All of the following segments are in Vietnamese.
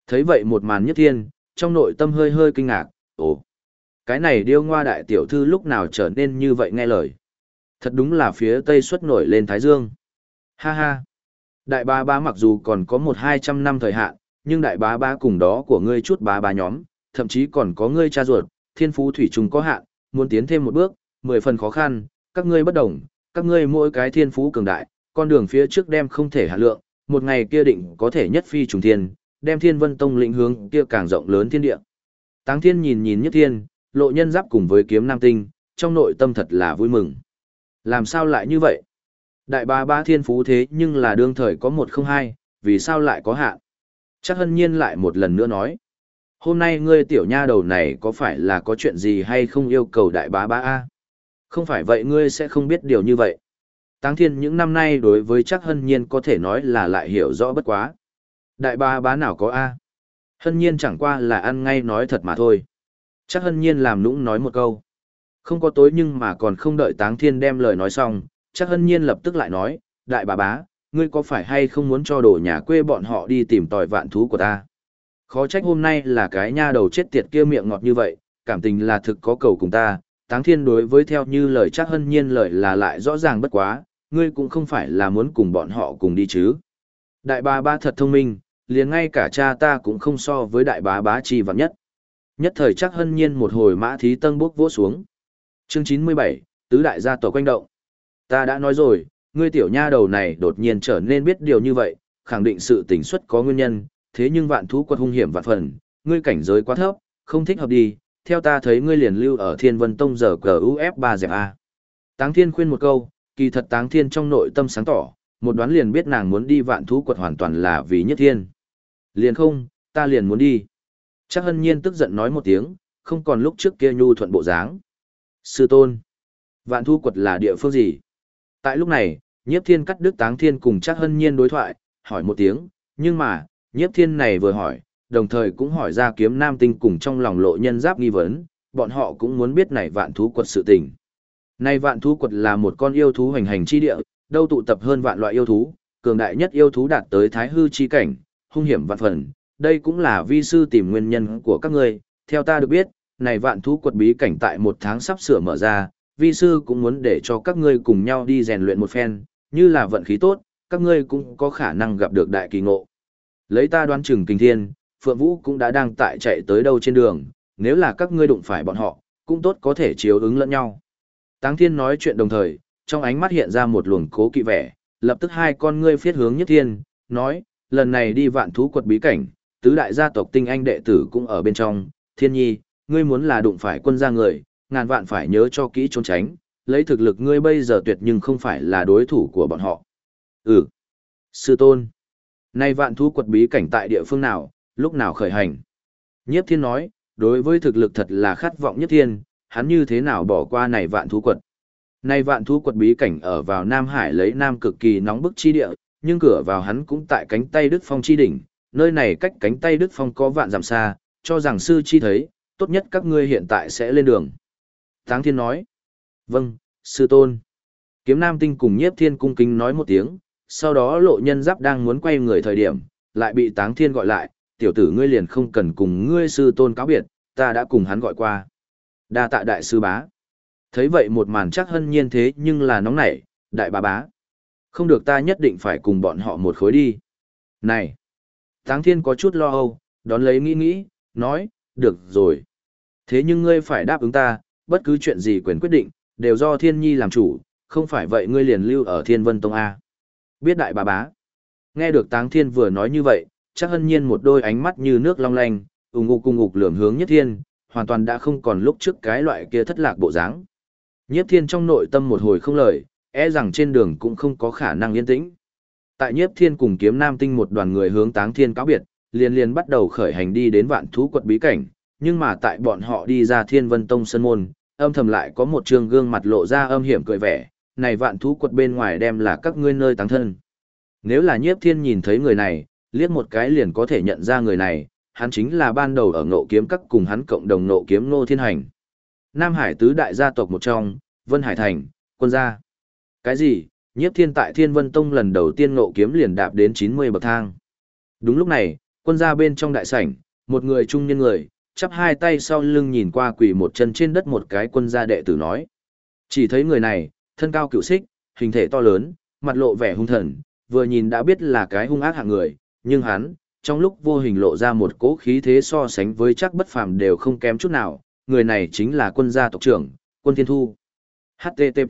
Thấy vậy một màn Nhiếp Thiên, trong nội tâm hơi hơi kinh ngạc, ồ, cái này điêu ngoa đại tiểu thư lúc nào trở nên như vậy nghe lời. Thật đúng là phía tây xuất nổi lên Thái Dương. Ha ha, đại bá bá mặc dù còn có 100-200 năm thời hạn, nhưng đại bá bá cùng đó của ngươi chút bá bá nhóm, thậm chí còn có ngươi cha ruột, thiên phú thủy trùng có hạn, muốn tiến thêm một bước, 10 phần khó khăn, các ngươi bất đồng, các ngươi mỗi cái thiên phú cường đại, con đường phía trước đem không thể hạn lượng, một ngày kia định có thể nhất phi trùng thiên, đem Thiên Vân Tông lĩnh hướng kia càng rộng lớn thiên địa. Táng Thiên nhìn nhìn Nhất Thiên, Lộ Nhân Giáp cùng với Kiếm Nam Tinh, trong nội tâm thật là vui mừng. Làm sao lại như vậy? Đại bá bá thiên phú thế nhưng là đương thời có 102, vì sao lại có hạn? Chắc Hân Nhiên lại một lần nữa nói. Hôm nay ngươi tiểu nha đầu này có phải là có chuyện gì hay không yêu cầu đại bá bá a? Không phải vậy ngươi sẽ không biết điều như vậy. Táng Thiên những năm nay đối với Chắc Hân Nhiên có thể nói là lại hiểu rõ bất quá. Đại bá bá nào có a? Hân Nhiên chẳng qua là ăn ngay nói thật mà thôi. Chắc Hân Nhiên làm nũng nói một câu. Không có tối nhưng mà còn không đợi Táng Thiên đem lời nói xong, Chắc Hân Nhiên lập tức lại nói, đại bá bá, ngươi có phải hay không muốn cho đồ nhà quê bọn họ đi tìm tòi vạn thú của ta? Khó trách hôm nay là cái nha đầu chết tiệt kia miệng ngọt như vậy, cảm tình là thực có cầu cùng ta. Táng Thiên đối với theo như lời Chắc Hân Nhiên lời là lại rõ ràng bất quá, ngươi cũng không phải là muốn cùng bọn họ cùng đi chứ. Đại bá bá thật thông minh, liền ngay cả cha ta cũng không so với đại bá bá chi vạn nhất. Nhất thời Chắc Hân Nhiên một hồi mã thí tân bốc vỗ xuống. Chương 97, tứ đại gia tộc quanh động. Ta đã nói rồi, ngươi tiểu nha đầu này đột nhiên trở nên biết điều như vậy, khẳng định sự tình xuất có nguyên nhân, thế nhưng vạn thú quật hung hiểm vạn phần, ngươi cảnh giới quá thấp, không thích hợp đi, theo ta thấy ngươi liền lưu ở Thiên Vân Tông giờ CUF3 dẹp A. Táng Thiên khuyên một câu, kỳ thật Táng Thiên trong nội tâm sáng tỏ, một đoán liền biết nàng muốn đi vạn thú quật hoàn toàn là vì Nhất Thiên. Liền không, ta liền muốn đi. Chắc Hân Nhiên tức giận nói một tiếng, không còn lúc trước kia nhu thuận bộ dáng. Sư tôn, vạn thú quật là địa phương gì? Tại lúc này, Nhiếp Thiên cắt đứt Táng Thiên cùng Chắc Hân Nhiên đối thoại, hỏi một tiếng, nhưng mà, Nhiếp Thiên này vừa hỏi, đồng thời cũng hỏi ra Kiếm Nam Tinh cùng trong lòng Lộ Nhân Giáp nghi vấn, bọn họ cũng muốn biết này vạn thú quật sự tình. Này vạn thú quật là một con yêu thú hoành hành chi địa, đâu tụ tập hơn vạn loại yêu thú, cường đại nhất yêu thú đạt tới thái hư chi cảnh, hung hiểm vạn phần, đây cũng là vi sư tìm nguyên nhân của các ngươi, theo ta được biết, này vạn thú quật bí cảnh tại 1 tháng sắp sửa mở ra, vi sư cũng muốn để cho các ngươi cùng nhau đi rèn luyện một phen, như là vận khí tốt, các ngươi cũng có khả năng gặp được đại kỳ ngộ. Lấy ta đoán chừng Kình Thiên, Phượng Vũ cũng đã đang tại chạy tới đâu trên đường, nếu là các ngươi đụng phải bọn họ, cũng tốt có thể chiếu ứng lẫn nhau. Táng Thiên nói chuyện đồng thời, trong ánh mắt hiện ra một luồng cố kỵ vẻ, lập tức hai con ngươi phiết hướng Nhất Thiên, nói, lần này đi vạn thú quật bí cảnh, tứ đại gia tộc tinh anh đệ tử cũng ở bên trong, Thiên Nhi, ngươi muốn là đụng phải quân gia người, ngàn vạn phải nhớ cho kỹ trốn tránh, lấy thực lực ngươi bây giờ tuyệt nhưng không phải là đối thủ của bọn họ. Ừ. Sư tôn. Nay vạn thú quật bí cảnh tại địa phương nào, lúc nào khởi hành? Nhiếp Thiên nói, đối với thực lực thật là khát vọng Nhất Thiên, hắn như thế nào bỏ qua này vạn thú quật. Nay vạn thú quật bí cảnh ở vào Nam Hải lấy Nam cực kỳ nóng bức chi địa, nhưng cửa vào hắn cũng tại cánh tay Đức Phong chi đỉnh, nơi này cách cánh tay Đức Phong có vạn dặm xa, cho rằng sư chi thấy, tốt nhất các ngươi hiện tại sẽ lên đường. Táng Thiên nói, vâng, sư tôn. Kiếm Nam Tinh cùng Nhiếp Thiên cung kính nói một tiếng, sau đó Lộ Nhân Giáp đang muốn quay người thời điểm, lại bị Táng Thiên gọi lại, tiểu tử ngươi liền không cần cùng ngươi sư tôn cáo biệt, ta đã cùng hắn gọi qua. Đa tạ đại sư bá. Thấy vậy một màn Chắc Hân Nhiên thế nhưng là nóng nảy, đại bá bá. Không được, ta nhất định phải cùng bọn họ một khối đi. Này! Táng Thiên có chút lo âu, đón lấy nghĩ, nói, được rồi. Thế nhưng ngươi phải đáp ứng ta, bất cứ chuyện gì quyền quyết định, đều do Thiên Nhi làm chủ, không phải vậy ngươi liền lưu ở Thiên Vân Tông A. Biết đại bá bá. Nghe được Táng Thiên vừa nói như vậy, Chắc Hân Nhiên một đôi ánh mắt như nước long lanh, ùng ục lườm hướng Nhất Thiên, hoàn toàn đã không còn lúc trước cái loại kia thất lạc bộ dáng. Nhiếp Thiên trong nội tâm một hồi không lời, e rằng trên đường cũng không có khả năng yên tĩnh. Tại Nhiếp Thiên cùng Kiếm Nam Tinh một đoàn người hướng Táng Thiên cáo biệt, liền bắt đầu khởi hành đi đến vạn thú quật bí cảnh, nhưng mà tại bọn họ đi ra Thiên Vân Tông sân môn, âm thầm lại có một trương gương mặt lộ ra âm hiểm cười vẻ, này vạn thú quật bên ngoài đem là các ngươi nơi táng thân. Nếu là Nhiếp Thiên nhìn thấy người này, liếc một cái liền có thể nhận ra người này, hắn chính là ban đầu ở Ngộ Kiếm Các cùng hắn cộng đồng Ngộ Kiếm Ngô Thiên Hành. Nam Hải tứ đại gia tộc một trong, Vân Hải Thành, quân gia. Cái gì? Nhiếp Thiên tại Thiên Vân Tông lần đầu tiên Ngộ Kiếm liền đạp đến 90 bậc thang. Đúng lúc này, Quân gia bên trong đại sảnh, một người trung niên người, chắp hai tay sau lưng nhìn qua quỳ một chân trên đất một cái quân gia đệ tử nói. Chỉ thấy người này, thân cao cựu xích, hình thể to lớn, mặt lộ vẻ hung thần, vừa nhìn đã biết là cái hung ác hạng người, nhưng hắn, trong lúc vô hình lộ ra một cỗ khí thế so sánh với chắc bất phàm đều không kém chút nào, người này chính là quân gia tộc trưởng, Quân Thiên Thu. HTTP.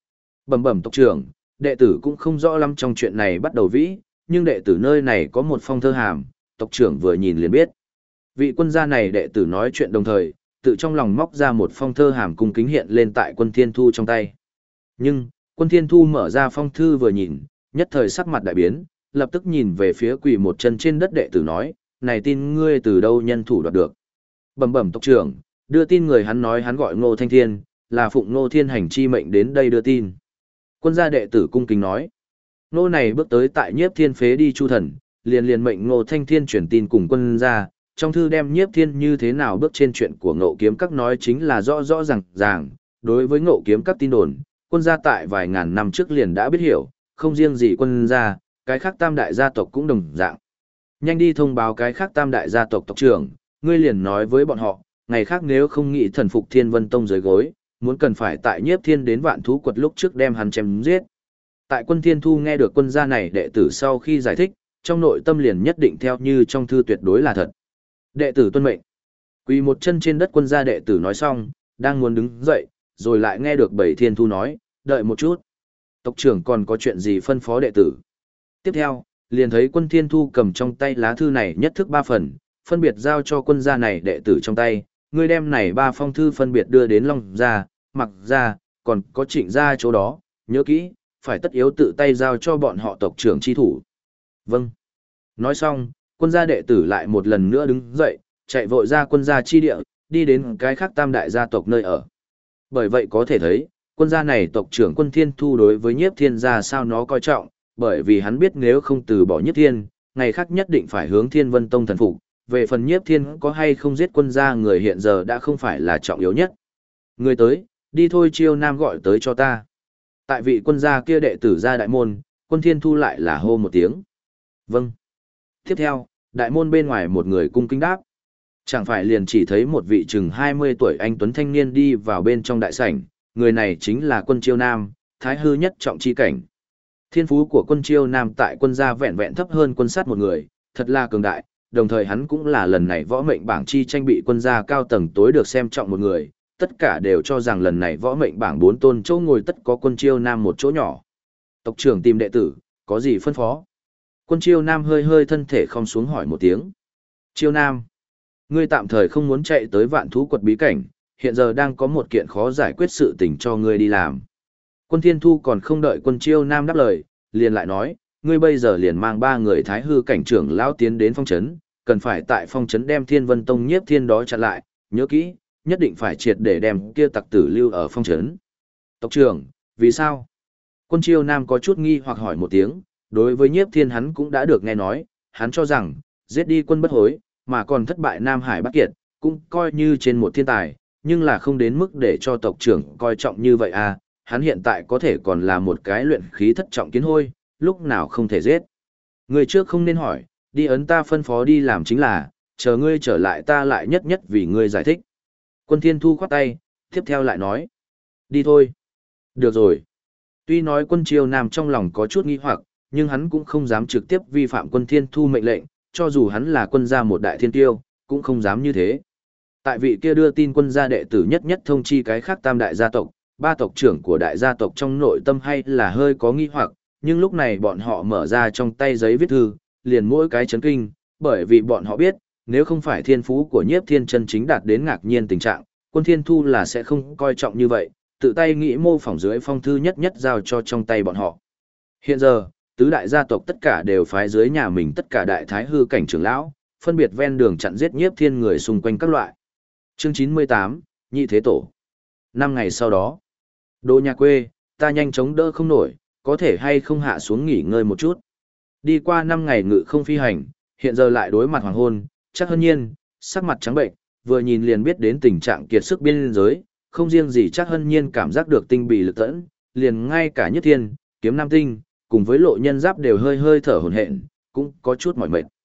Bẩm bẩm tộc trưởng, đệ tử cũng không rõ lắm trong chuyện này bắt đầu vĩ, nhưng đệ tử nơi này có một phong thơ hàm, tộc trưởng vừa nhìn liền biết. Vị quân gia này đệ tử nói chuyện đồng thời, tự trong lòng móc ra một phong thơ hàm cung kính hiện lên tại Quân Thiên Thu trong tay. Nhưng, Quân Thiên Thu mở ra phong thư vừa nhìn, nhất thời sắc mặt đại biến, lập tức nhìn về phía quỳ một chân trên đất đệ tử nói, này tin ngươi từ đâu nhân thủ đoạt được. Bẩm bẩm tộc trưởng, đưa tin người hắn nói hắn gọi Ngô Thanh Thiên, là phụng Ngô Thiên Hành chi mệnh đến đây đưa tin. Quân gia đệ tử cung kính nói, Ngô này bước tới tại Nhiếp Thiên phế đi chu thần, liền mệnh Ngô Thanh Thiên chuyển tin cùng quân gia, trong thư đem Nhiếp Thiên như thế nào bước trên chuyện của Ngộ Kiếm Các nói chính là rõ rõ ràng, đối với Ngộ Kiếm Các tin đồn, quân gia tại vài ngàn năm trước liền đã biết hiểu, không riêng gì quân gia, cái khác tam đại gia tộc cũng đồng dạng. Nhanh đi thông báo cái khác tam đại gia tộc tộc trưởng, ngươi liền nói với bọn họ, ngày khác nếu không nghĩ thần phục Thiên Vân Tông dưới gối, muốn cần phải tại Nhiếp Thiên đến Vạn Thú Quật lúc trước đem hắn chém giết. Tại Quân Thiên Thu nghe được quân gia này đệ tử sau khi giải thích, trong nội tâm liền nhất định theo như trong thư tuyệt đối là thật. Đệ tử tuân mệnh. Quỳ một chân trên đất quân gia đệ tử nói xong, đang muốn đứng dậy, rồi lại nghe được Bảy Thiên Thu nói, đợi một chút. Tộc trưởng còn có chuyện gì phân phó đệ tử? Tiếp theo, liền thấy Quân Thiên Thu cầm trong tay lá thư này nhất thức 3 phần, phân biệt giao cho quân gia này đệ tử trong tay. Ngươi đem này 3 phong thư phân biệt đưa đến Long gia, Mặc gia, còn có Trịnh gia chỗ đó, nhớ kỹ, phải tất yếu tự tay giao cho bọn họ tộc trưởng chi thủ. Vâng. Nói xong, quân gia đệ tử lại một lần nữa đứng dậy, chạy vội ra quân gia chi địa, đi đến cái khác tam đại gia tộc nơi ở. Bởi vậy có thể thấy, quân gia này tộc trưởng Quân Thiên Thu đối với Nhiếp Thiên gia sao nó coi trọng, bởi vì hắn biết nếu không từ bỏ Nhiếp Thiên, ngày khác nhất định phải hướng Thiên Vân Tông thần phục. Về phần Nhiếp Thiên có hay không giết quân gia người hiện giờ đã không phải là trọng yếu nhất. Người tới, đi thôi Chiêu Nam gọi tới cho ta. Tại vị quân gia kia đệ tử ra đại môn, Quân Thiên Thu lại là hô một tiếng. Vâng. Tiếp theo, đại môn bên ngoài một người cung kính đáp. Chẳng phải liền chỉ thấy một vị chừng 20 tuổi anh tuấn thanh niên đi vào bên trong đại sảnh, người này chính là Quân Chiêu Nam, thái hư nhất trọng chi cảnh. Thiên phú của Quân Chiêu Nam tại quân gia vẹn vẹn thấp hơn quân sát một người, thật là cường đại, đồng thời hắn cũng là lần này võ mệnh bảng chi tranh bị quân gia cao tầng tối được xem trọng một người, tất cả đều cho rằng lần này võ mệnh bảng 4 tôn chỗ ngồi tất có Quân Chiêu Nam một chỗ nhỏ. Tộc trưởng tìm đệ tử, có gì phân phó? Quân Chiêu Nam hơi hơi thân thể khom xuống hỏi một tiếng. Chiêu Nam, ngươi tạm thời không muốn chạy tới Vạn Thú Quật bí cảnh, hiện giờ đang có một kiện khó giải quyết sự tình cho ngươi đi làm. Quân Thiên Thu còn không đợi Quân Chiêu Nam đáp lời, liền lại nói, ngươi bây giờ liền mang 3 người thái hư cảnh trưởng lão tiến đến phong trấn, cần phải tại phong trấn đem Thiên Vân Tông Nhiếp Thiên đó chặn lại, nhớ kỹ, nhất định phải triệt để đem kia tặc tử lưu ở phong trấn. Tộc trưởng, vì sao? Quân Chiêu Nam có chút nghi hoặc hỏi một tiếng, đối với Nhiếp Thiên hắn cũng đã được nghe nói, hắn cho rằng, giết đi quân bất hối, mà còn thất bại Nam Hải Bắc Kiệt, cũng coi như trên một thiên tài, nhưng là không đến mức để cho tộc trưởng coi trọng như vậy à, hắn hiện tại có thể còn là một cái luyện khí thất trọng kiến hôi, lúc nào không thể giết. Người trước không nên hỏi, đi ấn ta phân phó đi làm chính là, chờ ngươi trở lại ta lại nhất nhất vì ngươi giải thích. Quân Thiên Thu khoát tay, tiếp theo lại nói, đi thôi. Được rồi. Tuy nói Quân Chiêu Nam trong lòng có chút nghi hoặc, nhưng hắn cũng không dám trực tiếp vi phạm Quân Thiên Thu mệnh lệnh, cho dù hắn là quân gia một đại thiên tiêu, cũng không dám như thế. Tại vị kia đưa tin quân gia đệ tử nhất nhất thông chi cái khác tam đại gia tộc, 3 tộc trưởng của đại gia tộc trong nội tâm hay là hơi có nghi hoặc, nhưng lúc này bọn họ mở ra trong tay giấy viết thư, liền mỗi cái chấn kinh, bởi vì bọn họ biết, nếu không phải thiên phú của Nhiếp Thiên chân chính đạt đến ngạc nhiên tình trạng, Quân Thiên Thu là sẽ không coi trọng như vậy, tự tay nghĩ mô phỏng dưới phong thư nhất nhất giao cho trong tay bọn họ. Hiện giờ, tứ đại gia tộc tất cả đều phái dưới nhà mình tất cả đại thái hư cảnh trưởng lão, phân biệt ven đường chặn giết Nhiếp Thiên người xung quanh các loại. Chương 98, Nhị Thế Tổ. 5 ngày sau đó, Đỗ nhà quê, ta nhanh chóng đỡ không nổi, có thể hay không hạ xuống nghỉ ngơi một chút. Đi qua 5 ngày ngự không phi hành, hiện giờ lại đối mặt hoàng hôn, chắc hân nhiên, sắc mặt trắng bệnh, vừa nhìn liền biết đến tình trạng kiệt sức biên giới, không riêng gì chắc hân nhiên cảm giác được tinh bị lực tẫn, liền ngay cả Nhất Thiên, Kiếm Nam Tinh, cùng với Lộ Nhân Giáp đều hơi hơi thở hổn hển, cũng có chút mỏi mệt.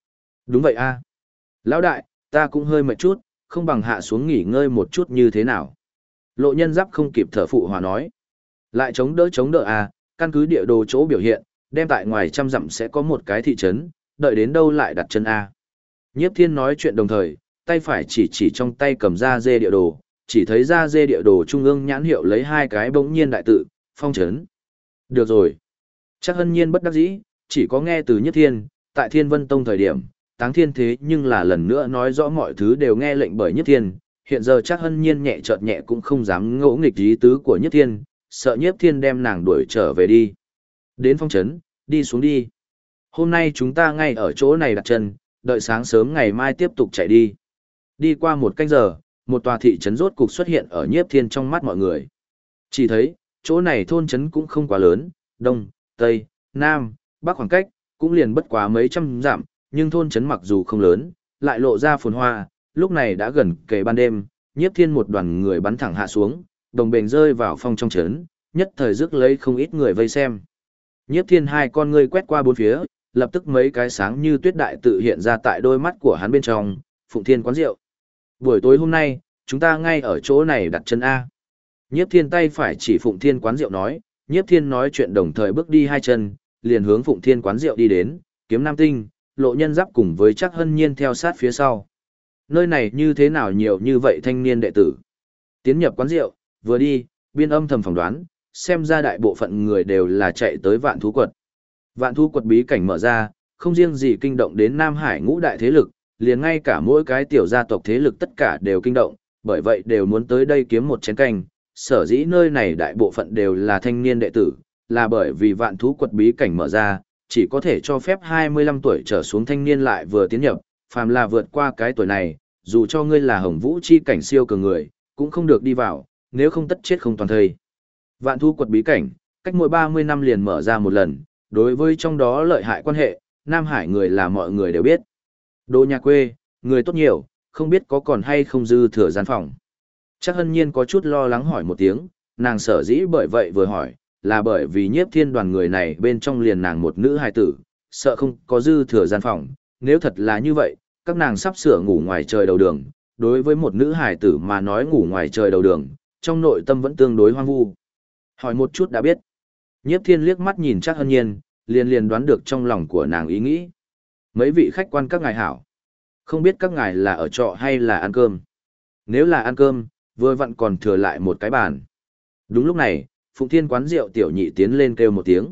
Đúng vậy a. Lão đại, ta cũng hơi mệt chút, không bằng hạ xuống nghỉ ngơi một chút như thế nào. Lộ nhân giáp không kịp thở phụ hòa nói. Lại chống đỡ à, căn cứ địa đồ chỗ biểu hiện, đem tại ngoài trăm dặm sẽ có một cái thị trấn, đợi đến đâu lại đặt chân a. Nhiếp Thiên nói chuyện đồng thời, tay phải chỉ trong tay cầm ra dê địa đồ, chỉ thấy ra dê địa đồ trung ương nhãn hiệu lấy hai cái bỗng nhiên đại tự, phong trấn. Được rồi. Chắc hân nhiên bất đắc dĩ, chỉ có nghe từ Nhiếp Thiên, tại Thiên Vân Tông thời điểm, Táng Thiên thế nhưng là lần nữa nói rõ mọi thứ đều nghe lệnh bởi Nhiếp Thiên, hiện giờ chắc hân nhiên nhẹ chợt nhẹ cũng không dám ngỗ nghịch ý tứ của Nhiếp Thiên, sợ Nhiếp Thiên đem nàng đuổi trở về đi. Đến phong trấn, đi xuống đi. Hôm nay chúng ta ngay ở chỗ này đặt chân, đợi sáng sớm ngày mai tiếp tục chạy đi. Đi qua một canh giờ, một tòa thị trấn rốt cục xuất hiện ở Nhiếp Thiên trong mắt mọi người. Chỉ thấy, chỗ này thôn trấn cũng không quá lớn, đông, tây, nam, bắc khoảng cách, cũng liền bất quá mấy trăm dặm, nhưng thôn trấn mặc dù không lớn, lại lộ ra phồn hoa, lúc này đã gần kề ban đêm, Nhiếp Thiên một đoàn người bắn thẳng hạ xuống, đồng bền rơi vào phong trong trấn, nhất thời rước lấy không ít người vây xem. Nhiếp Thiên hai con ngươi quét qua bốn phía, lập tức mấy cái sáng như tuyết đại tự hiện ra tại đôi mắt của hắn bên trong, Phụng Thiên quán rượu. Buổi tối hôm nay, chúng ta ngay ở chỗ này đặt chân A. Nhiếp Thiên tay phải chỉ Phụng Thiên quán rượu nói, Nhiếp Thiên nói chuyện đồng thời bước đi hai chân, liền hướng Phụng Thiên quán rượu đi đến, Kiếm Nam Tinh, Lộ Nhân Giáp cùng với Trác Hân Nhiên theo sát phía sau. Nơi này như thế nào nhiều như vậy thanh niên đệ tử. Tiến nhập quán rượu, vừa đi, biên âm thầm phỏng đoán, xem ra đại bộ phận người đều là chạy tới Vạn Thú Quật. Vạn Thú Quật bí cảnh mở ra, không riêng gì kinh động đến Nam Hải ngũ đại thế lực, liền ngay cả mỗi cái tiểu gia tộc thế lực tất cả đều kinh động, bởi vậy đều muốn tới đây kiếm một chén canh. Sở dĩ nơi này đại bộ phận đều là thanh niên đệ tử, là bởi vì Vạn Thú Quật bí cảnh mở ra, chỉ có thể cho phép 25 tuổi trở xuống thanh niên lại vừa tiến nhập, phàm là vượt qua cái tuổi này, dù cho ngươi là Hồng Vũ chi cảnh siêu cường người, cũng không được đi vào, nếu không tất chết không toàn thây. Vạn Thú Quật bí cảnh, cách mỗi 30 năm liền mở ra một lần, đối với trong đó lợi hại quan hệ, Nam Hải người là mọi người đều biết. Đồ nhà quê, người tốt nhiều, không biết có còn hay không dư thừa gian phòng. Chắc Hân Nhiên có chút lo lắng hỏi một tiếng, nàng sở dĩ bởi vậy vừa hỏi, là bởi vì Nhiếp Thiên đoàn người này bên trong liền nàng một nữ hài tử, sợ không có dư thừa gian phòng, nếu thật là như vậy, các nàng sắp sửa ngủ ngoài trời đầu đường, đối với một nữ hài tử mà nói ngủ ngoài trời đầu đường, trong nội tâm vẫn tương đối hoang vu. Hỏi một chút đã biết. Nhiếp Thiên liếc mắt nhìn Trác Hân Nhiên, liền đoán được trong lòng của nàng ý nghĩ. Mấy vị khách quan các ngài hảo. Không biết các ngài là ở trọ hay là ăn cơm. Nếu là ăn cơm, vừa vặn còn thừa lại một cái bàn. Đúng lúc này, Phụng Thiên quán rượu tiểu nhị tiến lên kêu một tiếng.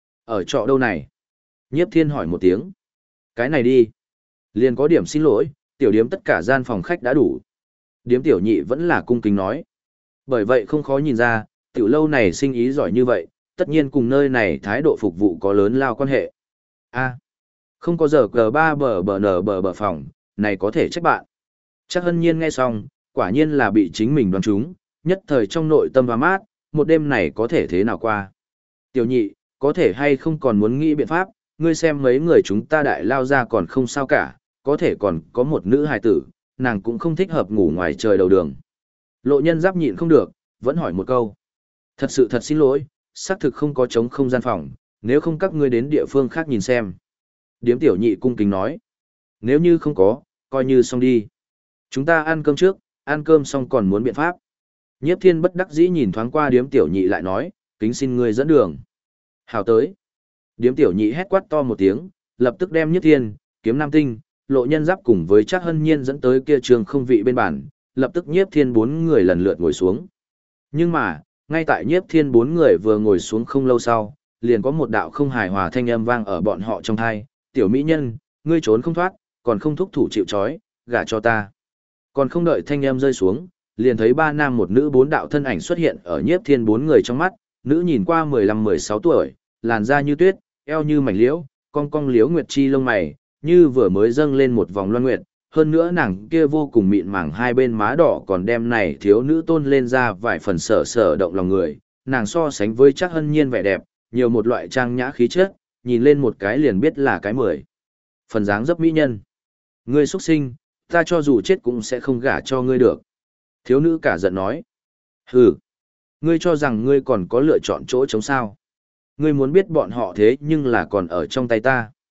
Ở trọ đâu này? Nhiếp Thiên hỏi một tiếng. Cái này đi. Liền có điểm xin lỗi, tiểu điếm tất cả gian phòng khách đã đủ. Điếm tiểu nhị vẫn là cung kính nói. Bởi vậy không khó nhìn ra, tiểu lâu này sinh ý giỏi như vậy, tất nhiên cùng nơi này thái độ phục vụ có lớn lao quan hệ. A, không có giờ G3 bờ phòng, này có thể trách bạn. Chắc Hân Nhiên nghe xong, quả nhiên là bị chính mình đoán trúng, nhất thời trong nội tâm và mát, một đêm này có thể thế nào qua. Tiểu nhị, có thể hay không còn muốn nghĩ biện pháp, ngươi xem mấy người chúng ta đại lao ra còn không sao cả, có thể còn có một nữ hài tử, nàng cũng không thích hợp ngủ ngoài trời đầu đường. Lộ Nhân Giáp nhịn không được, vẫn hỏi một câu. Thật xin lỗi, xác thực không có trống không gian phòng, nếu không các ngươi đến địa phương khác nhìn xem. Điếm tiểu nhị cung kính nói. Nếu như không có, coi như xong đi. Chúng ta ăn cơm trước, ăn cơm xong còn muốn biện pháp. Nhiếp Thiên bất đắc dĩ nhìn thoáng qua điếm tiểu nhị lại nói, kính xin ngươi dẫn đường. Hào tới. Điếm tiểu nhị hét quát to một tiếng, lập tức đem Nhiếp Thiên, Kiếm Nam Tinh, Lộ Nhân Giáp cùng với Trác Hân Nhiên dẫn tới kia trường không vị bên bàn, lập tức Nhiếp Thiên bốn người lần lượt ngồi xuống. Nhưng mà, ngay tại Nhiếp Thiên bốn người vừa ngồi xuống không lâu sau, liền có một đạo không hài hòa thanh âm vang ở bọn họ trong tai, "Tiểu mỹ nhân, ngươi trốn không thoát, còn không thúc thủ chịu trói, gả cho ta." Còn không đợi thanh âm rơi xuống, liền thấy ba nam một nữ bốn đạo thân ảnh xuất hiện ở Nhiếp Thiên bốn người trong mắt, nữ nhìn qua 15-16 tuổi, làn da như tuyết, eo như mảnh liễu, cong cong liễu nguyệt chi lông mày, như vừa mới dâng lên một vòng loan nguyệt, hơn nữa nàng kia vô cùng mịn màng hai bên má đỏ còn đem này thiếu nữ tôn lên ra vài phần sở động lòng người, nàng so sánh với Trác Hân Nhiên vẻ đẹp, nhiều một loại trang nhã khí chất, nhìn lên một cái liền biết là cái 10. Phần dáng dấp mỹ nhân. Ngươi xuất sinh, ta cho dù chết cũng sẽ không gả cho ngươi được. Thiếu nữ cả giận nói. Hừ, ngươi cho rằng ngươi còn có lựa chọn chỗ chống sao. Ngươi muốn biết bọn họ thế nhưng là còn ở trong tay ta.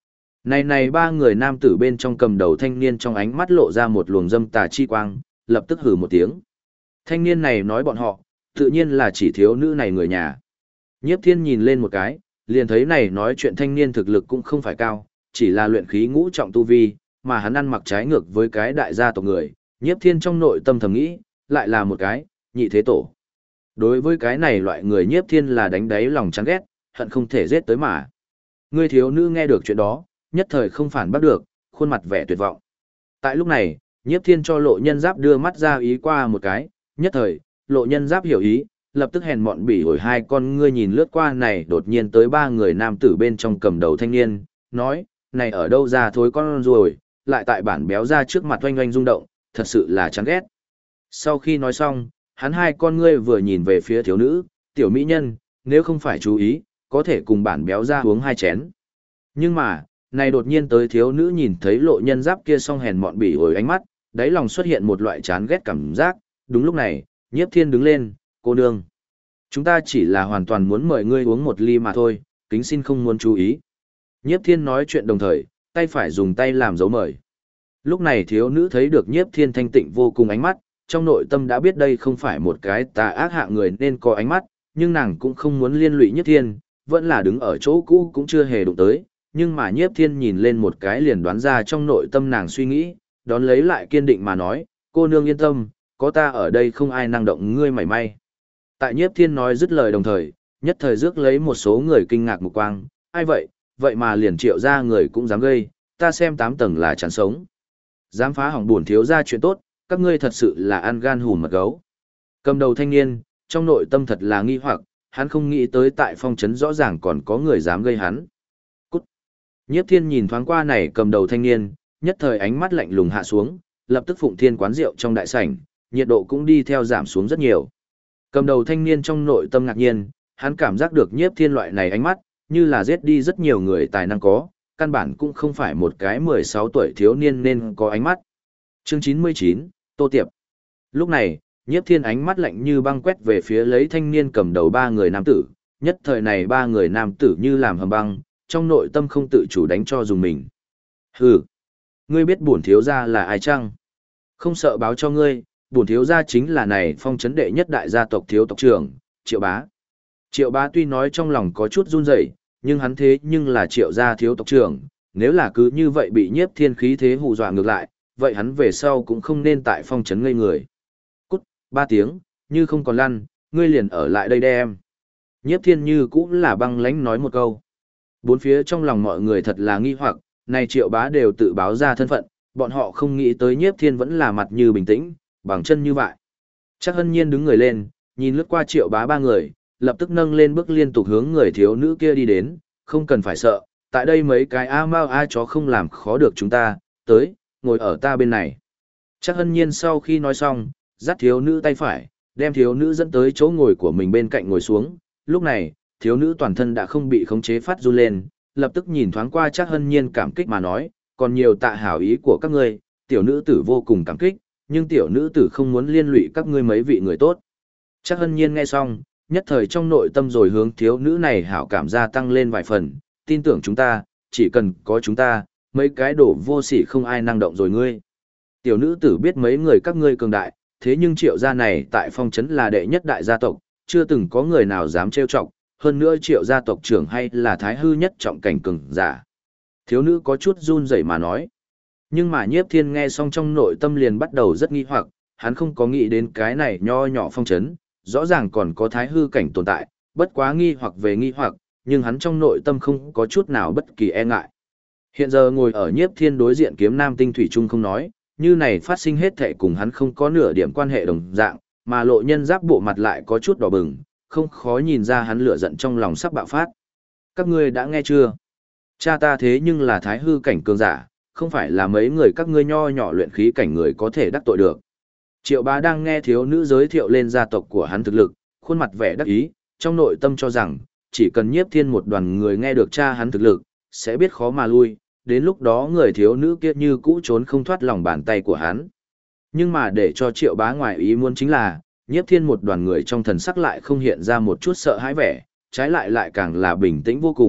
Này ba người nam tử bên trong cầm đầu thanh niên trong ánh mắt lộ ra một luồng dâm tà chi quang, lập tức hừ một tiếng. Thanh niên này nói bọn họ, tự nhiên là chỉ thiếu nữ này người nhà. Nhiếp Thiên nhìn lên một cái, liền thấy này nói chuyện thanh niên thực lực cũng không phải cao, chỉ là luyện khí ngũ trọng tu vi, mà hắn ăn mặc trái ngược với cái đại gia tộc người. Nhiếp Thiên trong nội tâm thầm nghĩ, lại là một cái, nhị thế tổ. Đối với cái này loại người Nhiếp Thiên là đánh đáy lòng chán ghét, hận không thể giết tới mà. Người thiếu nữ nghe được chuyện đó, nhất thời không phản bắt được, khuôn mặt vẻ tuyệt vọng. Tại lúc này, Nhiếp Thiên cho Lộ Nhân Giáp đưa mắt ra ý qua một cái, nhất thời, Lộ Nhân Giáp hiểu ý, lập tức hèn mọn bỉ ổi hai con ngươi nhìn lướt qua này đột nhiên tới ba người nam tử bên trong cầm đầu thanh niên, nói, này ở đâu ra thối con rồi, lại tại bản béo ra trước mặt oanh oanh rung động, thật sự là chán ghét. Sau khi nói xong, hắn hai con ngươi vừa nhìn về phía thiếu nữ, tiểu mỹ nhân, nếu không phải chú ý, có thể cùng bản béo ra uống hai chén. Nhưng mà, này đột nhiên tới thiếu nữ nhìn thấy Lộ Nhân Giáp kia song hèn mọn bỉ ổi ánh mắt, đáy lòng xuất hiện một loại chán ghét cảm giác, đúng lúc này, Nhiếp Thiên đứng lên, cô nương. Chúng ta chỉ là hoàn toàn muốn mời ngươi uống một ly mà thôi, kính xin không muốn chú ý. Nhiếp Thiên nói chuyện đồng thời, tay phải dùng tay làm dấu mời. Lúc này thiếu nữ thấy được Nhiếp Thiên thanh tịnh vô cùng ánh mắt, trong nội tâm đã biết đây không phải một cái tà ác hạng người nên có ánh mắt, nhưng nàng cũng không muốn liên lụy Nhiếp Thiên, vẫn là đứng ở chỗ cũ cũng chưa hề đụng tới, nhưng mà Nhiếp Thiên nhìn lên một cái liền đoán ra trong nội tâm nàng suy nghĩ, đón lấy lại kiên định mà nói, cô nương yên tâm, có ta ở đây không ai năng động ngươi mảy may. Tại Nhiếp Thiên nói dứt lời đồng thời, nhất thời rước lấy một số người kinh ngạc mục quang, ai vậy, vậy mà liền Triệu ra người cũng dám gây, ta xem 8 tầng là chán sống. Dám phá hỏng buồn thiếu ra chuyện tốt, các ngươi thật sự là ăn gan hùm mật gấu. Cầm đầu thanh niên, trong nội tâm thật là nghi hoặc, hắn không nghĩ tới tại phong trấn rõ ràng còn có người dám gây hắn. Cút. Nhiếp Thiên nhìn thoáng qua này cầm đầu thanh niên, nhất thời ánh mắt lạnh lùng hạ xuống, lập tức phụng thiên quán rượu trong đại sảnh, nhiệt độ cũng đi theo giảm xuống rất nhiều. Cầm đầu thanh niên trong nội tâm ngạc nhiên, hắn cảm giác được Nhiếp Thiên loại này ánh mắt, như là giết đi rất nhiều người tài năng có, căn bản cũng không phải một cái 16 tuổi thiếu niên nên có ánh mắt. Chương 99, Tô Tiệp. Lúc này, Nhiếp Thiên ánh mắt lạnh như băng quét về phía lấy thanh niên cầm đầu ba người nam tử, nhất thời này ba người nam tử như làm hầm băng, trong nội tâm không tự chủ đánh cho dùng mình. Hừ, ngươi biết bổn thiếu gia là ai chăng? Không sợ báo cho ngươi, bổn thiếu gia chính là này phong trấn đệ nhất đại gia tộc thiếu tộc trưởng, Triệu Bá. Triệu Bá tuy nói trong lòng có chút run rẩy, nhưng hắn thế nhưng là Triệu gia thiếu tộc trưởng, nếu là cứ như vậy bị Nhiếp Thiên khí thế hù dọa ngược lại, vậy hắn về sau cũng không nên tại phong trấn ngây người. Cút, 3 tiếng, như không còn lăn, ngươi liền ở lại đây đem. Nhiếp Thiên như cũng là băng lãnh nói một câu. Bốn phía trong lòng mọi người thật là nghi hoặc, này Triệu Bá đều tự báo ra thân phận, bọn họ không nghĩ tới Nhiếp Thiên vẫn là mặt như bình tĩnh, bằng chân như vậy. Chắc Hân Nhiên đứng người lên, nhìn lướt qua Triệu Bá ba người, lập tức nâng lên bước liên tục hướng người thiếu nữ kia đi đến, không cần phải sợ, tại đây mấy cái a mao a chó không làm khó được chúng ta, tới, ngồi ở ta bên này. Chắc Hân Nhiên sau khi nói xong, dắt thiếu nữ tay phải, đem thiếu nữ dẫn tới chỗ ngồi của mình bên cạnh ngồi xuống, lúc này, thiếu nữ toàn thân đã không bị khống chế phát run lên, lập tức nhìn thoáng qua Chắc Hân Nhiên cảm kích mà nói, còn nhiều tạ hảo ý của các ngươi, tiểu nữ tử vô cùng cảm kích, nhưng tiểu nữ tử không muốn liên lụy các ngươi mấy vị người tốt. Chắc Hân Nhiên nghe xong, nhất thời trong nội tâm rồi hướng thiếu nữ này hảo cảm gia tăng lên vài phần, tin tưởng chúng ta, chỉ cần có chúng ta, mấy cái đổ vô sỉ không ai năng động rồi ngươi. Tiểu nữ tử biết mấy người các ngươi cường đại, thế nhưng Triệu gia này tại phong trấn là đệ nhất đại gia tộc, chưa từng có người nào dám trêu chọc, hơn nữa Triệu gia tộc trưởng hay là thái hư nhất trọng cảnh cường giả. Thiếu nữ có chút run rẩy mà nói. Nhưng mà Nhiếp Thiên nghe xong trong nội tâm liền bắt đầu rất nghi hoặc, hắn không có nghĩ đến cái này nho nhỏ phong trấn, rõ ràng còn có thái hư cảnh tồn tại, bất quá nghi hoặc về nghi hoặc, nhưng hắn trong nội tâm không có chút nào bất kỳ e ngại. Hiện giờ ngồi ở Nhiếp Thiên đối diện kiếm nam tinh thủy chung không nói, như này phát sinh hết thệ cùng hắn không có nửa điểm quan hệ đồng dạng, mà Lộ Nhân Giáp bộ mặt lại có chút đỏ bừng, không khó nhìn ra hắn lửa giận trong lòng sắp bạo phát. Các ngươi đã nghe chưa? Cha ta thế nhưng là thái hư cảnh cường giả, không phải là mấy người các ngươi nho nhỏ luyện khí cảnh người có thể đắc tội được. Triệu Bá đang nghe thiếu nữ giới thiệu lên gia tộc của hắn thực lực, khuôn mặt vẻ đắc ý, trong nội tâm cho rằng, chỉ cần Nhiếp Thiên một đoàn người nghe được cha hắn thực lực, sẽ biết khó mà lui, đến lúc đó người thiếu nữ kia như cũ trốn không thoát lòng bàn tay của hắn. Nhưng mà để cho Triệu Bá ngoài ý muốn chính là, Nhiếp Thiên một đoàn người trong thần sắc lại không hiện ra một chút sợ hãi vẻ, trái lại lại càng là bình tĩnh vô cùng,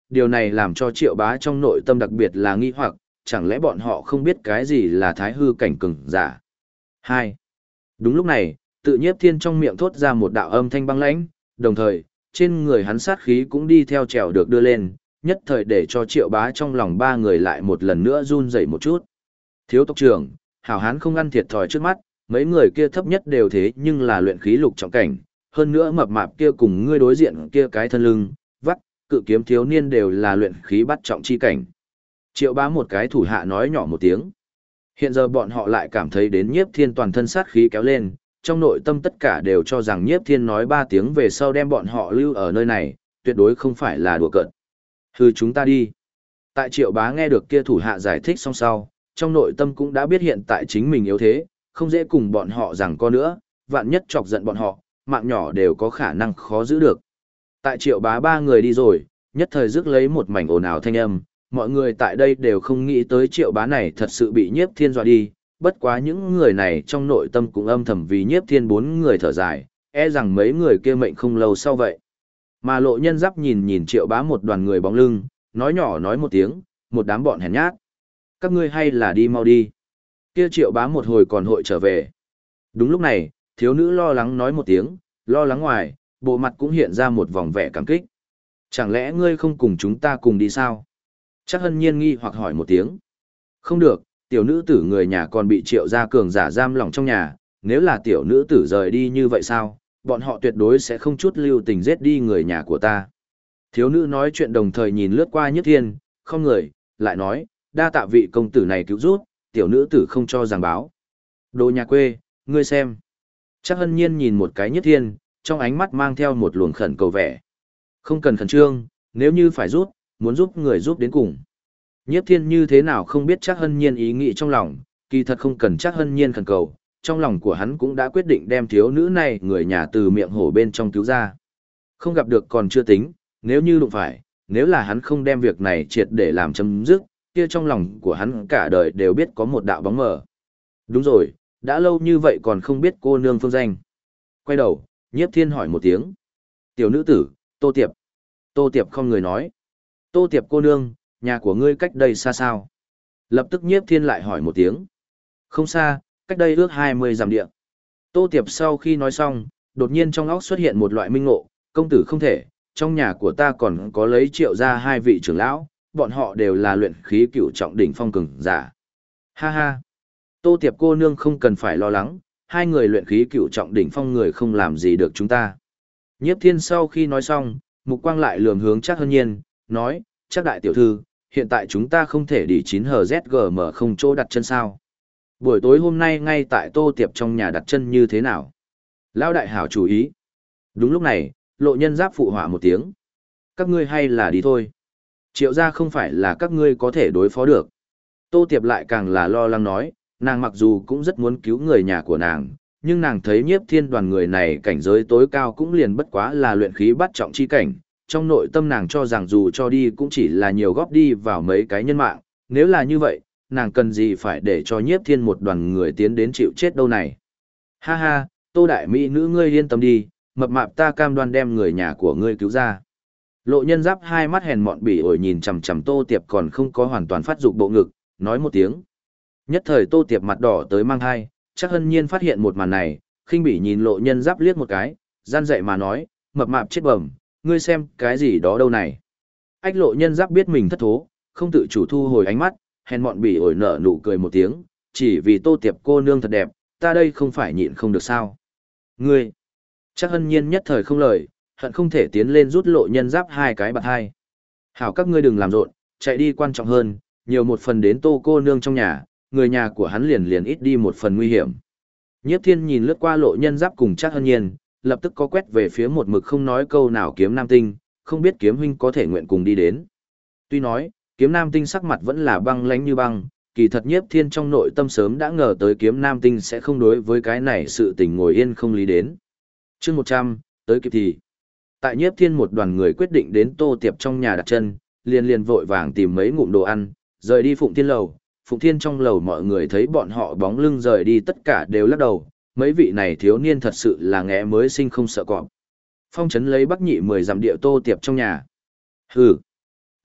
điều này làm cho Triệu Bá trong nội tâm đặc biệt là nghi hoặc, chẳng lẽ bọn họ không biết cái gì là thái hư cảnh cường giả. 2. Đúng lúc này, tự nhiếp thiên trong miệng thốt ra một đạo âm thanh băng lãnh, đồng thời, trên người hắn sát khí cũng đi theo trèo được đưa lên, nhất thời để cho Triệu Bá trong lòng ba người lại một lần nữa run rẩy một chút. Thiếu tộc trưởng, hảo hán không ăn thiệt thòi trước mắt, mấy người kia thấp nhất đều thế nhưng là luyện khí lục trọng cảnh, hơn nữa mập mạp kia cùng ngươi đối diện kia cái thân lưng, vắt, cự kiếm thiếu niên đều là luyện khí bắt trọng chi cảnh. Triệu Bá một cái thủ hạ nói nhỏ một tiếng. Hiện giờ bọn họ lại cảm thấy đến nhiếp thiên toàn thân sát khí kéo lên, trong nội tâm tất cả đều cho rằng nhiếp thiên nói 3 tiếng về sau đem bọn họ lưu ở nơi này, tuyệt đối không phải là đùa cợt. Hừ, chúng ta đi. Tại Triệu Bá nghe được kia thủ hạ giải thích xong sau, trong nội tâm cũng đã biết hiện tại chính mình yếu thế, không dễ cùng bọn họ rằng co nữa, vạn nhất chọc giận bọn họ, mạng nhỏ đều có khả năng khó giữ được. Tại Triệu Bá ba người đi rồi, nhất thời rước lấy một mảnh ồn ào thanh âm, mọi người tại đây đều không nghĩ tới Triệu Bá này thật sự bị nhiếp thiên dọa đi, bất quá những người này trong nội tâm cũng âm thầm vì nhiếp thiên 4 người thở dài, e rằng mấy người kia mệnh không lâu sau vậy. Mà Lộ Nhân Giáp nhìn Triệu Bá một đoàn người bóng lưng, nói nhỏ nói một tiếng, một đám bọn hèn nhát. Các ngươi hay là đi mau đi. Kia Triệu Bá một hồi còn hội trở về. Đúng lúc này, thiếu nữ lo lắng nói một tiếng, lo lắng ngoài, bộ mặt cũng hiện ra một vòng vẻ cảm kích. Chẳng lẽ ngươi không cùng chúng ta cùng đi sao? Chắc Hân Nhiên nghi hoặc hỏi một tiếng. Không được, tiểu nữ tử người nhà còn bị Triệu gia cường giả giam lỏng trong nhà, nếu là tiểu nữ tử rời đi như vậy sao, bọn họ tuyệt đối sẽ không chút lưu tình giết đi người nhà của ta. Thiếu nữ nói chuyện đồng thời nhìn lướt qua Nhất Thiên, không người, lại nói, đa tạ vị công tử này cứu giúp, tiểu nữ tử không cho giảng báo. Đồ nhà quê, ngươi xem. Chắc Hân Nhiên nhìn một cái Nhất Thiên, trong ánh mắt mang theo một luồng khẩn cầu vẻ. Không cần khẩn trương, nếu như phải giúp, muốn giúp người giúp đến cùng. Nhiếp Thiên như thế nào không biết Chắc Hân Nhiên ý nghĩ trong lòng, kỳ thật không cần Chắc Hân Nhiên khẩn cầu, trong lòng của hắn cũng đã quyết định đem thiếu nữ này người nhà từ miệng hổ bên trong cứu ra. Không gặp được còn chưa tính, nếu như đụng phải, nếu là hắn không đem việc này triệt để làm chấm dứt, kia trong lòng của hắn cả đời đều biết có một đạo bóng mờ. Đúng rồi, đã lâu như vậy còn không biết cô nương phương danh. Quay đầu, Nhiếp Thiên hỏi một tiếng. Tiểu nữ tử, Tô Tiệp. Tô Tiệp không người nói. Tô Tiệp cô nương, nhà của ngươi cách đây xa sao? Lập tức Nhiếp Thiên lại hỏi một tiếng. Không xa, cách đây ước 20 dặm địa. Tô Tiệp sau khi nói xong, đột nhiên trong óc xuất hiện một loại minh ngộ, công tử không thể, trong nhà của ta còn có lấy Triệu ra 2 vị trưởng lão, bọn họ đều là luyện khí cửu trọng đỉnh phong cường giả. Ha ha. Tô Tiệp cô nương không cần phải lo lắng, 2 người luyện khí cửu trọng đỉnh phong người không làm gì được chúng ta. Nhiếp Thiên sau khi nói xong, mục quang lại lườm hướng Trác Hân Nhiên, nói, Trác đại tiểu thư, hiện tại chúng ta không thể đi 9HZGM không chỗ đặt chân sao. Buổi tối hôm nay ngay tại Tô Tiệp trong nhà đặt chân như thế nào? Lão đại hảo chú ý. Đúng lúc này, Lộ Nhân Giáp phụ họa một tiếng. Các ngươi hay là đi thôi. Triệu gia không phải là các ngươi có thể đối phó được. Tô Tiệp lại càng là lo lắng nói, nàng mặc dù cũng rất muốn cứu người nhà của nàng, nhưng nàng thấy Nhiếp Thiên đoàn người này cảnh giới tối cao cũng liền bất quá là luyện khí bắt trọng chi cảnh. Trong nội tâm nàng cho rằng dù cho đi cũng chỉ là nhiều góp đi vào mấy cái nhân mạng, nếu là như vậy, nàng cần gì phải để cho Nhiếp Thiên một đoàn người tiến đến chịu chết đâu này. Ha ha, Tô đại mỹ nữ ngươi yên tâm đi, mập mạp ta cam đoan đem người nhà của ngươi cứu ra. Lộ Nhân Giáp hai mắt hèn mọn bỉ ổi nhìn chằm chằm Tô Tiệp còn không có hoàn toàn phát dục bộ ngực, nói một tiếng. Nhất thời Tô Tiệp mặt đỏ tới mang hai, Chắc Hân Nhiên phát hiện một màn này, khinh bỉ nhìn Lộ Nhân Giáp liếc một cái, gian dạy mà nói, mập mạp chết bẩm, ngươi xem cái gì đó đâu này. Ách Lộ Nhân Giáp biết mình thất thố, không tự chủ thu hồi ánh mắt, hèn mọn bỉ ổi nở nụ cười một tiếng, chỉ vì Tô Tiệp cô nương thật đẹp, ta đây không phải nhịn không được sao. Ngươi, Chắc Hân Nhiên nhất thời không lời, hận không thể tiến lên rút Lộ Nhân Giáp 2 cái bạt hai. Hảo các ngươi đừng làm rộn, chạy đi quan trọng hơn, nhiều một phần đến Tô cô nương trong nhà, người nhà của hắn liền ít đi một phần nguy hiểm. Nhiếp Thiên nhìn lướt qua Lộ Nhân Giáp cùng Trác Hân Nhiên, lập tức có quét về phía một mực không nói câu nào Kiếm Nam Tinh, không biết Kiếm huynh có thể nguyện cùng đi đến. Tuy nói, Kiếm Nam Tinh sắc mặt vẫn là băng lãnh như băng, kỳ thật Nhiếp Thiên trong nội tâm sớm đã ngờ tới Kiếm Nam Tinh sẽ không đối với cái này sự tình ngồi yên không lý đến. Chương 100, tới kịp thì. Tại Nhiếp Thiên một đoàn người quyết định đến Tô Tiệp trong nhà đặt chân, liền vội vàng tìm mấy ngụm đồ ăn, rời đi Phụng Thiên lầu. Phụng Thiên trong lầu mọi người thấy bọn họ bóng lưng rời đi tất cả đều lắc đầu, mấy vị này thiếu niên thật sự là ngẽ mới sinh không sợ cọp. Phong trấn lấy Bắc Nhị 10 dặm địa Tô Tiệp trong nhà. Hừ,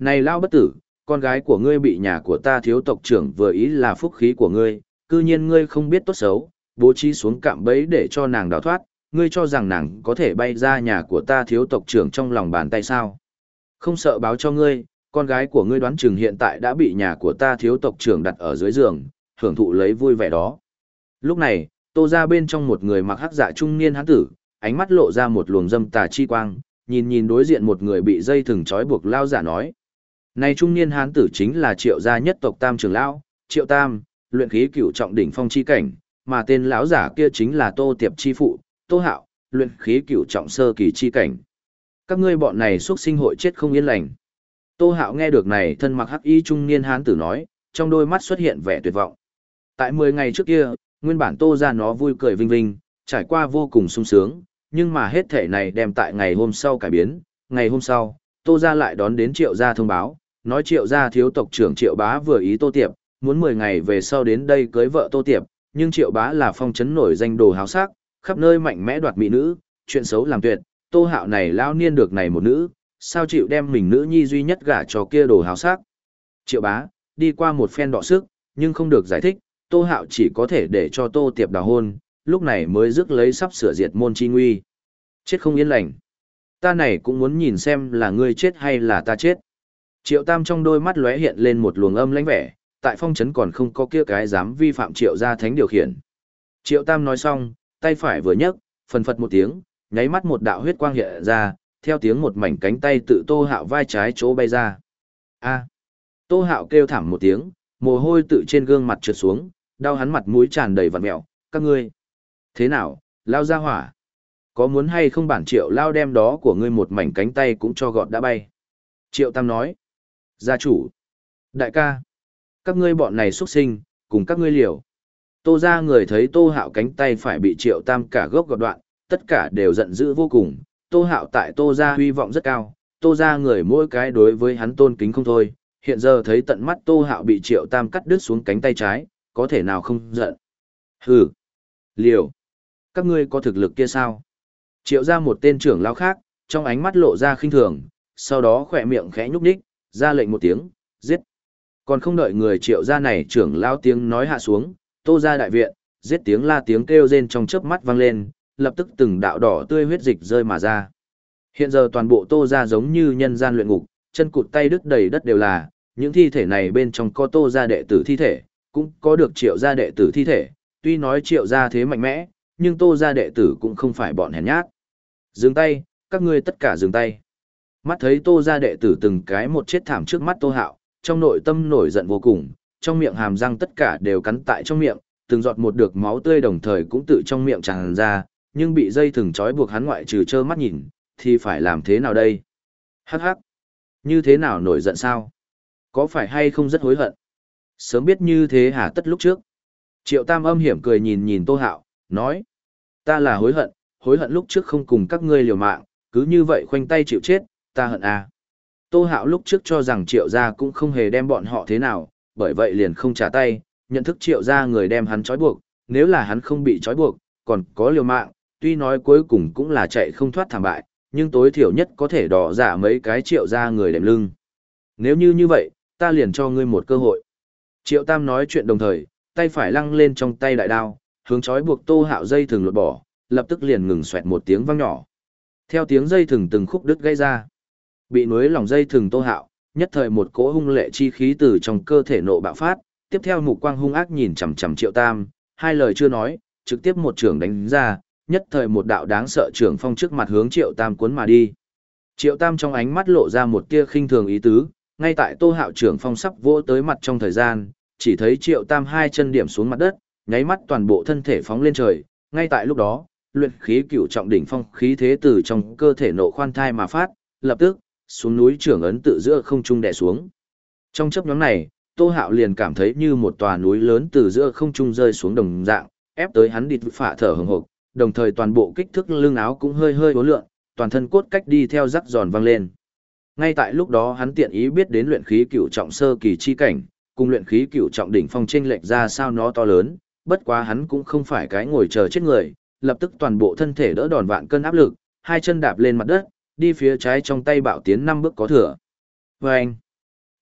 Này lao bất tử, con gái của ngươi bị nhà của ta thiếu tộc trưởng vừa ý là phúc khí của ngươi, cư nhiên ngươi không biết tốt xấu, bố trí xuống cạm bẫy để cho nàng đào thoát, ngươi cho rằng nàng có thể bay ra nhà của ta thiếu tộc trưởng trong lòng bàn tay sao? Không sợ báo cho ngươi, con gái của ngươi đoán chừng hiện tại đã bị nhà của ta thiếu tộc trưởng đặt ở dưới giường, hưởng thụ lấy vui vẻ đó. Lúc này, Tô ra bên trong một người mặc hắc dạ trung niên hán tử, ánh mắt lộ ra một luồng dâm tà chi quang, nhìn đối diện một người bị dây thừng trói buộc lao giả nói. Này trung niên hán tử chính là Triệu gia nhất tộc Tam trưởng lão, Triệu Tam, luyện khí cửu trọng đỉnh phong chi cảnh, mà tên lão giả kia chính là Tô Tiệp chi phụ, Tô Hạo, luyện khí cửu trọng sơ kỳ chi cảnh. Các ngươi bọn này xuất sinh hội chết không yên lành. Tô Hạo nghe được này thân mặc hắc y trung niên hán tử nói, trong đôi mắt xuất hiện vẻ tuyệt vọng. Tại 10 ngày trước kia, nguyên bản Tô ra nó vui cười vinh vinh, trải qua vô cùng sung sướng, nhưng mà hết thể này đem tại ngày hôm sau cải biến. Ngày hôm sau, Tô ra lại đón đến Triệu gia thông báo, nói Triệu gia thiếu tộc trưởng Triệu Bá vừa ý Tô Tiệp, muốn 10 ngày về sau đến đây cưới vợ Tô Tiệp, nhưng Triệu Bá là phong trấn nổi danh đồ háo sắc, khắp nơi mạnh mẽ đoạt mỹ nữ, chuyện xấu làm tuyệt, Tô Hạo này lao niên được này một nữ, sao chịu đem mình nữ nhi duy nhất gả cho kia đồ háo sắc. Triệu Bá, đi qua một phen đọ sức, nhưng không được giải thích, Tô Hạo chỉ có thể để cho Tô Tiệp đào hôn, lúc này mới rước lấy sắp sửa diệt môn chi nguy. Chết không yên lành. Ta này cũng muốn nhìn xem là ngươi chết hay là ta chết. Triệu Tam trong đôi mắt lóe hiện lên một luồng âm lãnh vẻ, tại phong trấn còn không có kia cái dám vi phạm Triệu gia thánh điều khiển. Triệu Tam nói xong, tay phải vừa nhấc, phần phật một tiếng, nháy mắt một đạo huyết quang hiện ra, theo tiếng một mảnh cánh tay tự Tô Hạo vai trái chỗ bay ra. A. Tô Hạo kêu thảm một tiếng, mồ hôi tự trên gương mặt trượt xuống, đau hắn mặt mũi tràn đầy vặn mẹo, các ngươi. Thế nào, lao ra hỏa? Có muốn hay không bản Triệu lao đem đó của ngươi một mảnh cánh tay cũng cho gọt đã bay? Triệu Tam nói. Gia chủ. Đại ca. Các ngươi bọn này xuất sinh, cùng các ngươi liều. Tô ra người thấy Tô Hạo cánh tay phải bị Triệu Tam cả gốc gọt đoạn, tất cả đều giận dữ vô cùng. Tô Hạo tại Tô ra hy vọng rất cao, Tô ra người mỗi cái đối với hắn tôn kính không thôi. Hiện giờ thấy tận mắt Tô Hạo bị Triệu Tam cắt đứt xuống cánh tay trái, có thể nào không giận. Hừ. Liều. Các ngươi có thực lực kia sao? Triệu ra một tên trưởng lão khác, trong ánh mắt lộ ra khinh thường, sau đó khỏe miệng khẽ nhúc nhích, ra lệnh một tiếng, giết. Còn không đợi người Triệu gia này trưởng lão tiếng nói hạ xuống, Tô ra đại viện, giết tiếng la tiếng kêu rên trong chớp mắt vang lên, lập tức từng đạo đỏ tươi huyết dịch rơi mà ra. Hiện giờ toàn bộ Tô ra giống như nhân gian luyện ngục, chân cụt tay đứt đầy đất đều là, những thi thể này bên trong có Tô gia đệ tử thi thể, cũng có được Triệu gia đệ tử thi thể, tuy nói Triệu gia thế mạnh mẽ, nhưng Tô gia đệ tử cũng không phải bọn hèn nhát. Dừng tay, các ngươi tất cả dừng tay. Mắt thấy Tô gia đệ tử từng cái một chết thảm trước mắt Tô Hạo, trong nội tâm nổi giận vô cùng, trong miệng hàm răng tất cả đều cắn tại trong miệng, từng giọt một được máu tươi đồng thời cũng tự trong miệng tràn ra, nhưng bị dây thừng trói buộc hắn ngoại trừ trơ mắt nhìn, thì phải làm thế nào đây? Hắc hắc. Như thế nào nổi giận sao? Có phải hay không rất hối hận? Sớm biết như thế hả tất lúc trước. Triệu Tam âm hiểm cười nhìn Tô Hạo, nói. Ta là hối hận lúc trước không cùng các ngươi liều mạng, cứ như vậy khoanh tay chịu chết, ta hận à. Tô Hạo lúc trước cho rằng Triệu gia cũng không hề đem bọn họ thế nào, bởi vậy liền không trả tay, nhận thức Triệu gia người đem hắn trói buộc, nếu là hắn không bị trói buộc, còn có liều mạng, tuy nói cuối cùng cũng là chạy không thoát thảm bại, nhưng tối thiểu nhất có thể đỏ giả mấy cái Triệu gia người đệm lưng. Nếu như vậy, ta liền cho ngươi một cơ hội. Triệu Tam nói chuyện đồng thời, tay phải lăng lên trong tay đại đao, hướng trói buộc Tô Hạo dây thừng lột bỏ, lập tức liền ngừng xoẹt một tiếng vang nhỏ. Theo tiếng dây thừng từng khúc đứt gãy ra, bị núi lòng dây thừng Tô Hạo, nhất thời một cỗ hung lệ chi khí từ trong cơ thể nộ bạo phát, tiếp theo mục quang hung ác nhìn chằm chằm Triệu Tam, hai lời chưa nói, trực tiếp một trường đánh ra, nhất thời một đạo đáng sợ trường phong trước mặt hướng Triệu Tam cuốn mà đi. Triệu Tam trong ánh mắt lộ ra một tia khinh thường ý tứ, ngay tại Tô Hạo trường phong sắp vỗ tới mặt trong thời gian, chỉ thấy Triệu Tam hai chân điểm xuống mặt đất, nháy mắt toàn bộ thân thể phóng lên trời, ngay tại lúc đó, luyện khí cửu trọng đỉnh phong khí thế từ trong cơ thể nộ khoan thai mà phát, lập tức xuống núi trưởng ấn tự giữa không trung đè xuống. Trong chớp nhoáng này, Tô Hạo liền cảm thấy như một tòa núi lớn từ giữa không trung rơi xuống đồng dạng, ép tới hắn địt phả thở hổn hộc, đồng thời toàn bộ kích thước lưng áo cũng hơi hơi uốn lượn, toàn thân cốt cách đi theo rắc giòn vang lên. Ngay tại lúc đó hắn tiện ý biết đến luyện khí cửu trọng sơ kỳ chi cảnh, cùng luyện khí cửu trọng đỉnh phong chênh lệch ra sao nó to lớn, bất quá hắn cũng không phải cái ngồi chờ chết người, lập tức toàn bộ thân thể đỡ đòn vạn cân áp lực, hai chân đạp lên mặt đất, đi phía trái trong tay bạo tiến 5 bước có thừa. Vâng!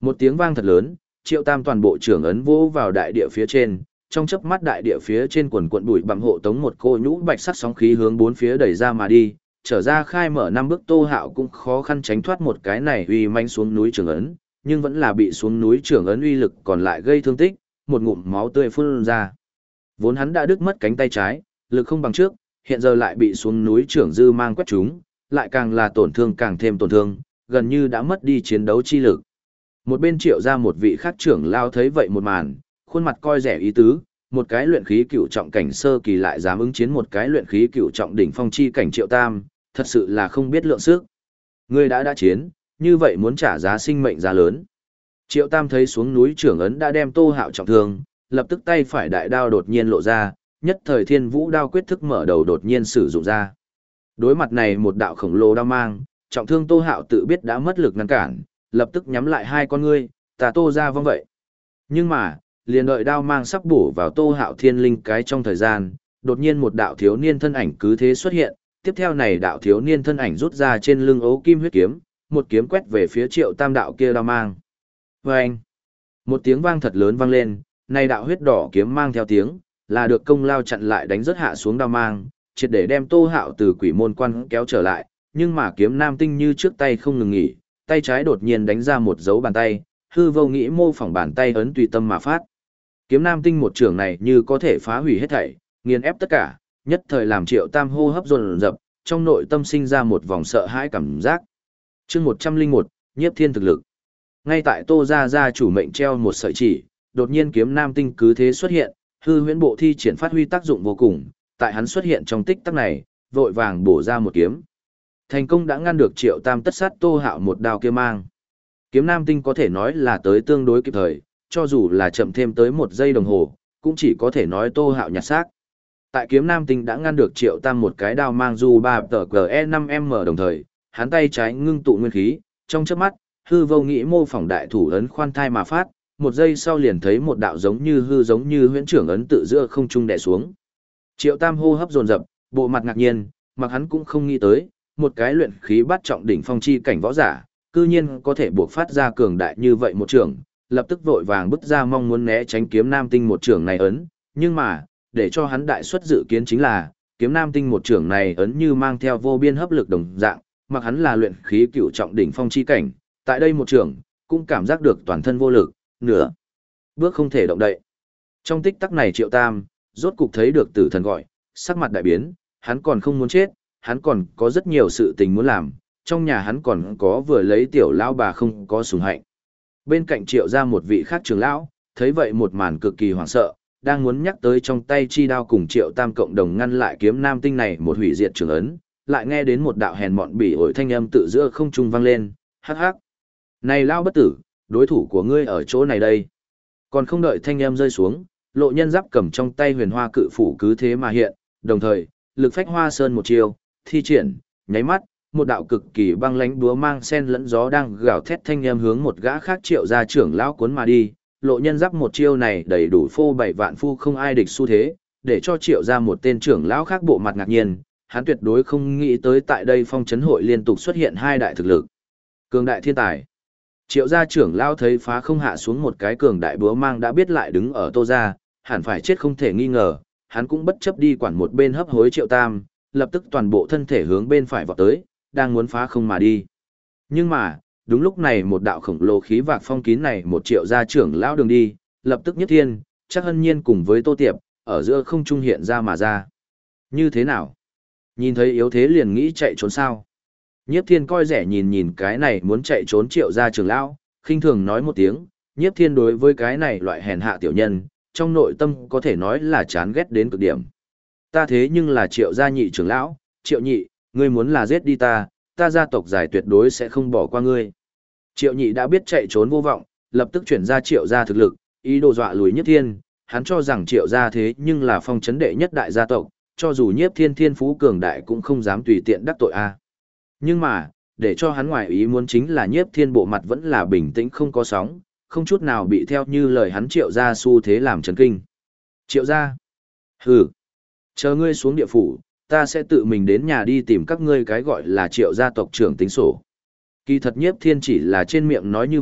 Một tiếng vang thật lớn, Triệu Tam toàn bộ trưởng ấn vỗ vào đại địa phía trên, trong chớp mắt đại địa phía trên quần quần bụi bặm hộ tống một cô nhũ bạch sắc sóng khí hướng bốn phía đẩy ra mà đi, trở ra khai mở năm bước Tô Hạo cũng khó khăn tránh thoát một cái này uy manh xuống núi trưởng ấn, nhưng vẫn là bị xuống núi trưởng ấn uy lực còn lại gây thương tích, một ngụm máu tươi phun ra. Vốn hắn đã đứt mất cánh tay trái, lực không bằng trước, hiện giờ lại bị xuống núi trưởng dư mang quét trúng, lại càng là tổn thương càng thêm tổn thương, gần như đã mất đi chiến đấu chi lực. Một bên Triệu ra một vị khác trưởng lao thấy vậy một màn, khuôn mặt coi rẻ ý tứ, một cái luyện khí cựu trọng cảnh sơ kỳ lại dám ứng chiến một cái luyện khí cựu trọng đỉnh phong chi cảnh Triệu Tam, thật sự là không biết lượng sức. Ngươi đã chiến, như vậy muốn trả giá sinh mệnh giá lớn. Triệu Tam thấy xuống núi trưởng ấn đã đem Tô Hạo trọng thương, lập tức tay phải đại đao đột nhiên lộ ra, nhất thời Thiên Vũ đao quyết thức mở đầu đột nhiên sử dụng ra. Đối mặt này một đạo khổng lồ đao mang, trọng thương Tô Hạo tự biết đã mất lực ngăn cản, lập tức nhắm lại hai con ngươi, ta Tô ra vong vậy. Nhưng mà, liền đợi đao mang sắp bổ vào Tô Hạo thiên linh cái trong thời gian, đột nhiên một đạo thiếu niên thân ảnh cứ thế xuất hiện, tiếp theo này đạo thiếu niên thân ảnh rút ra trên lưng ấu kim huyết kiếm, một kiếm quét về phía Triệu Tam đạo kia đao mang. Vâng! Một tiếng vang thật lớn vang lên, này đạo huyết đỏ kiếm mang theo tiếng, là được công lao chặn lại đánh rất hạ xuống đao mang, triệt để đem Tô Hạo từ quỷ môn quan kéo trở lại, nhưng mà kiếm nam tinh như trước tay không ngừng nghỉ, tay trái đột nhiên đánh ra một dấu bàn tay, hư vô nghĩ mô phỏng bàn tay ấn tùy tâm mà phát. Kiếm nam tinh một trường này như có thể phá hủy hết thảy, nghiền ép tất cả, nhất thời làm Triệu Tam hô hấp dồn dập, trong nội tâm sinh ra một vòng sợ hãi cảm giác. Chương 101, Nhiếp Thiên thực lực. Ngay tại Tô gia chủ mệnh treo một sợi chỉ, đột nhiên kiếm nam tinh cứ thế xuất hiện, hư huyễn bộ thi triển phát huy tác dụng vô cùng, tại hắn xuất hiện trong tích tắc này, vội vàng bổ ra một kiếm. Thành công đã ngăn được Triệu Tam tất sát Tô Hạo một đao kia mang. Kiếm nam tinh có thể nói là tới tương đối kịp thời, cho dù là chậm thêm tới một giây đồng hồ, cũng chỉ có thể nói Tô Hạo nhặt xác. Tại kiếm nam tinh đã ngăn được Triệu Tam một cái đao mang du 3 tờ GE5M đồng thời, hắn tay trái ngưng tụ nguyên khí, trong chớp mắt, hư vô nghĩ mô phỏng đại thủ ấn khoan thai mà phát, một giây sau liền thấy một đạo giống như huyễn trưởng ấn tự giữa không trung đè xuống. Triệu Tam hô hấp dồn dập, bộ mặt ngạc nhiên, mặc hắn cũng không nghĩ tới, một cái luyện khí bắt trọng đỉnh phong chi cảnh võ giả, cư nhiên có thể buộc phát ra cường đại như vậy một trường, lập tức vội vàng bứt ra mong muốn né tránh kiếm nam tinh một trường này ấn, nhưng mà, để cho hắn đại suất dự kiến chính là, kiếm nam tinh một trường này ấn như mang theo vô biên hấp lực đồng dạng, mặc hắn là luyện khí cựu trọng đỉnh phong chi cảnh, tại đây một trường, cũng cảm giác được toàn thân vô lực, nửa bước không thể động đậy. Trong tích tắc này Triệu Tam, rốt cục thấy được tử thần gọi, sắc mặt đại biến, hắn còn không muốn chết, hắn còn có rất nhiều sự tình muốn làm, trong nhà hắn còn có vừa lấy tiểu lão bà không có sủng hạnh. Bên cạnh Triệu ra một vị khác trưởng lão, thấy vậy một màn cực kỳ hoảng sợ, đang muốn nhắc tới trong tay chi đao cùng Triệu Tam cộng đồng ngăn lại kiếm nam tinh này một hủy diệt trường ấn, lại nghe đến một đạo hèn mọn bỉ ổi thanh âm tự giữa không trung vang lên, hắc hắc. Này lão bất tử, đối thủ của ngươi ở chỗ này đây. Còn không đợi thanh âm rơi xuống, Lộ Nhân Giáp cầm trong tay huyền hoa cự phủ cứ thế mà hiện, đồng thời, lực phách hoa sơn một chiều, thi triển, nháy mắt, một đạo cực kỳ băng lãnh búa mang sen lẫn gió đang gào thét thanh âm hướng một gã khác Triệu gia trưởng lão cuốn mà đi. Lộ Nhân Giáp một chiêu này đầy đủ phô bảy vạn phu không ai địch xu thế, để cho Triệu gia một tên trưởng lão khác bộ mặt ngạc nhiên, hắn tuyệt đối không nghĩ tới tại đây phong trấn hội liên tục xuất hiện hai đại thực lực. Cường đại thiên tài. Triệu gia trưởng lão thấy phá không hạ xuống một cái cường đại búa mang đã biết lại đứng ở Tô gia, hẳn phải chết không thể nghi ngờ, hắn cũng bất chấp đi quản một bên hấp hối Triệu Tam, lập tức toàn bộ thân thể hướng bên phải vọt tới, đang muốn phá không mà đi. Nhưng mà, đúng lúc này một đạo khổng lồ khí vạc phong kín này một Triệu gia trưởng lão đường đi, lập tức Nhất Thiên, chắc Hân Nhiên cùng với Tô Tiệp, ở giữa không trung hiện ra mà ra. Như thế nào? Nhìn thấy yếu thế liền nghĩ chạy trốn sao? Nhiếp Thiên coi rẻ nhìn nhìn cái này muốn chạy trốn Triệu gia trưởng lão, khinh thường nói một tiếng, Nhiếp Thiên đối với cái này loại hèn hạ tiểu nhân, trong nội tâm có thể nói là chán ghét đến cực điểm. Ta thế nhưng là Triệu gia nhị trưởng lão, Triệu nhị, ngươi muốn là giết đi ta gia tộc giải tuyệt đối sẽ không bỏ qua ngươi. Triệu nhị đã biết chạy trốn vô vọng, lập tức chuyển ra Triệu gia thực lực, ý đồ dọa lùi Nhiếp Thiên, hắn cho rằng Triệu gia thế nhưng là phong trấn đệ nhất đại gia tộc, cho dù Nhiếp Thiên thiên phú cường đại cũng không dám tùy tiện đắc tội a. Nhưng mà, để cho hắn ngoài ý muốn chính là Nhiếp Thiên bộ mặt vẫn là bình tĩnh không có sóng, không chút nào bị theo như lời hắn Triệu gia xu thế làm chấn kinh. Triệu gia? Hừ, chờ ngươi xuống địa phủ, ta sẽ tự mình đến nhà đi tìm các ngươi cái gọi là Triệu gia tộc trưởng tính sổ. Kỳ thật Nhiếp Thiên chỉ là trên miệng nói như vậy,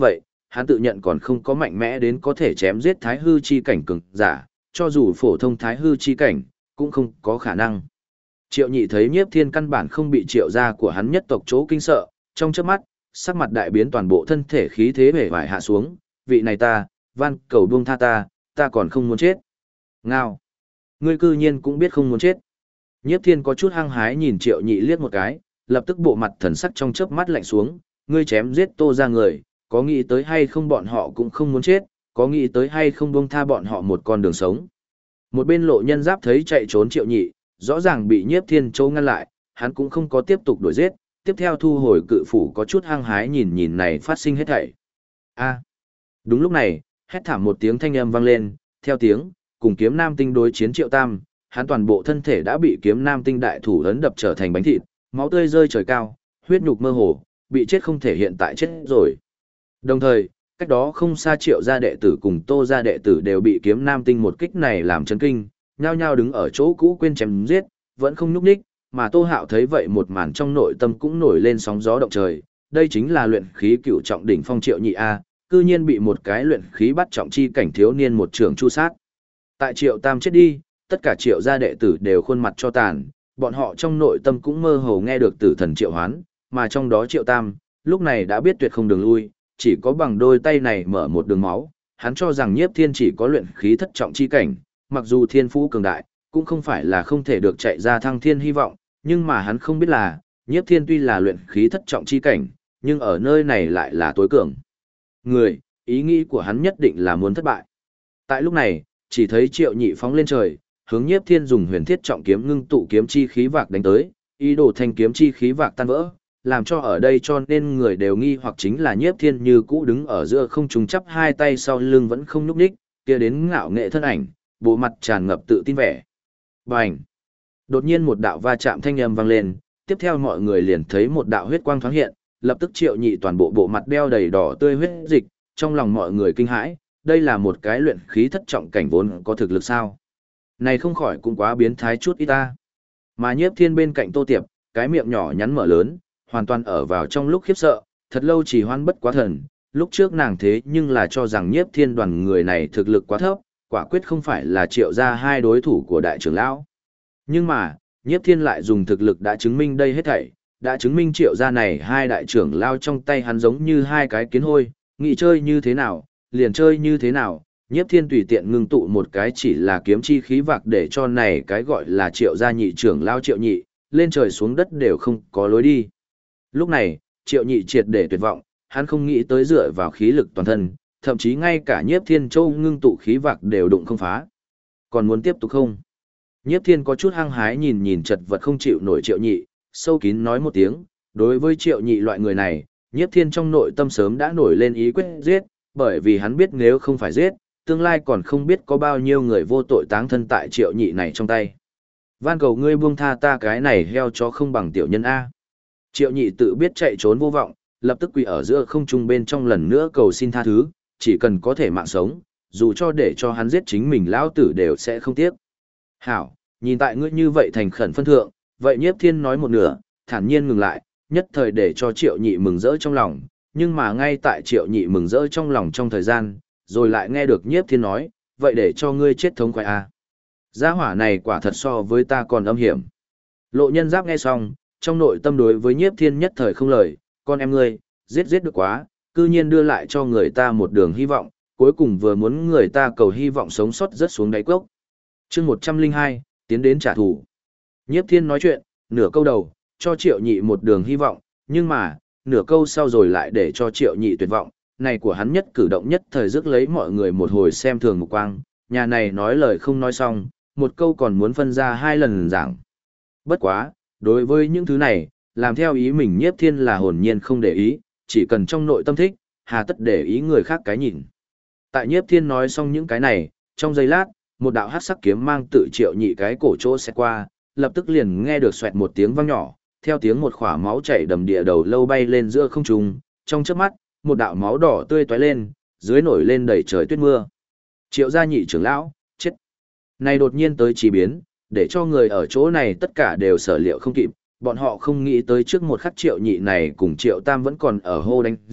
hắn tự nhận còn không có mạnh mẽ đến có thể chém giết thái hư chi cảnh cường giả, cho dù phổ thông thái hư chi cảnh, cũng không có khả năng. Triệu Nhị thấy Nhiếp Thiên căn bản không bị Triệu gia của hắn nhất tộc chỗ kinh sợ, trong chớp mắt, sắc mặt đại biến, toàn bộ thân thể khí thế bể vải hạ xuống, vị này ta, van cầu buông tha ta còn không muốn chết. Ngao! Ngươi cư nhiên cũng biết không muốn chết. Nhiếp Thiên có chút hăng hái nhìn Triệu Nhị liếc một cái, lập tức bộ mặt thần sắc trong chớp mắt lạnh xuống, ngươi chém giết Tô gia người, có nghĩ tới hay không bọn họ cũng không muốn chết, có nghĩ tới hay không buông tha bọn họ một con đường sống. Một bên Lộ Nhân Giáp thấy chạy trốn Triệu Nhị, rõ ràng bị Nhiếp Thiên Châu ngăn lại, hắn cũng không có tiếp tục đuổi giết, tiếp theo thu hồi cự phủ, có chút hăng hái nhìn này phát sinh hết thảy. A! Đúng lúc này, hét thảm một tiếng thanh âm vang lên, theo tiếng, cùng Kiếm Nam Tinh đối chiến Triệu Tam, hắn toàn bộ thân thể đã bị Kiếm Nam Tinh đại thủ ấn đập trở thành bánh thịt, máu tươi rơi trời cao, huyết nhục mơ hồ, bị chết không thể hiện tại chết rồi. Đồng thời, cách đó không xa Triệu gia đệ tử cùng Tô gia đệ tử đều bị Kiếm Nam Tinh một kích này làm chấn kinh, nhao nhao đứng ở chỗ cũ quên chém giết, vẫn không nhúc nhích, mà Tô Hạo thấy vậy một màn trong nội tâm cũng nổi lên sóng gió động trời, đây chính là luyện khí cửu trọng đỉnh phong Triệu Nhị a, cư nhiên bị một cái luyện khí bắt trọng chi cảnh thiếu niên một trường chu sát. Tại Triệu Tam chết đi, tất cả Triệu gia đệ tử đều khuôn mặt cho tàn, bọn họ trong nội tâm cũng mơ hồ nghe được tử thần Triệu Hoán, mà trong đó Triệu Tam, lúc này đã biết tuyệt không đường lui, chỉ có bằng đôi tay này mở một đường máu, hắn cho rằng Nhiếp Thiên chỉ có luyện khí thất trọng chi cảnh, mặc dù thiên phú cường đại, cũng không phải là không thể được chạy ra thăng thiên hy vọng, nhưng mà hắn không biết là, Nhiếp Thiên tuy là luyện khí thất trọng chi cảnh, nhưng ở nơi này lại là tối cường. Người, ý nghĩ của hắn nhất định là muốn thất bại. Tại lúc này, chỉ thấy Triệu Nhị phóng lên trời, hướng Nhiếp Thiên dùng huyền thiết trọng kiếm ngưng tụ kiếm chi khí vạc đánh tới, ý đồ thanh kiếm chi khí vạc tan vỡ, làm cho ở đây cho nên người đều nghi hoặc chính là Nhiếp Thiên như cũ đứng ở giữa không trung chắp hai tay sau lưng vẫn không nhúc nhích, kia đến ngạo nghệ thân ảnh, bộ mặt tràn ngập tự tin vẻ. Bành! Đột nhiên một đạo va chạm thanh âm vang lên, tiếp theo mọi người liền thấy một đạo huyết quang thoáng hiện, lập tức Triệu Nhị toàn bộ bộ mặt đeo đầy đỏ tươi huyết dịch, trong lòng mọi người kinh hãi, đây là một cái luyện khí thất trọng cảnh vốn có thực lực sao? Này không khỏi cũng quá biến thái chút ít ta. Mà Nhiếp Thiên bên cạnh Tô Tiệp, cái miệng nhỏ nhắn mở lớn, hoàn toàn ở vào trong lúc khiếp sợ, thật lâu chỉ hoan bất quá thần, lúc trước nàng thế nhưng là cho rằng Nhiếp Thiên đoàn người này thực lực quá thấp, quả quyết không phải là Triệu gia hai đối thủ của đại trưởng lão. Nhưng mà, Nhiếp Thiên lại dùng thực lực đã chứng minh đây hết thảy, đã chứng minh Triệu gia này hai đại trưởng lão trong tay hắn giống như hai cái kiến hôi, nghĩ chơi như thế nào, liền chơi như thế nào. Nhiếp Thiên tùy tiện ngưng tụ một cái chỉ là kiếm chi khí vạc để cho này cái gọi là Triệu gia nhị trưởng lão Triệu Nhị, lên trời xuống đất đều không có lối đi. Lúc này, Triệu Nhị triệt để tuyệt vọng, hắn không nghĩ tới dựa vào khí lực toàn thân, thậm chí ngay cả Nhiếp Thiên Châu ngưng tụ khí vạc đều đụng không phá. Còn muốn tiếp tục không? Nhiếp Thiên có chút hăng hái nhìn chật vật không chịu nổi Triệu Nhị, sâu kín nói một tiếng, đối với Triệu Nhị loại người này, Nhiếp Thiên trong nội tâm sớm đã nổi lên ý quyết giết, bởi vì hắn biết nếu không phải giết, tương lai còn không biết có bao nhiêu người vô tội táng thân tại Triệu Nhị này trong tay. Van cầu ngươi buông tha ta cái này heo chó không bằng tiểu nhân A. Triệu Nhị tự biết chạy trốn vô vọng, lập tức quỳ ở giữa không trung bên trong lần nữa cầu xin tha thứ, chỉ cần có thể mạng sống, dù cho để cho hắn giết chính mình lão tử đều sẽ không tiếc. Hảo, nhìn tại ngươi như vậy thành khẩn phân thượng, vậy Nhiếp Thiên nói một nửa, thản nhiên ngừng lại, nhất thời để cho Triệu Nhị mừng rỡ trong lòng, nhưng mà ngay tại Triệu Nhị mừng rỡ trong lòng trong thời gian, rồi lại nghe được Nhiếp Thiên nói, vậy để cho ngươi chết thống khoái a. Gia hỏa này quả thật so với ta còn âm hiểm. Lộ Nhân Giáp nghe xong, trong nội tâm đối với Nhiếp Thiên nhất thời không lời, con em ngươi, giết được quá, cư nhiên đưa lại cho người ta một đường hy vọng, cuối cùng vừa muốn người ta cầu hy vọng sống sót rớt xuống đáy cốc. Chương 102, tiến đến trả thù. Nhiếp Thiên nói chuyện, nửa câu đầu, cho Triệu Nhị một đường hy vọng, nhưng mà, nửa câu sau rồi lại để cho Triệu Nhị tuyệt vọng, này của hắn nhất cử động nhất thời rước lấy mọi người một hồi xem thường mục quang, nhà này nói lời không nói xong, một câu còn muốn phân ra hai lần giảng. Bất quá, đối với những thứ này, làm theo ý mình Nhiếp Thiên là hồn nhiên không để ý, chỉ cần trong nội tâm thích, hà tất để ý người khác cái nhìn. Tại Nhiếp Thiên nói xong những cái này, trong giây lát, một đạo hắc sắc kiếm mang tự Triệu Nhị cái cổ chỗ sẽ qua, lập tức liền nghe được xoẹt một tiếng vang nhỏ, theo tiếng một khỏa máu chảy đầm địa đầu lâu bay lên giữa không trung, trong chớp mắt, một đạo máu đỏ tươi tóe lên, dưới nổi lên đầy trời tuyết mưa. Triệu gia nhị trưởng lão, chết. Này đột nhiên tới chỉ biến, để cho người ở chỗ này tất cả đều sở liệu không kịp, bọn họ không nghĩ tới trước một khắc Triệu Nhị này cùng Triệu Tam vẫn còn ở hô đánh giết,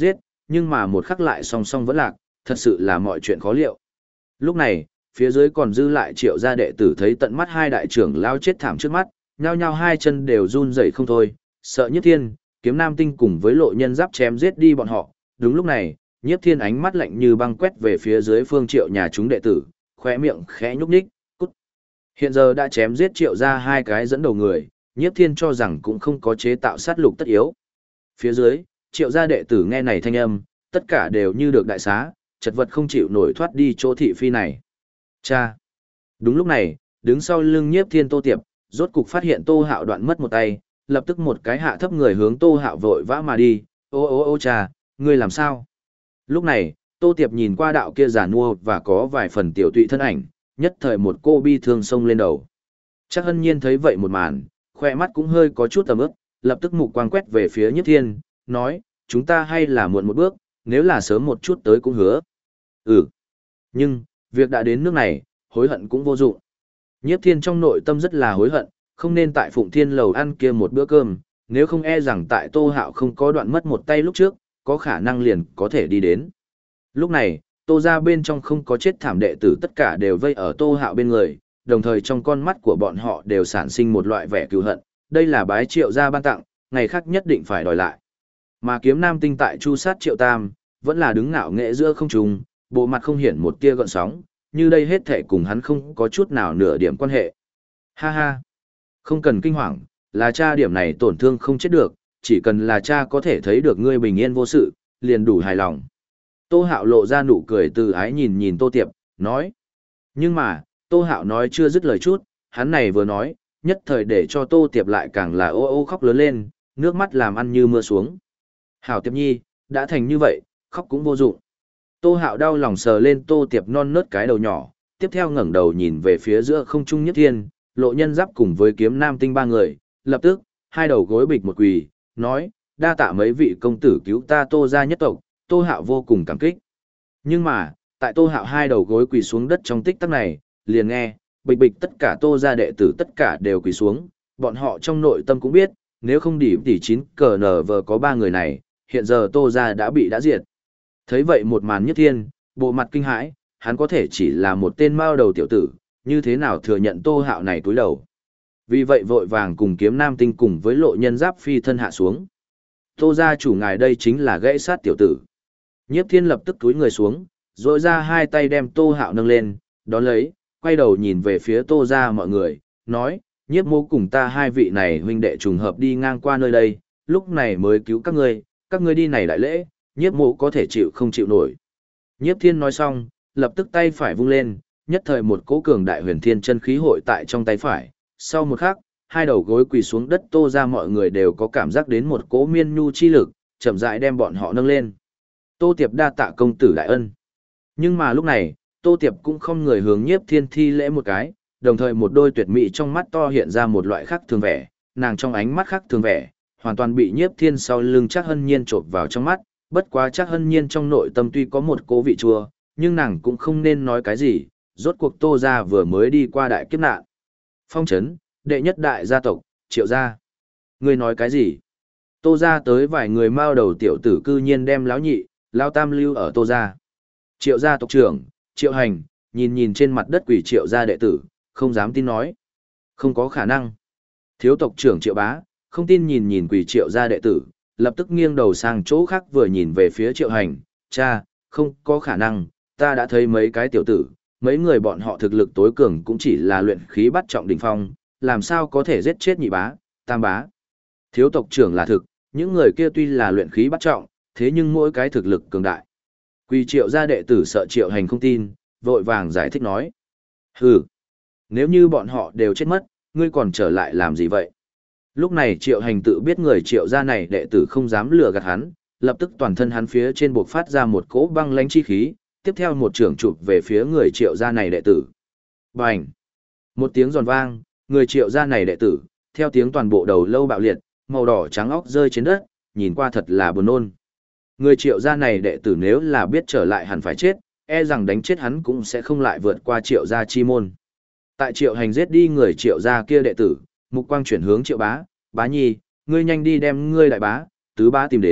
nhưng mà một khắc lại song song vẫn lạc, thật sự là mọi chuyện khó liệu. Lúc này, phía dưới còn dư lại Triệu gia đệ tử thấy tận mắt hai đại trưởng lao chết thảm trước mắt, nhao nhao hai chân đều run rẩy không thôi, sợ Nhiếp Thiên, Kiếm Nam Tinh cùng với Lộ Nhân Giáp chém giết đi bọn họ. Đúng lúc này, Nhiếp Thiên ánh mắt lạnh như băng quét về phía dưới phương Triệu nhà chúng đệ tử, khóe miệng khẽ nhúc nhích, cút. Hiện giờ đã chém giết Triệu gia hai cái dẫn đầu người, Nhiếp Thiên cho rằng cũng không có chế tạo sát lục tất yếu. Phía dưới, Triệu gia đệ tử nghe này thanh âm, tất cả đều như được đại xá, chật vật không chịu nổi thoát đi chỗ thị phi này. Cha! Đúng lúc này, đứng sau lưng Nhiếp Thiên Tô Tiệp, rốt cục phát hiện Tô Hạo đoạn mất một tay, lập tức một cái hạ thấp người hướng Tô Hạo vội vã mà đi. Ô cha, ngươi làm sao? Lúc này, Tô Tiệp nhìn qua đạo kia già nua và có vài phần tiểu tụy thân ảnh, nhất thời một cô bi thương sông lên đầu. Chắc Hân Nhiên thấy vậy một màn, khoe mắt cũng hơi có chút tầm ướp, lập tức mục quang quét về phía Nhiếp Thiên, nói, chúng ta hay là muộn một bước, nếu là sớm một chút tới cũng hứa. Nhưng, việc đã đến nước này, hối hận cũng vô dụng. Nhiếp Thiên trong nội tâm rất là hối hận, không nên tại Phụng Thiên lầu ăn kia một bữa cơm, nếu không e rằng tại Tô Hạo không có đoạn mất một tay lúc trước, có khả năng liền có thể đi đến. Lúc này, Tô gia bên trong không có chết thảm đệ tử tất cả đều vây ở Tô Hạo bên người, đồng thời trong con mắt của bọn họ đều sản sinh một loại vẻ cừu hận, đây là bái Triệu gia ban tặng, ngày khác nhất định phải đòi lại. Mà Kiếm Nam Tinh tại chu sát Triệu Tam, vẫn là đứng ngạo nghệ giữa không trung, bộ mặt không hiển một tia gợn sóng, như đây hết thể cùng hắn không có chút nào nửa điểm quan hệ. Ha ha! Không cần kinh hoàng, là cha điểm này tổn thương không chết được, chỉ cần là cha có thể thấy được ngươi bình yên vô sự, liền đủ hài lòng. Tô Hạo lộ ra nụ cười từ ái nhìn nhìn Tô Tiệp, nói. Nhưng mà, Tô Hạo nói chưa dứt lời chút, hắn này vừa nói, nhất thời để cho Tô Tiệp lại càng là ô khóc lớn lên, nước mắt làm ăn như mưa xuống. Hảo Tiệp Nhi, đã thành như vậy, khóc cũng vô dụng. Tô Hạo đau lòng sờ lên Tô Tiệp non nớt cái đầu nhỏ, tiếp theo ngẩng đầu nhìn về phía giữa không trung Nhất Thiên, Lộ Nhân Giáp cùng với Kiếm Nam Tinh ba người, lập tức, hai đầu gối bịch một quỳ, nói, đa tạ mấy vị công tử cứu ta Tô gia nhất tộc, Tô Hạo vô cùng cảm kích. Nhưng mà, tại Tô Hạo hai đầu gối quỳ xuống đất trong tích tắc này, liền nghe, bịch bịch tất cả Tô gia đệ tử tất cả đều quỳ xuống, bọn họ trong nội tâm cũng biết, nếu không đỉ tỷ 9 cờ nở vờ có ba người này, hiện giờ Tô gia đã diệt. Thấy vậy một màn Nhất Thiên, bộ mặt kinh hãi, hắn có thể chỉ là một tên mao đầu tiểu tử, như thế nào thừa nhận Tô Hạo này túi đầu. Vì vậy vội vàng cùng Kiếm Nam Tinh cùng với Lộ Nhân Giáp phi thân hạ xuống. Tô gia chủ ngài đây chính là gãy sát tiểu tử. Nhiếp Thiên lập tức túi người xuống, rỗi ra hai tay đem Tô Hạo nâng lên, đón lấy, quay đầu nhìn về phía Tô gia mọi người, nói, Nhiếp mô cùng ta hai vị này huynh đệ trùng hợp đi ngang qua nơi đây, lúc này mới cứu các ngươi đi này đại lễ, Nhiếp mô có thể chịu không chịu nổi. Nhiếp Thiên nói xong, lập tức tay phải vung lên, nhất thời một cỗ cường đại huyền thiên chân khí hội tại trong tay phải, sau một khắc, hai đầu gối quỳ xuống đất Tô gia mọi người đều có cảm giác đến một cỗ miên nhu chi lực, chậm rãi đem bọn họ nâng lên. Tô Tiệp đa tạ công tử đại ân. Nhưng mà lúc này, Tô Tiệp cũng không người hướng Nhiếp Thiên thi lễ một cái, đồng thời một đôi tuyệt mỹ trong mắt to hiện ra một loại khác thường vẻ, nàng trong ánh mắt khác thường vẻ, hoàn toàn bị Nhiếp Thiên sau lưng Trác Hân Nhiên chộp vào trong mắt, bất quá Trác Hân Nhiên trong nội tâm tuy có một cố vị chua, nhưng nàng cũng không nên nói cái gì, rốt cuộc Tô gia vừa mới đi qua đại kiếp nạn. Phong trấn, đệ nhất đại gia tộc, Triệu gia. Ngươi nói cái gì? Tô gia tới vài người mao đầu tiểu tử cư nhiên đem lão nhị, lão tam lưu ở Tô gia. Triệu gia tộc trưởng, Triệu Hành, nhìn trên mặt đất quỷ Triệu gia đệ tử, không dám tin nói. Không có khả năng. Thiếu tộc trưởng Triệu Bá, không tin nhìn quỷ Triệu gia đệ tử, lập tức nghiêng đầu sang chỗ khác vừa nhìn về phía Triệu Hành, cha, không có khả năng, ta đã thấy mấy cái tiểu tử, mấy người bọn họ thực lực tối cường cũng chỉ là luyện khí bắt trọng đỉnh phong, làm sao có thể giết chết nhị bá, tam bá. Thiếu tộc trưởng là thực, những người kia tuy là luyện khí bắt trọng, thế nhưng mỗi cái thực lực cường đại. Quỳ Triệu gia đệ tử sợ Triệu Hành không tin, vội vàng giải thích nói. Hừ, nếu như bọn họ đều chết mất, ngươi còn trở lại làm gì vậy? Lúc này Triệu Hành tự biết người Triệu gia này đệ tử không dám lừa gạt hắn, lập tức toàn thân hắn phía trên buộc phát ra một cỗ băng lãnh chi khí, tiếp theo một trường chụp về phía người Triệu gia này đệ tử. Bành! Một tiếng giòn vang, người Triệu gia này đệ tử, theo tiếng toàn bộ đầu lâu bạo liệt, màu đỏ trắng óc rơi trên đất, nhìn qua thật là buồn nôn. Người Triệu gia này đệ tử nếu là biết trở lại hẳn phải chết, e rằng đánh chết hắn cũng sẽ không lại vượt qua Triệu gia chi môn. Tại Triệu Hành giết đi người Triệu gia kia đệ tử, mục quang chuyển hướng Triệu Bá, Bá Nhi, ngươi nhanh đi đem ngươi đại bá, tứ bá tìm đến,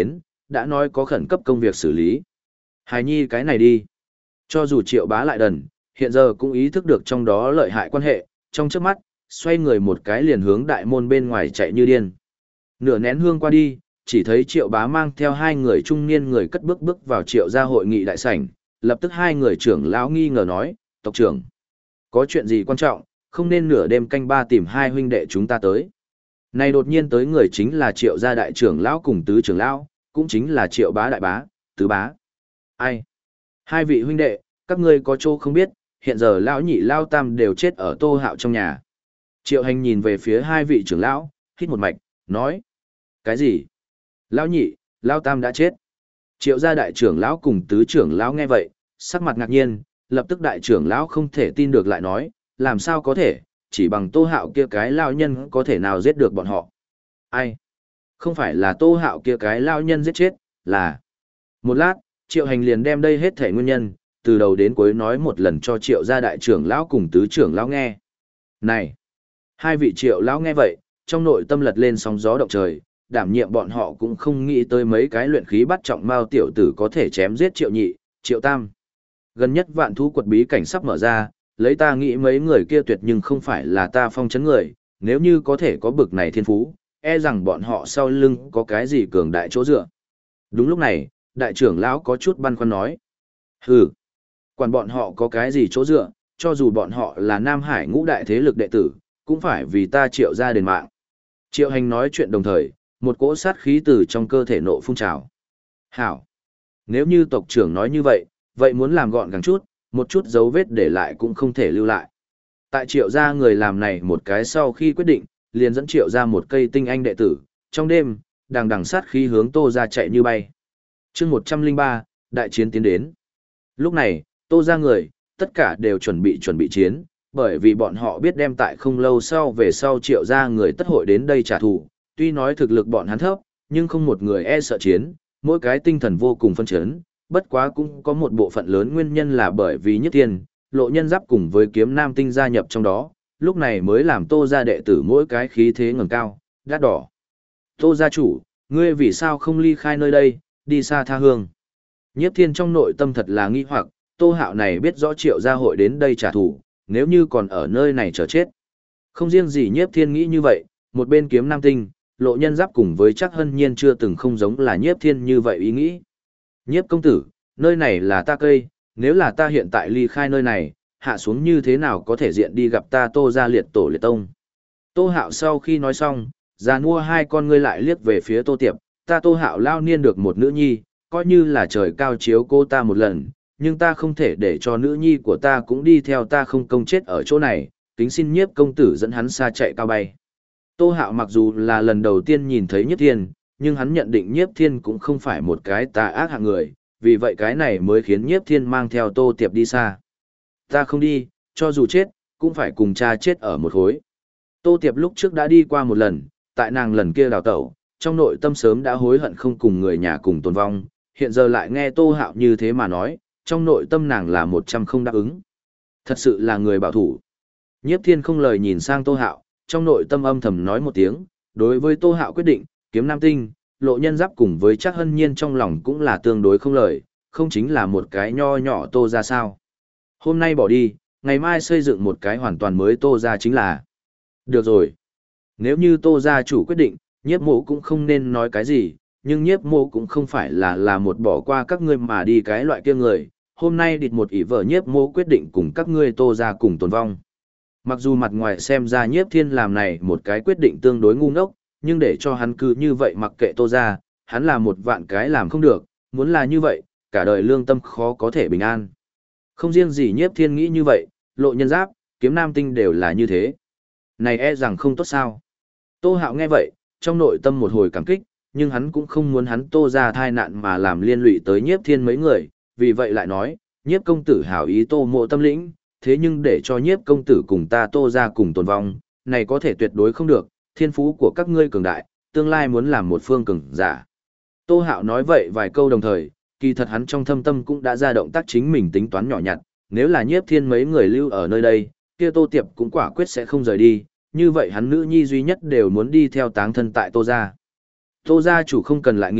đã nói có khẩn cấp công việc xử lý. Hài nhi cái này đi. Cho dù Triệu Bá lại đần, hiện giờ cũng ý thức được trong đó lợi hại quan hệ, trong chớp mắt, xoay người một cái liền hướng đại môn bên ngoài chạy như điên. Nửa nén hương qua đi, chỉ thấy Triệu Bá mang theo hai người trung niên người cất bước bước vào Triệu gia hội nghị đại sảnh, lập tức hai người trưởng lão nghi ngờ nói, tộc trưởng, có chuyện gì quan trọng, không nên nửa đêm canh ba tìm hai huynh đệ chúng ta tới. Này đột nhiên tới người chính là Triệu gia đại trưởng lão cùng tứ trưởng lão, cũng chính là Triệu Bá đại bá, tứ bá. Ai? Hai vị huynh đệ, các ngươi có chỗ không biết, hiện giờ lão nhị lão tam đều chết ở Tô Hạo trong nhà. Triệu Hành nhìn về phía hai vị trưởng lão, hít một mạch, nói. Cái gì? Lão nhị, lão tam đã chết. Triệu gia đại trưởng lão cùng tứ trưởng lão nghe vậy, sắc mặt ngạc nhiên, lập tức đại trưởng lão không thể tin được lại nói, làm sao có thể, chỉ bằng Tô Hạo kia cái lão nhân có thể nào giết được bọn họ. Ai? Không phải là Tô Hạo kia cái lão nhân giết chết, là... Một lát, Triệu Hành liền đem đây hết thể nguyên nhân, từ đầu đến cuối nói một lần cho Triệu gia đại trưởng lão cùng tứ trưởng lão nghe. Này! Hai vị Triệu lão nghe vậy, trong nội tâm lật lên sóng gió động trời, đảm nhiệm bọn họ cũng không nghĩ tới mấy cái luyện khí bắt trọng mao tiểu tử có thể chém giết Triệu nhị, Triệu tam. Gần nhất vạn thú quật bí cảnh sắp mở ra, lấy ta nghĩ mấy người kia tuyệt nhưng không phải là ta phong chấn người, nếu như có thể có bực này thiên phú, e rằng bọn họ sau lưng có cái gì cường đại chỗ dựa. Đúng lúc này, đại trưởng lão có chút băn khoăn nói. Hừ, quản bọn họ có cái gì chỗ dựa, cho dù bọn họ là Nam Hải ngũ đại thế lực đệ tử, cũng phải vì ta Triệu gia đền mạng. Triệu Hành nói chuyện đồng thời, một cỗ sát khí từ trong cơ thể nộ phun trào. Hảo, nếu như tộc trưởng nói như vậy, vậy muốn làm gọn gàng chút, một chút dấu vết để lại cũng không thể lưu lại. Tại Triệu gia người làm này một cái sau khi quyết định, liền dẫn Triệu gia một cây tinh anh đệ tử, trong đêm, đằng đằng sát khí hướng Tô gia chạy như bay. Chương 103, đại chiến tiến đến. Lúc này, Tô gia người, tất cả đều chuẩn bị chiến, bởi vì bọn họ biết đem tại không lâu sau về sau Triệu gia người tất hội đến đây trả thù, tuy nói thực lực bọn hắn thấp, nhưng không một người e sợ chiến, mỗi cái tinh thần vô cùng phấn chấn, bất quá cũng có một bộ phận lớn nguyên nhân là bởi vì Nhất Thiên, Lộ Nhân Giáp cùng với Kiếm Nam Tinh gia nhập trong đó, lúc này mới làm Tô gia đệ tử mỗi cái khí thế ngẩng cao, đắt đỏ. Tô gia chủ, ngươi vì sao không ly khai nơi đây, đi xa tha hương? Nhiếp Thiên trong nội tâm thật là nghi hoặc, Tô Hạo này biết rõ Triệu gia hội đến đây trả thù, nếu như còn ở nơi này chờ chết. Không riêng gì Nhiếp Thiên nghĩ như vậy, một bên Kiếm Nam Tinh, Lộ Nhân Giáp cùng với Trác Hân Nhiên chưa từng không giống là Nhiếp Thiên như vậy ý nghĩ. Nhiếp công tử, nơi này là ta cây, nếu là ta hiện tại ly khai nơi này, hạ xuống như thế nào có thể diện đi gặp ta Tô gia liệt tổ liệt tông. Tô Hạo sau khi nói xong, già mua hai con ngươi lại liếc về phía Tô Tiệp, ta Tô Hạo lao niên được một nữ nhi, coi như là trời cao chiếu cô ta một lần, nhưng ta không thể để cho nữ nhi của ta cũng đi theo ta không công chết ở chỗ này, kính xin Nhiếp công tử dẫn hắn xa chạy cao bay. Tô Hạo mặc dù là lần đầu tiên nhìn thấy Nhiếp Thiên, nhưng hắn nhận định Nhiếp Thiên cũng không phải một cái tà ác hạng người, vì vậy cái này mới khiến Nhiếp Thiên mang theo Tô Tiệp đi xa. Ta không đi, cho dù chết, cũng phải cùng cha chết ở một khối. Tô Tiệp lúc trước đã đi qua một lần, tại nàng lần kia đào tẩu, trong nội tâm sớm đã hối hận không cùng người nhà cùng tồn vong, hiện giờ lại nghe Tô Hạo như thế mà nói, trong nội tâm nàng là 100 không đáp ứng. Thật sự là người bảo thủ. Nhiếp Thiên không lời nhìn sang Tô Hạo, trong nội tâm âm thầm nói một tiếng, đối với Tô Hạo quyết định, Kiếm Nam Tinh, Lộ Nhân Giáp cùng với Trác Hân Nhiên trong lòng cũng là tương đối không lời, không chính là một cái nho nhỏ Tô ra sao. Hôm nay bỏ đi, ngày mai xây dựng một cái hoàn toàn mới Tô ra chính là. Được rồi. Nếu như Tô gia chủ quyết định, Nhiếp mộ cũng không nên nói cái gì, nhưng Nhiếp mộ cũng không phải là một bỏ qua các ngươi mà đi cái loại kia người. Hôm nay địt một ỷ vợ Nhiếp mộ quyết định cùng các ngươi Tô gia cùng tồn vong. Mặc dù mặt ngoài xem ra Nhiếp Thiên làm này một cái quyết định tương đối ngu ngốc, nhưng để cho hắn cứ như vậy mặc kệ Tô gia, hắn là một vạn cái làm không được, muốn là như vậy, cả đời lương tâm khó có thể bình an. Không riêng gì Nhiếp Thiên nghĩ như vậy, Lộ Nhân Giáp, Kiếm Nam Tinh đều là như thế. Này e rằng không tốt sao. Tô Hạo nghe vậy, trong nội tâm một hồi cảm kích, nhưng hắn cũng không muốn hắn Tô gia thai nạn mà làm liên lụy tới Nhiếp Thiên mấy người, vì vậy lại nói, Nhiếp công tử hảo ý Tô mộ tâm lĩnh, thế nhưng để cho Nhiếp công tử cùng ta Tô gia cùng tồn vong, này có thể tuyệt đối không được, thiên phú của các ngươi cường đại, tương lai muốn làm một phương cường giả. Tô Hạo nói vậy vài câu đồng thời, kỳ thật hắn trong thâm tâm cũng đã ra động tác chính mình tính toán nhỏ nhặt, nếu là Nhiếp Thiên mấy người lưu ở nơi đây, kia Tô Tiệp cũng quả quyết sẽ không rời đi, như vậy hắn nữ nhi duy nhất đều muốn đi theo táng thân tại Tô gia. Tô gia chủ không cần lại nghị,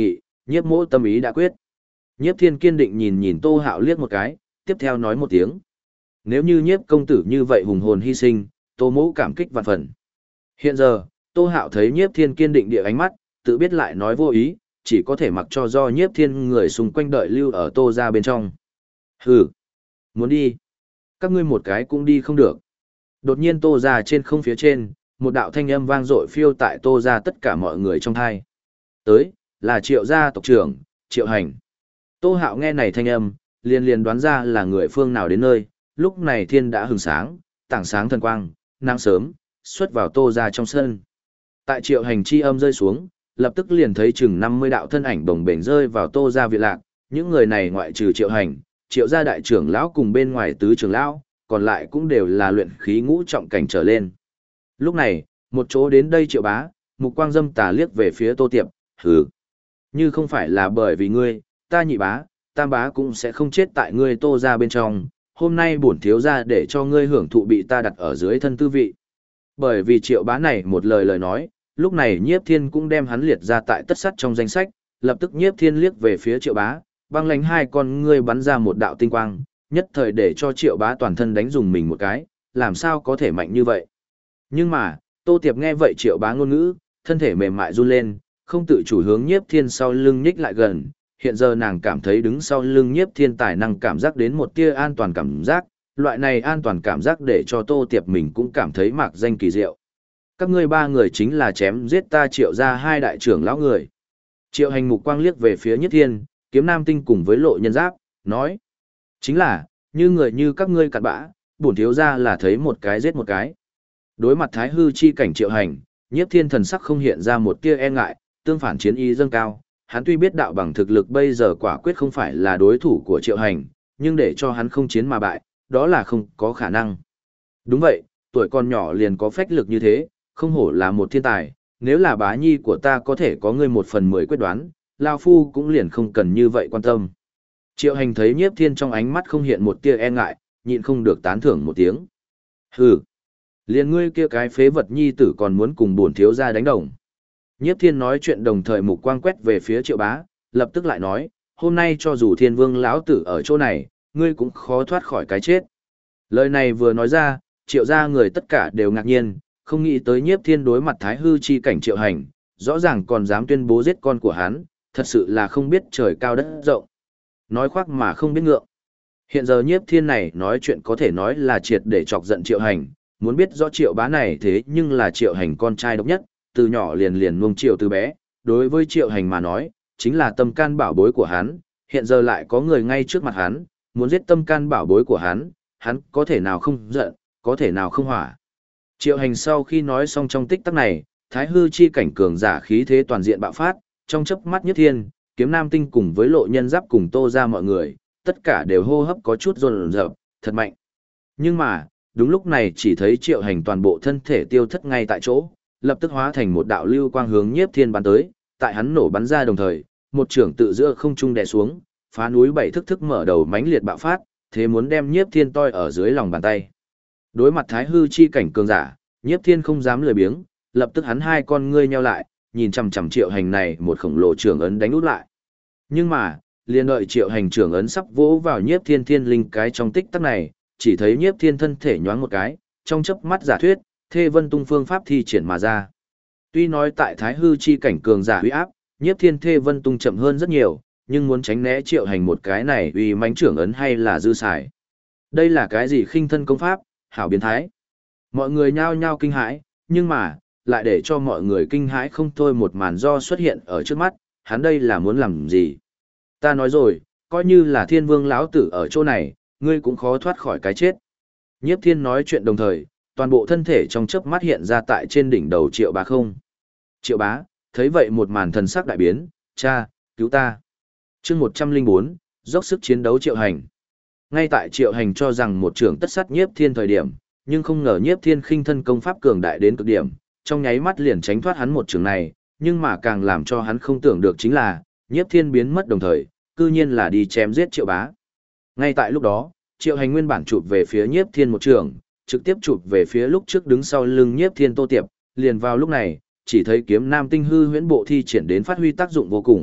nhiếp mỗ tâm ý đã quyết. Nhiếp thiên kiên định nhìn nhìn Tô Hạo liếc một cái, tiếp theo nói một tiếng. Nếu như nhiếp công tử như vậy hùng hồn hy sinh, Tô mỗ cảm kích vạn phần. Hiện giờ, Tô Hạo thấy nhiếp thiên kiên định địa ánh mắt, tự biết lại nói vô ý, chỉ có thể mặc cho do nhiếp thiên người xung quanh đợi lưu ở Tô ra bên trong. Hừ, muốn đi. Các ngươi một cái cũng đi không được. Đột nhiên Tô ra trên không phía trên, một đạo thanh âm vang dội phiêu tại Tô ra tất cả mọi người trong thai. Tới, là Triệu gia tộc trưởng, Triệu Hành. Tô Hạo nghe này thanh âm, liền liền đoán ra là người phương nào đến nơi, lúc này thiên đã hừng sáng, tảng sáng thần quang, nắng sớm, xuất vào Tô ra trong sân. Tại Triệu Hành chi âm rơi xuống, lập tức liền thấy chừng 50 đạo thân ảnh bồng bềnh rơi vào Tô ra viện lạc, những người này ngoại trừ Triệu Hành, Triệu gia đại trưởng lão cùng bên ngoài tứ trưởng lão, còn lại cũng đều là luyện khí ngũ trọng cảnh trở lên. Lúc này, một chỗ đến đây Triệu bá, mục quang dâm tà liếc về phía Tô Tiệp, hừ. Như không phải là bởi vì ngươi, ta nhị bá, tam bá cũng sẽ không chết tại ngươi Tô ra bên trong, hôm nay bổn thiếu ra để cho ngươi hưởng thụ bị ta đặt ở dưới thân tư vị. Bởi vì Triệu bá này một lời nói, lúc này Nhiếp Thiên cũng đem hắn liệt ra tại tất sắt trong danh sách, lập tức Nhiếp Thiên liếc về phía Triệu bá, băng lánh hai con ngươi bắn ra một đạo tinh quang, nhất thời để cho Triệu bá toàn thân đánh dùng mình một cái, làm sao có thể mạnh như vậy. Nhưng mà, Tô Tiệp nghe vậy Triệu bá ngôn ngữ, thân thể mềm mại run lên, không tự chủ hướng Nhiếp Thiên sau lưng nhích lại gần, hiện giờ nàng cảm thấy đứng sau lưng Nhiếp Thiên tài năng cảm giác đến một tia an toàn cảm giác, loại này an toàn cảm giác để cho Tô Tiệp mình cũng cảm thấy mạc danh kỳ diệu. Các ngươi ba người chính là chém giết ta Triệu ra hai đại trưởng lão người. Triệu Hành mục quang liếc về phía Nhiếp Thiên, Kiếm Nam Tinh cùng với Lộ Nhân Giáp, nói. Chính là, như người như các ngươi cặn bã, bổn thiếu ra là thấy một cái giết một cái. Đối mặt thái hư chi cảnh Triệu Hành, Nhiếp Thiên thần sắc không hiện ra một tia e ngại, tương phản chiến ý dâng cao. Hắn tuy biết đạo bằng thực lực bây giờ quả quyết không phải là đối thủ của Triệu Hành, nhưng để cho hắn không chiến mà bại, đó là không có khả năng. Đúng vậy, tuổi còn nhỏ liền có phách lực như thế, không hổ là một thiên tài, nếu là bá nhi của ta có thể có ngươi 1/10 quyết đoán, Lao Phu cũng liền không cần như vậy quan tâm. Triệu Hành thấy Nhiếp Thiên trong ánh mắt không hiện một tia e ngại, nhịn không được tán thưởng một tiếng. Hừ, liền ngươi kia cái phế vật nhi tử còn muốn cùng bổn thiếu gia đánh đồng. Nhiếp Thiên nói chuyện đồng thời mục quang quét về phía Triệu bá, lập tức lại nói, hôm nay cho dù Thiên Vương lão tử ở chỗ này, ngươi cũng khó thoát khỏi cái chết. Lời này vừa nói ra, Triệu gia người tất cả đều ngạc nhiên, không nghĩ tới Nhiếp Thiên đối mặt thái hư chi cảnh Triệu Hành, rõ ràng còn dám tuyên bố giết con của hắn, thật sự là không biết trời cao đất rộng. Nói khoác mà không biết ngượng. Hiện giờ Nhiếp Thiên này nói chuyện có thể nói là triệt để chọc giận Triệu Hành, muốn biết rõ Triệu bá này thế nhưng là Triệu Hành con trai độc nhất, từ nhỏ liền liền nuông Triệu từ bé, đối với Triệu Hành mà nói, chính là tâm can bảo bối của hắn, hiện giờ lại có người ngay trước mặt hắn, muốn giết tâm can bảo bối của hắn có thể nào không giận, có thể nào không hỏa. Triệu Hành sau khi nói xong trong tích tắc này, thái hư chi cảnh cường giả khí thế toàn diện bạo phát, trong chớp mắt Nhất Thiên, Kiếm Nam Tinh cùng với Lộ Nhân Giáp cùng Tô ra mọi người, tất cả đều hô hấp có chút run rợn, thật mạnh. Nhưng mà, đúng lúc này chỉ thấy Triệu Hành toàn bộ thân thể tiêu thất ngay tại chỗ, lập tức hóa thành một đạo lưu quang hướng Nhiếp Thiên bắn tới, tại hắn nổ bắn ra đồng thời, một trưởng tự giữa không trung đè xuống, phá núi bảy thức thức mở đầu mãnh liệt bạo phát, thế muốn đem Nhiếp Thiên toi ở dưới lòng bàn tay. Đối mặt thái hư chi cảnh cường giả, Nhiếp Thiên không dám lười biếng, lập tức hắn hai con ngươi nheo lại, nhìn chằm chằm Triệu Hành này một khổng lồ trưởng ấn đánh út lại. Nhưng mà, liền đợi Triệu Hành trưởng ấn sắp vỗ vào Nhiếp Thiên thiên linh cái trong tích tắc này, chỉ thấy Nhiếp Thiên thân thể nhoáng một cái, trong chớp mắt giả thuyết, Thê Vân Tung phương pháp thi triển mà ra. Tuy nói tại thái hư chi cảnh cường giả uy áp, Nhiếp Thiên Thê Vân Tung chậm hơn rất nhiều, nhưng muốn tránh né Triệu Hành một cái này uy mãnh trưởng ấn hay là dư xài. Đây là cái gì khinh thân công pháp, hảo biến thái. Mọi người nhao nhao kinh hãi, nhưng mà, lại để cho mọi người kinh hãi không thôi một màn do xuất hiện ở trước mắt, hắn đây là muốn làm gì? Ta nói rồi, coi như là Thiên Vương lão tử ở chỗ này, ngươi cũng khó thoát khỏi cái chết. Nhiếp Thiên nói chuyện đồng thời, toàn bộ thân thể trong chớp mắt hiện ra tại trên đỉnh đầu Triệu bá không. Triệu bá, thấy vậy một màn thần sắc đại biến, cha, cứu ta. Chương 104, dốc sức chiến đấu Triệu Hành. Ngay tại Triệu Hành cho rằng một trưởng tất sát Nhiếp Thiên thời điểm, nhưng không ngờ Nhiếp Thiên khinh thân công pháp cường đại đến cực điểm, trong nháy mắt liền tránh thoát hắn một trường này, nhưng mà càng làm cho hắn không tưởng được chính là, Nhiếp Thiên biến mất đồng thời, cư nhiên là đi chém giết Triệu bá. Ngay tại lúc đó, Triệu Hành nguyên bản chụp về phía Nhiếp Thiên một trường, trực tiếp chụp về phía lúc trước đứng sau lưng Nhiếp Thiên Tô Tiệp, liền vào lúc này, chỉ thấy Kiếm Nam Tinh hư huyễn bộ thi triển đến phát huy tác dụng vô cùng,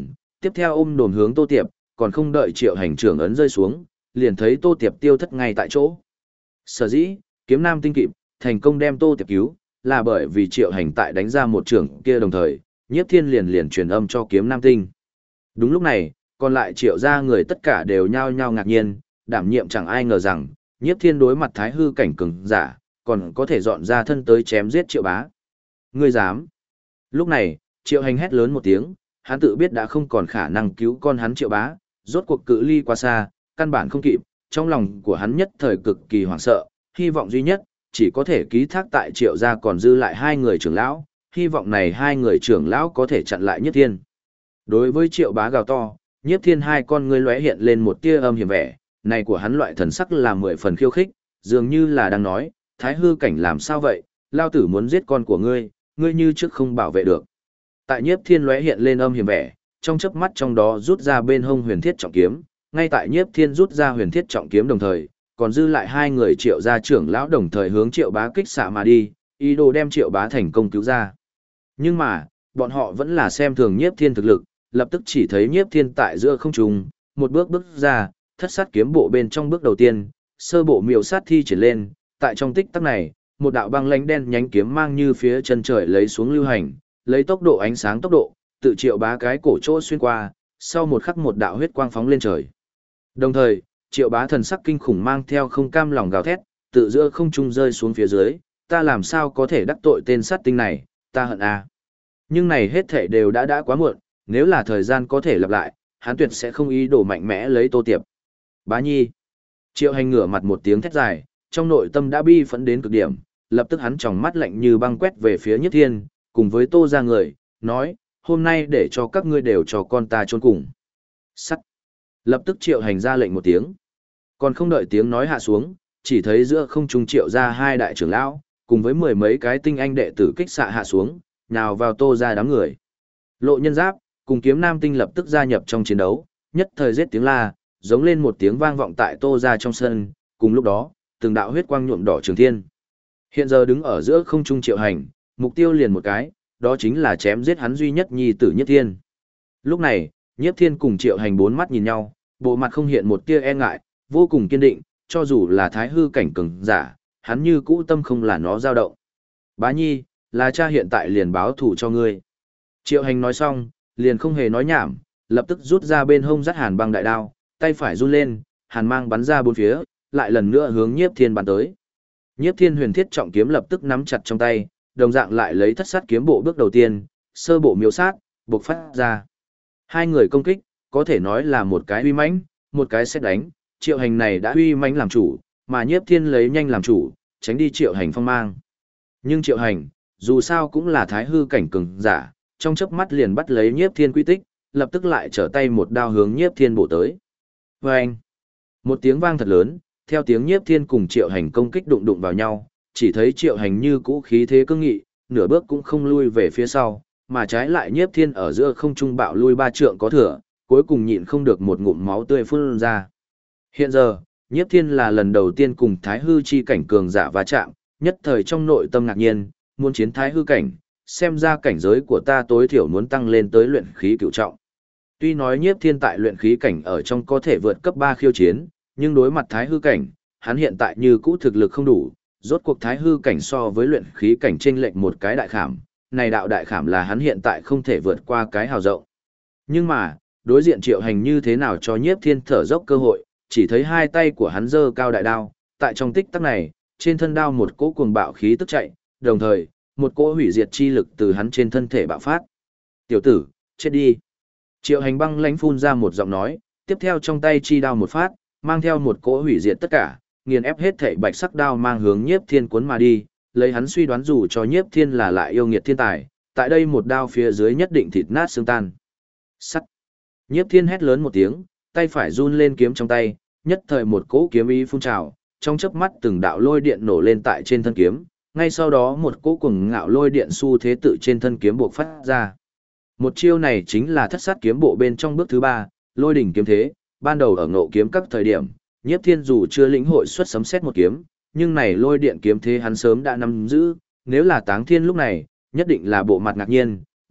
tiếp theo ôm đồm hướng Tô Tiệp, còn không đợi Triệu Hành trưởng ấn rơi xuống, liền thấy Tô Tiệp tiêu thất ngay tại chỗ. Sở dĩ, kiếm nam tinh kịp, thành công đem Tô Tiệp cứu, là bởi vì Triệu Hành tại đánh ra một trưởng kia đồng thời, Nhiếp Thiên liền truyền âm cho kiếm nam tinh. Đúng lúc này, còn lại Triệu gia người tất cả đều nhao nhao ngạc nhiên, đảm nhiệm chẳng ai ngờ rằng, Nhiếp Thiên đối mặt thái hư cảnh cường giả, còn có thể dọn ra thân tới chém giết Triệu Bá. Ngươi dám? Lúc này, Triệu Hành hét lớn một tiếng, hắn tự biết đã không còn khả năng cứu con hắn Triệu Bá, rốt cuộc cự ly quá xa, căn bản không kịp, trong lòng của hắn nhất thời cực kỳ hoảng sợ, hy vọng duy nhất, chỉ có thể ký thác tại Triệu gia còn dư lại hai người trưởng lão, hy vọng này hai người trưởng lão có thể chặn lại Nhiếp Thiên. Đối với Triệu Bá gào to, Nhiếp Thiên hai con ngươi lóe hiện lên một tia âm hiểm vẻ, này của hắn loại thần sắc là 10 phần khiêu khích, dường như là đang nói, thái hư cảnh làm sao vậy, lao tử muốn giết con của ngươi, ngươi như trước không bảo vệ được. Tại Nhiếp Thiên lóe hiện lên âm hiểm vẻ, trong chớp mắt trong đó rút ra bên hông huyền thiết trọng kiếm, ngay tại Nhiếp Thiên rút ra huyền thiết trọng kiếm đồng thời, còn dư lại hai người Triệu gia trưởng lão đồng thời hướng Triệu Bá kích xạ mà đi, ý đồ đem Triệu Bá thành công cứu ra. Nhưng mà, bọn họ vẫn là xem thường Nhiếp Thiên thực lực, lập tức chỉ thấy Nhiếp Thiên tại giữa không trung, một bước bước ra, thất sát kiếm bộ bên trong bước đầu tiên, sơ bộ miểu sát thi triển lên, tại trong tích tắc này, một đạo băng lãnh đen nhánh kiếm mang như phía chân trời lấy xuống lưu hành, lấy tốc độ ánh sáng tốc độ, tự Triệu Bá cái cổ chỗ xuyên qua, sau một khắc một đạo huyết quang phóng lên trời. Đồng thời, Triệu Bá thần sắc kinh khủng mang theo không cam lòng gào thét, tự giữa không trung rơi xuống phía dưới, ta làm sao có thể đắc tội tên sát tinh này, ta hận a. Nhưng này hết thảy đều đã quá muộn, nếu là thời gian có thể lặp lại, hắn tuyệt sẽ không ý đồ mạnh mẽ lấy Tô Tiệp. Bá Nhi. Triệu Hành ngửa mặt một tiếng thét dài, trong nội tâm đã bi phẫn đến cực điểm, lập tức hắn tròng mắt lạnh như băng quét về phía Nhiếp Thiên, cùng với Tô gia người, nói, hôm nay để cho các ngươi đều cho con ta chôn cùng. Sắt. Lập tức Triệu Hành ra lệnh một tiếng. Còn không đợi tiếng nói hạ xuống, chỉ thấy giữa không trung Triệu gia hai đại trưởng lão, cùng với 10 mấy cái tinh anh đệ tử kích xạ hạ xuống, nhào vào Tô gia đám người. Lộ Nhân Giáp, cùng Kiếm Nam Tinh lập tức gia nhập trong chiến đấu, nhất thời giết tiếng la, giống lên một tiếng vang vọng tại Tô gia trong sân, cùng lúc đó, từng đạo huyết quang nhuộm đỏ trường thiên. Hiện giờ đứng ở giữa không trung Triệu Hành, mục tiêu liền một cái, đó chính là chém giết hắn duy nhất nhi tử Nhiếp Thiên. Lúc này, Nhiếp Thiên cùng Triệu Hành bốn mắt nhìn nhau, bộ mặt không hiện một tia e ngại, vô cùng kiên định, cho dù là thái hư cảnh cường giả, hắn như cũ tâm không là nó dao động. Bá Nhi, là cha hiện tại liền báo thù cho ngươi. Triệu Hành nói xong, liền không hề nói nhảm, lập tức rút ra bên hông dắt hàn băng đại đao, tay phải run lên, hàn mang bắn ra bốn phía, lại lần nữa hướng Nhiếp Thiên bắn tới. Nhiếp Thiên huyền thiết trọng kiếm lập tức nắm chặt trong tay, đồng dạng lại lấy thất sát kiếm bộ bước đầu tiên, sơ bộ miêu sát, bộc phát ra. Hai người công kích, có thể nói là một cái uy mãnh, một cái xét đánh, Triệu Hành này đã uy mãnh làm chủ, mà Nhiếp Thiên lấy nhanh làm chủ, tránh đi Triệu Hành phong mang. Nhưng Triệu Hành, dù sao cũng là thái hư cảnh cường giả, trong chớp mắt liền bắt lấy Nhiếp Thiên quy tích, lập tức lại trở tay một đao hướng Nhiếp Thiên bổ tới. Vâng! Một tiếng vang thật lớn, theo tiếng Nhiếp Thiên cùng Triệu Hành công kích đụng đụng vào nhau, chỉ thấy Triệu Hành như cũ khí thế cương nghị, nửa bước cũng không lui về phía sau, mà trái lại Nhiếp Thiên ở giữa không trung bạo lui 3 trượng có thừa, cuối cùng nhịn không được một ngụm máu tươi phun ra. Hiện giờ, Nhiếp Thiên là lần đầu tiên cùng Thái Hư chi cảnh cường giả va chạm, nhất thời trong nội tâm ngạc nhiên, muốn chiến Thái Hư cảnh, xem ra cảnh giới của ta tối thiểu muốn tăng lên tới luyện khí cửu trọng. Tuy nói Nhiếp Thiên tại luyện khí cảnh ở trong có thể vượt cấp 3 khiêu chiến, nhưng đối mặt Thái Hư cảnh, hắn hiện tại như cũ thực lực không đủ, rốt cuộc Thái Hư cảnh so với luyện khí cảnh chênh lệch một cái đại khảm, này đạo đại khảm là hắn hiện tại không thể vượt qua cái hào rộng. Nhưng mà, đối diện Triệu Hành như thế nào cho Nhiếp Thiên thở dốc cơ hội, chỉ thấy hai tay của hắn giơ cao đại đao, tại trong tích tắc này, trên thân đao một cỗ cuồng bạo khí tức chạy, đồng thời, một cỗ hủy diệt chi lực từ hắn trên thân thể bạo phát. "Tiểu tử, chết đi." Triệu Hành băng lãnh phun ra một giọng nói, tiếp theo trong tay chi đao một phát, mang theo một cỗ hủy diệt tất cả, nghiền ép hết thảy bạch sắc đao mang hướng Nhiếp Thiên cuốn mà đi, lấy hắn suy đoán dù cho Nhiếp Thiên là lại yêu nghiệt thiên tài, tại đây một đao phía dưới nhất định thịt nát xương tan. Sắt. Nhiếp Thiên hét lớn một tiếng, tay phải run lên kiếm trong tay, nhất thời một cỗ kiếm ý phun trào, trong chớp mắt từng đạo lôi điện nổ lên tại trên thân kiếm, ngay sau đó một cỗ cuồng ngạo lôi điện xu thế tự trên thân kiếm bộc phát ra. Một chiêu này chính là thất sát kiếm bộ bên trong bước thứ 3, lôi đỉnh kiếm thế, ban đầu ở ngộ kiếm các thời điểm, Nhiếp Thiên dù chưa lĩnh hội xuất sấm sét một kiếm, nhưng này lôi điện kiếm thế hắn sớm đã nắm giữ, nếu là Táng Thiên lúc này, nhất định là bộ mặt ngạc nhiên,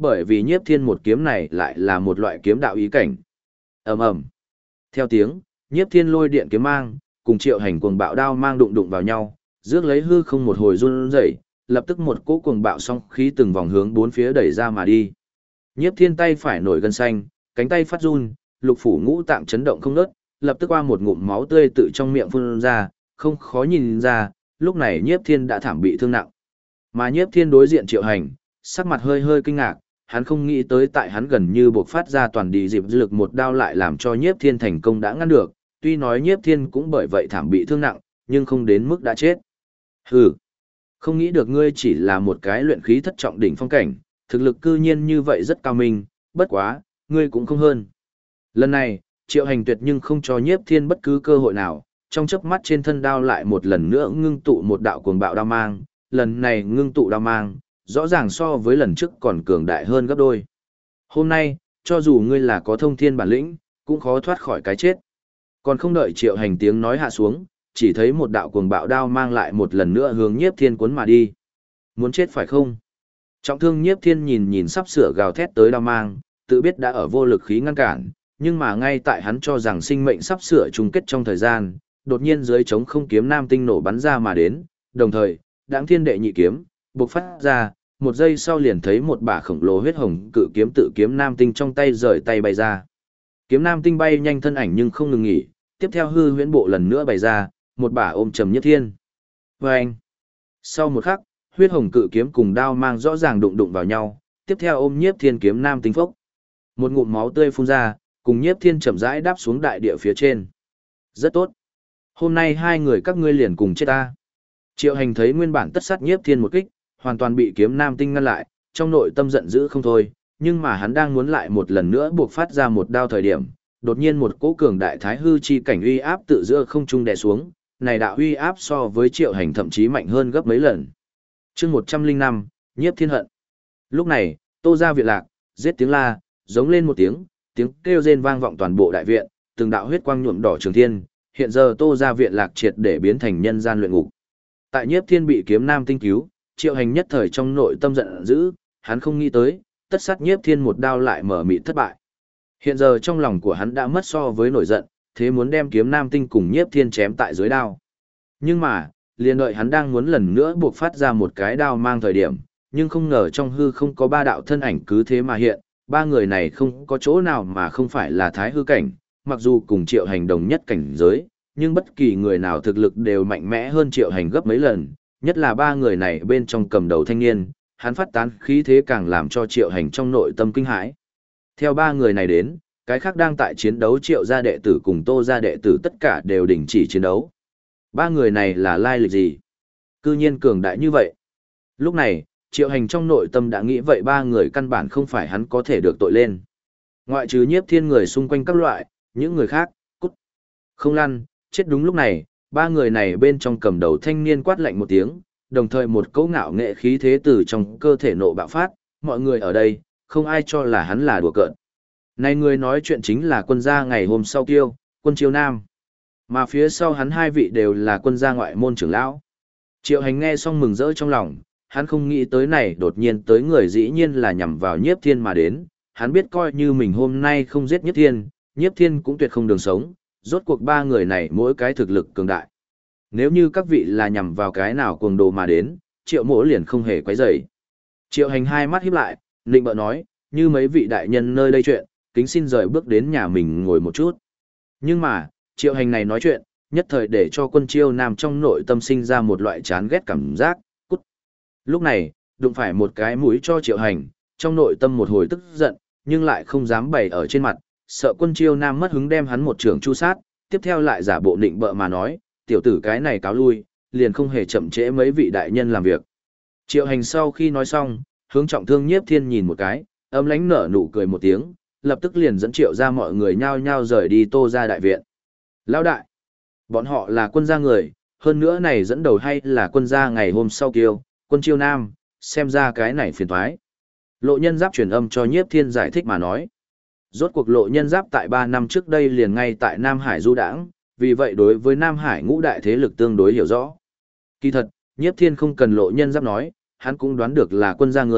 bởi vì nhiếp thiên một kiếm này lại là một loại kiếm đạo ý cảnh. Ầm ầm. Theo tiếng, nhiếp thiên lôi điện kiếm mang, cùng Triệu Hành cuồng bạo đao mang đụng đụng vào nhau, rước lấy hư không một hồi run rẩy, lập tức một cỗ cuồng bạo song khí từng vòng hướng bốn phía đẩy ra mà đi. Nhiếp thiên tay phải nổi gân xanh, cánh tay phát run, lục phủ ngũ tạng chấn động không ngớt, lập tức qua một ngụm máu tươi tự trong miệng phun ra, không khó nhìn ra, lúc này nhiếp thiên đã thảm bị thương nặng. Mà nhiếp thiên đối diện Triệu Hành, sắc mặt hơi hơi kinh ngạc, hắn không nghĩ tới tại hắn gần như buộc phát ra toàn đi dịp dư lực một đao lại làm cho nhiếp thiên thành công đã ngăn được, tuy nói nhiếp thiên cũng bởi vậy thảm bị thương nặng, nhưng không đến mức đã chết. Hừ, không nghĩ được ngươi chỉ là một cái luyện khí thất trọng đỉnh phong cảnh, thực lực cư nhiên như vậy rất cao minh, bất quá, ngươi cũng không hơn. Lần này, Triệu Hành tuyệt nhưng không cho nhiếp thiên bất cứ cơ hội nào, trong chớp mắt trên thân đao lại một lần nữa ngưng tụ một đạo cuồng bạo đao mang, lần này ngưng tụ đao mang, rõ ràng so với lần trước còn cường đại hơn gấp đôi. Hôm nay, cho dù ngươi là có thông thiên bản lĩnh, cũng khó thoát khỏi cái chết. Còn không đợi Triệu Hành tiếng nói hạ xuống, chỉ thấy một đạo cuồng bạo đao mang lại một lần nữa hướng nhiếp thiên cuốn mà đi. Muốn chết phải không? Trọng thương nhiếp thiên nhìn nhìn sắp sửa gào thét tới đao mang, tự biết đã ở vô lực khí ngăn cản, nhưng mà ngay tại hắn cho rằng sinh mệnh sắp sửa chung kết trong thời gian, đột nhiên dưới trống không kiếm nam tinh nổ bắn ra mà đến, đồng thời, đãng thiên đệ nhị kiếm, bộc phát ra, một giây sau liền thấy một bả khổng lồ huyết hồng cự kiếm tự kiếm nam tinh trong tay rời tay bay ra. Kiếm nam tinh bay nhanh thân ảnh nhưng không ngừng nghỉ, tiếp theo hư huyễn bộ lần nữa bày ra, một bả ôm trầm nhiếp thiên. Vâng! Sau một khắc, huyết hồng cự kiếm cùng đao mang rõ ràng đụng đụng vào nhau, tiếp theo ôm nhiếp thiên kiếm nam tinh phốc. Một ngụm máu tươi phun ra, cùng nhiếp thiên chậm rãi đáp xuống đại địa phía trên. Rất tốt. Hôm nay hai người các ngươi liền cùng chết ta. Triệu Hành thấy nguyên bản tất sát nhiếp thiên một kích, hoàn toàn bị kiếm nam tinh ngăn lại, trong nội tâm giận dữ không thôi, nhưng mà hắn đang muốn lại một lần nữa buộc phát ra một đao thời điểm, đột nhiên một cỗ cường đại thái hư chi cảnh uy áp tự giữa không trung đè xuống, này đạo uy áp so với Triệu Hành thậm chí mạnh hơn gấp mấy lần. Chương 105, Nhiếp Thiên Hận. Lúc này, Tô gia viện lạc, giết tiếng la, giống lên một tiếng, tiếng kêu rên vang vọng toàn bộ đại viện, từng đạo huyết quang nhuộm đỏ trường thiên, hiện giờ Tô gia viện lạc triệt để biến thành nhân gian luyện ngục. Tại Nhiếp Thiên bị kiếm nam tinh cứu, Triệu Hành nhất thời trong nội tâm giận dữ, hắn không nghĩ tới, tất sát Nhiếp Thiên một đao lại mở mịt thất bại. Hiện giờ trong lòng của hắn đã mất so với nổi giận, thế muốn đem kiếm nam tinh cùng Nhiếp Thiên chém tại dưới đao. Nhưng mà, liền đợi hắn đang muốn lần nữa buộc phát ra một cái đao mang thời điểm, nhưng không ngờ trong hư không có ba đạo thân ảnh cứ thế mà hiện, ba người này không có chỗ nào mà không phải là thái hư cảnh, mặc dù cùng Triệu Hành đồng nhất cảnh giới, nhưng bất kỳ người nào thực lực đều mạnh mẽ hơn Triệu Hành gấp mấy lần, nhất là ba người này bên trong cầm đầu thanh niên, hắn phát tán khí thế càng làm cho Triệu Hành trong nội tâm kinh hãi. Theo ba người này đến, cái khác đang tại chiến đấu Triệu gia đệ tử cùng Tô gia đệ tử tất cả đều đình chỉ chiến đấu. Ba người này là lai lịch gì? Cư nhiên cường đại như vậy. Lúc này, Triệu Hành trong nội tâm đã nghĩ vậy ba người căn bản không phải hắn có thể được tội lên. Ngoại trừ Nhiếp Thiên người xung quanh các loại, những người khác, cút. Không lăn, chết đúng lúc này, ba người này bên trong cầm đầu thanh niên quát lạnh một tiếng, đồng thời một cỗ ngạo nghệ khí thế từ trong cơ thể nộ bạo phát, mọi người ở đây, không ai cho là hắn là đùa cợt. Này người nói chuyện chính là quân gia ngày hôm sau Kiêu, quân Chiêu Nam. Mà phía sau hắn hai vị đều là quân gia ngoại môn trưởng lão. Triệu Hành nghe xong mừng rỡ trong lòng, hắn không nghĩ tới này đột nhiên tới người dĩ nhiên là nhằm vào Nhiếp Thiên mà đến, hắn biết coi như mình hôm nay không giết Nhiếp Thiên cũng tuyệt không đường sống, rốt cuộc ba người này mỗi cái thực lực cường đại. Nếu như các vị là nhằm vào cái nào cuồng đồ mà đến, Triệu Mỗ liền không hề quấy rầy. Triệu Hành hai mắt híp lại, định bợ nói, như mấy vị đại nhân nơi đây chuyện, kính xin rời bước đến nhà mình ngồi một chút. Nhưng mà, Triệu Hành này nói chuyện, nhất thời để cho quân Chiêu Nam trong nội tâm sinh ra một loại chán ghét cảm giác, cút. Lúc này, đụng phải một cái mũi cho Triệu Hành, trong nội tâm một hồi tức giận, nhưng lại không dám bày ở trên mặt, sợ quân Chiêu Nam mất hứng đem hắn một trường chu sát, tiếp theo lại giả bộ định bợ mà nói, tiểu tử cái này cáo lui, liền không hề chậm trễ mấy vị đại nhân làm việc. Triệu Hành sau khi nói xong, hướng Trọng Thương Nhiếp Thiên nhìn một cái, âm lãnh nở nụ cười một tiếng, lập tức liền dẫn Triệu ra mọi người nhao nhao rời đi Tô gia đại viện. Lão đại, bọn họ là quân gia người, hơn nữa này dẫn đầu hay là quân gia ngày hôm sau Kiêu, quân Chiêu Nam, xem ra cái này phiền toái. Lộ Nhân Giáp truyền âm cho Nhiếp Thiên giải thích mà nói. Rốt cuộc Lộ Nhân Giáp tại 3 năm trước đây liền ngay tại Nam Hải du đãng, vì vậy đối với Nam Hải ngũ đại thế lực tương đối hiểu rõ. Kỳ thật, Nhiếp Thiên không cần Lộ Nhân Giáp nói, hắn cũng đoán được là quân gia người,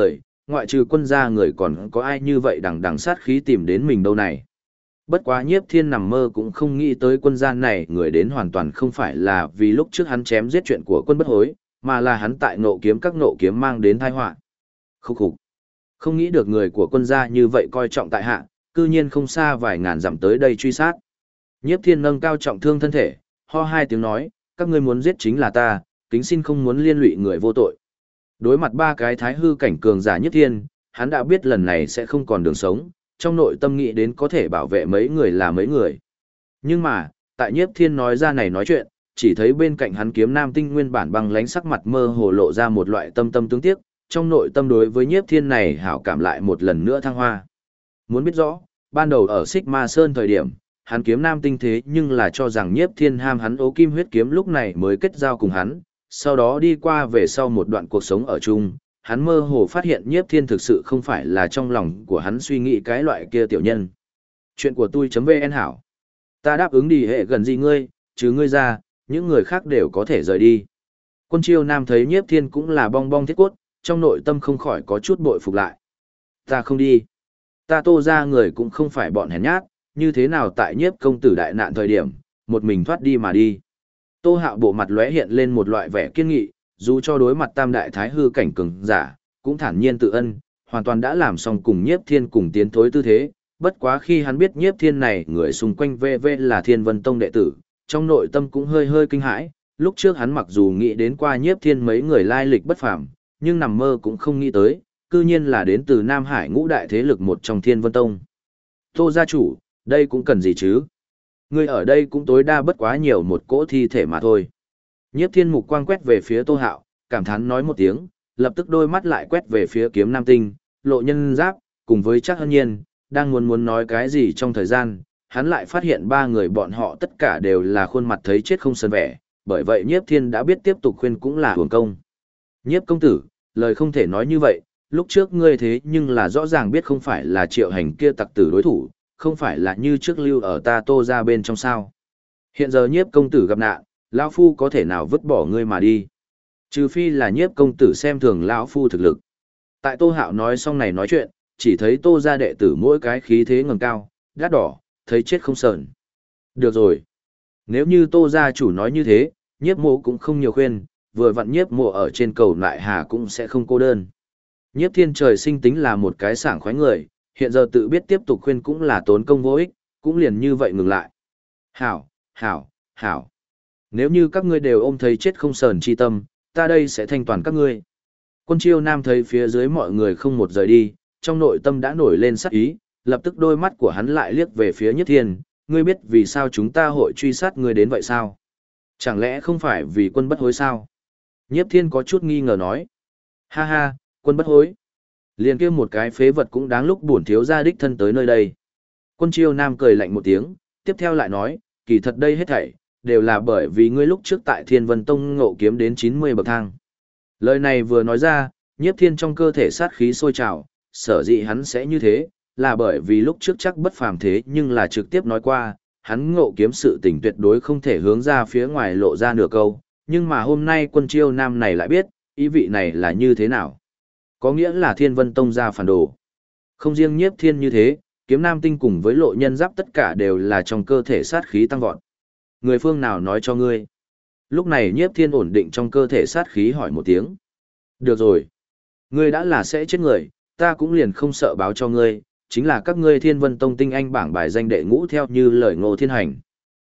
ngoại trừ quân gia người còn có ai như vậy đằng đằng sát khí tìm đến mình đâu này. Bất quá Nhiếp Thiên nằm mơ cũng không nghĩ tới quân gia này người đến hoàn toàn không phải là vì lúc trước hắn chém giết chuyện của quân bất hối, mà là hắn tại nộ kiếm các nộ kiếm mang đến tai họa. Khúc khục. Không nghĩ được người của quân gia như vậy coi trọng tại hạ, cư nhiên không xa vài ngàn dặm tới đây truy sát. Nhiếp Thiên nâng cao trọng thương thân thể, ho hai tiếng nói, các ngươi muốn giết chính là ta, kính xin không muốn liên lụy người vô tội. Đối mặt ba cái thái hư cảnh cường giả Nhiếp Thiên, hắn đã biết lần này sẽ không còn đường sống, trong nội tâm nghĩ đến có thể bảo vệ mấy người là mấy người. Nhưng mà, tại Nhiếp Thiên nói ra này nói chuyện, chỉ thấy bên cạnh hắn Kiếm Nam Tinh nguyên bản băng lánh sắc mặt mơ hồ lộ ra một loại tâm tâm tướng tiếc, trong nội tâm đối với Nhiếp Thiên này hảo cảm lại một lần nữa thăng hoa. Muốn biết rõ, ban đầu ở Xích Ma Sơn thời điểm, hắn Kiếm Nam Tinh thế nhưng là cho rằng Nhiếp Thiên ham hắn ố kim huyết kiếm lúc này mới kết giao cùng hắn, sau đó đi qua về sau một đoạn cuộc sống ở chung, hắn mơ hồ phát hiện Nhiếp Thiên thực sự không phải là trong lòng của hắn suy nghĩ cái loại kia tiểu nhân. Chuyện của tôi.vn hảo. Ta đáp ứng đi hệ gần gì ngươi, chứ ngươi ra, những người khác đều có thể rời đi. Quân Chiêu Nam thấy Nhiếp Thiên cũng là bong bong thiết cốt, trong nội tâm không khỏi có chút bội phục lại. Ta không đi. Ta Tô ra người cũng không phải bọn hèn nhát, như thế nào tại Nhiếp công tử đại nạn thời điểm, một mình thoát đi mà đi. Tô Hạo bộ mặt lóe hiện lên một loại vẻ kiên nghị, dù cho đối mặt tam đại thái hư cảnh cường giả, cũng thản nhiên tự ân, hoàn toàn đã làm xong cùng Nhiếp Thiên cùng tiến thối tư thế. Bất quá khi hắn biết Nhiếp Thiên này người xung quanh VV là Thiên Vân Tông đệ tử, trong nội tâm cũng hơi hơi kinh hãi. Lúc trước hắn mặc dù nghĩ đến qua Nhiếp Thiên mấy người lai lịch bất phàm, nhưng nằm mơ cũng không nghĩ tới, cư nhiên là đến từ Nam Hải ngũ đại thế lực một trong Thiên Vân Tông. Tô gia chủ, đây cũng cần gì chứ? Ngươi ở đây cũng tối đa bất quá nhiều một cỗ thi thể mà thôi. Nhiếp Thiên mục quang quét về phía Tô Hạo, cảm thán nói một tiếng, lập tức đôi mắt lại quét về phía Kiếm Nam Tinh, Lộ Nhân Giáp, cùng với Trác Hân Nhiên, đang muốn nói cái gì trong thời gian, hắn lại phát hiện ba người bọn họ tất cả đều là khuôn mặt thấy chết không sơn vẻ, bởi vậy Nhiếp Thiên đã biết tiếp tục khuyên cũng là uổng công. Nhiếp công tử, lời không thể nói như vậy, lúc trước ngươi thế nhưng là rõ ràng biết không phải là Triệu Hành kia tặc tử đối thủ, không phải là như trước lưu ở ta Tô ra bên trong sao. Hiện giờ Nhiếp công tử gặp nạn, lão phu có thể nào vứt bỏ ngươi mà đi. Trừ phi là Nhiếp công tử xem thường lão phu thực lực. Tại Tô Hạo nói xong này nói chuyện, chỉ thấy Tô gia đệ tử mỗi cái khí thế ngẩng cao, gắt đỏ, thấy chết không sờn. Được rồi. Nếu như Tô gia chủ nói như thế, Nhiếp mộ cũng không nhiều khuyên, vừa vặn Nhiếp mộ ở trên cầu lại hà cũng sẽ không cô đơn. Nhiếp Thiên trời sinh tính là một cái sảng khoái người, hiện giờ tự biết tiếp tục khuyên cũng là tốn công vô ích, cũng liền như vậy ngừng lại. Hảo, hảo, hảo. Nếu như các ngươi đều ôm thấy chết không sờn chi tâm, ta đây sẽ thanh toàn các ngươi. Quân Chiêu Nam thấy phía dưới mọi người không một rời đi, trong nội tâm đã nổi lên sát ý, lập tức đôi mắt của hắn lại liếc về phía Nhiếp Thiên, ngươi biết vì sao chúng ta hội truy sát ngươi đến vậy sao? Chẳng lẽ không phải vì quân bất hối sao? Nhiếp Thiên có chút nghi ngờ nói. Ha ha, quân bất hối. Liền kia một cái phế vật cũng đáng lúc bổn thiếu gia đích thân tới nơi đây. Quân Chiêu Nam cười lạnh một tiếng, tiếp theo lại nói, kỳ thật đây hết thảy đều là bởi vì ngươi lúc trước tại Thiên Vân Tông ngộ kiếm đến 90 bậc thang. Lời này vừa nói ra, Nhiếp Thiên trong cơ thể sát khí sôi trào, sở dĩ hắn sẽ như thế, là bởi vì lúc trước chắc bất phàm thế nhưng là trực tiếp nói qua, hắn ngộ kiếm sự tình tuyệt đối không thể hướng ra phía ngoài lộ ra nửa câu, nhưng mà hôm nay Quân Chiêu Nam này lại biết, ý vị này là như thế nào. Có nghĩa là Thiên Vân Tông ra phản đồ. Không riêng Nhiếp Thiên như thế, Kiếm Nam Tinh cùng với Lộ Nhân Giáp tất cả đều là trong cơ thể sát khí tăng vọt. Người phương nào nói cho ngươi? Lúc này Nhiếp Thiên ổn định trong cơ thể sát khí hỏi một tiếng. Được rồi. Ngươi đã là sẽ chết người, ta cũng liền không sợ báo cho ngươi, chính là các ngươi Thiên Vân Tông tinh anh bảng bài danh đệ ngũ theo như lời Ngô Thiên Hành.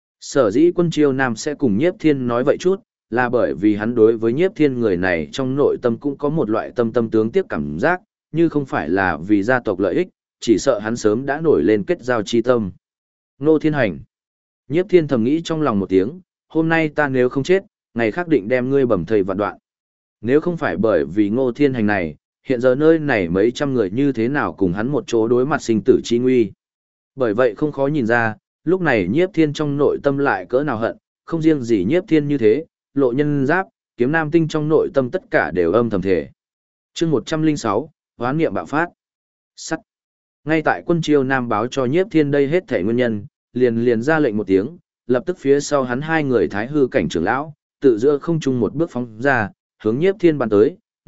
Sở dĩ Quân Chiêu Nam sẽ cùng Nhiếp Thiên nói vậy chút, là bởi vì hắn đối với Nhiếp Thiên người này trong nội tâm cũng có một loại tâm tâm tướng tiếc cảm giác, như không phải là vì gia tộc lợi ích, chỉ sợ hắn sớm đã nổi lên kết giao chi tâm. Ngô Thiên Hành. Nhiếp Thiên thầm nghĩ trong lòng một tiếng, hôm nay ta nếu không chết, ngày khác định đem ngươi bầm thây vạn đoạn. Nếu không phải bởi vì Ngô Thiên Hành này, hiện giờ nơi này mấy trăm người như thế nào cùng hắn một chỗ đối mặt sinh tử chi nguy. Bởi vậy không khó nhìn ra, lúc này Nhiếp Thiên trong nội tâm lại cỡ nào hận, không riêng gì Nhiếp Thiên như thế, Lộ Nhân Giáp, Kiếm Nam Tinh trong nội tâm tất cả đều âm thầm thể. Chương 106, hoán niệm bạo phát. Sắt. Ngay tại Quân Chiêu Nam báo cho Nhiếp Thiên đây hết thể nguyên nhân, liền ra lệnh một tiếng, lập tức phía sau hắn hai người thái hư cảnh trưởng lão, tự giữa không trung một bước phóng ra, hướng Nhiếp Thiên bắn tới,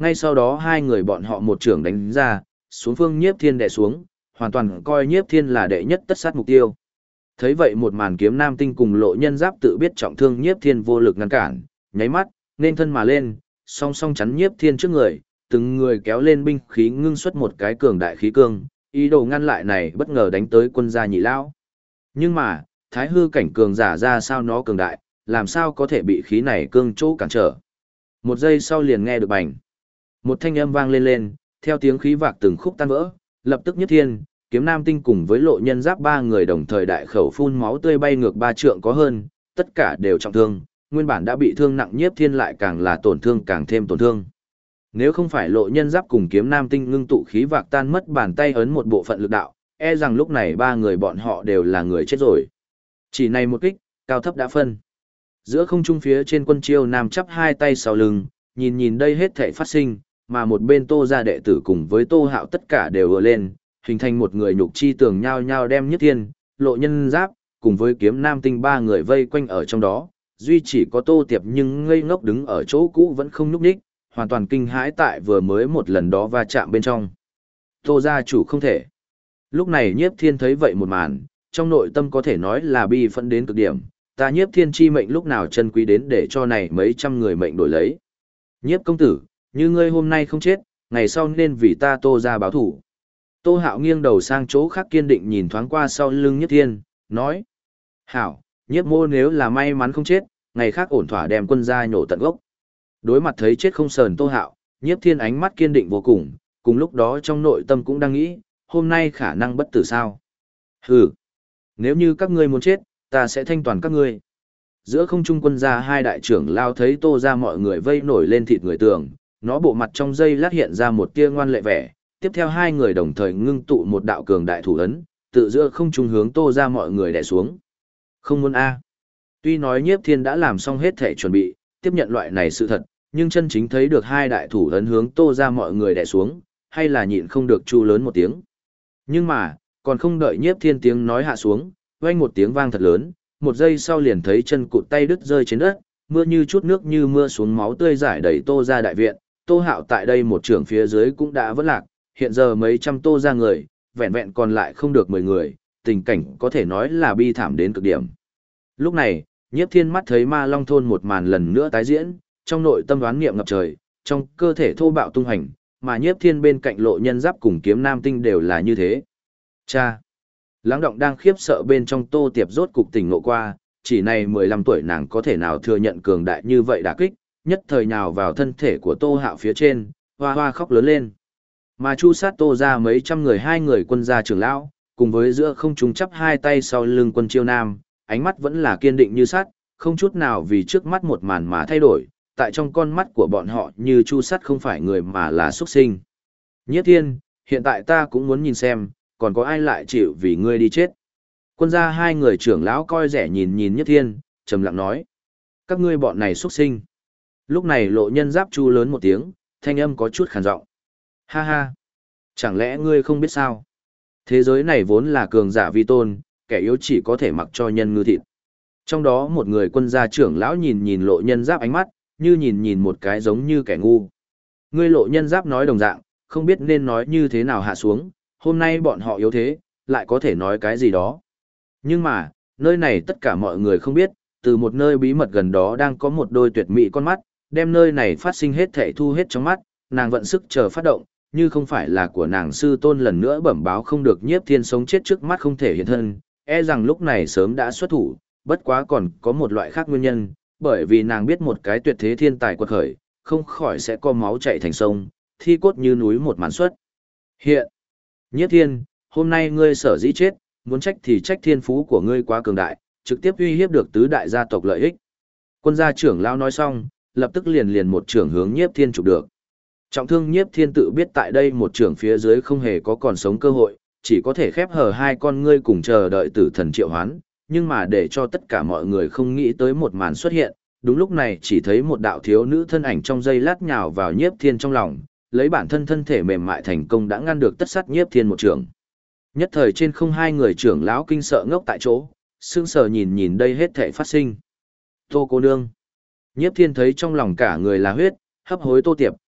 Ngay sau đó hai người bọn họ một trưởng đánh ra, xuống phương Nhiếp Thiên đè xuống, hoàn toàn coi Nhiếp Thiên là đệ nhất tất sát mục tiêu. Thấy vậy một màn Kiếm Nam Tinh cùng Lộ Nhân Giáp tự biết trọng thương Nhiếp Thiên vô lực ngăn cản, nháy mắt, nên thân mà lên, song song chắn Nhiếp Thiên trước người, từng người kéo lên binh khí ngưng xuất một cái cường đại khí cương, ý đồ ngăn lại này bất ngờ đánh tới quân gia nhị lão. Nhưng mà, thái hư cảnh cường giả ra sao nó cường đại, làm sao có thể bị khí này cương chỗ cản trở. Một giây sau liền nghe được bành. Một thanh âm vang lên lên, theo tiếng khí vạc từng khúc tan vỡ, lập tức Nhiếp Thiên, Kiếm Nam Tinh cùng với Lộ Nhân Giáp ba người đồng thời đại khẩu phun máu tươi bay ngược 3 trượng có hơn, tất cả đều trọng thương, nguyên bản đã bị thương nặng Nhiếp Thiên lại càng là tổn thương càng thêm tổn thương. Nếu không phải Lộ Nhân Giáp cùng Kiếm Nam Tinh ngưng tụ khí vạc tan mất bàn tay ấn một bộ phận lực đạo, e rằng lúc này ba người bọn họ đều là người chết rồi. Chỉ này một kích, cao thấp đã phân. Giữa không trung phía trên Quân Chiêu Nam chắp hai tay sau lưng, nhìn nhìn đây hết thảy phát sinh, mà một bên Tô gia đệ tử cùng với Tô Hạo tất cả đều ùa lên, hình thành một người nhục chi tường nhao nhao đem Nhiếp Thiên, Lộ Nhân Giáp, cùng với Kiếm Nam Tinh ba người vây quanh ở trong đó, duy chỉ có Tô Tiệp nhưng ngây ngốc đứng ở chỗ cũ vẫn không nhúc nhích, hoàn toàn kinh hãi tại vừa mới một lần đó va chạm bên trong. Tô gia chủ không thể. Lúc này Nhiếp Thiên thấy vậy một màn, trong nội tâm có thể nói là bi phẫn đến cực điểm, ta Nhiếp Thiên chi mệnh lúc nào chân quý đến để cho này mấy trăm người mệnh đổi lấy. Nhiếp công tử, như ngươi hôm nay không chết, ngày sau nên vì ta Tô gia báo thủ. Tô Hạo nghiêng đầu sang chỗ khác kiên định nhìn thoáng qua sau lưng Nhiếp Thiên, nói. Hảo, Nhiếp mô nếu là may mắn không chết, ngày khác ổn thỏa đem quân gia nhổ tận gốc. Đối mặt thấy chết không sờn Tô Hạo, Nhiếp Thiên ánh mắt kiên định vô cùng, cùng lúc đó trong nội tâm cũng đang nghĩ, hôm nay khả năng bất tử sao. Hừ, nếu như các ngươi muốn chết, ta sẽ thanh toàn các ngươi. Giữa không trung quân gia hai đại trưởng lao thấy Tô gia mọi người vây nổi lên thịt người tường, nó bộ mặt trong giây lát hiện ra một tia ngoan lệ vẻ, tiếp theo hai người đồng thời ngưng tụ một đạo cường đại thủ ấn, tự giữa không trung hướng Tô gia mọi người đè xuống. Không muốn a. Tuy nói Nhiếp Thiên đã làm xong hết thể chuẩn bị, tiếp nhận loại này sự thật, nhưng chân chính thấy được hai đại thủ ấn hướng Tô gia mọi người đè xuống, hay là nhịn không được chu lớn một tiếng. Nhưng mà, còn không đợi Nhiếp Thiên tiếng nói hạ xuống, vang một tiếng vang thật lớn, một giây sau liền thấy chân cụt tay đứt rơi trên đất, mưa như chút nước như mưa xuống máu tươi rải đầy Tô gia đại viện, Tô Hạo tại đây một trưởng phía dưới cũng đã vỡ lạc, hiện giờ mấy trăm Tô gia người, vẹn vẹn còn lại không được 10 người, tình cảnh có thể nói là bi thảm đến cực điểm. Lúc này, Nhiếp Thiên mắt thấy Ma Long thôn một màn lần nữa tái diễn, trong nội tâm đoán niệm ngập trời, trong cơ thể thô bạo tung hành, mà Nhiếp Thiên bên cạnh Lộ Nhân Giáp cùng Kiếm Nam Tinh đều là như thế. Cha! Lắng động đang khiếp sợ bên trong Tô Tiệp rốt cục tỉnh ngộ qua, chỉ này 15 tuổi nàng có thể nào thừa nhận cường đại như vậy đả kích, nhất thời nhào vào thân thể của Tô Hạo phía trên, hoa hoa khóc lớn lên. Mà chu sát Tô ra mấy trăm người hai người quân gia trưởng lão, cùng với giữa không trung chắp hai tay sau lưng Quân Chiêu Nam, ánh mắt vẫn là kiên định như sắt, không chút nào vì trước mắt một màn mà thay đổi, tại trong con mắt của bọn họ như chu sắt không phải người mà là xuất sinh. Nhiếp Thiên, hiện tại ta cũng muốn nhìn xem, còn có ai lại chịu vì ngươi đi chết. Quân gia hai người trưởng lão coi rẻ nhìn nhìn Nhiếp Thiên, trầm lặng nói. Các ngươi bọn này xuất sinh. Lúc này Lộ Nhân Giáp chu lớn một tiếng, thanh âm có chút khàn giọng. Ha ha, chẳng lẽ ngươi không biết sao? Thế giới này vốn là cường giả vi tôn, kẻ yếu chỉ có thể mặc cho nhân ngư thịt. Trong đó một người quân gia trưởng lão nhìn nhìn Lộ Nhân Giáp ánh mắt, như nhìn nhìn một cái giống như kẻ ngu. Ngươi Lộ Nhân Giáp nói đồng dạng, không biết nên nói như thế nào hạ xuống, hôm nay bọn họ yếu thế, lại có thể nói cái gì đó. Nhưng mà, nơi này tất cả mọi người không biết, từ một nơi bí mật gần đó đang có một đôi tuyệt mỹ con mắt, đem nơi này phát sinh hết thảy thu hết trong mắt, nàng vận sức chờ phát động, như không phải là của nàng sư tôn lần nữa bẩm báo không được Nhiếp Thiên sống chết trước mắt không thể hiện thân, e rằng lúc này sớm đã xuất thủ, bất quá còn có một loại khác nguyên nhân, bởi vì nàng biết một cái tuyệt thế thiên tài quật khởi, không khỏi sẽ có máu chảy thành sông, thi cốt như núi một màn xuất. Hiện, Nhiếp Thiên, hôm nay ngươi sở dĩ chết, muốn trách thì trách thiên phú của ngươi quá cường đại, trực tiếp uy hiếp được tứ đại gia tộc lợi ích. Quân gia trưởng lão nói xong, lập tức liền một trưởng hướng Nhiếp Thiên chụp được. Trọng thương Nhiếp Thiên tự biết tại đây một trưởng phía dưới không hề có còn sống cơ hội, chỉ có thể khép hờ hai con ngươi cùng chờ đợi tử thần triệu hoán, nhưng mà để cho tất cả mọi người không nghĩ tới một màn xuất hiện, đúng lúc này chỉ thấy một đạo thiếu nữ thân ảnh trong giây lát nhào vào Nhiếp Thiên trong lòng, lấy bản thân thân thể mềm mại thành công đã ngăn được tất sát Nhiếp Thiên một trường. Nhất thời trên không hai người trưởng lão kinh sợ ngốc tại chỗ, sững sờ nhìn nhìn đây hết thảy phát sinh. Tô cô nương. Nhiếp Thiên thấy trong lòng cả người là huyết, hấp hối Tô Tiệp,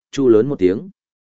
chu lớn một tiếng.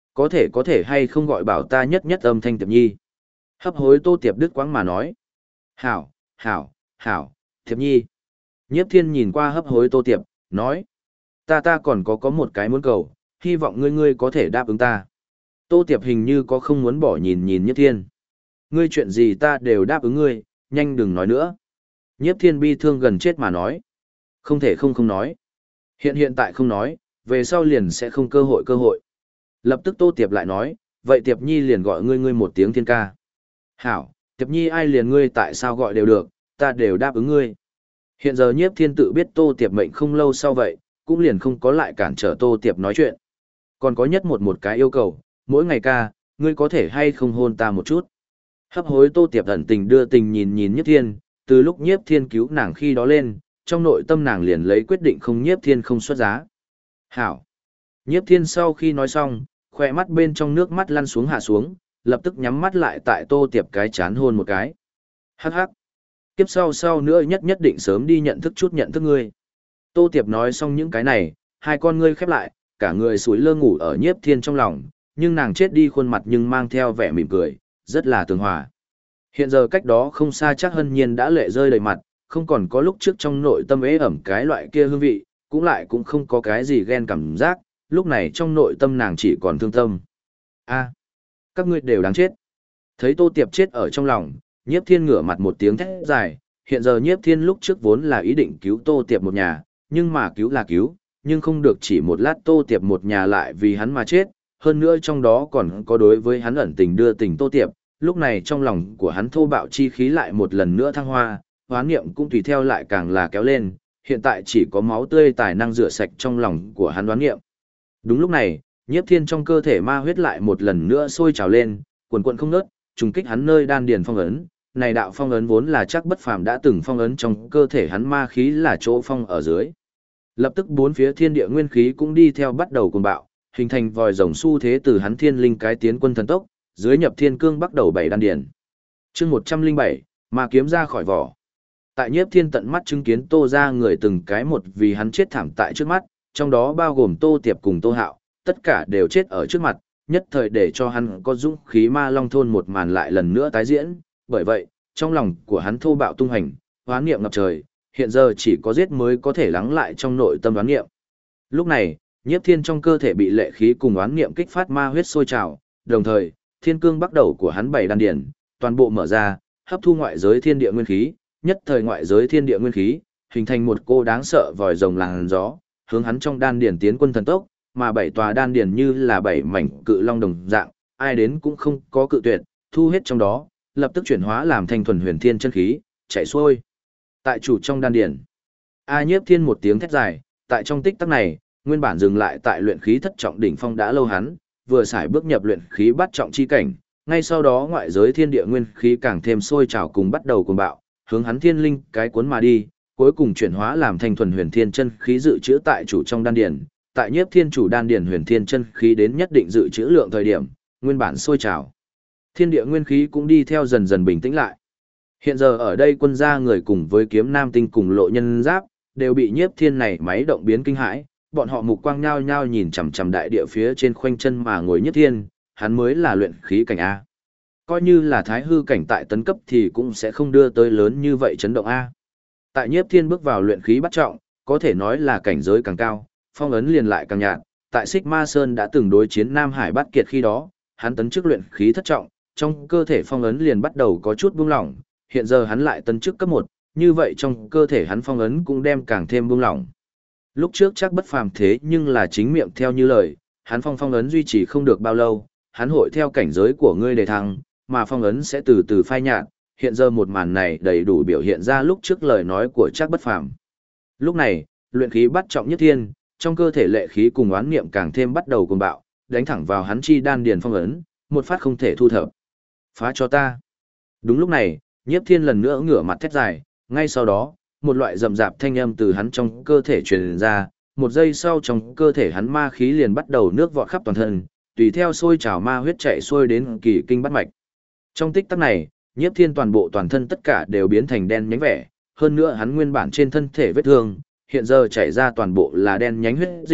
Có thể hay không gọi bảo ta nhất nhất âm thanh Tiệp Nhi. Hấp hối Tô Tiệp đứt quãng mà nói. Hảo, hảo, hảo, Tiệp Nhi. Nhiếp Thiên nhìn qua hấp hối Tô Tiệp, nói. Ta còn có một cái muốn cầu, hy vọng ngươi có thể đáp ứng ta. Tô Tiệp hình như có không muốn bỏ nhìn Nhiếp Thiên. Ngươi chuyện gì ta đều đáp ứng ngươi, nhanh đừng nói nữa. Nhiếp Thiên bi thương gần chết mà nói. Không thể không nói. Hiện tại không nói, về sau liền sẽ không cơ hội. Lập tức Tô Tiệp lại nói, vậy Tiệp Nhi liền gọi ngươi một tiếng Thiên ca. Hảo, Tiệp Nhi ai liền ngươi tại sao gọi đều được, ta đều đáp ứng ngươi. Hiện giờ Nhiếp Thiên tự biết Tô Tiệp mệnh không lâu sau vậy, cũng liền không có lại cản trở Tô Tiệp nói chuyện. Còn có nhất một cái yêu cầu, mỗi ngày ca, ngươi có thể hay không hôn ta một chút. Hấp hối Tô Tiệp ẩn tình đưa tình nhìn Nhiếp Thiên, từ lúc Nhiếp Thiên cứu nàng khi đó lên, trong nội tâm nàng liền lấy quyết định không Nhiếp Thiên không xuất giá. Hảo. Nhiếp Thiên sau khi nói xong, khỏe mắt bên trong nước mắt lăn xuống hạ xuống, lập tức nhắm mắt lại tại Tô Tiệp cái chán hôn một cái. Hắc hắc. Kiếp sau nữa nhất định sớm đi nhận thức ngươi. Tô Tiệp nói xong những cái này, hai con ngươi khép lại, cả người sủi lơ ngủ ở Nhiếp Thiên trong lòng, nhưng nàng chết đi khuôn mặt nhưng mang theo vẻ mỉm cười, rất là tường hòa. Hiện giờ cách đó không xa chắc Hân Nhiên đã lệ rơi đầy mặt, không còn có lúc trước trong nội tâm ế ẩm cái loại kia hương vị, cũng không có cái gì ghen cảm giác, lúc này trong nội tâm nàng chỉ còn thương tâm. A, các ngươi đều đáng chết. Thấy Tô Tiệp chết ở trong lòng, Nhiếp Thiên ngửa mặt một tiếng thét dài, hiện giờ Nhiếp Thiên lúc trước vốn là ý định cứu Tô Tiệp một nhà, nhưng mà cứu là cứu, nhưng không được chỉ một lát Tô Tiệp một nhà lại vì hắn mà chết, hơn nữa trong đó còn có đối với hắn ẩn tình đưa tình Tô Tiệp, lúc này trong lòng của hắn thô bạo chi khí lại một lần nữa thăng hoa, hoán niệm cũng tùy theo lại càng là kéo lên, hiện tại chỉ có máu tươi tài năng rửa sạch trong lòng của hắn hoán niệm. Đúng lúc này, Nhiếp Thiên trong cơ thể ma huyết lại một lần nữa sôi trào lên, quần quần không ngớt, trùng kích hắn nơi đan điền phong ấn. Này đạo phong ấn vốn là chắc bất phàm đã từng phong ấn trong cơ thể hắn ma khí là chỗ phong ở dưới. Lập tức bốn phía thiên địa nguyên khí cũng đi theo bắt đầu cuồng bạo, hình thành vòi rồng xu thế từ hắn thiên linh cái tiến quân thần tốc, dưới nhập thiên cương bắt đầu bảy đan điền. Chương 107, ma kiếm ra khỏi vỏ. Tại Nhiếp Thiên tận mắt chứng kiến Tô ra người từng cái một vì hắn chết thảm tại trước mắt, trong đó bao gồm Tô Tiệp cùng Tô Hạo, tất cả đều chết ở trước mặt, nhất thời để cho hắn có dũng khí ma long thôn một màn lại lần nữa tái diễn, bởi vậy, trong lòng của hắn thô bạo tung hành, hoán niệm ngập trời, hiện giờ chỉ có giết mới có thể lắng lại trong nội tâm đoán niệm. Lúc này, Nhiếp Thiên trong cơ thể bị lệ khí cùng đoán niệm kích phát ma huyết sôi trào, đồng thời, thiên cương bắt đầu của hắn bảy đan điển, toàn bộ mở ra, hấp thu ngoại giới thiên địa nguyên khí, nhất thời ngoại giới thiên địa nguyên khí, hình thành một cô đáng sợ vòi rồng làn gió, hướng hắn trong đan điển tiến quân thần tốc, mà bảy tòa đan điển như là bảy mảnh cự long đồng dạng, ai đến cũng không có cự tuyệt, thu hết trong đó, lập tức chuyển hóa làm thành thuần huyền thiên chân khí, chạy xuôi. Tại chủ trong đan điển, Nhiếp Thiên một tiếng thét dài, tại trong tích tắc này, nguyên bản dừng lại tại luyện khí thất trọng đỉnh phong đã lâu hắn, vừa xài bước nhập luyện khí bát trọng chi cảnh, ngay sau đó ngoại giới thiên địa nguyên khí càng thêm sôi trào cùng bắt đầu cuồng bạo, hướng hắn thiên linh cái cuốn mà đi, cuối cùng chuyển hóa làm thành thuần huyền thiên chân khí dự trữ tại chủ trong đan điển. Tại Nhiếp Thiên chủ đan điển huyền thiên chân khí đến nhất định dự trữ lượng thời điểm, nguyên bản sôi trào, thiên địa nguyên khí cũng đi theo dần dần bình tĩnh lại. Hiện giờ ở đây quân gia người cùng với kiếm nam tinh cùng lộ nhân giáp, đều bị Nhiếp Thiên này máy động biến kinh hãi, bọn họ mục quang nhao nhao nhìn chằm chằm đại địa phía trên khoanh chân mà ngồi Nhiếp Thiên, hắn mới là luyện khí cảnh A. Coi như là thái hư cảnh tại tấn cấp thì cũng sẽ không đưa tới lớn như vậy chấn động A. Tại Nhiếp Thiên bước vào luyện khí bắt trọng, có thể nói là cảnh giới càng cao, phong ấn liền lại càng nhạt. Tại Xích Ma Sơn đã từng đối chiến Nam Hải Bát Kiệt khi đó, hắn tấn chức luyện khí thất trọng, trong cơ thể phong ấn liền bắt đầu có chút buông lỏng, hiện giờ hắn lại tấn chức cấp 1, như vậy trong cơ thể hắn phong ấn cũng đem càng thêm buông lỏng. Lúc trước chắc bất phàm thế nhưng là chính miệng theo như lời, hắn phong ấn duy trì không được bao lâu, hắn hội theo cảnh giới của ngươi để thăng, mà phong ấn sẽ từ từ phai nhạt, hiện giờ một màn này đầy đủ biểu hiện ra lúc trước lời nói của chắc bất phàm. Lúc này, luyện khí bắt trọng Nhất Thiên, trong cơ thể lệ khí cùng oán niệm càng thêm bắt đầu cuồng bạo, đánh thẳng vào hắn chi đan điền phong ấn, một phát không thể thu thập. Phá cho ta. Đúng lúc này, Nhiếp Thiên lần nữa ngửa mặt thét dài, ngay sau đó, một loại rầm rạp thanh âm từ hắn trong cơ thể truyền ra, một giây sau trong cơ thể hắn ma khí liền bắt đầu nước vọt khắp toàn thân, tùy theo sôi trào ma huyết chạy xuôi đến kỳ kinh bát mạch. Trong tích tắc này, Nhiếp Thiên toàn bộ toàn thân tất cả đều biến thành đen nhánh vẻ, hơn nữa hắn nguyên bản trên thân thể vết thương, hiện giờ chảy ra toàn bộ là đen nhánh huyết dịch,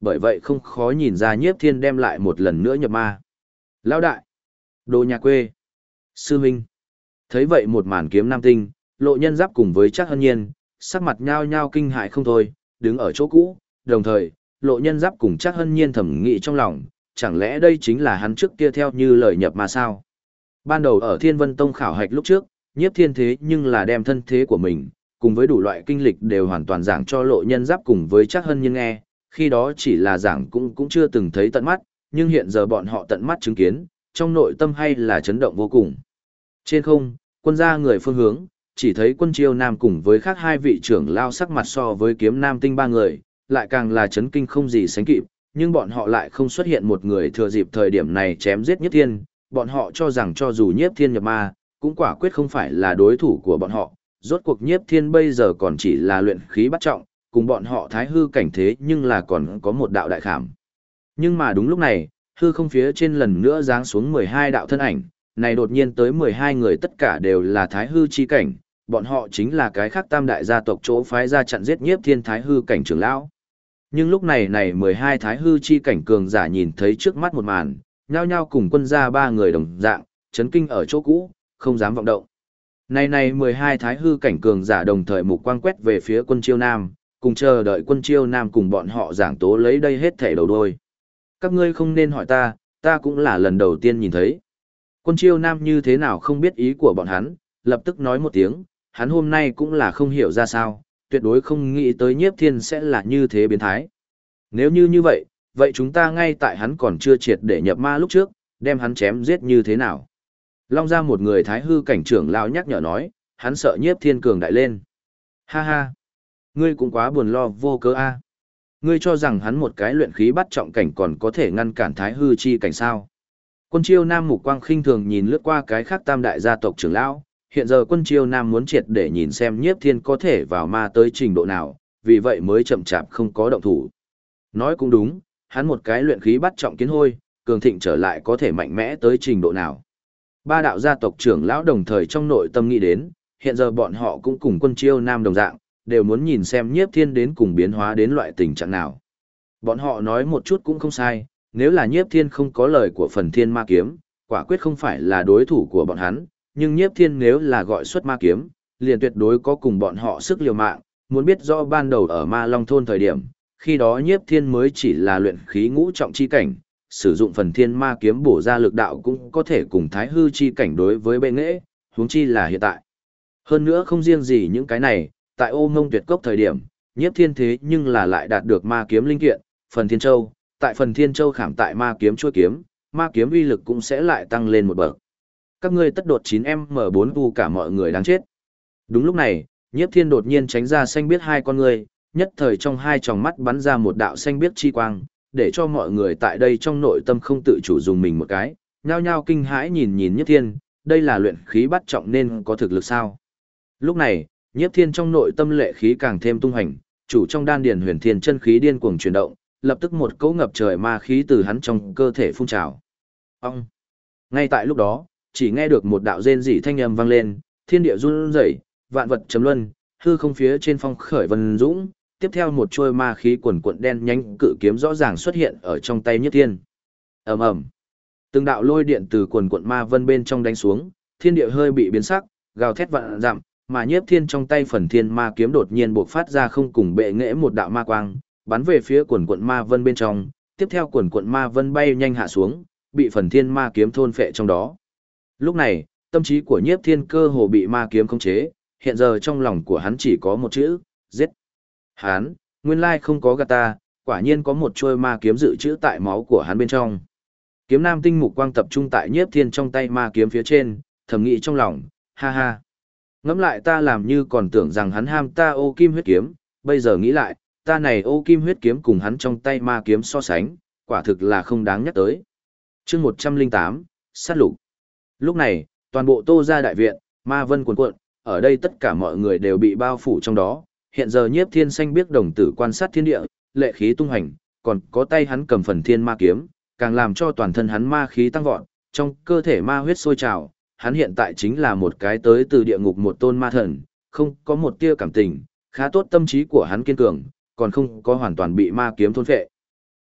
bởi vậy không khó nhìn ra Nhiếp Thiên đem lại một lần nữa nhập ma. Lão đại, đồ nhà quê, sư huynh. Thấy vậy một màn kiếm nam tinh, Lộ Nhân Giáp cùng với Trác Hân Nhiên, sắc mặt nhao nhao kinh hại không thôi, đứng ở chỗ cũ, đồng thời, Lộ Nhân Giáp cùng Trác Hân Nhiên thầm nghĩ trong lòng, chẳng lẽ đây chính là hắn trước kia theo như lời nhập mà sao? Ban đầu ở Thiên Vân Tông khảo hạch lúc trước, Nhiếp Thiên thế nhưng là đem thân thế của mình, cùng với đủ loại kinh lịch đều hoàn toàn giảng cho Lộ Nhân Giáp cùng với Trác Hân Nhiên nghe, khi đó chỉ là giảng cũng chưa từng thấy tận mắt, nhưng hiện giờ bọn họ tận mắt chứng kiến, trong nội tâm hay là chấn động vô cùng. Trên không, quân gia người phương hướng, chỉ thấy Quân Chiêu Nam cùng với khác hai vị trưởng lao sắc mặt so với Kiếm Nam Tinh ba người, lại càng là chấn kinh không gì sánh kịp, nhưng bọn họ lại không xuất hiện một người thừa dịp thời điểm này chém giết Nhiếp Thiên, bọn họ cho rằng cho dù Nhiếp Thiên nhập ma, cũng quả quyết không phải là đối thủ của bọn họ, rốt cuộc Nhiếp Thiên bây giờ còn chỉ là luyện khí bắt trọng, cùng bọn họ thái hư cảnh thế nhưng là còn có một đạo đại khảm. Nhưng mà đúng lúc này, hư không phía trên lần nữa giáng xuống 12 đạo thân ảnh, này đột nhiên tới 12 người tất cả đều là thái hư chi cảnh, bọn họ chính là cái khác tam đại gia tộc chỗ phái ra chặn giết Nhiếp Thiên thái hư cảnh trưởng lão. Nhưng lúc này 12 thái hư chi cảnh cường giả nhìn thấy trước mắt một màn, nhao nhao cùng quân gia ba người đồng dạng, chấn kinh ở chỗ cũ, không dám vọng động. Này 12 thái hư cảnh cường giả đồng thời mục quang quét về phía Quân Chiêu Nam, cùng chờ đợi Quân Chiêu Nam cùng bọn họ giảng tố lấy đây hết thể đầu đuôi. Các ngươi không nên hỏi ta cũng là lần đầu tiên nhìn thấy. Quân Chiêu Nam như thế nào không biết ý của bọn hắn, lập tức nói một tiếng, hắn hôm nay cũng là không hiểu ra sao, tuyệt đối không nghĩ tới Nhiếp Thiên sẽ là như thế biến thái. Nếu như vậy, vậy chúng ta ngay tại hắn còn chưa triệt để nhập ma lúc trước, đem hắn chém giết như thế nào? Long ra một người thái hư cảnh trưởng lão nhắc nhở nói, hắn sợ Nhiếp Thiên cường đại lên. Ha ha, ngươi cũng quá buồn lo vô cớ a. Ngươi cho rằng hắn một cái luyện khí bắt trọng cảnh còn có thể ngăn cản thái hư chi cảnh sao? Quân Chiêu Nam mục quang khinh thường nhìn lướt qua cái khác tam đại gia tộc trưởng lão, hiện giờ Quân Chiêu Nam muốn triệt để nhìn xem Nhiếp Thiên có thể vào ma tới trình độ nào, vì vậy mới chậm chạp không có động thủ. Nói cũng đúng, hắn một cái luyện khí bắt trọng kiến hôi, cường thịnh trở lại có thể mạnh mẽ tới trình độ nào. Ba đạo gia tộc trưởng lão đồng thời trong nội tâm nghĩ đến, hiện giờ bọn họ cũng cùng Quân Chiêu Nam đồng dạng, đều muốn nhìn xem Nhiếp Thiên đến cùng biến hóa đến loại tình trạng nào. Bọn họ nói một chút cũng không sai, nếu là Nhiếp Thiên không có lời của phần thiên ma kiếm, quả quyết không phải là đối thủ của bọn hắn, nhưng Nhiếp Thiên nếu là gọi xuất ma kiếm, liền tuyệt đối có cùng bọn họ sức liều mạng, muốn biết rõ ban đầu ở Ma Long thôn thời điểm, khi đó Nhiếp Thiên mới chỉ là luyện khí ngũ trọng chi cảnh, sử dụng phần thiên ma kiếm bổ ra lực đạo cũng có thể cùng thái hư chi cảnh đối với bệ nghệ, huống chi là hiện tại. Hơn nữa không riêng gì những cái này, tại Ô Mông Tuyệt Cốc thời điểm, Nhiếp Thiên thế nhưng là lại đạt được ma kiếm linh kiện, phần thiên châu, tại phần thiên châu khảm tại ma kiếm chuôi kiếm, ma kiếm uy lực cũng sẽ lại tăng lên một bậc. Các ngươi tất đột 9M4 vu cả mọi người đáng chết. Đúng lúc này, Nhiếp Thiên đột nhiên tránh ra xanh biết hai con người, nhất thời trong hai tròng mắt bắn ra một đạo xanh biết chi quang, để cho mọi người tại đây trong nội tâm không tự chủ dùng mình một cái, nhao nhao kinh hãi nhìn Nhiếp Thiên, đây là luyện khí bắt trọng nên có thực lực sao? Lúc này, Nhiếp Thiên trong nội tâm lệ khí càng thêm tung hành, chủ trong đan điền huyền thiên chân khí điên cuồng chuyển động, lập tức một cỗ ngập trời ma khí từ hắn trong cơ thể phun trào. Ông! Ngay tại lúc đó, chỉ nghe được một đạo rên rỉ thanh âm vang lên, thiên địa run rẩy, vạn vật trầm luân, hư không phía trên phong khởi vân dũng, tiếp theo một trôi ma khí quần cuộn đen nhánh cự kiếm rõ ràng xuất hiện ở trong tay Nhiếp Thiên. Ầm ầm! Từng đạo lôi điện từ quần cuộn ma vân bên trong đánh xuống, thiên địa hơi bị biến sắc, gào thét vạn dặm, mà Nhiếp Thiên trong tay phần thiên ma kiếm đột nhiên bộc phát ra không cùng bệ nghệ một đạo ma quang, bắn về phía quần quận ma vân bên trong, tiếp theo quần quận ma vân bay nhanh hạ xuống, bị phần thiên ma kiếm thôn phệ trong đó. Lúc này, tâm trí của Nhiếp Thiên cơ hồ bị ma kiếm khống chế, hiện giờ trong lòng của hắn chỉ có một chữ, giết. Hắn, nguyên lai không có gạt ta, quả nhiên có một trôi ma kiếm dự trữ tại máu của hắn bên trong. Kiếm Nam Tinh mục quang tập trung tại Nhiếp Thiên trong tay ma kiếm phía trên, thầm nghĩ trong lòng, ha ha. Ngẫm lại ta làm như còn tưởng rằng hắn ham ta ô kim huyết kiếm, bây giờ nghĩ lại, ta này ô kim huyết kiếm cùng hắn trong tay ma kiếm so sánh, quả thực là không đáng nhắc tới. Chương 108, sát lục. Lúc này, toàn bộ Tô gia đại viện, ma vân cuồn cuộn, ở đây tất cả mọi người đều bị bao phủ trong đó. Hiện giờ Nhiếp Thiên xanh biết đồng tử quan sát thiên địa, lệ khí tung hành, còn có tay hắn cầm phần thiên ma kiếm, càng làm cho toàn thân hắn ma khí tăng vọt, trong cơ thể ma huyết sôi trào. Hắn hiện tại chính là một cái tới từ địa ngục một tôn ma thần, không có một tia cảm tình, khá tốt tâm trí của hắn kiên cường, còn không có hoàn toàn bị ma kiếm thôn phệ.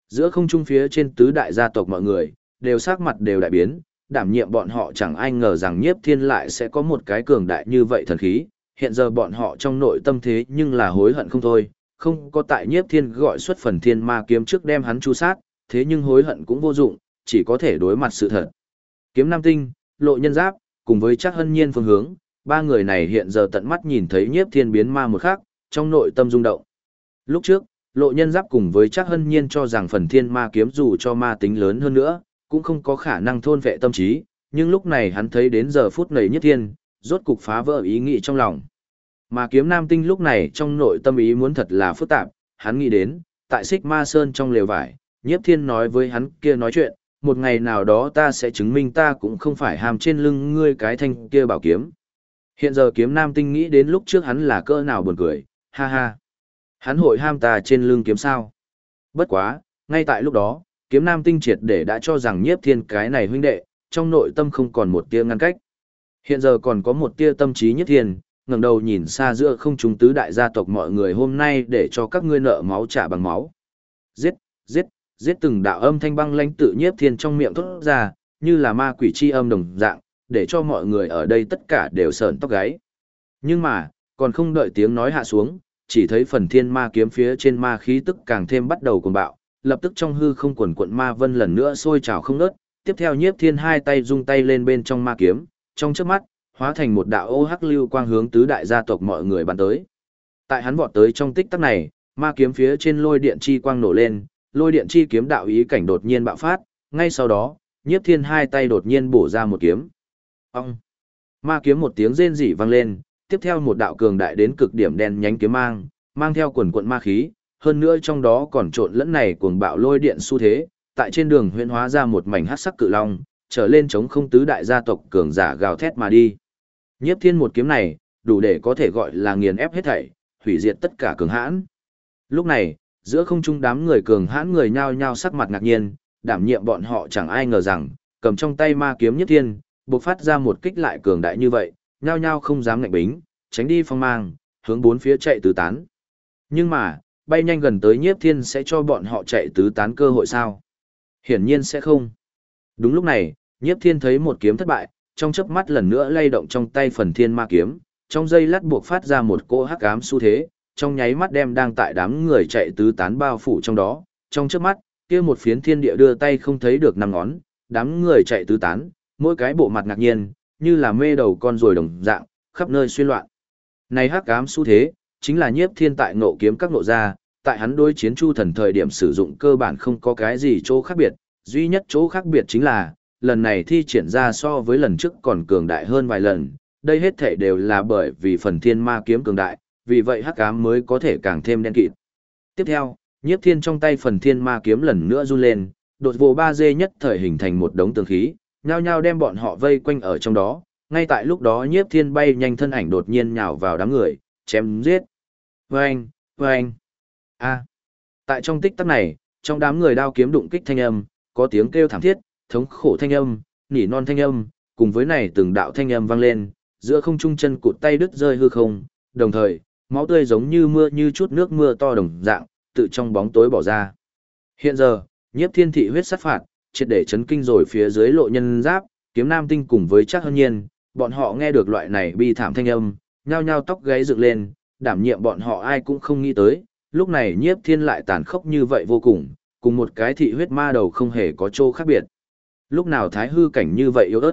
Giữa không trung phía trên tứ đại gia tộc mọi người, đều sắc mặt đều đại biến, đảm nhiệm bọn họ chẳng ai ngờ rằng Nhiếp Thiên lại sẽ có một cái cường đại như vậy thần khí, hiện giờ bọn họ trong nội tâm thế nhưng là hối hận không thôi, không có tại Nhiếp Thiên gọi xuất phần thiên ma kiếm trước đem hắn chu sát, thế nhưng hối hận cũng vô dụng, chỉ có thể đối mặt sự thật. Kiếm Nam Tinh, Lộ Nhân Giáp, cùng với Trác Hân Nhiên phương hướng, ba người này hiện giờ tận mắt nhìn thấy Nhiếp Thiên biến ma một khắc, trong nội tâm rung động. Lúc trước, Lộ Nhân Giáp cùng với Trác Hân Nhiên cho rằng phần thiên ma kiếm dù cho ma tính lớn hơn nữa, cũng không có khả năng thôn vệ tâm trí, nhưng lúc này hắn thấy đến giờ phút này Nhiếp Thiên, rốt cục phá vỡ ý nghĩ trong lòng. Mà Kiếm Nam Tinh lúc này trong nội tâm ý muốn thật là phức tạp, hắn nghĩ đến, tại Xích Ma Sơn trong lều vải, Nhiếp Thiên nói với hắn kia nói chuyện, một ngày nào đó ta sẽ chứng minh ta cũng không phải hàm trên lưng ngươi cái thanh kia bảo kiếm. Hiện giờ Kiếm Nam Tinh nghĩ đến lúc trước hắn là cỡ nào buồn cười, ha ha. Hắn hội ham ta trên lưng kiếm sao? Bất quá, ngay tại lúc đó, Kiếm Nam Tinh triệt để đã cho rằng Nhiếp Thiên cái này huynh đệ, trong nội tâm không còn một tia ngăn cách. Hiện giờ còn có một tia tâm trí Nhiếp Thiên, ngẩng đầu nhìn xa giữa không trung tứ đại gia tộc mọi người hôm nay để cho các ngươi nợ máu trả bằng máu. Giết, giết, giết từng đạo âm thanh băng lãnh tự Nhiếp Thiên trong miệng thốt ra, như là ma quỷ chi âm đồng dạng, để cho mọi người ở đây tất cả đều sởn tóc gáy. Nhưng mà, còn không đợi tiếng nói hạ xuống, chỉ thấy phần thiên ma kiếm phía trên ma khí tức càng thêm bắt đầu cuồng bạo, lập tức trong hư không quần quận ma vân lần nữa sôi trào không ngớt, tiếp theo Nhiếp Thiên hai tay rung tay lên bên trong ma kiếm, trong chớp mắt, hóa thành một đạo ô hắc lưu quang hướng tứ đại gia tộc mọi người bắn tới. Tại hắn vọt tới trong tích tắc này, ma kiếm phía trên lôi điện chi quang nổ lên, lôi điện chi kiếm đạo ý cảnh đột nhiên bạo phát, ngay sau đó, Nhiếp Thiên hai tay đột nhiên bổ ra một kiếm. Ông! Ma kiếm một tiếng rên rỉ vang lên, tiếp theo một đạo cường đại đến cực điểm đen nhánh kiếm mang theo quần quận ma khí, hơn nữa trong đó còn trộn lẫn này cuồng bạo lôi điện xu thế, tại trên đường huyễn hóa ra một mảnh hắc sắc cự long, trở lên chống không tứ đại gia tộc cường giả gào thét mà đi. Nhiếp Thiên một kiếm này, đủ để có thể gọi là nghiền ép hết thảy, hủy diệt tất cả cường hãn. Lúc này, giữa không trung đám người cường hãn người nhao nhao sắc mặt ngạc nhiên, đảm nhiệm bọn họ chẳng ai ngờ rằng, cầm trong tay ma kiếm Nhiếp Thiên, bộc phát ra một kích lại cường đại như vậy, nhao nhao không dám ngạnh bính, tránh đi phong mang, hướng bốn phía chạy tứ tán. Nhưng mà, bay nhanh gần tới Nhiếp Thiên sẽ cho bọn họ chạy tứ tán cơ hội sao? Hiển nhiên sẽ không. Đúng lúc này, Nhiếp Thiên thấy một kiếm thất bại, trong chớp mắt lần nữa lay động trong tay phần thiên ma kiếm, trong giây lát buộc phát ra một cỗ hắc ám xu thế, trong nháy mắt đem đang tại đám người chạy tứ tán bao phủ trong đó, trong chớp mắt, kia một phiến thiên địa đưa tay không thấy được năm ngón, đám người chạy tứ tán, mỗi cái bộ mặt ngạc nhiên, như là mê đầu con ruồi đồng dạng, khắp nơi xuyên loạn. Này hắc ám xu thế, chính là Nhiếp Thiên tại ngộ kiếm các ngộ ra, tại hắn đối chiến Chu Thần thời điểm sử dụng cơ bản không có cái gì chỗ khác biệt, duy nhất chỗ khác biệt chính là, lần này thi triển ra so với lần trước còn cường đại hơn vài lần, đây hết thể đều là bởi vì phần thiên ma kiếm cường đại, vì vậy hắc ám mới có thể càng thêm đen kịt. Tiếp theo, Nhiếp Thiên trong tay phần thiên ma kiếm lần nữa run lên, đột vô ba dê nhất thời hình thành một đống tường khí, nhao nhao đem bọn họ vây quanh ở trong đó. Ngay tại lúc đó Nhiếp Thiên bay nhanh thân ảnh đột nhiên nhào vào đám người, chém giết. Vâng, vâng. A. Tại trong tích tắc này, trong đám người đao kiếm đụng kích thanh âm, có tiếng kêu thảm thiết, thống khổ thanh âm, nỉ non thanh âm, cùng với này từng đạo thanh âm vang lên, giữa không trung chân cụt tay đứt rơi hư không, đồng thời, máu tươi giống như mưa như chút nước mưa to đồng dạng, tự trong bóng tối bỏ ra. Hiện giờ, Nhiếp Thiên thị huyết sát phạt, triệt để chấn kinh rồi phía dưới Lộ Nhân Giáp, Kiếm Nam Tinh cùng với Trác Hân Nhiên, bọn họ nghe được loại này bi thảm thanh âm, nhao nhao tóc gáy dựng lên, đảm nhiệm bọn họ ai cũng không nghĩ tới, lúc này Nhiếp Thiên lại tàn khốc như vậy vô cùng, cùng một cái thị huyết ma đầu không hề có chỗ khác biệt. Lúc nào thái hư cảnh như vậy yếu ớt.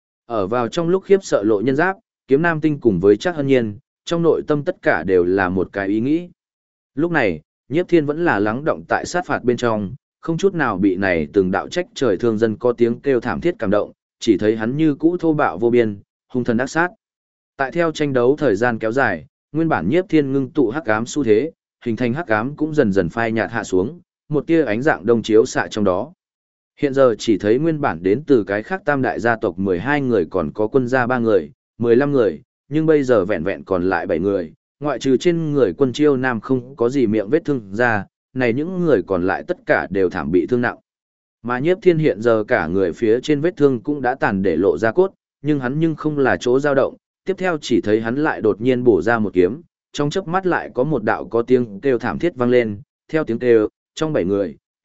Ở vào trong lúc khiếp sợ Lộ Nhân Giáp, Kiếm Nam Tinh cùng với Trác Hân Nhiên, trong nội tâm tất cả đều là một cái ý nghĩ. Lúc này, Nhiếp Thiên vẫn là lắng động tại sát phạt bên trong, không chút nào bị này từng đạo trách trời thương dân có tiếng kêu thảm thiết cảm động, chỉ thấy hắn như cũ thô bạo vô biên, hung thần ác sát. Tại theo tranh đấu thời gian kéo dài, nguyên bản Nhiếp Thiên ngưng tụ hắc ám xu thế, hình thành hắc ám cũng dần dần phai nhạt hạ xuống, một tia ánh dạng đông chiếu xạ trong đó. Hiện giờ chỉ thấy nguyên bản đến từ cái khác tam đại gia tộc 12 người còn có quân gia 3 người, 15 người, nhưng bây giờ vẹn vẹn còn lại 7 người, ngoại trừ trên người quân chiêu nam không có gì miệng vết thương ra, này những người còn lại tất cả đều thảm bị thương nặng. Mà Nhiếp Thiên hiện giờ cả người phía trên vết thương cũng đã tàn để lộ ra cốt, nhưng không là chỗ dao động, tiếp theo chỉ thấy hắn lại đột nhiên bổ ra một kiếm, trong chớp mắt lại có một đạo có tiếng kêu thảm thiết vang lên, theo tiếng kêu, trong 7 người,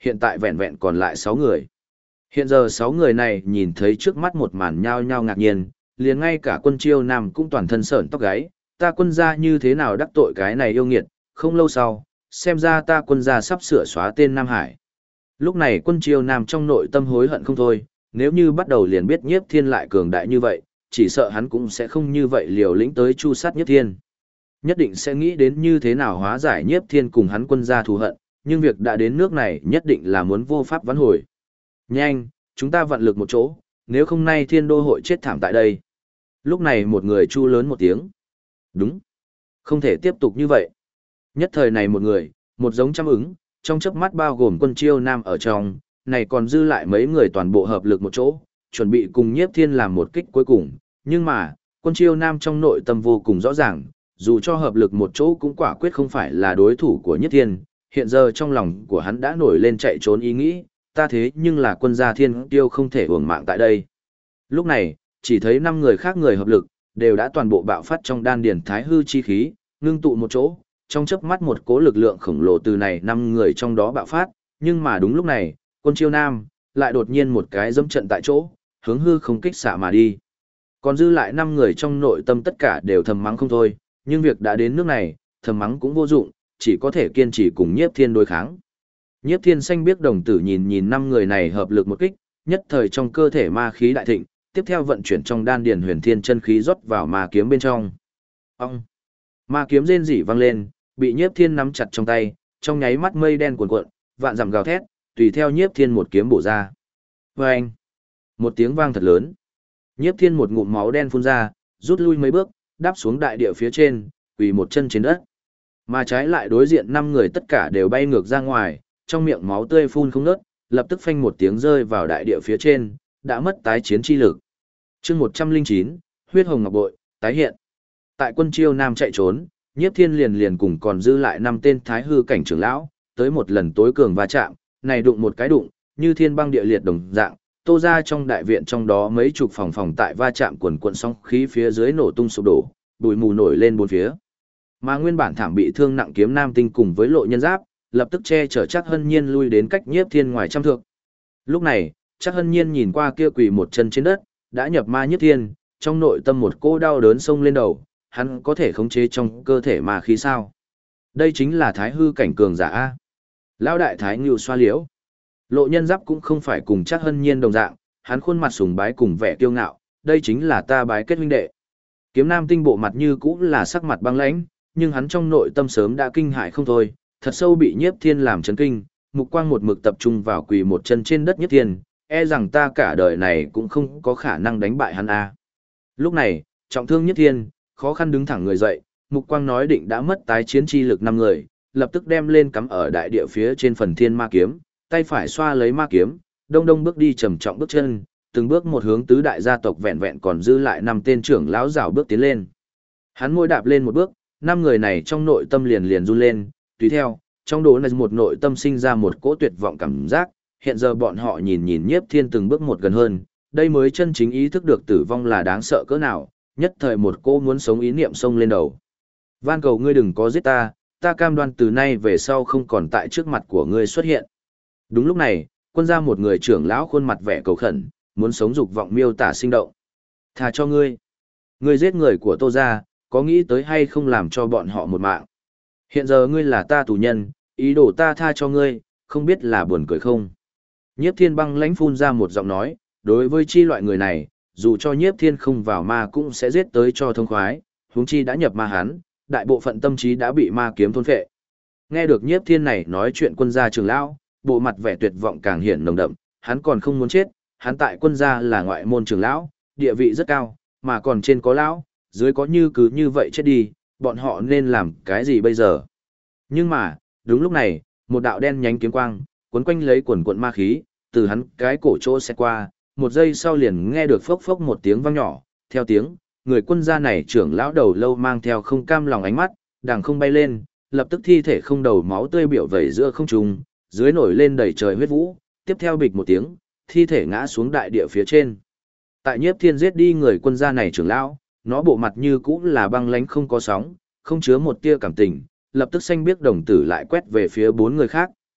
hiện tại vẹn vẹn còn lại 6 người. Hiện giờ 6 người này nhìn thấy trước mắt một màn nhao nhao ngạc nhiên, liền ngay cả Quân Chiêu Nam cũng toàn thân sởn tóc gáy, ta Quân gia như thế nào đắc tội cái này yêu nghiệt, không lâu sau, xem ra ta Quân gia sắp sửa xóa tên Nam Hải. Lúc này Quân Chiêu Nam trong nội tâm hối hận không thôi, nếu như bắt đầu liền biết Nhiếp Thiên lại cường đại như vậy, chỉ sợ hắn cũng sẽ không như vậy liều lĩnh tới chu sát Nhiếp Thiên. Nhất định sẽ nghĩ đến như thế nào hóa giải Nhiếp Thiên cùng hắn Quân gia thù hận, nhưng việc đã đến nước này nhất định là muốn vô pháp vãn hồi. Nhanh, chúng ta vặn lực một chỗ, nếu không nay Thiên Đô hội chết thảm tại đây. Lúc này một người chu lớn một tiếng. Đúng. Không thể tiếp tục như vậy. Nhất thời này một người, một giống trăm ứng, trong chớp mắt bao gồm Quân Chiêu Nam ở trong, này còn dư lại mấy người toàn bộ hợp lực một chỗ, chuẩn bị cùng Nhiếp Thiên làm một kích cuối cùng. Nhưng mà, Quân Chiêu Nam trong nội tâm vô cùng rõ ràng, dù cho hợp lực một chỗ cũng quả quyết không phải là đối thủ của Nhiếp Thiên. Hiện giờ trong lòng của hắn đã nổi lên chạy trốn ý nghĩ, ta thế nhưng là Quân gia Thiên Tiêu không thể uổng mạng tại đây. Lúc này, chỉ thấy 5 người khác người hợp lực, đều đã toàn bộ bạo phát trong đan điển thái hư chi khí, ngưng tụ một chỗ, trong chớp mắt một cỗ lực lượng khổng lồ từ này 5 người trong đó bạo phát, nhưng mà đúng lúc này, Quân Chiêu Nam lại đột nhiên một cái dẫm trận tại chỗ, hướng hư không kích xạ mà đi. Còn dư lại 5 người trong nội tâm tất cả đều thầm mắng không thôi, nhưng việc đã đến nước này, thầm mắng cũng vô dụng, chỉ có thể kiên trì cùng Nhiếp Thiên đối kháng. Nhiếp Thiên xanh biết đồng tử nhìn 5 người này hợp lực một kích, nhất thời trong cơ thể ma khí đại thịnh, tiếp theo vận chuyển trong đan điền huyền thiên chân khí rót vào ma kiếm bên trong. Ông! Ma kiếm rên rỉ vang lên, bị Nhiếp Thiên nắm chặt trong tay, trong nháy mắt mây đen cuồn cuộn, vạn dặm gào thét, tùy theo Nhiếp Thiên một kiếm bổ ra. Oeng! Một tiếng vang thật lớn. Nhiếp Thiên một ngụm máu đen phun ra, rút lui mấy bước, đáp xuống đại địa phía trên, quỳ một chân trên đất. Mà trái lại đối diện 5 người tất cả đều bay ngược ra ngoài, trong miệng máu tươi phun không ngớt, lập tức phanh một tiếng rơi vào đại địa phía trên, đã mất tái chiến chi lực. Chương 109, huyết hồng ngọc bội, tái hiện. Tại Quân Chiêu Nam chạy trốn, Nhiếp Thiên liền cùng còn dư lại 5 tên thái hư cảnh trưởng lão, tới một lần tối cường va chạm, này đụng một cái đụng, như thiên băng địa liệt đồng dạng, Tô ra trong đại viện trong đó mấy chục phòng tại va chạm quần quần sóng khí phía dưới nổ tung sụp đổ, bụi mù nổi lên bốn phía. Mà nguyên bản thảm bị thương nặng Kiếm Nam Tinh cùng với Lộ Nhân Giáp, lập tức che chở Trác Hân Nhiên lui đến cách Nhiếp Thiên ngoài trăm thước. Lúc này, Trác Hân Nhiên nhìn qua kia quỳ một chân trên đất, đã nhập ma Nhiếp Thiên, trong nội tâm một cô đau đớn xông lên đầu, hắn có thể khống chế trong cơ thể ma khí sao? Đây chính là thái hư cảnh cường giả a. Lão đại thái ngưu xoa liễu. Lộ Nhân Giáp cũng không phải cùng Trác Hân Nhiên đồng dạng, hắn khuôn mặt sùng bái cùng vẻ kiêu ngạo, đây chính là ta bái kết huynh đệ. Kiếm Nam Tinh bộ mặt như cũng là sắc mặt băng lãnh, nhưng hắn trong nội tâm sớm đã kinh hãi không thôi, thật sâu bị Nhiếp Thiên làm chấn kinh, mục quang một mực tập trung vào quỳ một chân trên đất Nhiếp Thiên, e rằng ta cả đời này cũng không có khả năng đánh bại hắn a. Lúc này, trọng thương Nhiếp Thiên, khó khăn đứng thẳng người dậy, mục quang nói định đã mất tái chiến chi lực 5 người, lập tức đem lên cắm ở đại địa phía trên phần thiên ma kiếm, tay phải xoa lấy ma kiếm, đông đông bước đi trầm trọng bước chân, từng bước một hướng tứ đại gia tộc vẹn vẹn còn dư lại 5 tên trưởng lão rảo bước tiến lên. Hắn môi đạp lên một bước, 5 người này trong nội tâm liền run lên, tùy theo, trong đó là một nội tâm sinh ra một cỗ tuyệt vọng cảm giác, hiện giờ bọn họ nhìn Nhiếp Thiên từng bước một gần hơn, đây mới chân chính ý thức được tử vong là đáng sợ cỡ nào, nhất thời một cỗ muốn sống ý niệm xông lên đầu. Van cầu ngươi đừng có giết ta, ta cam đoan từ nay về sau không còn tại trước mặt của ngươi xuất hiện. Đúng lúc này, Quân gia một người trưởng lão khuôn mặt vẻ cầu khẩn, muốn sống dục vọng miêu tả sinh động. Tha cho ngươi. Ngươi giết người của Tô gia, có nghĩ tới hay không làm cho bọn họ một mạng. Hiện giờ ngươi là ta tù nhân, ý đồ ta tha cho ngươi, không biết là buồn cười không. Nhiếp Thiên băng lãnh phun ra một giọng nói, đối với chi loại người này, dù cho Nhiếp Thiên không vào ma cũng sẽ giết tới cho thông khoái, huống chi đã nhập ma hắn, đại bộ phận tâm trí đã bị ma kiếm thôn phệ. Nghe được Nhiếp Thiên này nói chuyện Quân gia trưởng lão, bộ mặt vẻ tuyệt vọng càng hiển nồng đậm, hắn còn không muốn chết, hắn tại Quân gia là ngoại môn trưởng lão, địa vị rất cao, mà còn trên có lão, dưới có như cứ như vậy chết đi, bọn họ nên làm cái gì bây giờ? Nhưng mà, đúng lúc này, một đạo đen nhánh kiếm quang, cuốn quanh lấy quần quận ma khí, từ hắn cái cổ chỗ sẽ qua, một giây sau liền nghe được phốc phốc một tiếng vang nhỏ, theo tiếng, người Quân gia này trưởng lão đầu lâu mang theo không cam lòng ánh mắt, đằng không bay lên, lập tức thi thể không đầu máu tươi biểu vẩy giữa không trung, dưới nổi lên đầy trời huyết vũ, tiếp theo bịch một tiếng, thi thể ngã xuống đại địa phía trên. Tại Nhiếp Thiên giết đi người Quân gia này trưởng lão, nó bộ mặt như cũ là băng lãnh không có sóng, không chứa một tia cảm tình, lập tức xanh biếc đồng tử lại quét về phía 4 người khác,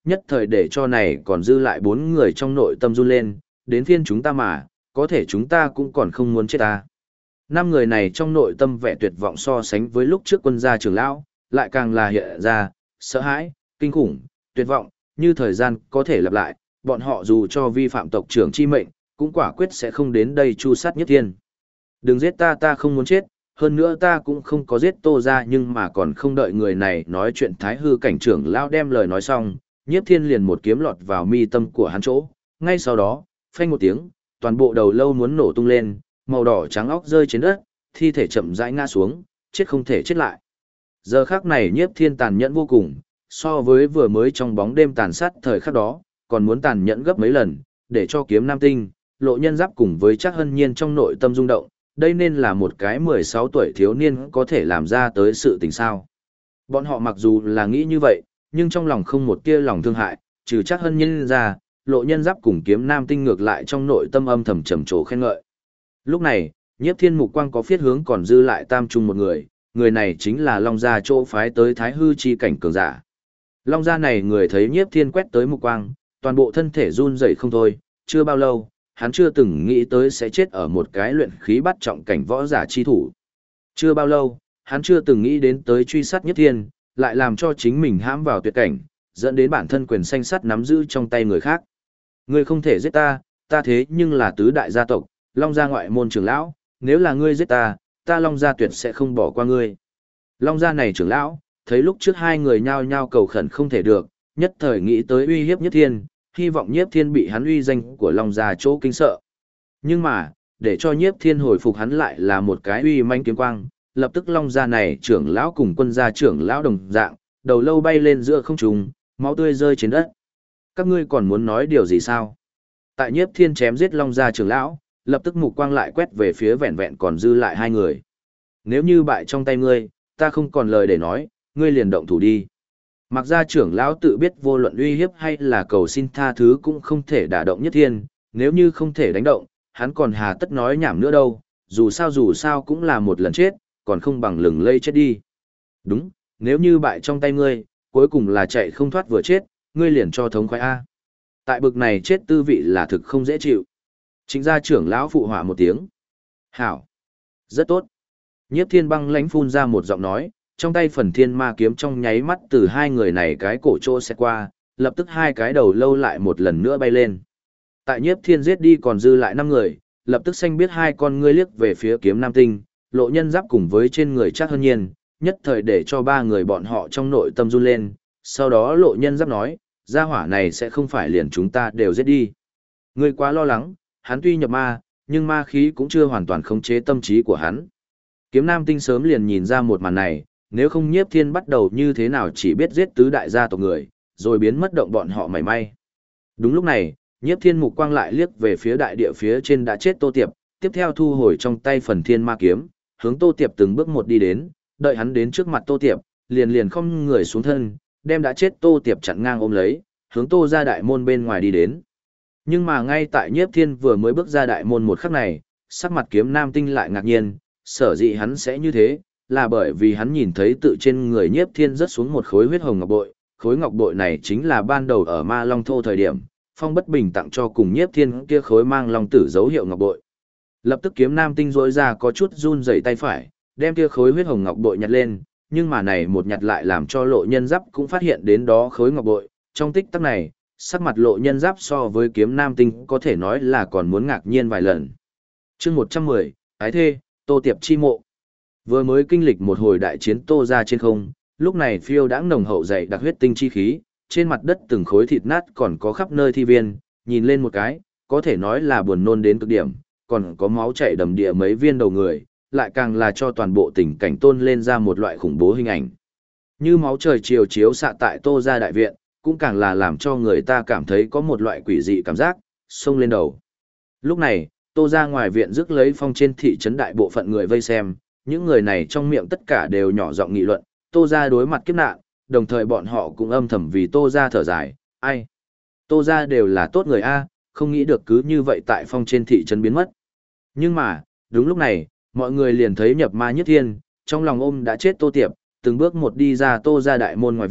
nhất thời để cho này còn dư lại 4 người trong nội tâm run lên, đến phiên chúng ta mà, có thể chúng ta cũng còn không muốn chết ta. 5 người này trong nội tâm vẻ tuyệt vọng so sánh với lúc trước quân gia trưởng lão, lại càng là hiện ra, sợ hãi, kinh khủng, tuyệt vọng, như thời gian có thể lặp lại, bọn họ dù cho vi phạm tộc trưởng chi mệnh, cũng quả quyết sẽ không đến đây chu sát Nhiếp Thiên. Đừng giết ta, ta không muốn chết, hơn nữa ta cũng không có giết Tô ra, nhưng mà còn không đợi người này nói chuyện, Thái Hư cảnh trưởng lão đem lời nói xong, Nhiếp Thiên liền một kiếm lọt vào mi tâm của hắn chỗ, ngay sau đó, phanh một tiếng, toàn bộ đầu lâu muốn nổ tung lên, màu đỏ trắng óc rơi trên đất, thi thể chậm rãi ngã xuống, chết không thể chết lại. Giờ khắc này Nhiếp Thiên tàn nhẫn vô cùng, so với vừa mới trong bóng đêm tàn sát thời khắc đó, còn muốn tàn nhẫn gấp mấy lần, để cho Kiếm Nam Tinh, Lộ Nhân Giáp cùng với Trác Hân Nhiên trong nội tâm rung động, đây nên là một cái 16 tuổi thiếu niên có thể làm ra tới sự tình sao. Bọn họ mặc dù là nghĩ như vậy, nhưng trong lòng không một tia lòng thương hại, trừ Trác Hân Nhiên ra, Lộ Nhân Giáp cùng Kiếm Nam Tinh ngược lại trong nội tâm âm thầm trầm trồ khen ngợi. Lúc này, Nhiếp Thiên mục quang có phiết hướng còn dư lại tam trung một người này chính là Long Gia chỗ phái tới Thái Hư chi cảnh cường giả. Long Gia này người thấy Nhiếp Thiên quét tới mục quang, toàn bộ thân thể run rẩy không thôi, chưa bao lâu, hắn chưa từng nghĩ tới sẽ chết ở một cái luyện khí bắt trọng cảnh võ giả chi thủ. Chưa bao lâu, hắn chưa từng nghĩ đến tới truy sát Nhiếp Thiên, lại làm cho chính mình hãm vào tuyệt cảnh, dẫn đến bản thân quyền xanh sắt nắm giữ trong tay người khác. Ngươi không thể giết ta, ta thế nhưng là tứ đại gia tộc, Long Gia ngoại môn trưởng lão, nếu là ngươi giết ta, ta Long Gia tuyệt sẽ không bỏ qua ngươi. Long Gia này trưởng lão, thấy lúc trước hai người nhao nhao cầu khẩn không thể được, nhất thời nghĩ tới uy hiếp Nhiếp Thiên, hy vọng Nhiếp Thiên bị hắn uy danh của Long Gia chỗ kinh sợ. Nhưng mà, để cho Nhiếp Thiên hồi phục hắn lại là một cái uy manh kiếm quang, lập tức Long Gia này trưởng lão cùng quân gia trưởng lão đồng dạng, đầu lâu bay lên giữa không trung, máu tươi rơi trên đất. Các ngươi còn muốn nói điều gì sao? Tại Nhiếp Thiên chém giết Long Gia trưởng lão, lập tức mục quang lại quét về phía vẹn vẹn còn dư lại hai người. Nếu như bại trong tay ngươi, ta không còn lời để nói, ngươi liền động thủ đi. Mặc gia trưởng lão tự biết vô luận uy hiếp hay là cầu xin tha thứ cũng không thể đả động Nhiếp Thiên, nếu như không thể đánh động, hắn còn hà tất nói nhảm nữa đâu, dù sao cũng là một lần chết, còn không bằng lừng lây chết đi. Đúng, nếu như bại trong tay ngươi, cuối cùng là chạy không thoát vừa chết, ngươi liền cho thống khoái A. Tại bực này chết tư vị là thực không dễ chịu. Chính gia trưởng lão phụ họa một tiếng. Hảo. Rất tốt. Nhiếp Thiên băng lãnh phun ra một giọng nói, trong tay phần thiên ma kiếm trong nháy mắt từ hai người này cái cổ chỗ sẽ qua, lập tức hai cái đầu lâu lại một lần nữa bay lên. Tại Nhiếp Thiên giết đi còn dư lại 5 người, lập tức xanh biết hai con ngươi liếc về phía Kiếm Nam Tinh, Lộ Nhân Giáp cùng với trên người Trác Hân Nhiên, nhất thời để cho ba người bọn họ trong nội tâm run lên, sau đó Lộ Nhân Giáp nói, gia hỏa này sẽ không phải liền chúng ta đều giết đi. Ngươi quá lo lắng, hắn tuy nhập ma, nhưng ma khí cũng chưa hoàn toàn khống chế tâm trí của hắn. Kiếm Nam Tinh sớm liền nhìn ra một màn này, nếu không Nhiếp Thiên bắt đầu như thế nào chỉ biết giết tứ đại gia tộc người, rồi biến mất động bọn họ mảy may. Đúng lúc này, Nhiếp Thiên mục quang lại liếc về phía đại địa phía trên đã chết Tô Tiệp, tiếp theo thu hồi trong tay phần thiên ma kiếm, hướng Tô Tiệp từng bước một đi đến, đợi hắn đến trước mặt Tô Tiệp, liền không người xuống thân, đem đã chết Tô Tiệp chặn ngang ôm lấy, hướng Tô ra đại môn bên ngoài đi đến. Nhưng mà ngay tại Nhiếp Thiên vừa mới bước ra đại môn một khắc này, sắc mặt Kiếm Nam Tinh lại ngạc nhiên, sở dĩ hắn sẽ như thế, là bởi vì hắn nhìn thấy tự trên người Nhiếp Thiên rớt xuống một khối huyết hồng ngọc bội, khối ngọc bội này chính là ban đầu ở Ma Long Thô thời điểm, Phong Bất Bình tặng cho cùng Nhiếp Thiên kia khối mang long tử dấu hiệu ngọc bội. Lập tức Kiếm Nam Tinh rỗi ra có chút run rẩy tay phải, đem kia khối huyết hồng ngọc bội nhặt lên, nhưng mà này một nhặt lại làm cho Lộ Nhân Giáp cũng phát hiện đến đó khối ngọc bội, trong tích tắc này, sắc mặt Lộ Nhân Giáp so với Kiếm Nam Tinh có thể nói là còn muốn ngạc nhiên vài lần. Chương 110, Ái Thê, Tô Tiệp chi mộ. Vừa mới kinh lịch một hồi đại chiến Tô ra trên không, lúc này phiêu đãng nồng hậu dày đặc huyết tinh chi khí, trên mặt đất từng khối thịt nát còn có khắp nơi thi viên, nhìn lên một cái, có thể nói là buồn nôn đến cực điểm, còn có máu chảy đầm địa mấy viên đầu người, lại càng là cho toàn bộ tình cảnh tôn lên ra một loại khủng bố hình ảnh. Như máu trời chiều chiếu xạ tại Tô ra đại viện, cũng càng là làm cho người ta cảm thấy có một loại quỷ dị cảm giác, xông lên đầu. Lúc này, Tô ra ngoài viện rước lấy phong trên thị trấn đại bộ phận người vây xem, những người này trong miệng tất cả đều nhỏ giọng nghị luận, Tô ra đối mặt kiếp nạn, đồng thời bọn họ cũng âm thầm vì Tô ra thở dài, ai? Tô ra đều là tốt người A, không nghĩ được cứ như vậy tại phong trên thị trấn biến mất. Nhưng mà, đúng lúc này, mọi người liền thấy nhập ma Nhiếp Thiên, trong lòng ôm đã chết Tô Tiệp, từng bước một đi ra Tô ra đại môn ngoài viện,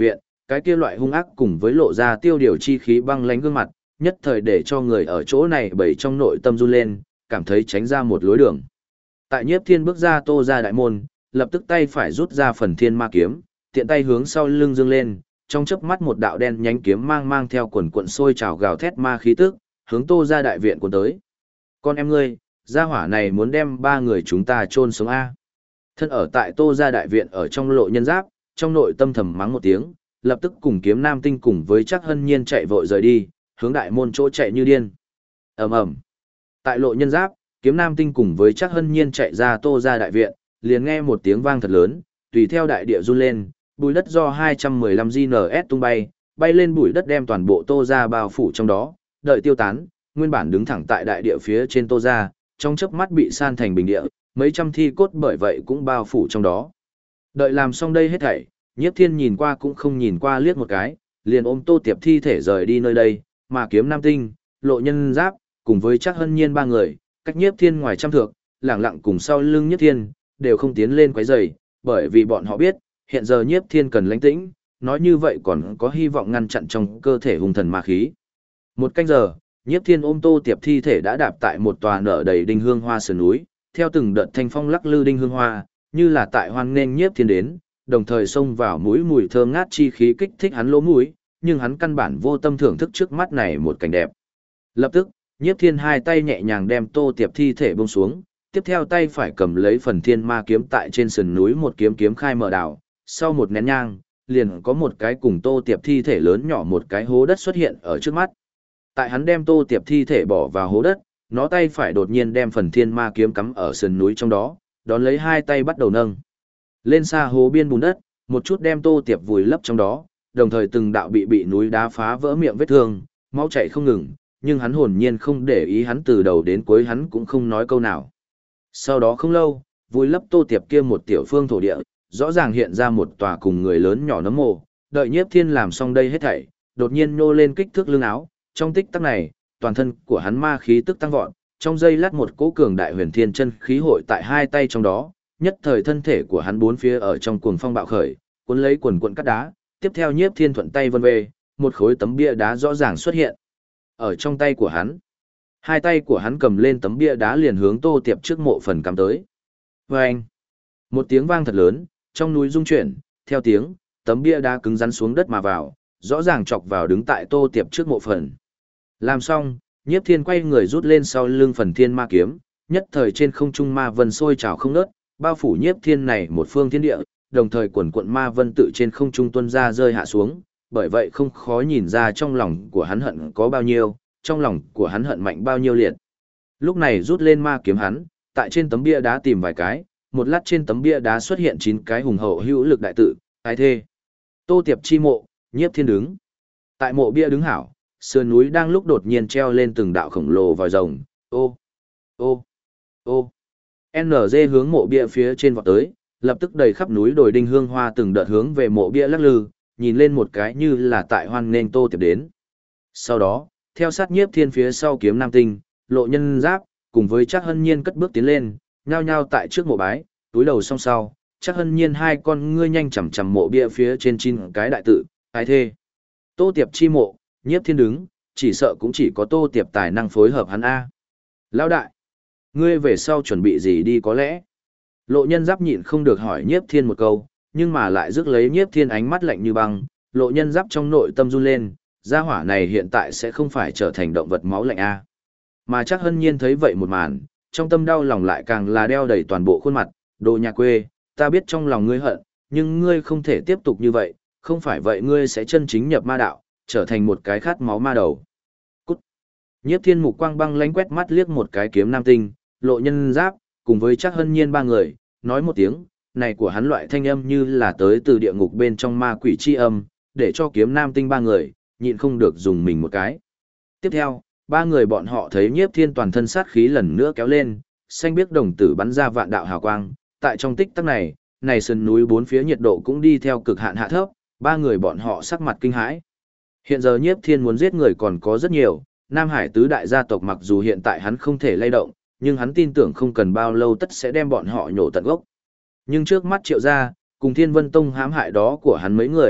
cái kia loại hung ác cùng với lộ ra tiêu điều chi khí băng lánh gương mặt, nhất thời để cho người ở chỗ này bầy trong nội tâm run lên, cảm thấy tránh ra một lối đường. Tại Nhiếp Thiên bước ra Tô ra đại môn, lập tức tay phải rút ra phần thiên ma kiếm, tiện tay hướng sau lưng dương lên, trong chớp mắt một đạo đen nhánh kiếm mang theo quần cuộn sôi trào gào thét ma khí tức, hướng Tô ra đại viện cuốn tới. Con em ngươi, gia hỏa này muốn đem ba người chúng ta chôn sống a. Thân ở tại Tô ra đại viện ở trong Lộ Nhân Giáp, trong nội tâm thầm mắng một tiếng, lập tức cùng Kiếm Nam Tinh cùng với Trác Hân Nhiên chạy vội rời đi, hướng đại môn chỗ chạy như điên. Ầm ầm. Tại Lộ Nhân Giáp, Kiếm Nam Tinh cùng với Trác Hân Nhiên chạy ra Tô ra đại viện, liền nghe một tiếng vang thật lớn, tùy theo đại địa run lên, bụi đất do 215 GNS tung bay, bay lên bụi đất đem toàn bộ Tô ra bao phủ trong đó, đợi tiêu tán, nguyên bản đứng thẳng tại đại địa phía trên Tô ra, trong chớp mắt bị san thành bình địa, mấy trăm thi cốt bởi vậy cũng bao phủ trong đó. Đợi làm xong đây hết thảy, Nhiếp Thiên nhìn qua cũng không nhìn qua liếc một cái, liền ôm Tô Tiệp thi thể rời đi nơi đây, mà Kiếm Nam Tinh, Lộ Nhân Giáp, cùng với Trác Hân Nhiên ba người, cách Nhiếp Thiên ngoài trăm thước, lẳng lặng cùng sau lưng Nhiếp Thiên, đều không tiến lên quấy rầy, bởi vì bọn họ biết, hiện giờ Nhiếp Thiên cần lãnh tĩnh, nói như vậy còn có hy vọng ngăn chặn trong cơ thể hung thần ma khí. Một canh giờ, Nhiếp Thiên ôm Tô Tiệp thi thể đã đạp tại một tòa nở đầy đinh hương hoa sườn núi, theo từng đợt thanh phong lắc lư đinh hương hoa, như là tại hoan nghênh Nhiếp Thiên đến, đồng thời xông vào mũi mùi thơm ngát chi khí kích thích hắn lỗ mũi, nhưng hắn căn bản vô tâm thưởng thức trước mắt này một cảnh đẹp. Lập tức, Nhiếp Thiên hai tay nhẹ nhàng đem Tô Tiệp thi thể buông xuống, tiếp theo tay phải cầm lấy phần thiên ma kiếm tại trên sườn núi một kiếm kiếm khai mở đảo, sau một nén nhang, liền có một cái cùng Tô Tiệp thi thể lớn nhỏ một cái hố đất xuất hiện ở trước mắt. Tại hắn đem Tô Tiệp thi thể bỏ vào hố đất, nó tay phải đột nhiên đem phần thiên ma kiếm cắm ở sườn núi trong đó, đón lấy hai tay bắt đầu nâng lên xa hố biên bùn đất, một chút đem Tô Tiệp vùi lấp trong đó, đồng thời từng đạo bị núi đá phá vỡ miệng vết thương, máu chảy không ngừng, nhưng hắn hồn nhiên không để ý, hắn từ đầu đến cuối hắn cũng không nói câu nào. Sau đó không lâu, vùi lấp Tô Tiệp kia một tiểu phương thổ địa, rõ ràng hiện ra một tòa cùng người lớn nhỏ nấm mồ, đợi Nhiếp Thiên làm xong đây hết thảy, đột nhiên nhô lên kích thước lưng áo, trong tích tắc này, toàn thân của hắn ma khí tức tăng vọt, trong giây lát một cỗ cường đại huyền thiên chân khí hội tại hai tay trong đó, nhất thời thân thể của hắn bốn phía ở trong cuồng phong bạo khởi, cuốn lấy quần cuộn cát đá, tiếp theo Nhiếp Thiên thuận tay vân về, một khối tấm bia đá rõ ràng xuất hiện ở trong tay của hắn. Hai tay của hắn cầm lên tấm bia đá liền hướng Tô Tiệp trước mộ phần cắm tới. Vâng! Một tiếng vang thật lớn, trong núi rung chuyển, theo tiếng, tấm bia đá cứng rắn xuống đất mà vào, rõ ràng chọc vào đứng tại Tô Tiệp trước mộ phần. Làm xong, Nhiếp Thiên quay người rút lên sau lưng phần thiên ma kiếm, nhất thời trên không trung ma vân sôi trào không ngớt, bao phủ Nhiếp Thiên này một phương thiên địa, đồng thời quần quận ma vân tự trên không trung tuôn ra rơi hạ xuống, bởi vậy không khó nhìn ra trong lòng của hắn hận có bao nhiêu, trong lòng của hắn hận mạnh bao nhiêu liệt. Lúc này rút lên ma kiếm hắn, tại trên tấm bia đá tìm vài cái, một lát trên tấm bia đá xuất hiện 9 cái hùng hậu hữu lực đại tự, ai thê. Tô Tiệp chi mộ, Nhiếp Thiên đứng. Tại mộ bia đứng hảo, sườn núi đang lúc đột nhiên treo lên từng đạo khổng lồ vòi rồng, ô, ô, ô. NG hướng mộ bia phía trên vọt tới, lập tức đầy khắp núi đồi đinh hương hoa từng đợt hướng về mộ bia lắc lư, nhìn lên một cái như là tại hoan nghênh Tô Tiệp đến. Sau đó, theo sát Nhiếp Thiên phía sau Kiếm Nam Tinh, Lộ Nhân Giáp, cùng với Trác Hân Nhiên cất bước tiến lên, nhao nhao tại trước mộ bái, túi đầu song sau, Trác Hân Nhiên hai con ngươi nhanh chằm chằm mộ bia phía trên 9 cái đại tự, ai thê. Tô Tiệp chi mộ, Nhiếp Thiên đứng, chỉ sợ cũng chỉ có Tô Tiệp tài năng phối hợp hắn a. Lão đại, ngươi về sau chuẩn bị gì đi có lẽ? Lộ Nhân Giáp nhịn không được hỏi Nhiếp Thiên một câu, nhưng mà lại rước lấy Nhiếp Thiên ánh mắt lạnh như băng, Lộ Nhân Giáp trong nội tâm run lên, gia hỏa này hiện tại sẽ không phải trở thành động vật máu lạnh a. Mà Trác Hân Nhiên thấy vậy một màn, trong tâm đau lòng lại càng là đeo đầy toàn bộ khuôn mặt, đồ nhà quê, ta biết trong lòng ngươi hận, nhưng ngươi không thể tiếp tục như vậy, không phải vậy ngươi sẽ chân chính nhập ma đạo, trở thành một cái khát máu ma đầu. Cút. Nhiếp Thiên mục quang băng lánh quét mắt liếc một cái Kiếm Nam Tinh, Lộ Nhân Giáp, cùng với Trác Hân Nhiên ba người, nói một tiếng, này của hắn loại thanh âm như là tới từ địa ngục bên trong ma quỷ chi âm, để cho Kiếm Nam Tinh ba người, nhịn không được dùng mình một cái. Tiếp theo, ba người bọn họ thấy Nhiếp Thiên toàn thân sát khí lần nữa kéo lên, xanh biếc đồng tử bắn ra vạn đạo hào quang, tại trong tích tắc này, này sườn núi bốn phía nhiệt độ cũng đi theo cực hạn hạ thấp, ba người bọn họ sắc mặt kinh hãi. Hiện giờ Nhiếp Thiên muốn giết người còn có rất nhiều, Nam Hải tứ đại gia tộc mặc dù hiện tại hắn không thể lay động, nhưng hắn tin tưởng không cần bao lâu tất sẽ đem bọn họ nhổ tận gốc. Nhưng trước mắt Triệu gia, cùng Thiên Vân Tông hãm hại đó của hắn mấy người,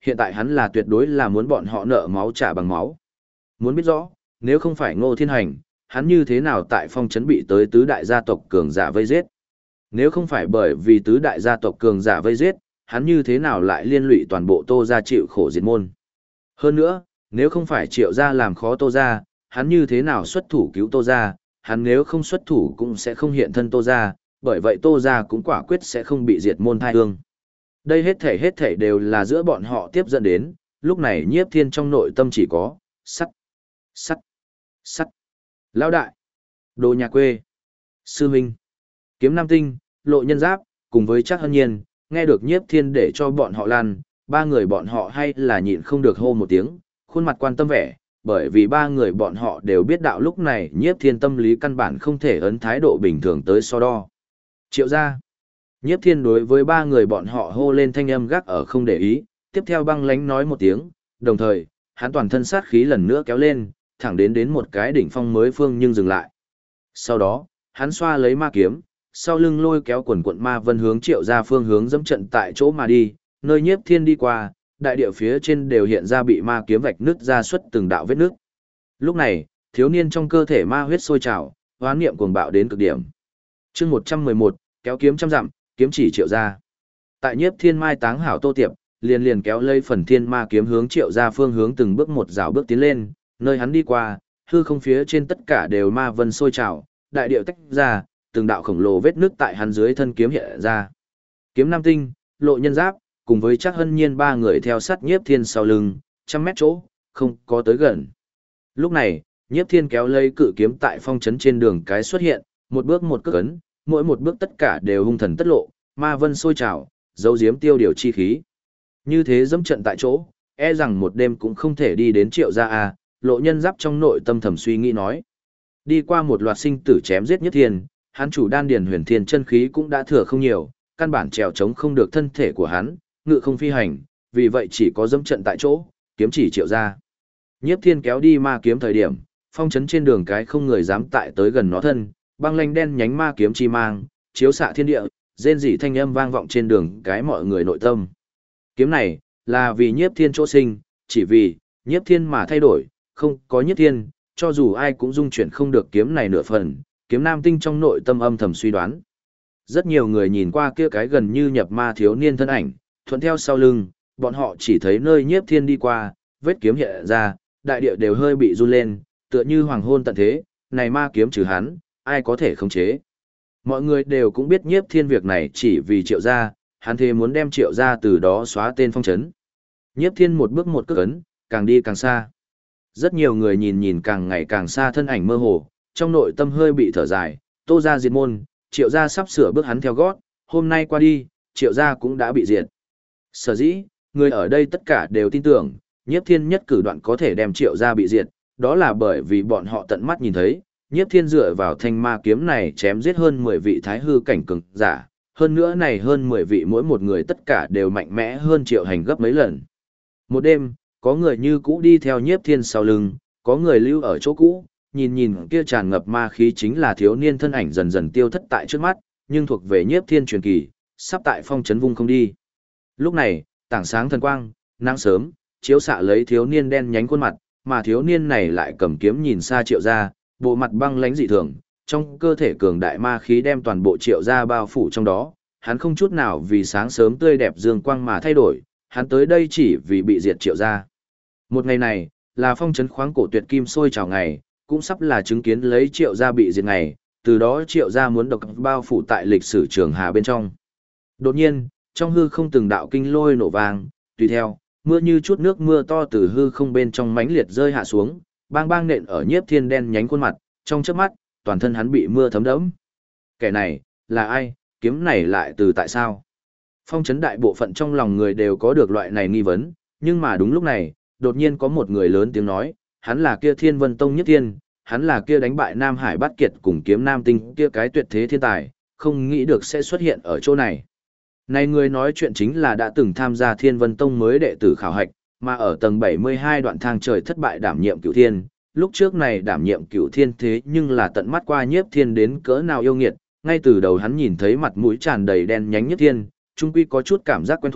Hiện tại hắn là tuyệt đối là muốn bọn họ nợ máu trả bằng máu. Muốn biết rõ, nếu không phải Ngô Thiên Hành, hắn như thế nào tại phong trấn bị tới tứ đại gia tộc cường giả vây giết? Nếu không phải bởi vì tứ đại gia tộc cường giả vây giết, hắn như thế nào lại liên lụy toàn bộ Tô gia chịu khổ diệt môn? Hơn nữa, nếu không phải Triệu gia làm khó Tô gia, hắn như thế nào xuất thủ cứu Tô gia? Hắn nếu không xuất thủ cũng sẽ không hiện thân Tô gia, bởi vậy Tô gia cũng quả quyết sẽ không bị diệt môn thai hương. Đây hết thảy đều là giữa bọn họ tiếp dẫn đến, lúc này Nhiếp Thiên trong nội tâm chỉ có sắt, sắt, sắt. Lão đại, đồ nhà quê, sư huynh, Kiếm Nam Tinh, Lộ Nhân Giáp, cùng với Trác Hân Nhiên, nghe được Nhiếp Thiên để cho bọn họ lan, ba người bọn họ hay là nhịn không được hô một tiếng, khuôn mặt quan tâm vẻ, bởi vì ba người bọn họ đều biết đạo lúc này Nhiếp Thiên tâm lý căn bản không thể ấn thái độ bình thường tới so đo. Triệu gia. Nhiếp Thiên đối với ba người bọn họ hô lên thanh âm gác ở không để ý, tiếp theo băng lánh nói một tiếng, đồng thời, hắn toàn thân sát khí lần nữa kéo lên, thẳng đến một cái đỉnh phong mới phương nhưng dừng lại. Sau đó, hắn xoa lấy ma kiếm, sau lưng lôi kéo quần quận ma vân hướng Triệu gia phương hướng dẫm trận tại chỗ mà đi, nơi Nhiếp Thiên đi qua, đại địa phía trên đều hiện ra bị ma kiếm vạch nứt ra xuất từng đạo vết nứt. Lúc này, thiếu niên trong cơ thể ma huyết sôi trào, hoán niệm cuồng bạo đến cực điểm. Chương 111, kéo kiếm trăm dặm, kiếm chỉ Triệu gia. Tại Nhiếp Thiên mai táng hảo Tô Tiệp, liền kéo lây phần thiên ma kiếm hướng Triệu gia phương hướng từng bước một rào bước tiến lên, nơi hắn đi qua, hư không phía trên tất cả đều ma vân sôi trào, đại điệu tách ra, từng đạo khổng lồ vết nước tại hắn dưới thân kiếm hiện ra. Kiếm Nam Tinh, Lộ Nhân Giáp, cùng với Trác Hân Nhiên ba người theo sát Nhiếp Thiên sau lưng, trăm mét chỗ, không có tới gần. Lúc này, Nhiếp Thiên kéo lây cự kiếm tại phong trấn trên đường cái xuất hiện, một bước một cước ấn, mỗi một bước tất cả đều hung thần tất lộ, ma vân sôi trào, dấu diếm tiêu điều chi khí. Như thế dẫm trận tại chỗ, e rằng một đêm cũng không thể đi đến Triệu gia à, Lộ Nhân Giáp trong nội tâm thầm suy nghĩ nói. Đi qua một loạt sinh tử chém giết Nhất Thiên, hắn chủ đan điền huyền thiên chân khí cũng đã thừa không nhiều, căn bản trèo chống không được thân thể của hắn, ngự không phi hành, vì vậy chỉ có dẫm trận tại chỗ, kiếm chỉ Triệu gia. Nhiếp Thiên kéo đi ma kiếm thời điểm, phong trấn trên đường cái không người dám tại tới gần nó thân, băng lanh đen nhánh ma kiếm chi mang, chiếu xạ thiên địa, rên rỉ thanh âm vang vọng trên đường cái mọi người nội tâm. Kiếm này, là vì Nhiếp Thiên chỗ sinh, chỉ vì Nhiếp Thiên mà thay đổi, không có Nhiếp Thiên, cho dù ai cũng dung chuyển không được kiếm này nửa phần, Kiếm Nam Tinh trong nội tâm âm thầm suy đoán. Rất nhiều người nhìn qua kia cái gần như nhập ma thiếu niên thân ảnh, thuận theo sau lưng, bọn họ chỉ thấy nơi Nhiếp Thiên đi qua, vết kiếm hiện ra, đại địa đều hơi bị run lên, tựa như hoàng hôn tận thế, này ma kiếm trừ hắn, ai có thể khống chế. Mọi người đều cũng biết Nhiếp Thiên việc này chỉ vì Triệu gia, hắn thế muốn đem Triệu gia từ đó xóa tên phong trấn. Nhiếp Thiên một bước một cước ấn, càng đi càng xa. Rất nhiều người nhìn càng ngày càng xa thân ảnh mơ hồ, trong nội tâm hơi bị thở dài, Tô gia diệt môn, Triệu gia sắp sửa bước hắn theo gót, hôm nay qua đi, Triệu gia cũng đã bị diệt. Sở dĩ, người ở đây tất cả đều tin tưởng, Nhiếp Thiên nhất cử đoạn có thể đem Triệu gia bị diệt, đó là bởi vì bọn họ tận mắt nhìn thấy, Nhiếp Thiên dựa vào thanh ma kiếm này chém giết hơn 10 vị thái hư cảnh cường giả, hơn nữa này hơn 10 vị mỗi một người tất cả đều mạnh mẽ hơn Triệu Hành gấp mấy lần. Một đêm, có người như cũ đi theo Nhiếp Thiên sau lưng, có người lưu ở chỗ cũ, nhìn kia tràn ngập ma khí chính là thiếu niên thân ảnh dần dần tiêu thất tại trước mắt, nhưng thuộc về Nhiếp Thiên truyền kỳ, sắp tại phong trấn vung không đi. Lúc này, tảng sáng thần quang, nắng sớm, chiếu xạ lấy thiếu niên đen nhánh khuôn mặt, mà thiếu niên này lại cầm kiếm nhìn xa Triệu gia, bộ mặt băng lãnh dị thường, trong cơ thể cường đại ma khí đem toàn bộ Triệu gia bao phủ trong đó, hắn không chút nào vì sáng sớm tươi đẹp dương quang mà thay đổi, hắn tới đây chỉ vì bị diệt Triệu gia. Một ngày này, là phong trấn khoáng cổ tuyệt kim sôi trào ngày, cũng sắp là chứng kiến lấy Triệu gia bị diệt ngày, từ đó Triệu gia muốn độc bao phủ tại lịch sử trường hà bên trong. Đột nhiên, trong hư không từng đạo kinh lôi nổ vang, tùy theo, mưa như chút nước mưa to từ hư không bên trong mãnh liệt rơi hạ xuống, bang bang nện ở Nhiếp Thiên đen nhánh khuôn mặt, trong chớp mắt, toàn thân hắn bị mưa thấm đẫm. Kẻ này, là ai, kiếm này lại từ tại sao? Phong trấn đại bộ phận trong lòng người đều có được loại này nghi vấn, nhưng mà đúng lúc này, đột nhiên có một người lớn tiếng nói, hắn là kia Thiên Vân Tông Nhiếp Thiên, hắn là kia đánh bại Nam Hải Bát Kiệt cùng Kiếm Nam Tinh kia cái tuyệt thế thiên tài, không nghĩ được sẽ xuất hiện ở chỗ này. Này người nói chuyện chính là đã từng tham gia Thiên Vân Tông mới đệ tử khảo hạch, mà ở tầng 72 đoạn thang trời thất bại đảm nhiệm cửu thiên, lúc trước này đảm nhiệm cửu thiên thế nhưng là tận mắt qua Nhiếp Thiên đến cỡ nào yêu nghiệt, ngay từ đầu hắn nhìn thấy mặt mũi tràn đầy đen nhánh Nhiếp Thiên, trung quy có chút cảm giác quen thuộc,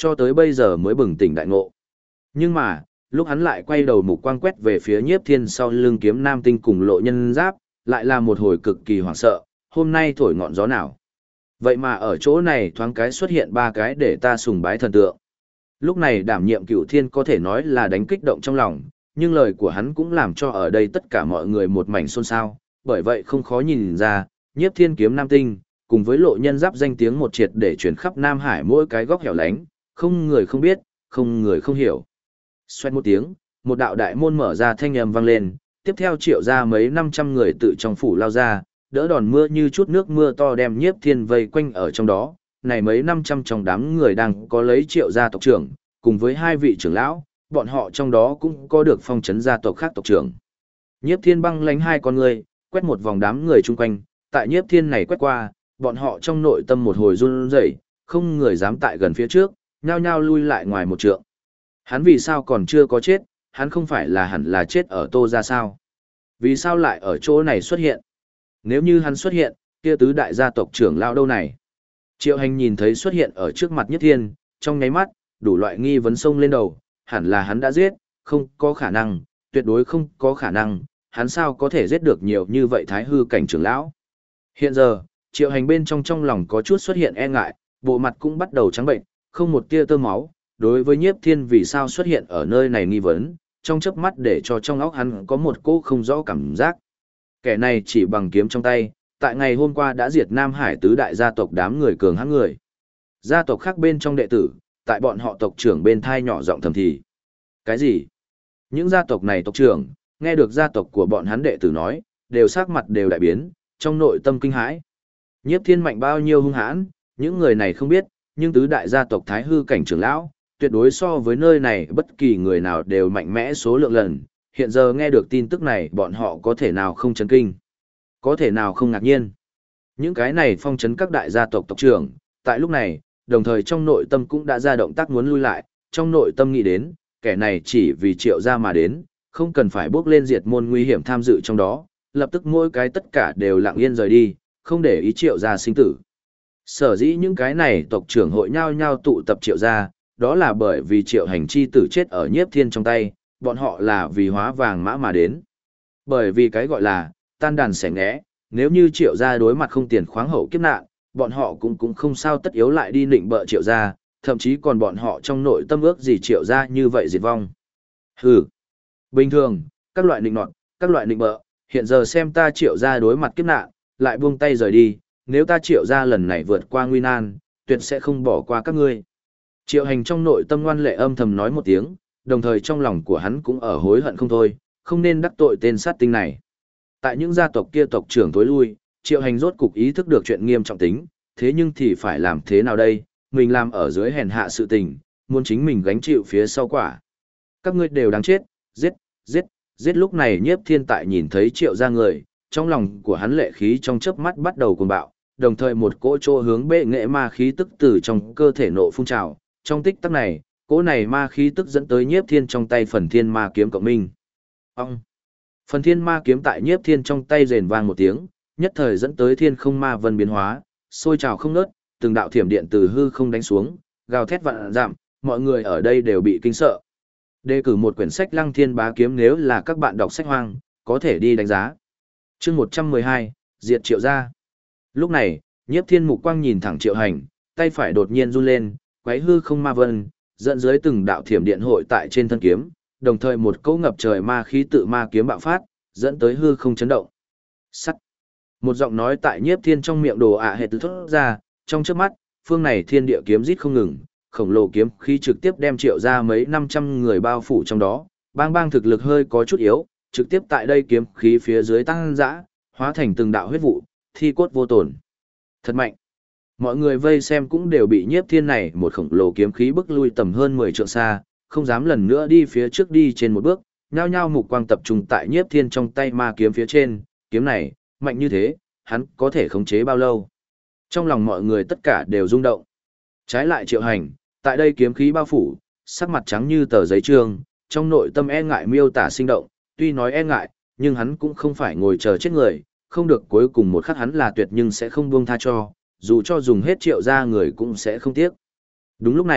cho tới bây giờ mới bừng tỉnh đại ngộ. Nhưng mà, lúc hắn lại quay đầu mục quang quét về phía Nhiếp Thiên sau lưng Kiếm Nam Tinh cùng Lộ Nhân Giáp, lại là một hồi cực kỳ hoảng sợ, hôm nay thổi ngọn gió nào. Vậy mà ở chỗ này thoáng cái xuất hiện ba cái để ta sùng bái thần tượng. Lúc này đảm nhiệm Cửu Thiên có thể nói là đánh kích động trong lòng, nhưng lời của hắn cũng làm cho ở đây tất cả mọi người một mảnh xôn xao, bởi vậy không khó nhìn ra, Nhiếp Thiên Kiếm Nam Tinh, cùng với Lộ Nhân Giáp danh tiếng một triệt để truyền khắp Nam Hải mỗi cái góc hẻo lánh, không người không biết, không người không hiểu. Xoẹt một tiếng, một đạo đại môn mở ra thanh âm vang lên, tiếp theo Triệu ra mấy 500 người tự trong phủ lao ra, đỡ đòn mưa như chút nước mưa to đem Nhiếp Thiên vây quanh ở trong đó. Này mấy 500 trong đám người đang có lấy Triệu gia tộc trưởng, cùng với hai vị trưởng lão, bọn họ trong đó cũng có được phong trấn gia tộc khác tộc trưởng. Nhiếp Thiên băng lánh hai con người, quét một vòng đám người chung quanh, tại Nhiếp Thiên này quét qua, bọn họ trong nội tâm một hồi run rẩy, không người dám tại gần phía trước, nhao nhao lui lại ngoài một trượng. Hắn vì sao còn chưa có chết, hắn không phải là hẳn là chết ở Tô gia sao? Vì sao lại ở chỗ này xuất hiện? Nếu như hắn xuất hiện, kia tứ đại gia tộc trưởng lão đâu này? Triệu Hành nhìn thấy xuất hiện ở trước mặt Nhiếp Thiên, trong nháy mắt, đủ loại nghi vấn xông lên đầu, hẳn là hắn đã giết, không có khả năng, tuyệt đối không có khả năng, hắn sao có thể giết được nhiều như vậy thái hư cảnh trưởng lão. Hiện giờ, Triệu Hành bên trong lòng có chút xuất hiện e ngại, bộ mặt cũng bắt đầu trắng bệnh, không một tia tơ máu, đối với Nhiếp Thiên vì sao xuất hiện ở nơi này nghi vấn, trong chớp mắt để cho trong óc hắn có một cỗ không rõ cảm giác. Kẻ này chỉ bằng kiếm trong tay, tại ngày hôm qua đã diệt Nam Hải tứ đại gia tộc đám người cường hãn người. Gia tộc khác bên trong đệ tử, tại bọn họ tộc trưởng bên thai nhỏ giọng thầm thì. Cái gì? Những gia tộc này tộc trưởng, nghe được gia tộc của bọn hắn đệ tử nói, đều sắc mặt đều đại biến, trong nội tâm kinh hãi. Nhiếp Thiên mạnh bao nhiêu hung hãn, những người này không biết, nhưng tứ đại gia tộc thái hư cảnh trưởng lão, tuyệt đối so với nơi này bất kỳ người nào đều mạnh mẽ số lượng lần. Hiện giờ nghe được tin tức này bọn họ có thể nào không chấn kinh, có thể nào không ngạc nhiên. Những cái này phong trấn các đại gia tộc tộc trưởng, tại lúc này, đồng thời trong nội tâm cũng đã ra động tác muốn lui lại, trong nội tâm nghĩ đến, kẻ này chỉ vì Triệu gia mà đến, không cần phải bước lên diệt môn nguy hiểm tham dự trong đó, lập tức mỗi cái tất cả đều lặng yên rời đi, không để ý Triệu gia sinh tử. Sở dĩ những cái này tộc trưởng hội nhau nhau tụ tập Triệu gia, đó là bởi vì Triệu Hành chi tử chết ở Nhiếp Thiên trong tay, bọn họ là vì hóa vàng mã mà đến. Bởi vì cái gọi là tan đàn xẻ nghé, nếu như Triệu gia đối mặt không tiền khoáng hậu kiếp nạn, bọn họ cũng không sao tất yếu lại đi nịnh bợ Triệu gia, thậm chí còn bọn họ trong nội tâm ước gì Triệu gia như vậy diệt vong. Hừ. Bình thường, các loại nịnh nọt, các loại nịnh bợ, hiện giờ xem ta Triệu gia đối mặt kiếp nạn, lại buông tay rời đi, nếu ta Triệu gia lần này vượt qua nguy nan, tuyệt sẽ không bỏ qua các ngươi. Triệu Hành trong nội tâm ngoan lệ âm thầm nói một tiếng, đồng thời trong lòng của hắn cũng ở hối hận không thôi, không nên đắc tội tên sát tinh này. Tại những gia tộc kia tộc trưởng tối lui, Triệu Hành rốt cục ý thức được chuyện nghiêm trọng tính, thế nhưng thì phải làm thế nào đây, mình làm ở dưới hèn hạ sự tình, muốn chính mình gánh chịu phía sau quả. Các ngươi đều đáng chết, giết, giết, giết. Lúc này Nhiếp Thiên tại nhìn thấy Triệu gia người, trong lòng của hắn lệ khí trong chớp mắt bắt đầu cuồng bạo, đồng thời một cỗ trô hướng bệ nghệ ma khí tức từ trong cơ thể nộ phun trào, trong tích tắc này, cỗ này ma khí tức dẫn tới Nhiếp Thiên trong tay phần thiên ma kiếm cộng minh. Ông! Phần thiên ma kiếm tại Nhiếp Thiên trong tay rền vang một tiếng, nhất thời dẫn tới thiên không ma vân biến hóa, sôi trào không ngớt, từng đạo thiểm điện từ hư không đánh xuống, gào thét vạn dặm, mọi người ở đây đều bị kinh sợ. Đề cử một quyển sách Lăng Thiên Bá Kiếm nếu là các bạn đọc sách hoang, có thể đi đánh giá. Chương 112, diệt Triệu gia. Lúc này, Nhiếp Thiên mục quang nhìn thẳng Triệu Hành, tay phải đột nhiên run lên, quấy hư không ma vân, dẫn dưới từng đạo thiểm điện hội tại trên thân kiếm, đồng thời một cỗ ngập trời ma khí tự ma kiếm bạo phát, dẫn tới hư không chấn động. Sắt. Một giọng nói tại Nhiếp Thiên trong miệng đồ ạ hệt thốt ra, trong chớp mắt, phương này thiên địa kiếm rít không ngừng, khổng lồ kiếm khí trực tiếp đem Triệu gia mấy 500 người bao phủ trong đó, bang bang thực lực hơi có chút yếu, trực tiếp tại đây kiếm khí phía dưới tăng dã, hóa thành từng đạo huyết vụ, thi cốt vô tổn. Thật mạnh. Mọi người vây xem cũng đều bị Nhiếp Thiên này một khổng lồ kiếm khí bức lui tầm hơn 10 trượng xa, không dám lần nữa đi phía trước đi trên một bước, nhao nhao mục quang tập trung tại Nhiếp Thiên trong tay ma kiếm phía trên, kiếm này, mạnh như thế, hắn có thể khống chế bao lâu? Trong lòng mọi người tất cả đều rung động. Trái lại Triệu Hành, tại đây kiếm khí bao phủ, sắc mặt trắng như tờ giấy trương, trong nội tâm e ngại miêu tả sinh động, tuy nói e ngại, nhưng hắn cũng không phải ngồi chờ chết người, không được cuối cùng một khắc hắn là tuyệt nhưng sẽ không buông tha cho, dù cho dùng hết Triệu gia người cũng sẽ không tiếc. Đúng lúc này,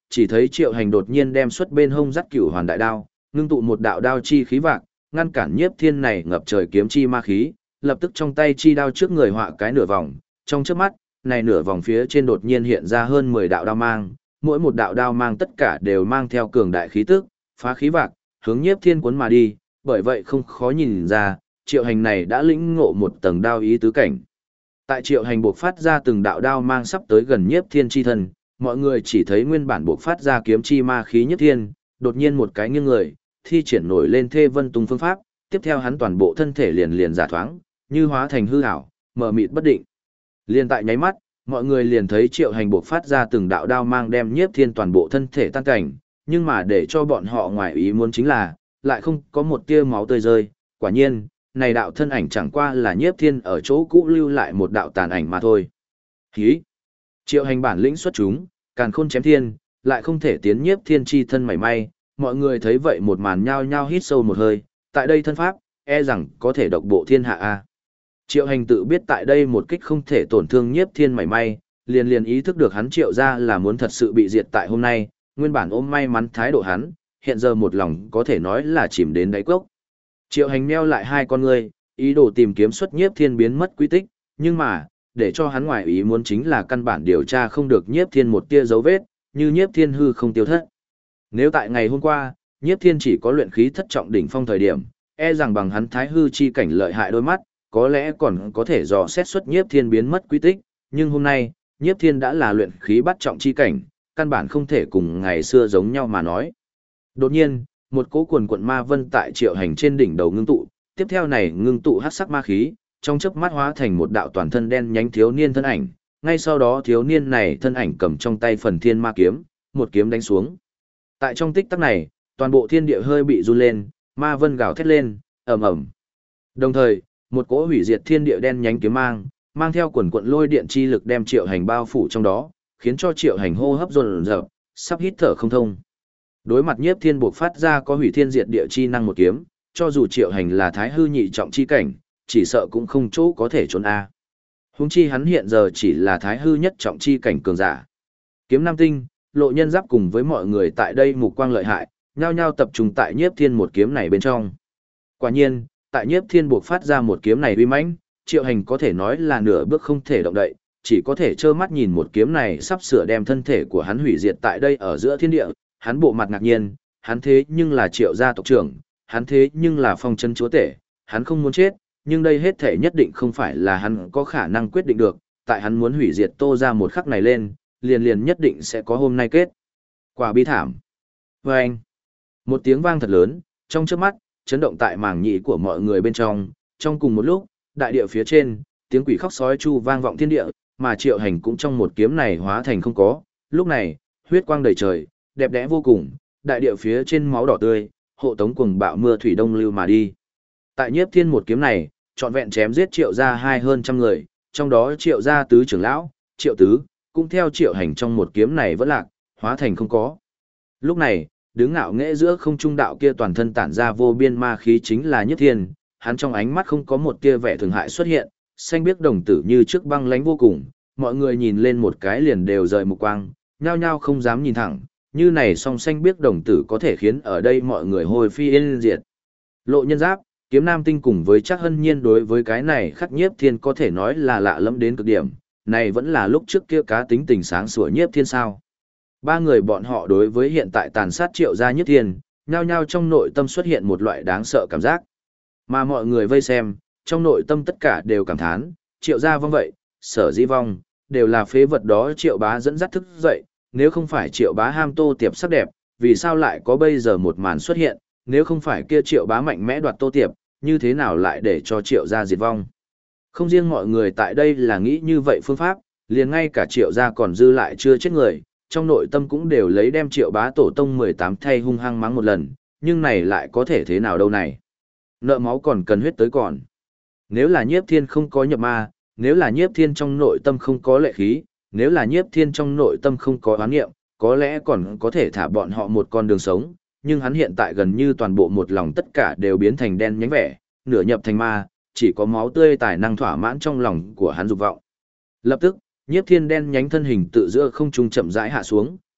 chỉ thấy Triệu Hành đột nhiên đem xuất bên hông dắt Cửu Hoàn đại đao, ngưng tụ một đạo đao chi khí vạc, ngăn cản Nhiếp Thiên này ngập trời kiếm chi ma khí, lập tức trong tay chi đao trước người họa cái nửa vòng, trong chớp mắt, này nửa vòng phía trên đột nhiên hiện ra hơn 10 đạo đao mang, mỗi một đạo đao mang tất cả đều mang theo cường đại khí tức, phá khí vạc, hướng Nhiếp Thiên cuốn mà đi, bởi vậy không khó nhìn ra, Triệu Hành này đã lĩnh ngộ một tầng đao ý tứ cảnh. Tại Triệu Hành buộc phát ra từng đạo đao mang sắp tới gần Nhiếp Thiên chi thân, mọi người chỉ thấy nguyên bản buộc phát ra kiếm chi ma khí Nhiếp Thiên, đột nhiên một cái nghiêng người, thi triển nổi lên Thê Vân Tung phương pháp, tiếp theo hắn toàn bộ thân thể liền giả thoáng, như hóa thành hư ảo, mờ mịt bất định. Liên tại nháy mắt, mọi người liền thấy Triệu Hành buộc phát ra từng đạo đao mang đem Nhiếp Thiên toàn bộ thân thể tan cảnh, nhưng mà để cho bọn họ ngoài ý muốn chính là, lại không có một tia máu tươi rơi, quả nhiên, này đạo thân ảnh chẳng qua là Nhiếp Thiên ở chỗ cũ lưu lại một đạo tàn ảnh mà thôi. Hí! Triệu Hành bản lĩnh xuất chúng, càn khôn chém thiên, lại không thể tiến Nhiếp Thiên chi thân mảy may, mọi người thấy vậy một màn nhao nhao hít sâu một hơi, tại đây thân pháp, e rằng có thể độc bộ thiên hạ a. Triệu Hành tự biết tại đây một kích không thể tổn thương Nhiếp Thiên mảy may, liền ý thức được hắn Triệu gia là muốn thật sự bị diệt tại hôm nay, nguyên bản ôm may mắn thái độ hắn, hiện giờ một lòng có thể nói là chìm đến đáy cốc. Triệu Hành meo lại hai con ngươi, ý đồ tìm kiếm xuất Nhiếp Thiên biến mất quy tích, nhưng mà, để cho hắn ngoài ý muốn chính là căn bản điều tra không được Nhiếp Thiên một tia dấu vết, như Nhiếp Thiên hư không tiêu thất. Nếu tại ngày hôm qua, Nhiếp Thiên chỉ có luyện khí thất trọng đỉnh phong thời điểm, e rằng bằng hắn thái hư chi cảnh lợi hại đôi mắt, có lẽ còn có thể dò xét xuất Nhiếp Thiên biến mất quy tích, nhưng hôm nay, Nhiếp Thiên đã là luyện khí bắt trọng chi cảnh, căn bản không thể cùng ngày xưa giống nhau mà nói. Đột nhiên, một cỗ quần quận ma vân tại Triệu Hành trên đỉnh đầu ngưng tụ, tiếp theo này ngưng tụ hắc sắc ma khí, trong chớp mắt hóa thành một đạo toàn thân đen nhánh thiếu niên thân ảnh, ngay sau đó thiếu niên này thân ảnh cầm trong tay phần thiên ma kiếm, một kiếm đánh xuống. Tại trong tích tắc này, toàn bộ thiên địa hơi bị run lên, ma vân gào thét lên, ầm ầm. Đồng thời, một cỗ hủy diệt thiên địa đen nhánh kiếm mang theo quần quận lôi điện chi lực đem Triệu Hành bao phủ trong đó, khiến cho Triệu Hành hô hấp dồn dập, sắp hít thở không thông. Đối mặt Nhiếp Thiên buộc phát ra có hủy thiên diệt địa chi năng một kiếm, cho dù Triệu Hành là thái hư nhị trọng chi cảnh, chỉ sợ cũng không chỗ có thể trốn a. Huống chi hắn hiện giờ chỉ là thái hư nhất trọng chi cảnh cường giả. Kiếm Nam Tinh, Lộ Nhân Giáp cùng với mọi người tại đây mục quang lợi hại, nhao nhao tập trung tại Nhiếp Thiên một kiếm này bên trong. Quả nhiên, tại Nhiếp Thiên buộc phát ra một kiếm này uy mãnh, Triệu Hành có thể nói là nửa bước không thể động đậy, chỉ có thể trơ mắt nhìn một kiếm này sắp sửa đem thân thể của hắn hủy diệt tại đây ở giữa thiên địa, hắn bộ mặt ngạc nhiên, hắn thế nhưng là Triệu gia tộc trưởng, hắn thế nhưng là phong chân chúa tể, hắn không muốn chết, nhưng đây hết thể nhất định không phải là hắn có khả năng quyết định được, tại hắn muốn hủy diệt Tô gia một khắc này lên, liền nhất định sẽ có hôm nay kết. Quả bi thảm. Và anh, một tiếng vang thật lớn, trong chớp mắt, chấn động tại màng nhĩ của mọi người bên trong cùng một lúc, đại địa phía trên, tiếng quỷ khóc sói chu vang vọng thiên địa, mà Triệu Hành cũng trong một kiếm này hóa thành không có, lúc này, huyết quang đầy trời, đẹp đẽ vô cùng, đại địa phía trên máu đỏ tươi, hộ tống cuồng bạo mưa thủy đông lưu mà đi. Tại Nhiếp Thiên một kiếm này, trọn vẹn chém giết Triệu gia hơn trăm người, trong đó Triệu gia tứ trưởng lão, Triệu tứ, cũng theo Triệu Hành trong một kiếm này vẫn lạc, hóa thành không có. Lúc này, đứng ngạo nghễ giữa không trung đạo kia toàn thân tản ra vô biên ma khí chính là Nhiếp Thiên, hắn trong ánh mắt không có một tia vẻ thường hại xuất hiện, xanh biếc đồng tử như trước băng lãnh vô cùng, mọi người nhìn lên một cái liền đều rời mục quang, nhao nhao không dám nhìn thẳng, như này song xanh biếc đồng tử có thể khiến ở đây mọi người hồi phi yên diệt. Lộ Nhân Giáp, Kiếm Nam Tinh cùng với Trác Hân Nhiên đối với cái này khắc Nhiếp Thiên có thể nói là lạ lẫm đến cực điểm, này vẫn là lúc trước kia cá tính tình sáng sủa Nhiếp Thiên sao. Ba người bọn họ đối với hiện tại tàn sát Triệu gia Nhiếp Thiên, nhao nhao trong nội tâm xuất hiện một loại đáng sợ cảm giác. Mà mọi người vây xem, trong nội tâm tất cả đều cảm thán, Triệu gia vong vậy, Sở Dĩ vong, đều là phế vật đó Triệu bá dẫn dắt thức dậy, nếu không phải Triệu bá ham Tô Tiệp sắc đẹp, vì sao lại có bây giờ một màn xuất hiện, nếu không phải kia Triệu bá mạnh mẽ đoạt Tô Tiệp, như thế nào lại để cho Triệu gia diệt vong. Không riêng mọi người tại đây là nghĩ như vậy phương pháp, liền ngay cả Triệu gia còn dư lại chưa chết người, trong nội tâm cũng đều lấy đem Triệu bá tổ tông 18 thay hung hăng mắng một lần, nhưng này lại có thể thế nào đâu này. Nợ máu còn cần huyết tới còn. Nếu là Nhiếp Thiên không có nhập ma, nếu là Nhiếp Thiên trong nội tâm không có lệ khí, nếu là Nhiếp Thiên trong nội tâm không có oán nghiệm, có lẽ còn có thể thả bọn họ một con đường sống, nhưng hắn hiện tại gần như toàn bộ một lòng tất cả đều biến thành đen nhánh vẻ, nửa nhập thành ma, chỉ có máu tươi tài năng thỏa mãn trong lòng của hắn dục vọng. Lập tức, Nhiếp Thiên đen nhánh thân hình tự giữa không trung chậm rãi hạ xuống,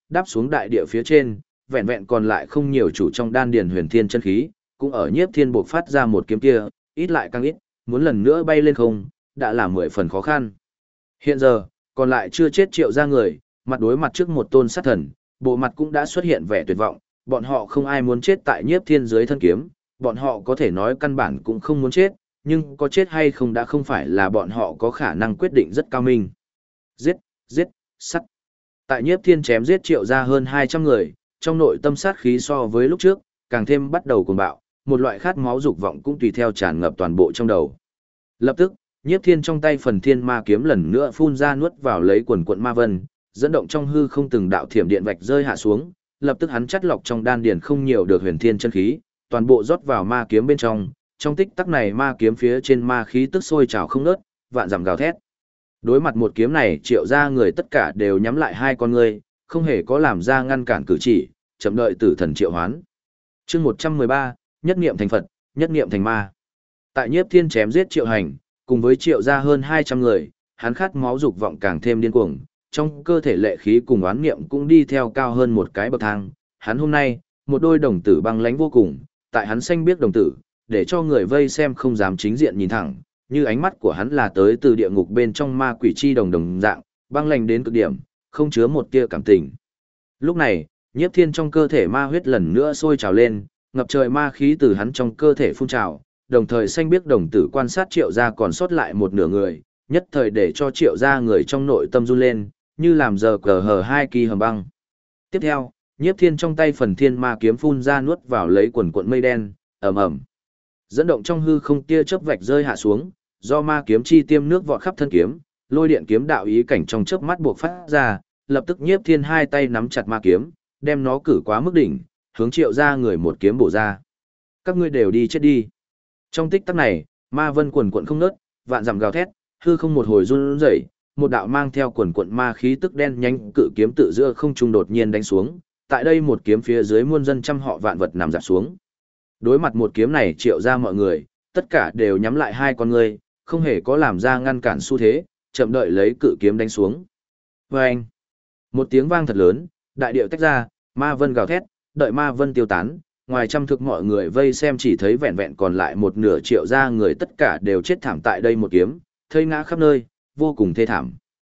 đáp xuống đại địa phía trên, vẹn vẹn còn lại không nhiều chủ trong đan điền huyền thiên chân khí, cũng ở Nhiếp Thiên buộc phát ra một kiếm kia, ít lại càng ít, muốn lần nữa bay lên không, đã là 10 phần khó khăn. Hiện giờ, còn lại chưa chết Triệu gia người, mặt đối mặt trước một tôn sát thần, bộ mặt cũng đã xuất hiện vẻ tuyệt vọng, bọn họ không ai muốn chết tại Nhiếp Thiên dưới thân kiếm, bọn họ có thể nói căn bản cũng không muốn chết, nhưng có chết hay không đã không phải là bọn họ có khả năng quyết định rất cao minh. Giết, giết, sắt. Tại Nhiếp Thiên chém giết Triệu gia hơn 200 người, trong nội tâm sát khí so với lúc trước, càng thêm bắt đầu cuồng bạo, một loại khát máu dục vọng cũng tùy theo tràn ngập toàn bộ trong đầu. Lập tức, Nhiếp Thiên trong tay phần thiên ma kiếm lần nữa phun ra nuốt vào lấy quần quận ma vân, dẫn động trong hư không từng đạo thiểm điện vạch rơi hạ xuống, lập tức hắn chắt lọc trong đan điền không nhiều được huyền thiên chân khí, toàn bộ rót vào ma kiếm bên trong tích tắc này ma kiếm phía trên ma khí tức sôi trào không ngớt, vạn dặm gào thét. Đối mặt một kiếm này, Triệu gia người tất cả đều nhắm lại hai con ngươi, không hề có làm ra ngăn cản cử chỉ, chậm đợi tử thần triệu hoán. Chương 113, nhất niệm thành Phật, nhất niệm thành ma. Tại Nhiếp Thiên chém giết Triệu Hành, cùng với Triệu gia hơn 200 người, hắn khát máu dục vọng càng thêm điên cuồng, trong cơ thể lệ khí cùng oán niệm cũng đi theo cao hơn một cái bậc thang. Hắn hôm nay, một đôi đồng tử băng lãnh vô cùng, tại hắn xanh biết đồng tử, để cho người vây xem không dám chính diện nhìn thẳng, như ánh mắt của hắn là tới từ địa ngục bên trong ma quỷ chi đồng dạng, băng lãnh đến cực điểm, không chứa một tia cảm tình. Lúc này, Nhiếp Thiên trong cơ thể ma huyết lần nữa sôi trào lên, ngập trời ma khí từ hắn trong cơ thể phun trào, đồng thời xanh biếc đồng tử quan sát Triệu gia còn sót lại một nửa người, nhất thời để cho Triệu gia người trong nội tâm run lên, như làm giờ cờ hờ hai kỳ hầm băng. Tiếp theo, Nhiếp Thiên trong tay phần thiên ma kiếm phun ra nuốt vào lấy quần cuộn mây đen, ầm ầm. Dẫn động trong hư không tia chớp vạch rơi hạ xuống, do ma kiếm chi tiêm nước vọt khắp thân kiếm, lôi điện kiếm đạo ý cảnh trong chớp mắt buộc phát ra, lập tức Nhiếp Thiên hai tay nắm chặt ma kiếm, đem nó cử quá mức đỉnh, hướng Triệu gia người một kiếm bổ ra. Các ngươi đều đi chết đi. Trong tích tắc này, ma vân quần quận không ngớt, vạn dặm gào thét, hư không một hồi run rẩy, một đạo mang theo quần quận ma khí tức đen nhanh cự kiếm tự giữa không trung đột nhiên đánh xuống, tại đây một kiếm phía dưới muôn dân trăm họ vạn vật nằm dạp xuống. Đối mặt một kiếm này, Triệu gia mọi người, tất cả đều nhắm lại hai con ngươi, không hề có làm ra ngăn cản xu thế, chậm đợi lấy cự kiếm đánh xuống. Vâng! Một tiếng vang thật lớn, đại điệu tách ra, ma vân gào thét, đợi ma vân tiêu tán, ngoài trăm thực mọi người vây xem chỉ thấy vẹn vẹn còn lại một nửa Triệu gia người tất cả đều chết thảm tại đây một kiếm, thây ngã khắp nơi, vô cùng thê thảm.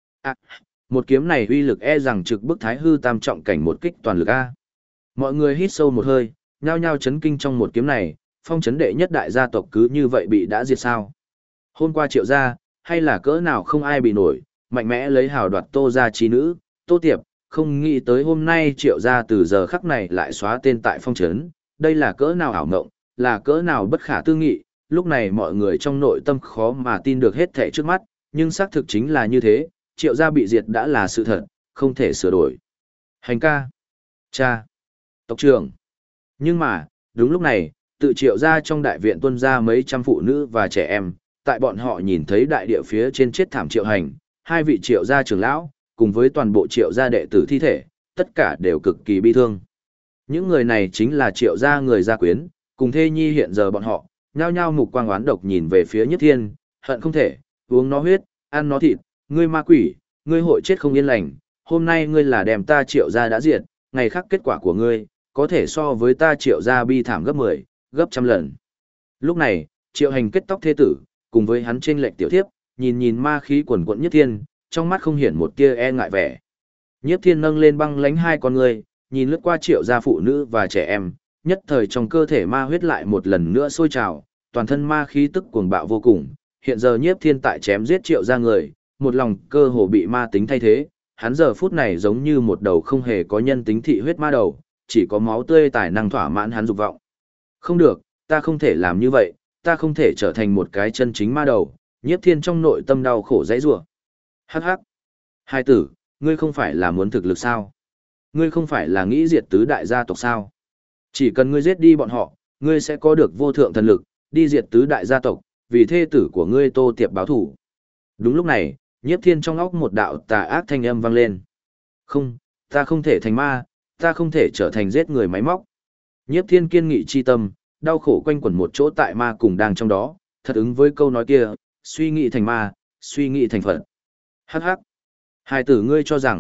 Một kiếm này uy lực e rằng trực bức thái hư tam trọng cảnh một kích toàn lực a. Mọi người hít sâu một hơi, nhao nhao chấn kinh trong một kiếm này, phong chấn đệ nhất đại gia tộc cứ như vậy bị đã diệt sao. Hôm qua Triệu gia, hay là cỡ nào không ai bị nổi, mạnh mẽ lấy hào đoạt Tô gia trí nữ, Tô Tiệp, không nghĩ tới hôm nay Triệu gia từ giờ khắc này lại xóa tên tại phong trấn, đây là cỡ nào ảo ngộng, là cỡ nào bất khả tư nghị, lúc này mọi người trong nội tâm khó mà tin được hết thảy trước mắt, nhưng xác thực chính là như thế, Triệu gia bị diệt đã là sự thật, không thể sửa đổi. Hành ca, cha, tộc trưởng. Nhưng mà, đúng lúc này, tự Triệu gia trong đại viện tuôn ra mấy trăm phụ nữ và trẻ em, tại bọn họ nhìn thấy đại địa phía trên chết thảm Triệu Hành, hai vị Triệu gia trưởng lão, cùng với toàn bộ Triệu gia đệ tử thi thể, tất cả đều cực kỳ bi thương. Những người này chính là Triệu gia người gia quyến, cùng thê nhi hiện giờ bọn họ, nhao nhao mục quang oán độc nhìn về phía Nhất Thiên, hận không thể, uống nó huyết, ăn nó thịt, ngươi ma quỷ, ngươi hội chết không yên lành, hôm nay ngươi là đem ta Triệu gia đã diệt, ngày khác kết quả của ngươi, có thể so với ta Triệu gia bi thảm gấp 10, gấp trăm lần. Lúc này, Triệu Hành kết tóc thê tử, cùng với hắn trên lệch tiểu thiếp, nhìn ma khí quần quận Nhất Thiên, trong mắt không hiển một tia e ngại vẻ. Nhiếp Thiên nâng lên băng lánh hai con người, nhìn lướt qua Triệu gia phụ nữ và trẻ em, nhất thời trong cơ thể ma huyết lại một lần nữa sôi trào, toàn thân ma khí tức cuồng bạo vô cùng. Hiện giờ Nhiếp Thiên tại chém giết Triệu gia người, một lòng cơ hồ bị ma tính thay thế, hắn giờ phút này giống như một đầu không hề có nhân tính thị huyết ma đầu, chỉ có máu tươi tài năng thỏa mãn hắn dục vọng. Không được, ta không thể làm như vậy, ta không thể trở thành một cái chân chính ma đầu. Nhiếp Thiên trong nội tâm đau khổ dãy rủa. Hắc hắc. Hai tử, ngươi không phải là muốn thực lực sao? Ngươi không phải là nghĩ diệt tứ đại gia tộc sao? Chỉ cần ngươi giết đi bọn họ, ngươi sẽ có được vô thượng thần lực, đi diệt tứ đại gia tộc, vì thê tử của ngươi Tô Tiệp báo thủ. Đúng lúc này, Nhiếp Thiên trong óc một đạo tà ác thanh âm vang lên. Không, ta không thể thành ma, ta không thể trở thành giết người máy móc. Nhiếp Thiên kiên nghị chi tâm, đau khổ quanh quẩn một chỗ tại ma cùng đang trong đó, thật ứng với câu nói kia, suy nghĩ thành ma, suy nghĩ thành Phật. Hắc hắc. Hai tử ngươi cho rằng,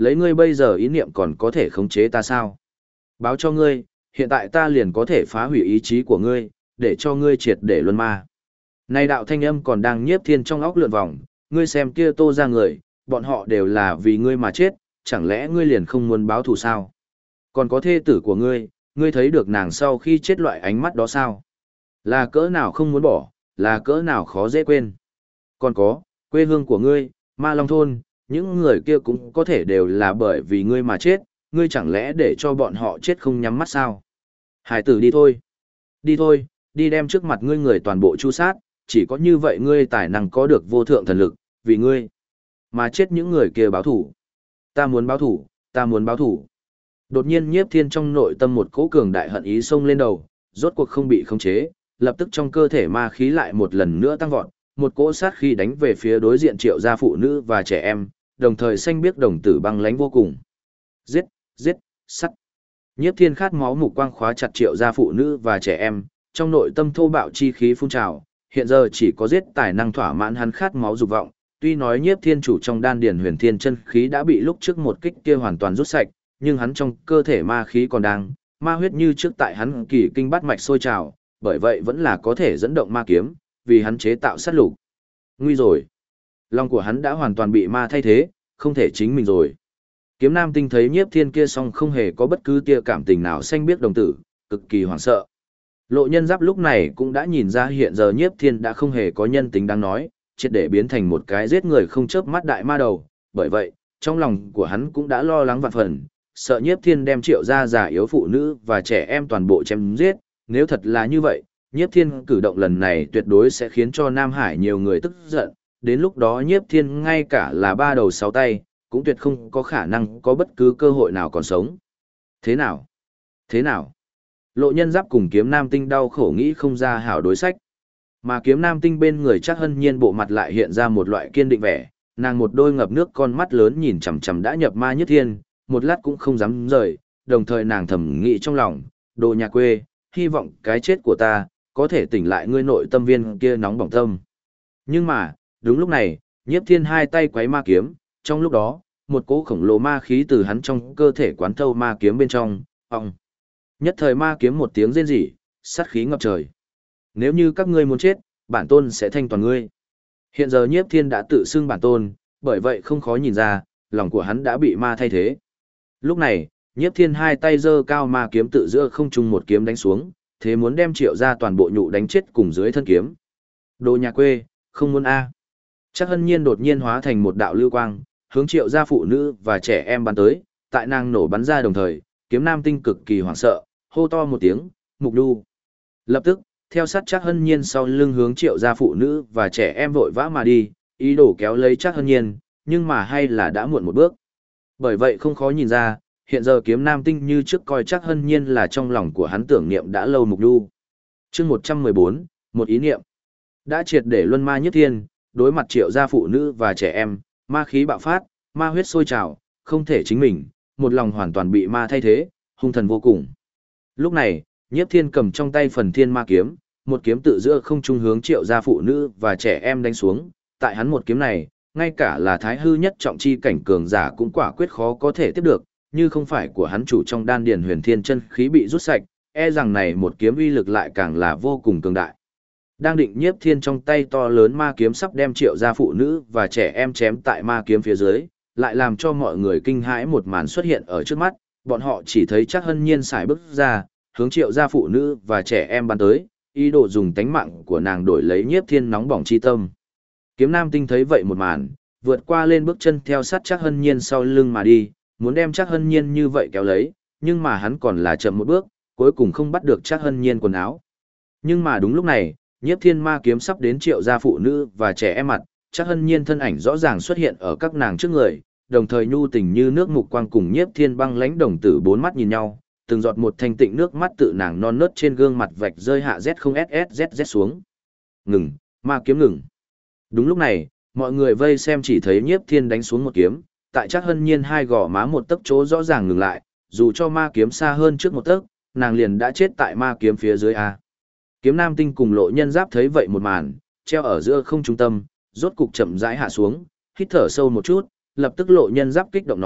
lấy ngươi bây giờ ý niệm còn có thể khống chế ta sao? Báo cho ngươi, hiện tại ta liền có thể phá hủy ý chí của ngươi, để cho ngươi triệt để luân ma. Này đạo thanh âm còn đang Nhiếp Thiên trong óc lượn vòng, ngươi xem kia Tô ra người, bọn họ đều là vì ngươi mà chết, chẳng lẽ ngươi liền không muốn báo thù sao? Còn có thê tử của ngươi thấy được nàng sau khi chết loại ánh mắt đó sao? Là cỡ nào không muốn bỏ, là cỡ nào khó dễ quên. Còn có, quê hương của ngươi, Ma Long Thôn, những người kia cũng có thể đều là bởi vì ngươi mà chết, ngươi chẳng lẽ để cho bọn họ chết không nhắm mắt sao? Hải tử đi thôi. Đi thôi, đi đem trước mặt ngươi người toàn bộ chu sát, chỉ có như vậy ngươi tài năng có được vô thượng thần lực, vì ngươi mà chết những người kia báo thủ. Ta muốn báo thủ, ta muốn báo thủ. Đột nhiên Nhiếp Thiên trong nội tâm một cỗ cường đại hận ý xông lên đầu, rốt cuộc không bị khống chế, lập tức trong cơ thể ma khí lại một lần nữa tăng vọt, một cỗ sát khí đánh về phía đối diện Triệu gia phụ nữ và trẻ em, đồng thời xanh biếc đồng tử băng lãnh vô cùng. Giết, giết, sắt. Nhiếp Thiên khát máu mục quang khóa chặt Triệu gia phụ nữ và trẻ em, trong nội tâm thô bạo chi khí phun trào, hiện giờ chỉ có giết tài năng thỏa mãn hắn khát máu dục vọng. Tuy nói Nhiếp Thiên chủ trong đan điền huyền thiên chân khí đã bị lúc trước một kích kia hoàn toàn rút sạch, nhưng hắn trong cơ thể ma khí còn đang, ma huyết như trước tại hắn kỳ kinh bát mạch sôi trào, bởi vậy vẫn là có thể dẫn động ma kiếm, vì hắn chế tạo sát lục. Nguy rồi. Lòng của hắn đã hoàn toàn bị ma thay thế, không thể chính mình rồi. Kiếm Nam Tinh thấy Nhiếp Thiên kia song không hề có bất cứ tia cảm tình nào xanh biếc đồng tử, cực kỳ hoảng sợ. Lộ Nhân Giáp lúc này cũng đã nhìn ra hiện giờ Nhiếp Thiên đã không hề có nhân tính đáng nói, triệt để biến thành một cái giết người không chớp mắt đại ma đầu, bởi vậy, trong lòng của hắn cũng đã lo lắng vạn phần, sợ Nhiếp Thiên đem Triệu gia già yếu phụ nữ và trẻ em toàn bộ chém giết, nếu thật là như vậy, Nhiếp Thiên cử động lần này tuyệt đối sẽ khiến cho Nam Hải nhiều người tức giận, đến lúc đó Nhiếp Thiên ngay cả là ba đầu sáu tay, cũng tuyệt không có khả năng có bất cứ cơ hội nào còn sống. Thế nào? Thế nào? Lộ Nhân Giáp cùng Kiếm Nam Tinh đau khổ nghĩ không ra hảo đối sách. Mà Kiếm Nam Tinh bên người chắc hân nhiên bộ mặt lại hiện ra một loại kiên định vẻ, nàng một đôi ngập nước con mắt lớn nhìn chằm chằm đã nhập ma Nhất Thiên, một lát cũng không dám rời, đồng thời nàng thầm nghĩ trong lòng, đồ nhà quê, hy vọng cái chết của ta, có thể tỉnh lại ngươi nội tâm viên kia nóng bỏng tâm. Nhưng mà, đúng lúc này, Nhiếp Thiên hai tay quấy ma kiếm, trong lúc đó, một cỗ khổng lồ ma khí từ hắn trong cơ thể quán thâu ma kiếm bên trong, ong. Nhất thời ma kiếm một tiếng rên rỉ, sát khí ngập trời. Nếu như các ngươi muốn chết, bản tôn sẽ thanh toàn ngươi. Hiện giờ Nhiếp Thiên đã tự xưng bản tôn, bởi vậy không khó nhìn ra, lòng của hắn đã bị ma thay thế. Lúc này, Nhiếp Thiên hai tay giơ cao ma kiếm tự giữa không trung một kiếm đánh xuống, thế muốn đem Triệu gia toàn bộ nhụ đánh chết cùng dưới thân kiếm. Đồ nhà quê, không muốn a. Chắc hân nhiên đột nhiên hóa thành một đạo lưu quang, hướng Triệu gia phụ nữ và trẻ em bắn tới, tại nàng nổ bắn ra đồng thời, Kiếm Nam Tinh cực kỳ hoảng sợ, hô to một tiếng, mục đu. Lập tức, theo sát Trác Hân Nhiên sau lưng hướng Triệu gia phụ nữ và trẻ em vội vã mà đi, ý đồ kéo lấy Trác Hân Nhiên, nhưng mà hay là đã muộn một bước. Bởi vậy không khó nhìn ra, hiện giờ Kiếm Nam Tinh như trước coi Trác Hân Nhiên là trong lòng của hắn tưởng niệm đã lâu mục đu. Chương 114, một ý niệm. Đã triệt để luân ma Nhất Thiên, đối mặt Triệu gia phụ nữ và trẻ em, ma khí bạo phát, ma huyết sôi trào, không thể chính mình, một lòng hoàn toàn bị ma thay thế, hung thần vô cùng. Lúc này, Nhiếp Thiên cầm trong tay phần thiên ma kiếm, một kiếm tự giữa không trung hướng Triệu gia phụ nữ và trẻ em đánh xuống, tại hắn một kiếm này, ngay cả là thái hư nhất trọng chi cảnh cường giả cũng quả quyết khó có thể tiếp được, như không phải của hắn chủ trong đan điền huyền thiên chân khí bị rút sạch, e rằng này một kiếm uy lực lại càng là vô cùng cường đại. Đang định Nhiếp Thiên trong tay to lớn ma kiếm sắp đem Triệu gia phụ nữ và trẻ em chém tại ma kiếm phía dưới, lại làm cho mọi người kinh hãi một màn xuất hiện ở trước mắt, bọn họ chỉ thấy Trác Hân Nhiên xài bước ra, hướng Triệu gia phụ nữ và trẻ em bắn tới, ý đồ dùng tánh mạng của nàng đổi lấy Nhiếp Thiên nóng bỏng chi tâm. Kiếm Nam Tinh thấy vậy một màn, vượt qua lên bước chân theo sát Trác Hân Nhiên sau lưng mà đi, muốn đem Trác Hân Nhiên như vậy kéo lấy, nhưng mà hắn còn là chậm một bước, cuối cùng không bắt được Trác Hân Nhiên quần áo. Nhưng mà đúng lúc này, Nhiếp Thiên ma kiếm sắp đến Triệu gia phụ nữ và trẻ em mặt, Trác Hân Nhiên thân ảnh rõ ràng xuất hiện ở các nàng trước người, đồng thời nhu tình như nước mục quang cùng Nhiếp Thiên băng lãnh đồng tử bốn mắt nhìn nhau, từng giọt một thanh tịnh nước mắt tự nàng non nớt trên gương mặt vạch rơi hạ Z0SSZZ xuống. Ngừng, ma kiếm ngừng. Đúng lúc này, mọi người vây xem chỉ thấy Nhiếp Thiên đánh xuống một kiếm, tại Trác Hân Nhiên hai gò má một tấc chỗ rõ ràng ngừng lại, dù cho ma kiếm xa hơn trước một tấc, nàng liền đã chết tại ma kiếm phía dưới a. Kiếm Nam Tinh cùng Lộ Nhân Giáp thấy vậy một màn, treo ở giữa không trung tâm, rốt cục chậm rãi hạ xuống, hít thở sâu một chút, lập tức Lộ Nhân Giáp kích động nói,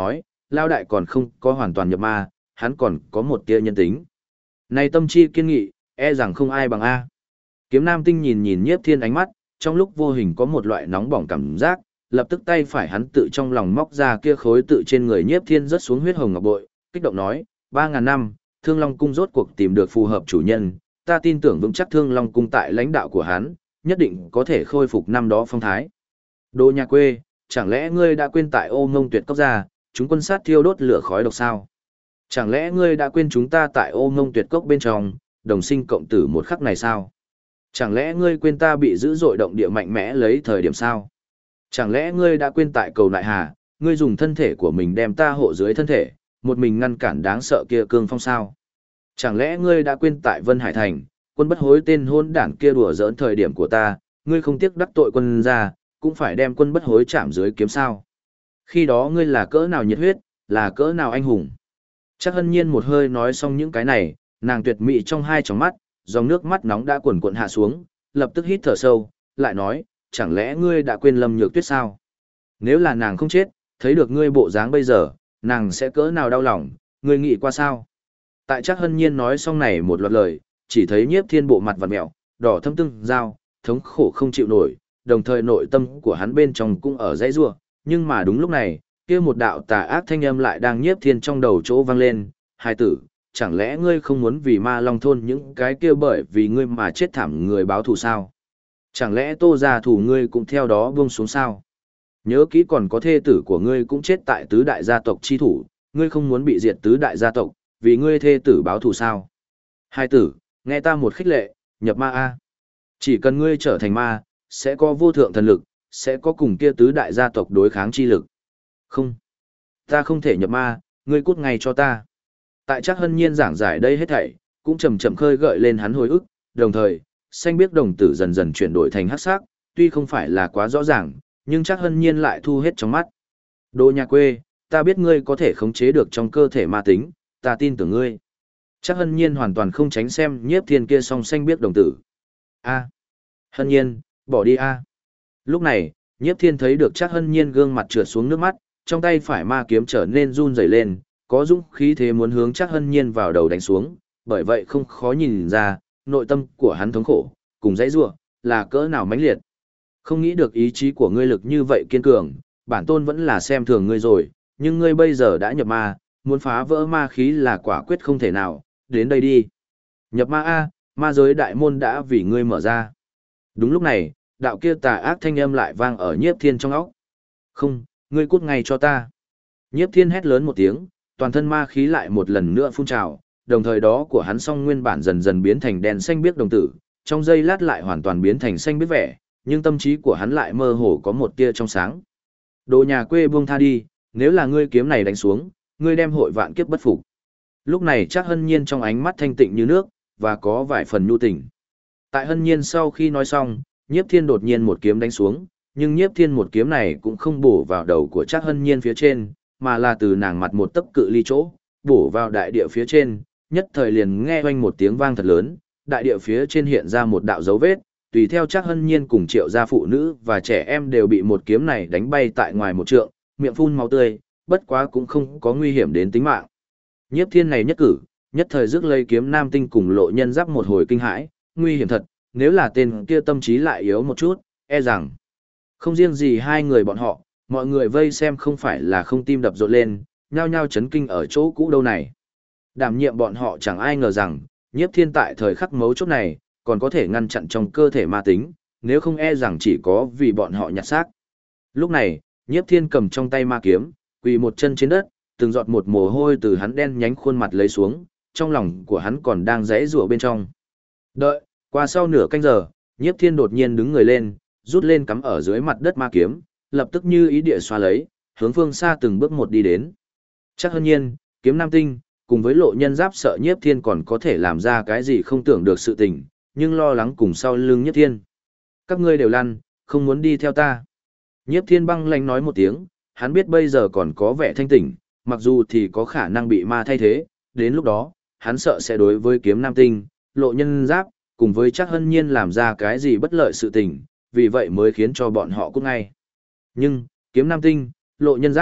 lao đại còn không có hoàn toàn nhập ma, hắn còn có một tia nhân tính. Này tâm chi kiên nghị, e rằng không ai bằng A. Kiếm Nam Tinh nhìn nhìn Nhiếp Thiên ánh mắt, trong lúc vô hình có một loại nóng bỏng cảm giác, lập tức tay phải hắn tự trong lòng móc ra kia khối tự trên người Nhiếp Thiên rớt xuống huyết hồng ngọc bội, kích động nói, 3.000 năm, Thương Long Cung rốt cuộc tìm được phù hợp chủ nhân, ta tin tưởng vững chắc Thương Long Cung tại lãnh đạo của hắn, nhất định có thể khôi phục năm đó phong thái. Đồ nhà quê, chẳng lẽ ngươi đã quên tại Ô Ngông Tuyệt Cốc ra, chúng quân sát thiêu đốt lửa khói độc sao? Chẳng lẽ ngươi đã quên chúng ta tại Ô Ngông Tuyệt Cốc bên trong, đồng sinh cộng tử một khắc này sao? Chẳng lẽ ngươi quên ta bị dữ dội động địa mạnh mẽ lấy thời điểm sao? Chẳng lẽ ngươi đã quên tại cầu Nại Hà, ngươi dùng thân thể của mình đem ta hộ dưới thân thể, một mình ngăn cản đáng sợ kia cương phong sao? Chẳng lẽ ngươi đã quên tại Vân Hải Thành, quân bất hối tên hôn đảng kia đùa giỡn thời điểm của ta, ngươi không tiếc đắc tội quân ra, cũng phải đem quân bất hối chạm dưới kiếm sao? Khi đó ngươi là cỡ nào nhiệt huyết, là cỡ nào anh hùng? Chắc Hân Nhiên một hơi nói xong những cái này, nàng tuyệt mỹ trong hai tròng mắt, dòng nước mắt nóng đã cuồn cuộn hạ xuống, lập tức hít thở sâu, lại nói, chẳng lẽ ngươi đã quên Lâm Nhược Tuyết sao? Nếu là nàng không chết, thấy được ngươi bộ dáng bây giờ, nàng sẽ cỡ nào đau lòng, ngươi nghĩ qua sao? Tại Chắc Hân Nhiên nói xong này một loạt lời, chỉ thấy Nhiếp Thiên bộ mặt vặn mẹo, đỏ thâm tưng, dao, thống khổ không chịu nổi, đồng thời nội tâm của hắn bên trong cũng ở dãy rủa, nhưng mà đúng lúc này, kia một đạo tà ác thanh âm lại đang Nhiếp Thiên trong đầu chỗ vang lên, "Hai tử, chẳng lẽ ngươi không muốn vì Ma Long thôn những cái kia bởi vì ngươi mà chết thảm người báo thù sao? Chẳng lẽ Tô gia thù ngươi cũng theo đó buông xuống sao? Nhớ kỹ còn có thê tử của ngươi cũng chết tại tứ đại gia tộc chi thủ, ngươi không muốn bị diệt tứ đại gia tộc, vì ngươi thê tử báo thù sao? Hai tử, nghe ta một khích lệ, nhập ma a. Chỉ cần ngươi trở thành ma, sẽ có vô thượng thần lực, sẽ có cùng kia tứ đại gia tộc đối kháng chi lực. Không, ta không thể nhập ma, ngươi cút ngay cho ta." Tại Trác Hân Nhiên giảng giải đây hết thảy, cũng chậm chậm khơi gợi lên hắn hồi ức, đồng thời, xanh biếc đồng tử dần dần chuyển đổi thành hắc sắc, tuy không phải là quá rõ ràng, nhưng Trác Hân Nhiên lại thu hết trong mắt. "Đồ nhà quê, ta biết ngươi có thể khống chế được trong cơ thể ma tính, ta tin tưởng ngươi." Trác Hân Nhiên hoàn toàn không tránh xem Nhiếp Thiên kia song xanh biếc đồng tử. "A, Hân Nhiên, bỏ đi a." Lúc này, Nhiếp Thiên thấy được Trác Hân Nhiên gương mặt trượt xuống nước mắt, trong tay phải ma kiếm trở nên run rẩy lên, có dũng khí thế muốn hướng Trác Hân Nhiên vào đầu đánh xuống, bởi vậy không khó nhìn ra, nội tâm của hắn thống khổ, cùng dãy rủa, là cỡ nào mãnh liệt. "Không nghĩ được ý chí của ngươi lực như vậy kiên cường, bản tôn vẫn là xem thường ngươi rồi, nhưng ngươi bây giờ đã nhập ma, muốn phá vỡ ma khí là quả quyết không thể nào, đến đây đi. Nhập ma a, ma giới đại môn đã vì ngươi mở ra." Đúng lúc này, đạo kia tà ác thanh âm lại vang ở Nhiếp Thiên trong óc. "Không, ngươi cút ngay cho ta." Nhiếp Thiên hét lớn một tiếng, toàn thân ma khí lại một lần nữa phun trào, đồng thời đó của hắn song nguyên bản dần dần biến thành đen xanh biếc đồng tử, trong giây lát lại hoàn toàn biến thành xanh biếc vẻ, nhưng tâm trí của hắn lại mơ hồ có một tia trong sáng. "Đồ nhà quê buông tha đi, nếu là ngươi kiếm này đánh xuống, ngươi đem hội vạn kiếp bất phục." Lúc này Trác Hân Nhiên trong ánh mắt thanh tịnh như nước, và có vài phần nhu tình. Tại Hân Nhiên sau khi nói xong, Nhiếp Thiên đột nhiên một kiếm đánh xuống, nhưng Nhiếp Thiên một kiếm này cũng không bổ vào đầu của Trác Hân Nhiên phía trên, mà là từ nàng mặt một tấc cự ly chỗ, bổ vào đại địa phía trên, nhất thời liền nghe oanh một tiếng vang thật lớn, đại địa phía trên hiện ra một đạo dấu vết, tùy theo Trác Hân Nhiên cùng Triệu gia phụ nữ và trẻ em đều bị một kiếm này đánh bay tại ngoài một trượng, miệng phun máu tươi, bất quá cũng không có nguy hiểm đến tính mạng. Nhiếp Thiên này nhất cử, nhất thời rước lấy Kiếm Nam Tinh cùng Lộ Nhân Giáp một hồi kinh hãi, nguy hiểm thật, nếu là tên kia tâm trí lại yếu một chút, e rằng không riêng gì hai người bọn họ, mọi người vây xem không phải là không tim đập rộn lên, nhao nhao chấn kinh ở chỗ cũ đâu này. Đảm nhiệm bọn họ chẳng ai ngờ rằng, Nhiếp Thiên tại thời khắc mấu chốt này, còn có thể ngăn chặn trong cơ thể ma tính, nếu không e rằng chỉ có vì bọn họ nhặt xác. Lúc này, Nhiếp Thiên cầm trong tay ma kiếm, quỳ một chân trên đất, từng giọt một mồ hôi từ hắn đen nhánh khuôn mặt lấy xuống, trong lòng của hắn còn đang rẽ rủa bên trong. Đợi, qua sau nửa canh giờ, Nhiếp Thiên đột nhiên đứng người lên, rút lên cắm ở dưới mặt đất ma kiếm, lập tức như ý địa xoa lấy, hướng phương xa từng bước một đi đến. Trác Hân Nhiên, Kiếm Nam Tinh, cùng với Lộ Nhân Giáp sợ Nhiếp Thiên còn có thể làm ra cái gì không tưởng được sự tình, nhưng lo lắng cùng sau lưng Nhiếp Thiên. "Các ngươi đều lăn, không muốn đi theo ta." Nhiếp Thiên băng lãnh nói một tiếng, hắn biết bây giờ còn có vẻ thanh tỉnh, mặc dù thì có khả năng bị ma thay thế, đến lúc đó, hắn sợ sẽ đối với Kiếm Nam Tinh, Lộ Nhân Giáp, cùng với Trác Hân Nhiên làm ra cái gì bất lợi sự tình, vì vậy mới khiến cho bọn họ cút ngay. Nhưng, Kiếm Nam Tinh, Lộ Nhân Giáp,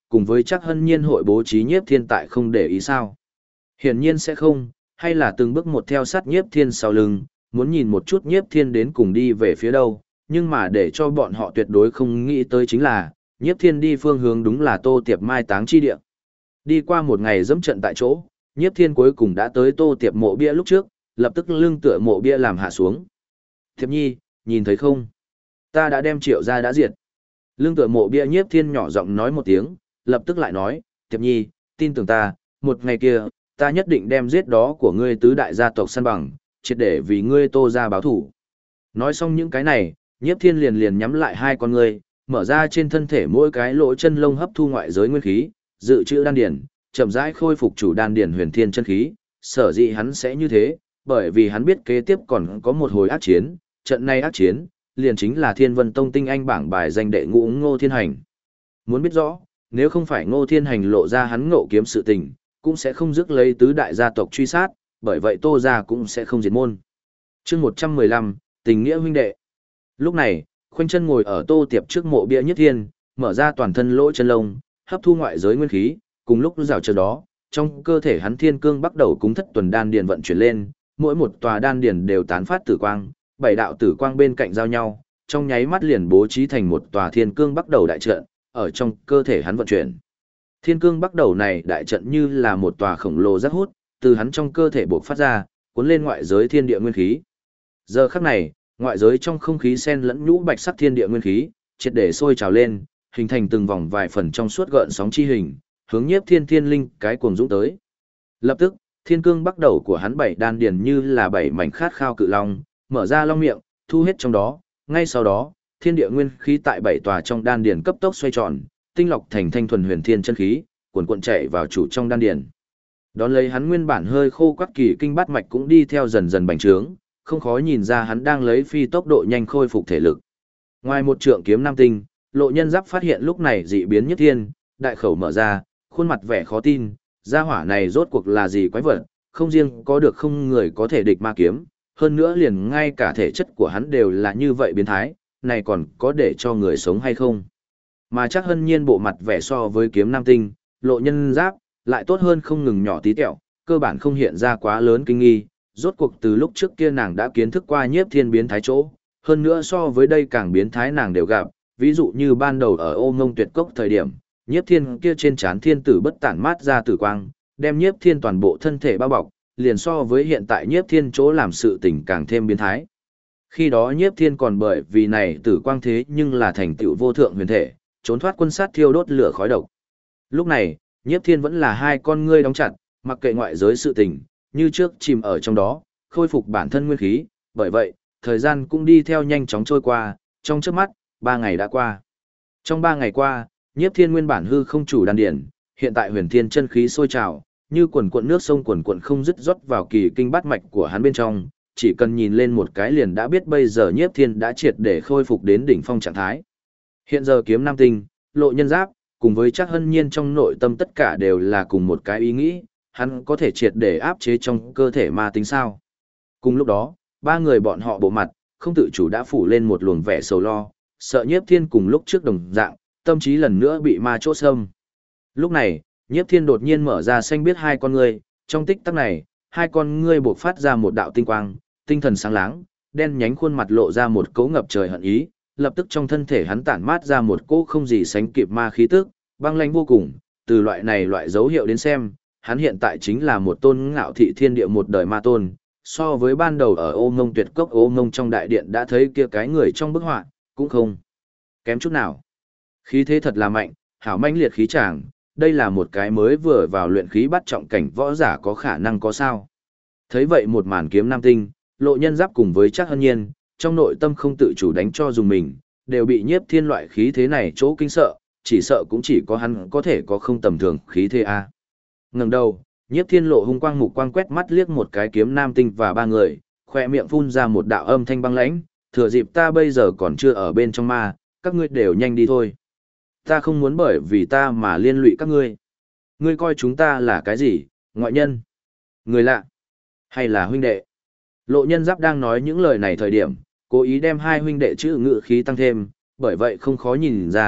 cùng với chắc hân nhiên hội bố trí nhiếp thiên tại không để ý sao? Hiển nhiên sẽ không, hay là từng bước một theo sát nhiếp thiên sau lưng, muốn nhìn một chút nhiếp thiên đến cùng đi về phía đâu, nhưng mà để cho bọn họ tuyệt đối không nghĩ tới chính là, nhiếp thiên đi phương hướng đúng là Tô Tiệp mai táng chi địa. Đi qua một ngày dẫm trận tại chỗ, nhiếp thiên cuối cùng đã tới Tô Tiệp mộ bia lúc trước, lập tức lưng tựa mộ bia làm hạ xuống. Tiệp nhi, nhìn thấy không? Ta đã đem Triệu gia đã diệt. Lưng tựa mộ bia nhiếp thiên nhỏ giọng nói một tiếng, lập tức lại nói, Tiệp nhi, tin tưởng ta, một ngày kia, ta nhất định đem giết đó của ngươi tứ đại gia tộc săn bằng, triệt để vì ngươi Tô gia báo thủ. Nói xong những cái này, nhiếp thiên liền liền nhắm lại hai con ngươi, mở ra trên thân thể mỗi cái lỗ chân lông hấp thu ngoại giới nguyên khí, dự trữ đan điển, chậm rãi khôi phục chủ đan điển huyền thiên chân khí, sở dĩ hắn sẽ như thế, bởi vì hắn biết kế tiếp còn có một hồi ác chiến, trận này ác chiến, liền chính là Thiên Vân Tông tinh anh bảng bài danh đệ ngũ Ngô Thiên Hành. Muốn biết rõ, nếu không phải Ngô Thiên Hành lộ ra hắn ngộ kiếm sự tình, cũng sẽ không dứt lấy tứ đại gia tộc truy sát, bởi vậy Tô gia cũng sẽ không diệt môn. Chương 115, tình nghĩa huynh đệ. Lúc này, khoanh chân ngồi ở Tô Tiệp trước mộ bia nhất thiên, mở ra toàn thân lỗ chân lông, hấp thu ngoại giới nguyên khí, cùng lúc rào chờ đó, trong cơ thể hắn thiên cương bắt đầu cúng thất tuần đan điền vận chuyển lên, mỗi một tòa đan điền đều tán phát tử quang, bảy đạo tử quang bên cạnh giao nhau, trong nháy mắt liền bố trí thành một tòa thiên cương bắt đầu đại trận, ở trong cơ thể hắn vận chuyển. Thiên cương bắt đầu này đại trận như là một tòa khổng lồ rất hút, từ hắn trong cơ thể bộc phát ra, cuốn lên ngoại giới thiên địa nguyên khí. Giờ khắc này, ngoại giới trong không khí xen lẫn nhũ bạch sắc thiên địa nguyên khí, triệt để sôi trào lên, hình thành từng vòng vài phần trong suốt gợn sóng chi hình, hướng nhiếp thiên thiên linh cái cuồng dũng tới. Lập tức, thiên cương bắt đầu của hắn bảy đan điền như là bảy mảnh khát khao cự long, mở ra long miệng, thu hết trong đó, ngay sau đó, thiên địa nguyên khí tại bảy tòa trong đan điền cấp tốc xoay tròn, tinh lọc thành thanh thuần huyền thiên chân khí, cuồn cuộn chạy vào chủ trong đan điền. Đón lấy hắn nguyên bản hơi khô quắc kỳ kinh bát mạch cũng đi theo dần dần bành trướng, không khó nhìn ra hắn đang lấy phi tốc độ nhanh khôi phục thể lực. Ngoài một trượng kiếm nam tinh, Lộ Nhân Giáp phát hiện lúc này dị biến nhất thiên, đại khẩu mở ra, khuôn mặt vẻ khó tin, gia hỏa này rốt cuộc là gì quái vật, không riêng có được không người có thể địch ma kiếm, hơn nữa liền ngay cả thể chất của hắn đều là như vậy biến thái, này còn có để cho người sống hay không. Mà chắc hân nhiên bộ mặt vẻ so với kiếm nam tinh, Lộ Nhân Giáp, lại tốt hơn không ngừng nhỏ tí tẹo, cơ bản không hiện ra quá lớn kinh nghi, rốt cuộc từ lúc trước kia nàng đã kiến thức qua nhiếp thiên biến thái chỗ, hơn nữa so với đây càng biến thái nàng đều gặp, ví dụ như ban đầu ở Ô Ngông Tuyệt Cốc thời điểm, nhiếp thiên kia trên trán thiên tử bất tản mát ra tử quang, đem nhiếp thiên toàn bộ thân thể bao bọc, liền so với hiện tại nhiếp thiên chỗ làm sự tình càng thêm biến thái. Khi đó nhiếp thiên còn bởi vì này tử quang thế nhưng là thành tựu vô thượng huyền thể, trốn thoát quân sát thiêu đốt lửa khói độc. Lúc này, nhiếp thiên vẫn là hai con ngươi đóng chặt, mặc kệ ngoại giới sự tình, như trước chìm ở trong đó, khôi phục bản thân nguyên khí, bởi vậy, thời gian cũng đi theo nhanh chóng trôi qua, trong chớp mắt, 3 ngày đã qua. Trong 3 ngày qua, nhiếp thiên nguyên bản hư không chủ đan điển, hiện tại huyền thiên chân khí sôi trào, như quần cuộn nước sông quần cuộn không dứt rót vào kỳ kinh bát mạch của hắn bên trong, chỉ cần nhìn lên một cái liền đã biết bây giờ nhiếp thiên đã triệt để khôi phục đến đỉnh phong trạng thái. Hiện giờ kiếm nam tinh, Lộ Nhân Giáp, cùng với chắc hân nhiên trong nội tâm tất cả đều là cùng một cái ý nghĩ, hắn có thể triệt để áp chế trong cơ thể ma tính sao. Cùng lúc đó, ba người bọn họ bộ mặt, không tự chủ đã phủ lên một luồng vẻ sầu lo, sợ nhiếp thiên cùng lúc trước đồng dạng, tâm trí lần nữa bị ma chỗ xâm. Lúc này, nhiếp thiên đột nhiên mở ra xanh biết hai con ngươi, trong tích tắc này, hai con ngươi bộc phát ra một đạo tinh quang, tinh thần sáng láng, đen nhánh khuôn mặt lộ ra một cấu ngập trời hận ý, lập tức trong thân thể hắn tản mát ra một cỗ không gì sánh kịp ma khí tức, băng lãnh vô cùng, từ loại dấu hiệu đến xem, hắn hiện tại chính là một tôn ngạo thị thiên địa một đời ma tôn, so với ban đầu ở Ô Ngông Tuyệt Cốc Ô Ngông trong đại điện đã thấy kia cái người trong bức họa, cũng không kém chút nào. Khí thế thật là mạnh, hảo mãnh liệt khí tràng, đây là một cái mới vừa vào luyện khí bắt trọng cảnh võ giả có khả năng có sao. Thấy vậy một màn kiếm nam tinh, Lộ Nhân Giáp cùng với chắc hân nhiên, trong nội tâm không tự chủ đánh cho dùng mình, đều bị nhiếp thiên loại khí thế này chỗ kinh sợ, chỉ sợ cũng chỉ có hắn có thể có không tầm thường khí thế a. Ngẩng đầu, nhiếp thiên lộ hung quang mục quang quét mắt liếc một cái kiếm nam tinh và ba người, khoe miệng phun ra một đạo âm thanh băng lãnh, thừa dịp ta bây giờ còn chưa ở bên trong ma, các ngươi đều nhanh đi thôi. Ta không muốn bởi vì ta mà liên lụy các ngươi. Ngươi coi chúng ta là cái gì, ngoại nhân, người lạ, hay là huynh đệ? Lộ Nhân Giáp đang nói những lời này thời điểm, cố ý đem hai huynh đệ chữ ngự khí tăng thêm, bởi vậy không khó nhìn ra,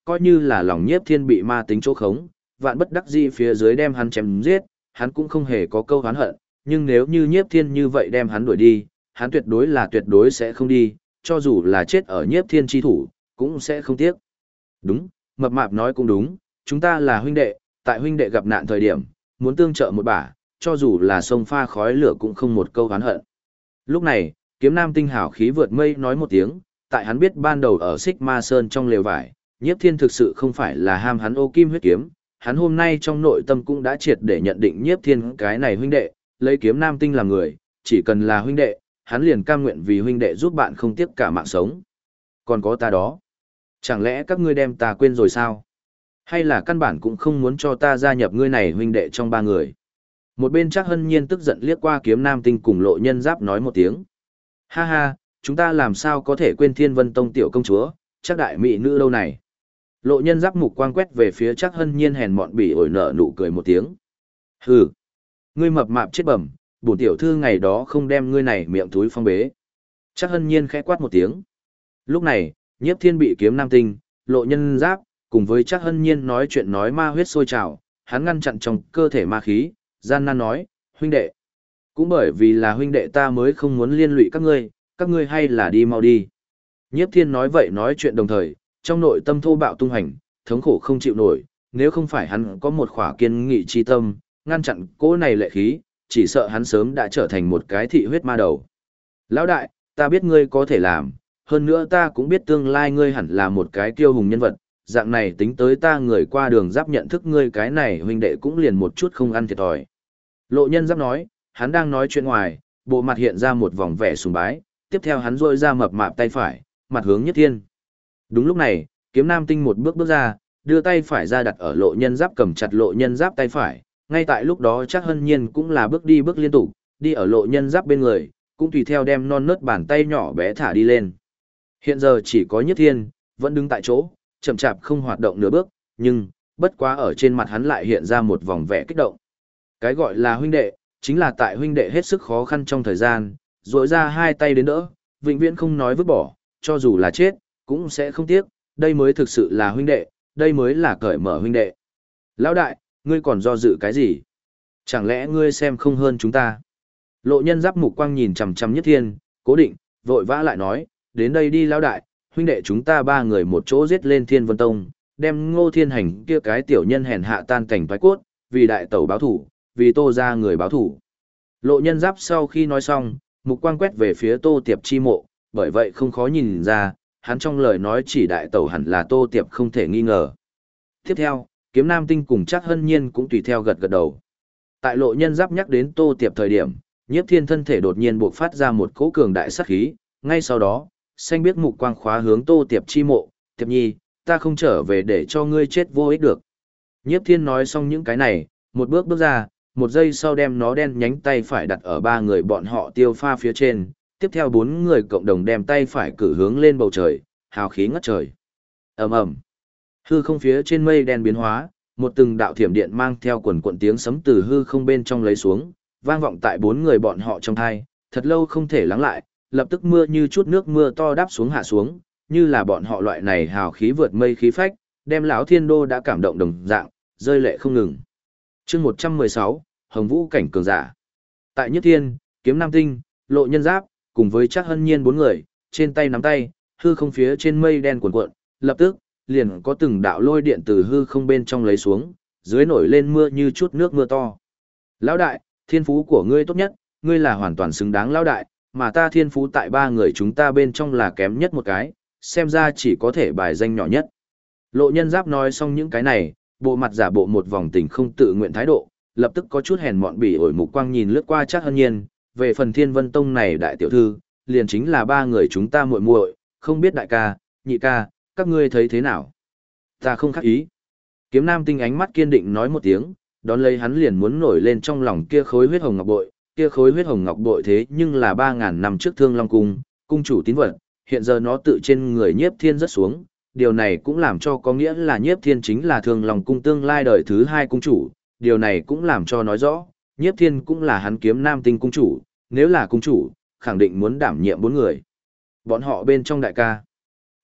Coi như là lòng nhiếp thiên bị ma tính chỗ khống, vạn bất đắc dĩ phía dưới đem hắn chém giết, hắn cũng không hề có câu oán hận, nhưng nếu như nhiếp thiên như vậy đem hắn đuổi đi, hắn tuyệt đối sẽ không đi, cho dù là chết ở nhiếp thiên chi thủ, cũng sẽ không tiếc. Đúng, mập mạp nói cũng đúng, chúng ta là huynh đệ, tại huynh đệ gặp nạn thời điểm, muốn tương trợ một bả, cho dù là sông pha khói lửa cũng không một câu oán hận. Lúc này, kiếm nam tinh hảo khí vượt mây nói một tiếng, tại hắn biết ban đầu ở Xích Ma Sơn trong lều vải, nhiếp thiên thực sự không phải là ham hắn ô kim huyết kiếm, hắn hôm nay trong nội tâm cũng đã triệt để nhận định nhiếp thiên cái này huynh đệ, lấy kiếm nam tinh làm người, chỉ cần là huynh đệ, hắn liền cam nguyện vì huynh đệ giúp bạn không tiếc cả mạng sống. Còn có ta đó. Chẳng lẽ các ngươi đem ta quên rồi sao? Hay là căn bản cũng không muốn cho ta gia nhập ngươi này huynh đệ trong ba người? Một bên Trác Hân Nhiên tức giận liếc qua kiếm nam tinh cùng Lộ Nhân Giáp nói một tiếng. Ha ha, chúng ta làm sao có thể quên Thiên Vân Tông tiểu công chúa, chắc đại mỹ nữ đâu này? Lộ Nhân Giáp mục quang quét về phía Trác Hân Nhiên hèn mọn bỉ ổi nở nụ cười một tiếng. Hừ, ngươi mập mạp chết bẩm, bổn tiểu thư ngày đó không đem ngươi này miệng túi phong bế. Trác Hân Nhiên khẽ quát một tiếng. Lúc này, Nhiếp Thiên bị kiếm nam tinh, Lộ Nhân Giáp, cùng với Trác Hân Nhiên nói chuyện nói ma huyết sôi trào, hắn ngăn chặn trong cơ thể ma khí, gian nan nói, huynh đệ. Cũng bởi vì là huynh đệ ta mới không muốn liên lụy các ngươi hay là đi mau đi. Nhiếp Thiên nói vậy nói chuyện đồng thời, trong nội tâm thô bạo tung hành, thống khổ không chịu nổi, nếu không phải hắn có một khỏa kiên nghị chi tâm, ngăn chặn cỗ này lệ khí, chỉ sợ hắn sớm đã trở thành một cái thị huyết ma đầu. Lão đại, ta biết ngươi có thể làm, hơn nữa ta cũng biết tương lai ngươi hẳn là một cái kiêu hùng nhân vật, dạng này tính tới ta người qua đường Giáp nhận thức ngươi cái này huynh đệ cũng liền một chút không ăn thiệt thòi. Lộ Nhân Giáp nói, hắn đang nói chuyện ngoài, bộ mặt hiện ra một vòng vẻ sùng bái, tiếp theo hắn rôi ra mập mạp tay phải, mặt hướng Nhất Thiên. Đúng lúc này, kiếm nam tinh một bước bước ra, đưa tay phải ra đặt ở Lộ Nhân Giáp cầm chặt Lộ Nhân Giáp tay phải, ngay tại lúc đó Trác Hân Nhiên cũng là bước đi bước liên tục, đi ở Lộ Nhân Giáp bên người, cũng tùy theo đem non nớt bàn tay nhỏ bé thả đi lên. Hiện giờ chỉ có Nhất Thiên, vẫn đứng tại chỗ, chậm chạp không hoạt động nửa bước, nhưng, bất quá ở trên mặt hắn lại hiện ra một vòng vẻ kích động. Cái gọi là huynh đệ, chính là tại huynh đệ hết sức khó khăn trong thời gian, rỗi ra hai tay đến đỡ, vĩnh viễn không nói vứt bỏ, cho dù là chết, cũng sẽ không tiếc, đây mới thực sự là huynh đệ, đây mới là cởi mở huynh đệ. Lão đại, ngươi còn do dự cái gì? Chẳng lẽ ngươi xem không hơn chúng ta? Lộ Nhân Giáp mục quang nhìn chằm chằm Nhất Thiên, cố định, vội vã lại nói, đến đây đi lão đại, huynh đệ chúng ta ba người một chỗ giết lên Thiên Vân Tông, đem Ngô Thiên Hành kia cái tiểu nhân hèn hạ tan cảnh toái cốt, vì đại tẩu báo thủ, vì Tô ra người báo thủ. Lộ Nhân Giáp sau khi nói xong, mục quang quét về phía Tô Tiệp chi mộ, bởi vậy không khó nhìn ra, hắn trong lời nói chỉ đại tẩu hẳn là Tô Tiệp không thể nghi ngờ. Tiếp theo, kiếm nam tinh cùng Trác Hân Nhiên cũng tùy theo gật gật đầu. Tại Lộ Nhân Giáp nhắc đến Tô Tiệp thời điểm, Nhiếp Thiên thân thể đột nhiên buộc phát ra một cỗ cường đại sát khí, ngay sau đó, xanh biết mục quang khóa hướng Tô Tiệp chi mộ, Tiệp nhi, ta không trở về để cho ngươi chết vô ích được. Nhiếp Thiên nói xong những cái này, một bước bước ra, một giây sau đem nó đen nhánh tay phải đặt ở ba người bọn họ tiêu pha phía trên, tiếp theo bốn người cộng đồng đem tay phải cử hướng lên bầu trời, hào khí ngất trời. Ầm ầm. Hư không phía trên mây đen biến hóa, một từng đạo thiểm điện mang theo quần quần tiếng sấm từ hư không bên trong lấy xuống, vang vọng tại bốn người bọn họ trong tai, thật lâu không thể lắng lại, lập tức mưa như chút nước mưa to đáp xuống hạ xuống, như là bọn họ loại này hào khí vượt mây khí phách, đem lão Thiên Đô đã cảm động đồng dạng, rơi lệ không ngừng. Chương 116, Hồng Vũ cảnh cường giả. Tại Nhất Thiên, kiếm nam tinh, Lộ Nhân Giáp, cùng với Trác Hân Nhiên bốn người, trên tay nắm tay, hư không phía trên mây đen cuồn cuộn, lập tức liền có từng đạo lôi điện từ hư không bên trong lấy xuống, dưới nổi lên mưa như chút nước mưa to. Lão đại, thiên phú của ngươi tốt nhất, ngươi là hoàn toàn xứng đáng lão đại, mà ta thiên phú tại ba người chúng ta bên trong là kém nhất một cái, xem ra chỉ có thể bài danh nhỏ nhất. Lộ Nhân Giáp nói xong những cái này, bộ mặt giả bộ một vòng tình không tự nguyện thái độ, lập tức có chút hèn mọn bỉ ổi mục quang nhìn lướt qua Trác Hân Nhiên, về phần Thiên Vân Tông này đại tiểu thư, liền chính là ba người chúng ta muội muội, không biết đại ca, nhị ca, các ngươi thấy thế nào? Ta không khác ý. Kiếm nam tinh ánh mắt kiên định nói một tiếng, đón lấy hắn liền muốn nổi lên trong lòng kia khối huyết hồng ngọc bội, kia khối huyết hồng ngọc bội thế nhưng là 3.000 năm trước Thương Long Cung, cung chủ tín vật, hiện giờ nó tự trên người Nhiếp Thiên rất xuống, điều này cũng làm cho có nghĩa là Nhiếp Thiên chính là Thương Long Cung tương lai đời thứ hai cung chủ, điều này cũng làm cho nói rõ, Nhiếp Thiên cũng là hắn kiếm nam tinh cung chủ, nếu là cung chủ, khẳng định muốn đảm nhiệm bốn người. Bọn họ bên trong đại ca.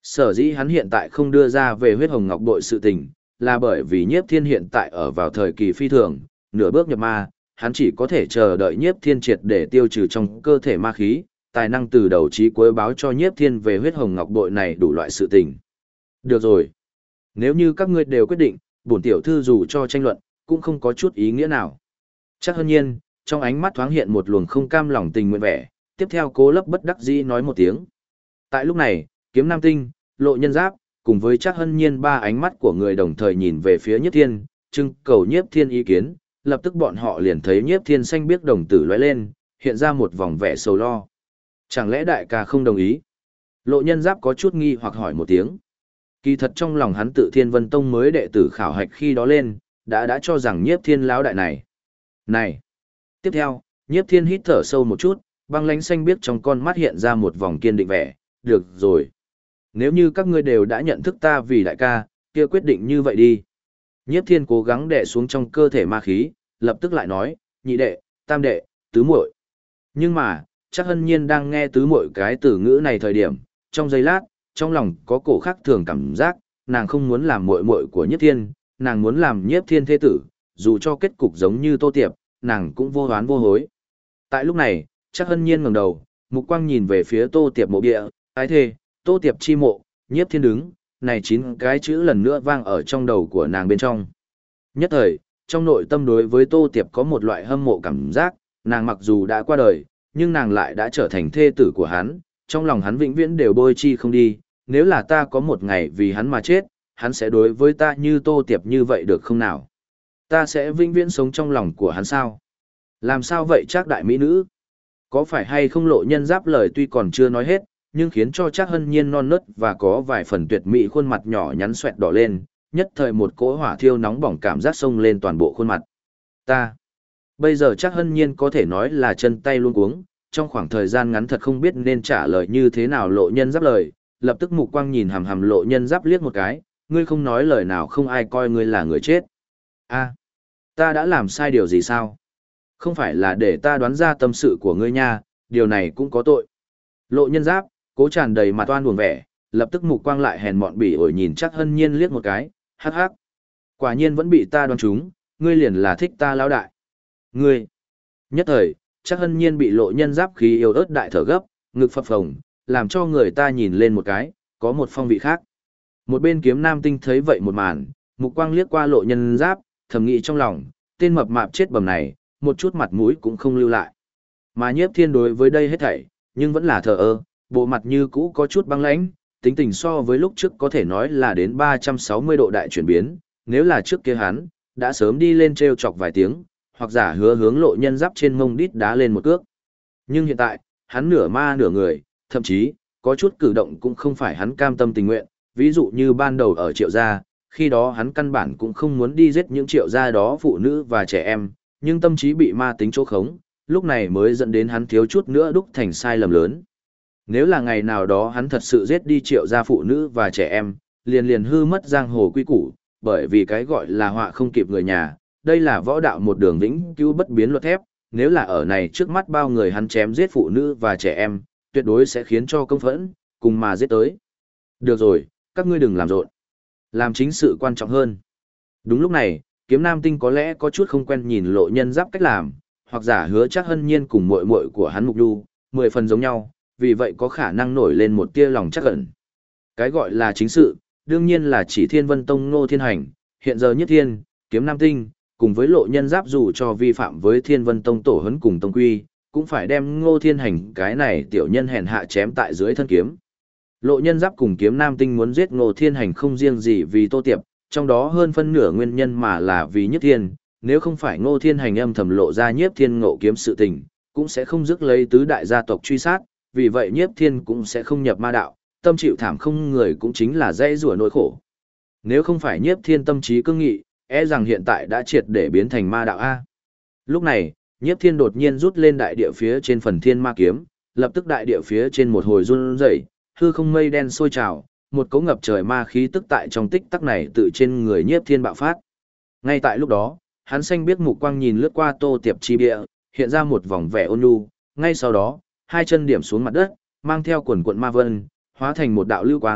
Sở dĩ hắn hiện tại không đưa ra về huyết hồng ngọc bội sự tình, là bởi vì Nhiếp Thiên hiện tại ở vào thời kỳ phi thường, nửa bước nhập ma, hắn chỉ có thể chờ đợi Nhiếp Thiên triệt để tiêu trừ trong cơ thể ma khí, tài năng từ đầu chí cuối báo cho Nhiếp Thiên về huyết hồng ngọc bội này đủ loại sự tình. Được rồi. Nếu như các ngươi đều quyết định, bổn tiểu thư dù cho tranh luận, cũng không có chút ý nghĩa nào. Chắc hân nhiên, trong ánh mắt thoáng hiện một luồng không cam lòng tình nguyện vẻ, tiếp theo cố lấp bất đắc dĩ nói một tiếng. Tại lúc này, Kiếm Nam Tinh, Lộ Nhân Giáp, cùng với chắc hân nhiên ba ánh mắt của người đồng thời nhìn về phía Nhiếp Thiên, trưng cầu Nhiếp Thiên ý kiến, lập tức bọn họ liền thấy Nhiếp Thiên xanh biếc đồng tử lóe lên, hiện ra một vòng vẻ sầu lo. Chẳng lẽ đại ca không đồng ý? Lộ Nhân Giáp có chút nghi hoặc hỏi một tiếng. Kỳ thật trong lòng hắn tự Thiên Vân Tông mới đệ tử khảo hạch khi đó lên, đã cho rằng Nhiếp Thiên lão đại này. Này! Tiếp theo, Nhiếp Thiên hít thở sâu một chút, băng lánh xanh biếc trong con mắt hiện ra một vòng kiên định vẻ, được rồi. Nếu như các ngươi đều đã nhận thức ta vì đại ca, kia quyết định như vậy đi. Nhiếp Thiên cố gắng đè xuống trong cơ thể ma khí, lập tức lại nói, nhị đệ, tam đệ, tứ muội. Nhưng mà, chắc hân nhiên đang nghe tứ muội cái từ ngữ này thời điểm, trong giây lát, trong lòng có cổ khác thường cảm giác, nàng không muốn làm muội muội của Nhiếp Thiên, nàng muốn làm Nhiếp Thiên thế tử, dù cho kết cục giống như Tô Tiệp, nàng cũng vô oán vô hối. Tại lúc này, chắc hân nhiên ngẩng đầu, mục quang nhìn về phía Tô Tiệp mộ địa, ái thề, Tô Tiệp chi mộ, Nhiếp Thiên đứng, này 9 cái chữ lần nữa vang ở trong đầu của nàng bên trong. Nhất thời, trong nội tâm đối với Tô Tiệp có một loại hâm mộ cảm giác, nàng mặc dù đã qua đời, nhưng nàng lại đã trở thành thê tử của hắn, trong lòng hắn vĩnh viễn đều bôi chi không đi, nếu là ta có một ngày vì hắn mà chết, hắn sẽ đối với ta như Tô Tiệp như vậy được không nào? Ta sẽ vĩnh viễn sống trong lòng của hắn sao? Làm sao vậy Trác đại mỹ nữ? Có phải hay không Lộ Nhân Giáp lời tuy còn chưa nói hết, nhưng khiến cho Trác hân nhiên non nớt và có vài phần tuyệt mỹ khuôn mặt nhỏ nhắn xoẹt đỏ lên, nhất thời một cỗ hỏa thiêu nóng bỏng cảm giác xông lên toàn bộ khuôn mặt. Ta. Bây giờ Trác hân nhiên có thể nói là chân tay luống cuống, trong khoảng thời gian ngắn thật không biết nên trả lời như thế nào Lộ Nhân Giáp lời, lập tức mục quang nhìn hằm hằm Lộ Nhân Giáp liếc một cái, ngươi không nói lời nào không ai coi ngươi là người chết. A, ta đã làm sai điều gì sao? Không phải là để ta đoán ra tâm sự của ngươi nha, điều này cũng có tội. Lộ Nhân Giáp, cố tràn đầy mặt oan buồn vẻ, lập tức mục quang lại hèn mọn bỉ ổi nhìn chắc hân nhiên liếc một cái, hắc hắc. Quả nhiên vẫn bị ta đoán trúng, ngươi liền là thích ta lão đại. Ngươi. Nhất thời, chắc hân nhiên bị Lộ Nhân Giáp khí yêu ớt đại thở gấp, ngực phập phồng, làm cho người ta nhìn lên một cái, có một phong vị khác. Một bên Kiếm Nam Tinh thấy vậy một màn, mục quang liếc qua Lộ Nhân Giáp, thầm nghĩ trong lòng, tên mập mạp chết bầm này, một chút mặt mũi cũng không lưu lại. Mà Nhiếp Thiên đối với đây hết thảy, nhưng vẫn là thờ ơ, bộ mặt như cũ có chút băng lãnh, tính tình so với lúc trước có thể nói là đến 360 độ đại chuyển biến, nếu là trước kia hắn, đã sớm đi lên treo chọc vài tiếng, hoặc giả hứa hướng Lộ Nhân Giáp trên mông đít đá lên một cước. Nhưng hiện tại, hắn nửa ma nửa người, thậm chí, có chút cử động cũng không phải hắn cam tâm tình nguyện, ví dụ như ban đầu ở Triệu gia, khi đó hắn căn bản cũng không muốn đi giết những Triệu gia đó phụ nữ và trẻ em, nhưng tâm trí bị ma tính chỗ khống, lúc này mới dẫn đến hắn thiếu chút nữa đúc thành sai lầm lớn. Nếu là ngày nào đó hắn thật sự giết đi Triệu gia phụ nữ và trẻ em, liền liền hư mất giang hồ quy củ, bởi vì cái gọi là họa không kịp người nhà, đây là võ đạo một đường vĩnh cứu bất biến luật thép, nếu là ở này trước mắt bao người hắn chém giết phụ nữ và trẻ em, tuyệt đối sẽ khiến cho công phẫn, cùng mà giết tới. Được rồi, các ngươi đừng làm rộn. Làm chính sự quan trọng hơn. Đúng lúc này, Kiếm Nam Tinh có lẽ có chút không quen nhìn Lộ Nhân Giáp cách làm, hoặc giả hứa chắc hân nhiên cùng muội muội của hắn Mục Đu, 10 phần giống nhau, vì vậy có khả năng nổi lên một tia lòng chắc ẩn. Cái gọi là chính sự, đương nhiên là chỉ Thiên Vân Tông Ngô Thiên Hành, hiện giờ Nhất Thiên, Kiếm Nam Tinh, cùng với Lộ Nhân Giáp dù cho vi phạm với Thiên Vân Tông tổ huấn cùng tông quy, cũng phải đem Ngô Thiên Hành cái này tiểu nhân hèn hạ chém tại dưới thân kiếm. Lộ Nhân Giáp cùng Kiếm Nam Tinh muốn giết Ngô Thiên Hành không riêng gì vì Tô Tiệp, trong đó hơn phân nửa nguyên nhân mà là vì Nhiếp Thiên, nếu không phải Ngô Thiên Hành âm thầm lộ ra Nhiếp Thiên ngộ kiếm sự tình, cũng sẽ không dứt lấy tứ đại gia tộc truy sát, vì vậy Nhiếp Thiên cũng sẽ không nhập ma đạo, tâm chịu thảm không người cũng chính là dây rủa nỗi khổ. Nếu không phải Nhiếp Thiên tâm trí cương nghị, e rằng hiện tại đã triệt để biến thành ma đạo A. Lúc này, Nhiếp Thiên đột nhiên rút lên đại địa phía trên phần thiên ma kiếm, lập tức đại địa phía trên một hồi run rẩy, hư không mây đen sôi trào, một cỗ ngập trời ma khí tức tại trong tích tắc này tự trên người Nhiếp Thiên bạo phát. Ngay tại lúc đó, hắn xanh biết mục quang nhìn lướt qua Tô Tiệp chi bia, hiện ra một vòng vẻ ôn nhu, ngay sau đó, hai chân điểm xuống mặt đất, mang theo quần quận ma vân, hóa thành một đạo lưu quang,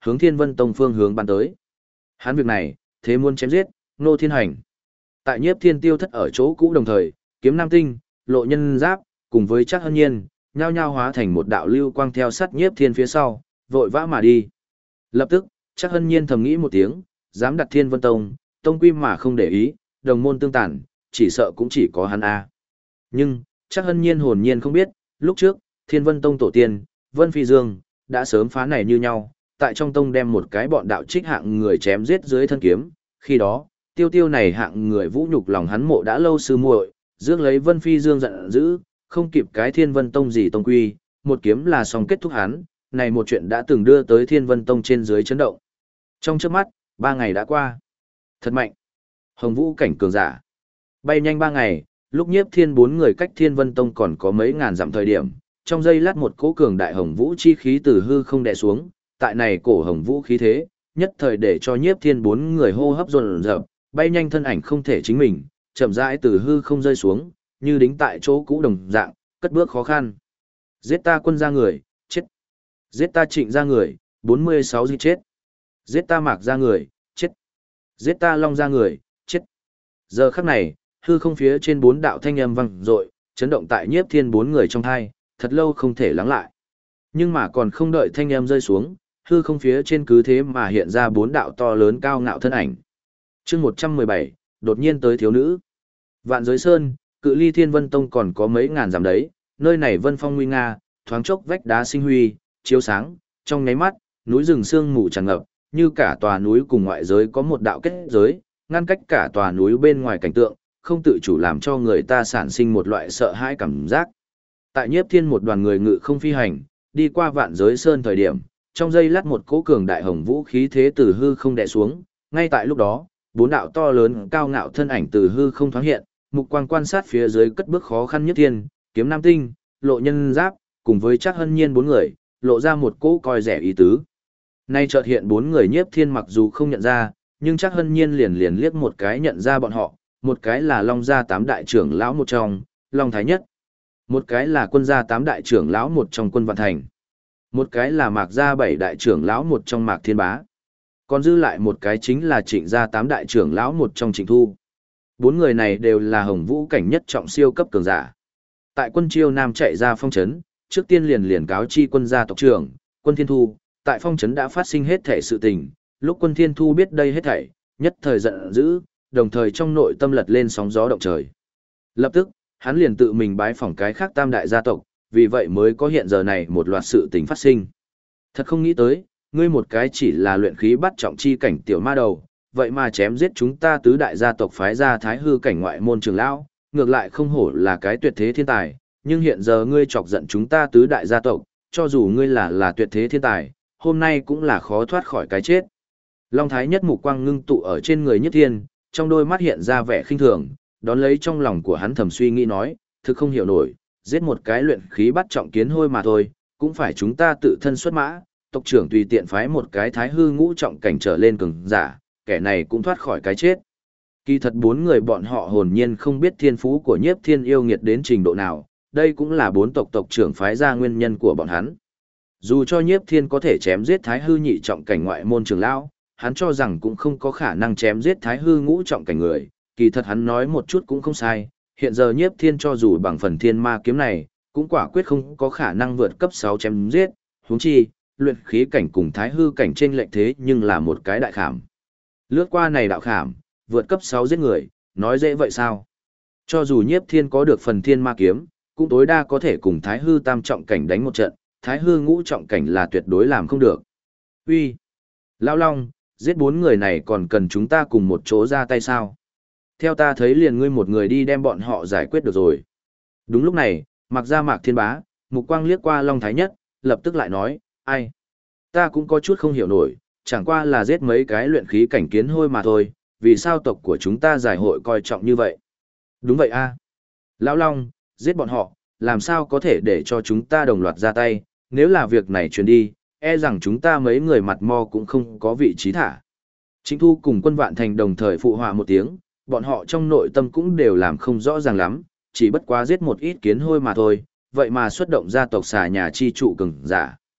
hướng Thiên Vân Tông phương hướng bắn tới. Hắn việc này, thế muốn chém giết, Ngô Thiên Hành. Tại Nhiếp Thiên tiêu thất ở chỗ cũ đồng thời, Kiếm Nam Tinh, Lộ Nhân Giáp, cùng với Trác Hân Nhiên, nhao nhao hóa thành một đạo lưu quang theo sát Nhiếp Thiên phía sau, vội vã mà đi. Lập tức, Trác Hân Nhiên thầm nghĩ một tiếng, dám đặt Thiên Vân Tông, tông quy mà không để ý, đồng môn tương tàn, chỉ sợ cũng chỉ có hắn a. Nhưng, Trác Hân Nhiên hồn nhiên không biết, lúc trước, Thiên Vân Tông tổ tiên, Vân Phi Dương, đã sớm phá này như nhau, tại trong tông đem một cái bọn đạo trích hạng người chém giết dưới thân kiếm, khi đó, tiêu tiêu này hạng người vũ nhục lòng hắn mộ đã lâu sư muội, rước lấy Vân Phi Dương giận dữ, không kịp cái Thiên Vân Tông gì tông quy, một kiếm là xong kết thúc hắn, này một chuyện đã từng đưa tới Thiên Vân Tông trên dưới chấn động. Trong chớp mắt, 3 ngày đã qua. Thật mạnh. Hồng Vũ cảnh cường giả. Bay nhanh 3 ngày, lúc Nhiếp Thiên 4 người cách Thiên Vân Tông còn có mấy ngàn dặm thời điểm, trong giây lát một cỗ cường đại Hồng Vũ chi khí từ hư không đè xuống, tại này cổ Hồng Vũ khí thế, nhất thời để cho Nhiếp Thiên 4 người hô hấp dồn dập, bay nhanh thân ảnh không thể chính mình, chậm rãi từ hư không rơi xuống, như đính tại chỗ cũ đồng dạng, cất bước khó khăn. Giết ta Quân gia người, chết. Giết ta Trịnh gia người, 46 giết chết. Giết ta Mạc gia người, chết. Giết ta Long gia người, chết. Giờ khắc này, hư không phía trên 4 đạo thanh âm vang dội, chấn động tại Nhiếp Thiên 4 người trong tai, thật lâu không thể lắng lại. Nhưng mà còn không đợi thanh âm rơi xuống, hư không phía trên cứ thế mà hiện ra 4 đạo to lớn cao ngạo thân ảnh. Chương 117, đột nhiên tới thiếu nữ. Vạn Giới Sơn, cự ly Thiên Vân Tông còn có mấy ngàn dặm đấy, nơi này vân phong nguy nga, thoáng chốc vách đá sinh huy, chiếu sáng, trong nháy mắt, núi rừng sương mù tràn ngập, như cả tòa núi cùng ngoại giới có một đạo kết giới, ngăn cách cả tòa núi bên ngoài cảnh tượng, không tự chủ làm cho người ta sản sinh một loại sợ hãi cảm giác. Tại Nhiếp Thiên một đoàn người ngự không phi hành, đi qua Vạn Giới Sơn thời điểm, trong giây lát một cỗ cường đại hồng vũ khí thế từ hư không đè xuống, ngay tại lúc đó, 4 đạo to lớn cao ngạo thân ảnh từ hư không thoáng hiện, mục quang quan sát phía dưới cất bước khó khăn Nhiếp Thiên, Kiếm Nam Tinh, Lộ Nhân Giáp, cùng với Trác Hân Nhiên 4 người, lộ ra một cỗ coi rẻ ý tứ. Nay chợt hiện 4 người Nhiếp Thiên mặc dù không nhận ra, nhưng Trác Hân Nhiên liền liếc một cái nhận ra bọn họ, một cái là Long gia 8 đại trưởng lão một trong, Long Thái Nhất. Một cái là Quân gia 8 đại trưởng lão một trong Quân Vạn Thành. Một cái là Mạc gia 7 đại trưởng lão một trong Mạc Thiên Bá. Còn dư lại một cái chính là Trịnh gia 8 đại trưởng lão một trong Trịnh Thu. 4 người này đều là Hồng Vũ cảnh nhất trọng siêu cấp cường giả. Tại Quân Chiêu Nam chạy ra phong trấn, trước tiên liền cáo chi Quân gia tộc trưởng, Quân Thiên Thu, tại phong trấn đã phát sinh hết thảy sự tình, lúc Quân Thiên Thu biết đây hết thảy, nhất thời giận dữ, đồng thời trong nội tâm lật lên sóng gió động trời. Lập tức, hắn liền tự mình bái phỏng cái khác tam đại gia tộc, vì vậy mới có hiện giờ này một loạt sự tình phát sinh. Thật không nghĩ tới, ngươi một cái chỉ là luyện khí bắt trọng chi cảnh tiểu ma đầu, vậy mà chém giết chúng ta tứ đại gia tộc phái ra thái hư cảnh ngoại môn trưởng lão, ngược lại không hổ là cái tuyệt thế thiên tài, nhưng hiện giờ ngươi chọc giận chúng ta tứ đại gia tộc, cho dù ngươi là tuyệt thế thiên tài, hôm nay cũng là khó thoát khỏi cái chết. Long Thái Nhất mục quang ngưng tụ ở trên người Nhất Thiên, trong đôi mắt hiện ra vẻ khinh thường, đón lấy trong lòng của hắn thầm suy nghĩ nói, thực không hiểu nổi, giết một cái luyện khí bắt trọng kiến hôi mà thôi, cũng phải chúng ta tự thân xuất mã, tộc trưởng tùy tiện phái một cái thái hư ngũ trọng cảnh trở lên cường giả, kẻ này cũng thoát khỏi cái chết. Kỳ thật 4 người bọn họ hồn nhiên không biết thiên phú của Nhiếp Thiên yêu nghiệt đến trình độ nào, đây cũng là 4 tộc tộc trưởng phái ra nguyên nhân của bọn hắn. Dù cho Nhiếp Thiên có thể chém giết thái hư nhị trọng cảnh ngoại môn trưởng lão, hắn cho rằng cũng không có khả năng chém giết thái hư ngũ trọng cảnh người, kỳ thật hắn nói một chút cũng không sai, hiện giờ Nhiếp Thiên cho dù bằng phần thiên ma kiếm này, cũng quả quyết không có khả năng vượt cấp 6 chém giết, huống chi, luyện khí cảnh cùng thái hư cảnh trên lệnh thế nhưng là một cái đại khảm. Lướt qua này đạo khảm, vượt cấp 6 giết người, nói dễ vậy sao? Cho dù Nhiếp Thiên có được phần thiên ma kiếm, cũng tối đa có thể cùng thái hư tam trọng cảnh đánh một trận, thái hư ngũ trọng cảnh là tuyệt đối làm không được. Uy, Lão Long, giết 4 người này còn cần chúng ta cùng một chỗ ra tay sao? Theo ta thấy liền ngươi một người đi đem bọn họ giải quyết được rồi. Đúng lúc này, Mạc gia Mạc Thiên Bá, mục quang liếc qua Long Thái Nhất, lập tức lại nói, ai? Ta cũng có chút không hiểu nổi, chẳng qua là giết mấy cái luyện khí cảnh kiến hôi mà thôi, vì sao tộc của chúng ta giải hội coi trọng như vậy? Đúng vậy a, Lão Long, giết bọn họ, làm sao có thể để cho chúng ta đồng loạt ra tay, nếu là việc này truyền đi, e rằng chúng ta mấy người mặt mo cũng không có vị trí thả. Trịnh Thu cùng Quân Vạn Thành đồng thời phụ họa một tiếng, bọn họ trong nội tâm cũng đều làm không rõ ràng lắm, chỉ bất quá giết một ít kiến hôi mà thôi, vậy mà xuất động gia tộc xà nhà chi trụ cường giả.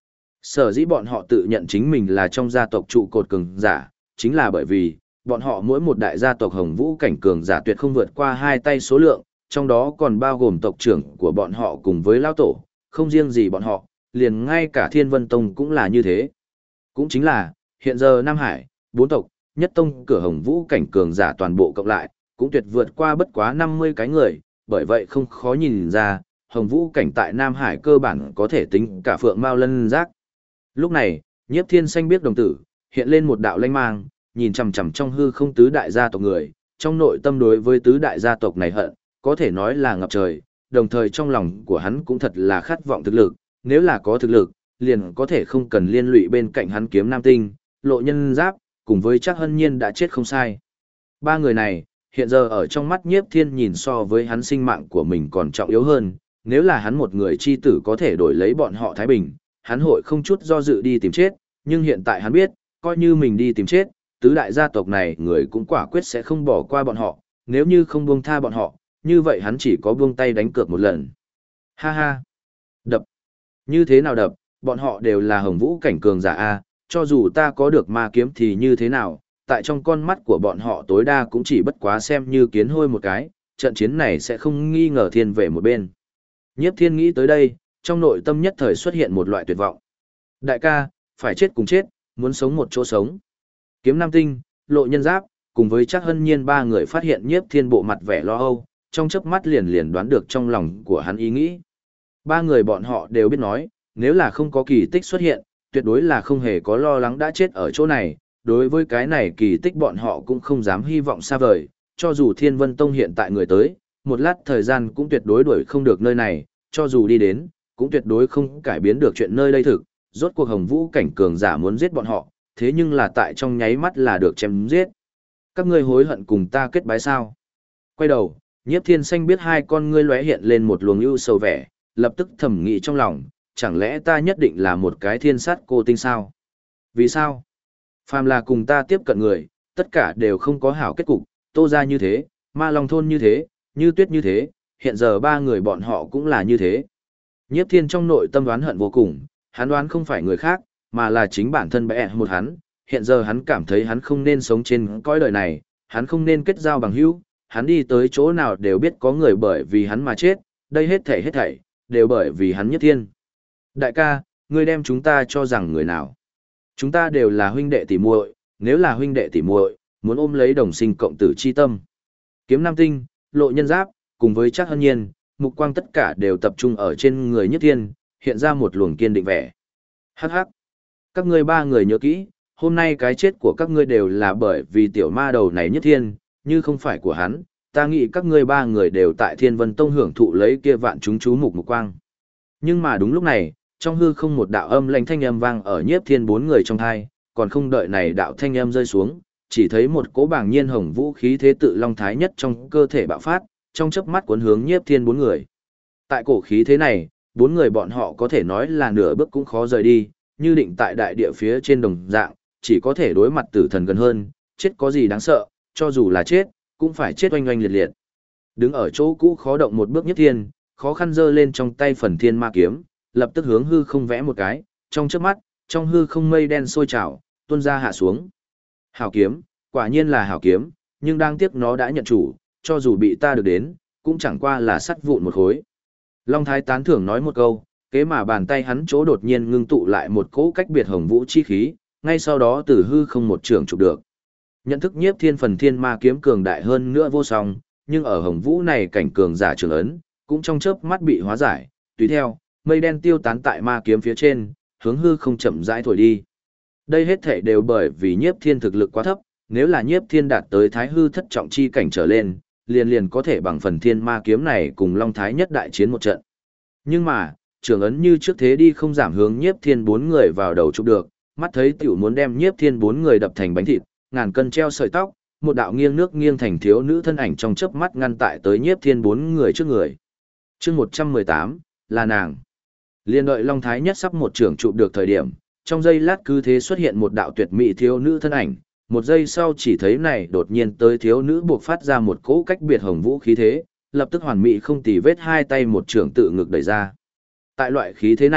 Sở dĩ bọn họ tự nhận chính mình là trong gia tộc trụ cột cường giả, chính là bởi vì, bọn họ mỗi một đại gia tộc Hồng Vũ cảnh cường giả tuyệt không vượt qua 2 tay số lượng, trong đó còn bao gồm tộc trưởng của bọn họ cùng với lão tổ, không riêng gì bọn họ, liền ngay cả Thiên Vân Tông cũng là như thế. Cũng chính là, hiện giờ Nam Hải, 4 tộc, nhất tông cửa Hồng Vũ cảnh cường giả toàn bộ cộng lại, cũng tuyệt vượt qua bất quá 50 cái người, bởi vậy không khó nhìn ra, Hồng Vũ cảnh tại Nam Hải cơ bản có thể tính cả Phượng Mao Lân Giác. Lúc này, Nhiếp Thiên Xanh biết đồng tử, hiện lên một đạo lanh mang, nhìn chằm chằm trong hư không tứ đại gia tộc người, trong nội tâm đối với tứ đại gia tộc này hận, có thể nói là ngập trời, đồng thời trong lòng của hắn cũng thật là khát vọng thực lực, nếu là có thực lực, liền có thể không cần liên lụy bên cạnh hắn Kiếm Nam Tinh, Lộ Nhân Giáp, cùng với Trác Hân Nhiên đã chết không sai. Ba người này, hiện giờ ở trong mắt Nhiếp Thiên nhìn so với hắn sinh mạng của mình còn trọng yếu hơn, nếu là hắn một người chi tử có thể đổi lấy bọn họ Thái Bình, hắn hội không chút do dự đi tìm chết, nhưng hiện tại hắn biết, coi như mình đi tìm chết, tứ đại gia tộc này người cũng quả quyết sẽ không bỏ qua bọn họ, nếu như không buông tha bọn họ, như vậy hắn chỉ có buông tay đánh cược một lần. Ha ha! Đập! Như thế nào đập, bọn họ đều là Hồng Vũ cảnh cường giả A, cho dù ta có được ma kiếm thì như thế nào, tại trong con mắt của bọn họ tối đa cũng chỉ bất quá xem như kiến hôi một cái, trận chiến này sẽ không nghi ngờ thiên về một bên. Nhiếp Thiên nghĩ tới đây, trong nội tâm nhất thời xuất hiện một loại tuyệt vọng. Đại ca, phải chết cùng chết, muốn sống một chỗ sống. Kiếm Nam Tinh, Lộ Nhân Giáp, cùng với Trác Hân Nhiên ba người phát hiện Nhiếp Thiên bộ mặt vẻ lo âu, trong chớp mắt liền đoán được trong lòng của hắn ý nghĩ. Ba người bọn họ đều biết nói, nếu là không có kỳ tích xuất hiện, tuyệt đối là không hề có lo lắng đã chết ở chỗ này, đối với cái này kỳ tích bọn họ cũng không dám hy vọng xa vời, cho dù Thiên Vân Tông hiện tại người tới, một lát thời gian cũng tuyệt đối đuổi không được nơi này, cho dù đi đến, cũng tuyệt đối không cải biến được chuyện nơi đây thực, rốt cuộc Hồng Vũ cảnh cường giả muốn giết bọn họ, thế nhưng là tại trong nháy mắt là được chém giết. Các ngươi hối hận cùng ta kết bái sao? Quay đầu, Nhiếp Thiên Xanh biết hai con ngươi lóe hiện lên một luồng ưu sầu vẻ, lập tức thầm nghĩ trong lòng, chẳng lẽ ta nhất định là một cái thiên sát cô tinh sao? Vì sao? Phàm là cùng ta tiếp cận người, tất cả đều không có hảo kết cục, Tô gia như thế, Ma Long thôn như thế, Như Tuyết như thế, hiện giờ ba người bọn họ cũng là như thế. Nhiếp Thiên trong nội tâm đoán hận vô cùng, hắn đoán không phải người khác, mà là chính bản thân bẽ một hắn, hiện giờ hắn cảm thấy hắn không nên sống trên cõi đời này, hắn không nên kết giao bằng hữu, hắn đi tới chỗ nào đều biết có người bởi vì hắn mà chết, đây hết thảy, đều bởi vì hắn Nhiếp Thiên. Đại ca, ngươi đem chúng ta cho rằng người nào? Chúng ta đều là huynh đệ tỉ muội, nếu là huynh đệ tỉ muội, muốn ôm lấy đồng sinh cộng tử chi tâm. Kiếm Nam Tinh, Lộ Nhân Giáp, cùng với Trác Hân Nhiên, mục quang tất cả đều tập trung ở trên người Nhiếp Thiên, hiện ra một luồng kiên định vẻ. Hắc hắc. Các ngươi ba người nhớ kỹ, hôm nay cái chết của các ngươi đều là bởi vì tiểu ma đầu này Nhiếp Thiên, như không phải của hắn, ta nghĩ các ngươi ba người đều tại Thiên Vân Tông hưởng thụ lấy kia vạn chúng chú mục quang. Nhưng mà đúng lúc này, trong hư không một đạo âm lãnh thanh âm vang ở Nhiếp Thiên bốn người trong tai, còn không đợi này đạo thanh âm rơi xuống, chỉ thấy một cỗ bàng nhiên hồng vũ khí thế tự long thái nhất trong cơ thể bạo phát, trong chớp mắt cuốn hướng Nhiếp Thiên bốn người. Tại cổ khí thế này, bốn người bọn họ có thể nói là nửa bước cũng khó rời đi, như định tại đại địa phía trên đồng dạng, chỉ có thể đối mặt tử thần gần hơn, chết có gì đáng sợ, cho dù là chết, cũng phải chết oanh oanh liệt liệt. Đứng ở chỗ cũ khó động một bước Nhiếp Thiên, khó khăn giơ lên trong tay phần thiên ma kiếm, lập tức hướng hư không vẽ một cái, trong chớp mắt, trong hư không mây đen sôi trào, tuôn ra hạ xuống. Hảo kiếm, quả nhiên là hảo kiếm, nhưng đáng tiếc nó đã nhận chủ, cho dù bị ta được đến, cũng chẳng qua là sắt vụn một khối. Long Thái tán thưởng nói một câu, kế mà bàn tay hắn chỗ đột nhiên ngưng tụ lại một cỗ cách biệt hồng vũ chi khí, ngay sau đó từ hư không một trường chụp được. Nhận thức Nhiếp Thiên phần thiên ma kiếm cường đại hơn nữa vô song, nhưng ở hồng vũ này cảnh cường giả trường ấn, cũng trong chớp mắt bị hóa giải, tùy theo, mây đen tiêu tán tại ma kiếm phía trên, hướng hư không chậm rãi thổi đi. Đây hết thể đều bởi vì Nhiếp Thiên thực lực quá thấp, nếu là Nhiếp Thiên đạt tới Thái hư thất trọng chi cảnh trở lên, liền có thể bằng phần thiên ma kiếm này cùng Long Thái nhất đại chiến một trận. Nhưng mà, trường ấn như trước thế đi không giảm hướng Nhiếp Thiên bốn người vào đầu chụp được, mắt thấy tiểu muốn đem Nhiếp Thiên bốn người đập thành bánh thịt, ngàn cân treo sợi tóc, một đạo nghiêng nước nghiêng thành thiếu nữ thân ảnh trong chớp mắt ngăn tại tới Nhiếp Thiên bốn người trước người. Chương 118, là nàng. Liên đợi Long Thái nhất sắp một trường chụp được thời điểm, trong giây lát cứ thế xuất hiện một đạo tuyệt mỹ thiếu nữ thân ảnh, một giây sau chỉ thấy này đột nhiên tới thiếu nữ buộc phát ra một cỗ cách biệt hồng vũ khí thế, lập tức hoàn mỹ không tì vết hai tay một trường tự ngực đẩy ra. Tại loại khí thế này,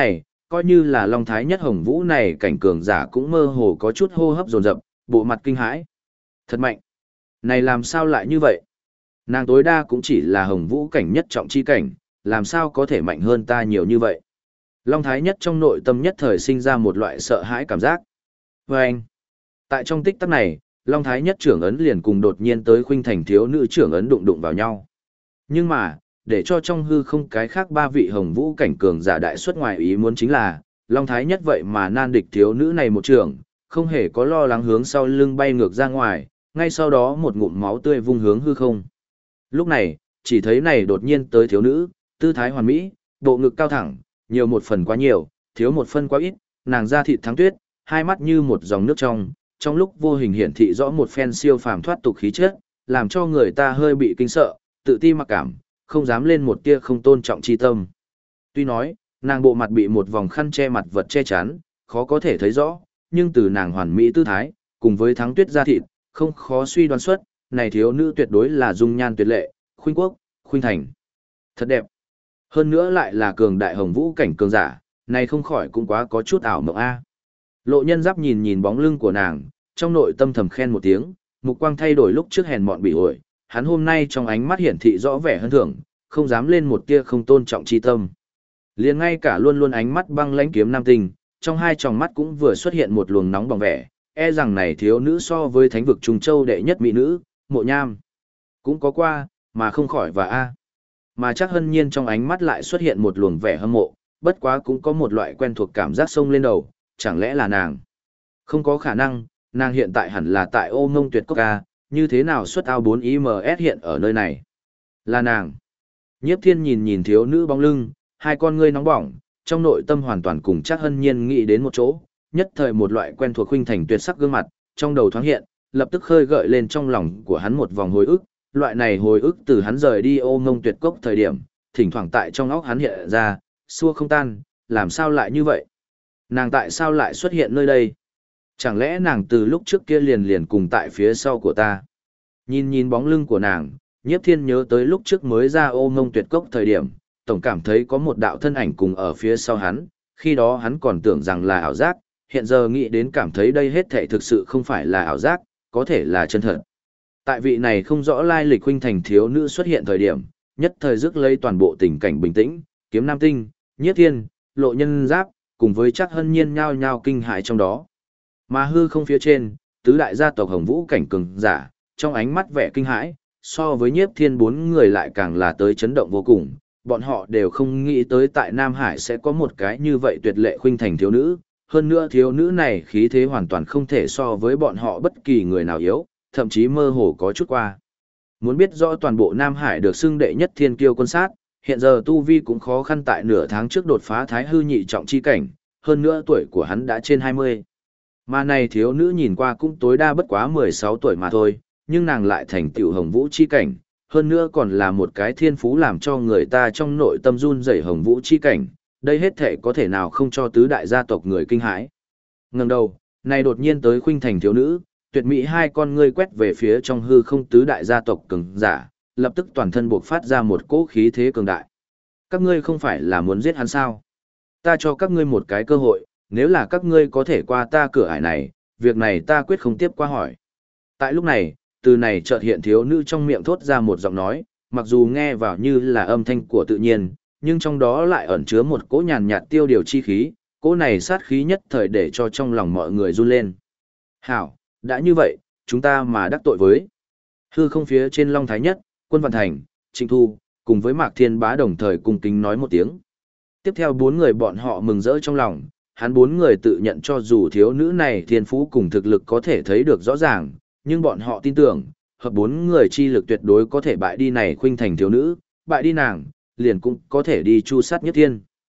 coi như là Long Thái Nhất Hồng Vũ này cảnh cường giả cũng mơ hồ có chút hô hấp dồn dập, bộ mặt kinh hãi. Thật mạnh. Này làm sao lại như vậy? Nàng tối đa cũng chỉ là Hồng Vũ cảnh nhất trọng chi cảnh, làm sao có thể mạnh hơn ta nhiều như vậy? Long Thái Nhất trong nội tâm nhất thời sinh ra một loại sợ hãi cảm giác. Và anh, tại trong tích tắc này, Long Thái Nhất trưởng ấn liền cùng đột nhiên tới khuynh thành thiếu nữ trưởng ấn đụng đụng vào nhau. Nhưng mà, để cho trong hư không cái khác ba vị Hồng Vũ cảnh cường giả đại xuất ngoài ý muốn chính là, Long Thái Nhất vậy mà nan địch thiếu nữ này một trường, không hề có lo lắng hướng sau lưng bay ngược ra ngoài, ngay sau đó một ngụm máu tươi vung hướng hư không. Lúc này, chỉ thấy này đột nhiên tới thiếu nữ, tư thái hoàn mỹ, bộ ngực cao thẳng, nhiều một phần quá nhiều, thiếu một phân quá ít, nàng da thịt thắng tuyết, hai mắt như một dòng nước trong lúc vô hình hiển thị rõ một phen siêu phàm thoát tục khí chất, làm cho người ta hơi bị kinh sợ, tự ti mặc cảm, không dám lên một tia không tôn trọng chi tâm. Tuy nói, nàng bộ mặt bị một vòng khăn che mặt vật che chắn, khó có thể thấy rõ, nhưng từ nàng hoàn mỹ tư thái, cùng với thắng tuyết da thịt, không khó suy đoán xuất, này thiếu nữ tuyệt đối là dung nhan tuyệt lệ, khuynh quốc, khuynh thành. Thật đẹp. Hơn nữa lại là cường đại Hồng Vũ cảnh cường giả, này không khỏi cũng quá có chút ảo mộng a. Lộ Nhân Giáp nhìn nhìn bóng lưng của nàng, trong nội tâm thầm khen một tiếng, mục quang thay đổi lúc trước hèn mọn bị ổi, hắn hôm nay trong ánh mắt hiển thị rõ vẻ hơn thường, không dám lên một tia không tôn trọng chi tâm. Liền ngay cả luôn luôn ánh mắt băng lãnh kiếm nam tinh, trong hai tròng mắt cũng vừa xuất hiện một luồng nóng bỏng vẻ, e rằng này thiếu nữ so với thánh vực Trung Châu đệ nhất mỹ nữ, Mộ Nham, cũng có qua, mà không khỏi và a. Mà chắc hân nhiên trong ánh mắt lại xuất hiện một luồng vẻ hâm mộ, bất quá cũng có một loại quen thuộc cảm giác sông lên đầu, chẳng lẽ là nàng? Không có khả năng, nàng hiện tại hẳn là tại Ô Mông Tuyệt Cốc ca, như thế nào xuất ao 4IMS hiện ở nơi này? Là nàng. Nhiếp Thiên nhìn nhìn thiếu nữ bóng lưng, hai con ngươi nóng bỏng, trong nội tâm hoàn toàn cùng chắc hân nhiên nghĩ đến một chỗ, nhất thời một loại quen thuộc khuynh thành tuyệt sắc gương mặt, trong đầu thoáng hiện, lập tức khơi gợi lên trong lòng của hắn một vòng hồi ức, loại này hồi ức từ hắn rời đi Ô Mông Tuyệt Cốc thời điểm, thỉnh thoảng tại trong óc hắn hiện ra, xua không tan, làm sao lại như vậy? Nàng tại sao lại xuất hiện nơi đây? Chẳng lẽ nàng từ lúc trước kia liền liền cùng tại phía sau của ta? Nhìn nhìn bóng lưng của nàng, Nhiếp Thiên nhớ tới lúc trước mới ra Ô Mông Tuyệt Cốc thời điểm, tổng cảm thấy có một đạo thân ảnh cùng ở phía sau hắn, khi đó hắn còn tưởng rằng là ảo giác, hiện giờ nghĩ đến cảm thấy đây hết thảy thực sự không phải là ảo giác, có thể là chân thật. Tại vị này không rõ lai lịch huynh thành thiếu nữ xuất hiện thời điểm, nhất thời rước lấy toàn bộ tình cảnh bình tĩnh, kiếm nam tinh, Nhiếp Thiên, Lộ Nhân Giáp, cùng với chắc hân nhiên nhao nhao kinh hãi trong đó. Mà hư không phía trên, tứ đại gia tộc Hồng Vũ cảnh cường giả, trong ánh mắt vẻ kinh hãi, so với Nhiếp Thiên bốn người lại càng là tới chấn động vô cùng, bọn họ đều không nghĩ tới tại Nam Hải sẽ có một cái như vậy tuyệt lệ khuynh thành thiếu nữ, hơn nữa thiếu nữ này khí thế hoàn toàn không thể so với bọn họ bất kỳ người nào yếu, thậm chí mơ hồ có chút qua. Muốn biết rõ toàn bộ Nam Hải được xưng đệ nhất thiên kiêu quân sát, hiện giờ tu vi cũng khó khăn tại nửa tháng trước đột phá thái hư nhị trọng chi cảnh, hơn nữa tuổi của hắn đã trên 20. Mà này thiếu nữ nhìn qua cũng tối đa bất quá 16 tuổi mà thôi, nhưng nàng lại thành tiểu Hồng Vũ chi cảnh, hơn nữa còn là một cái thiên phú làm cho người ta trong nội tâm run rẩy Hồng Vũ chi cảnh, đây hết thể có thể nào không cho tứ đại gia tộc người kinh hãi. Ngẩng đầu, này đột nhiên tới khuynh thành thiếu nữ, tuyệt mỹ hai con ngươi quét về phía trong hư không tứ đại gia tộc cường giả, lập tức toàn thân buộc phát ra một cỗ khí thế cường đại. Các ngươi không phải là muốn giết hắn sao? Ta cho các ngươi một cái cơ hội, nếu là các ngươi có thể qua ta cửa ải này, việc này ta quyết không tiếp qua hỏi. Tại lúc này, từ này chợt hiện thiếu nữ trong miệng thốt ra một giọng nói, mặc dù nghe vào như là âm thanh của tự nhiên, nhưng trong đó lại ẩn chứa một cỗ nhàn nhạt tiêu điều chi khí, cỗ này sát khí nhất thời để cho trong lòng mọi người run lên. Hảo, đã như vậy, chúng ta mà đắc tội với. Hư không phía trên Long Thái Nhất, Quân Vạn Thành, Trịnh Thu, cùng với Mạc Thiên Bá đồng thời cung kính nói một tiếng. Tiếp theo bốn người bọn họ mừng rỡ trong lòng, hắn bốn người tự nhận cho dù thiếu nữ này thiên phú cùng thực lực có thể thấy được rõ ràng, nhưng bọn họ tin tưởng, hợp bốn người chi lực tuyệt đối có thể bại đi này khuynh thành thiếu nữ, bại đi nàng, liền cũng có thể đi chu sát Nhất Thiên.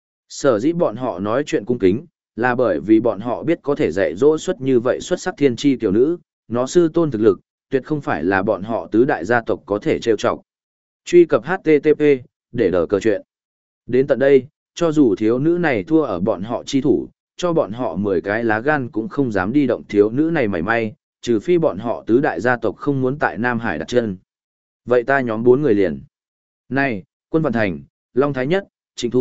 Sở dĩ bọn họ nói chuyện cung kính, là bởi vì bọn họ biết có thể dạy dỗ xuất như vậy xuất sắc thiên chi tiểu nữ, nó sư tôn thực lực, tuyệt không phải là bọn họ tứ đại gia tộc có thể trêu chọc. Truy cập HTTP, để đỡ cờ chuyện. Đến tận đây, cho dù thiếu nữ này thua ở bọn họ chi thủ, cho bọn họ 10 cái lá gan cũng không dám đi động thiếu nữ này mảy may, trừ phi bọn họ tứ đại gia tộc không muốn tại Nam Hải đặt chân. Vậy ta nhóm 4 người liền. Này, Quân Vạn Thành, Long Thái Nhất, Trịnh Thu,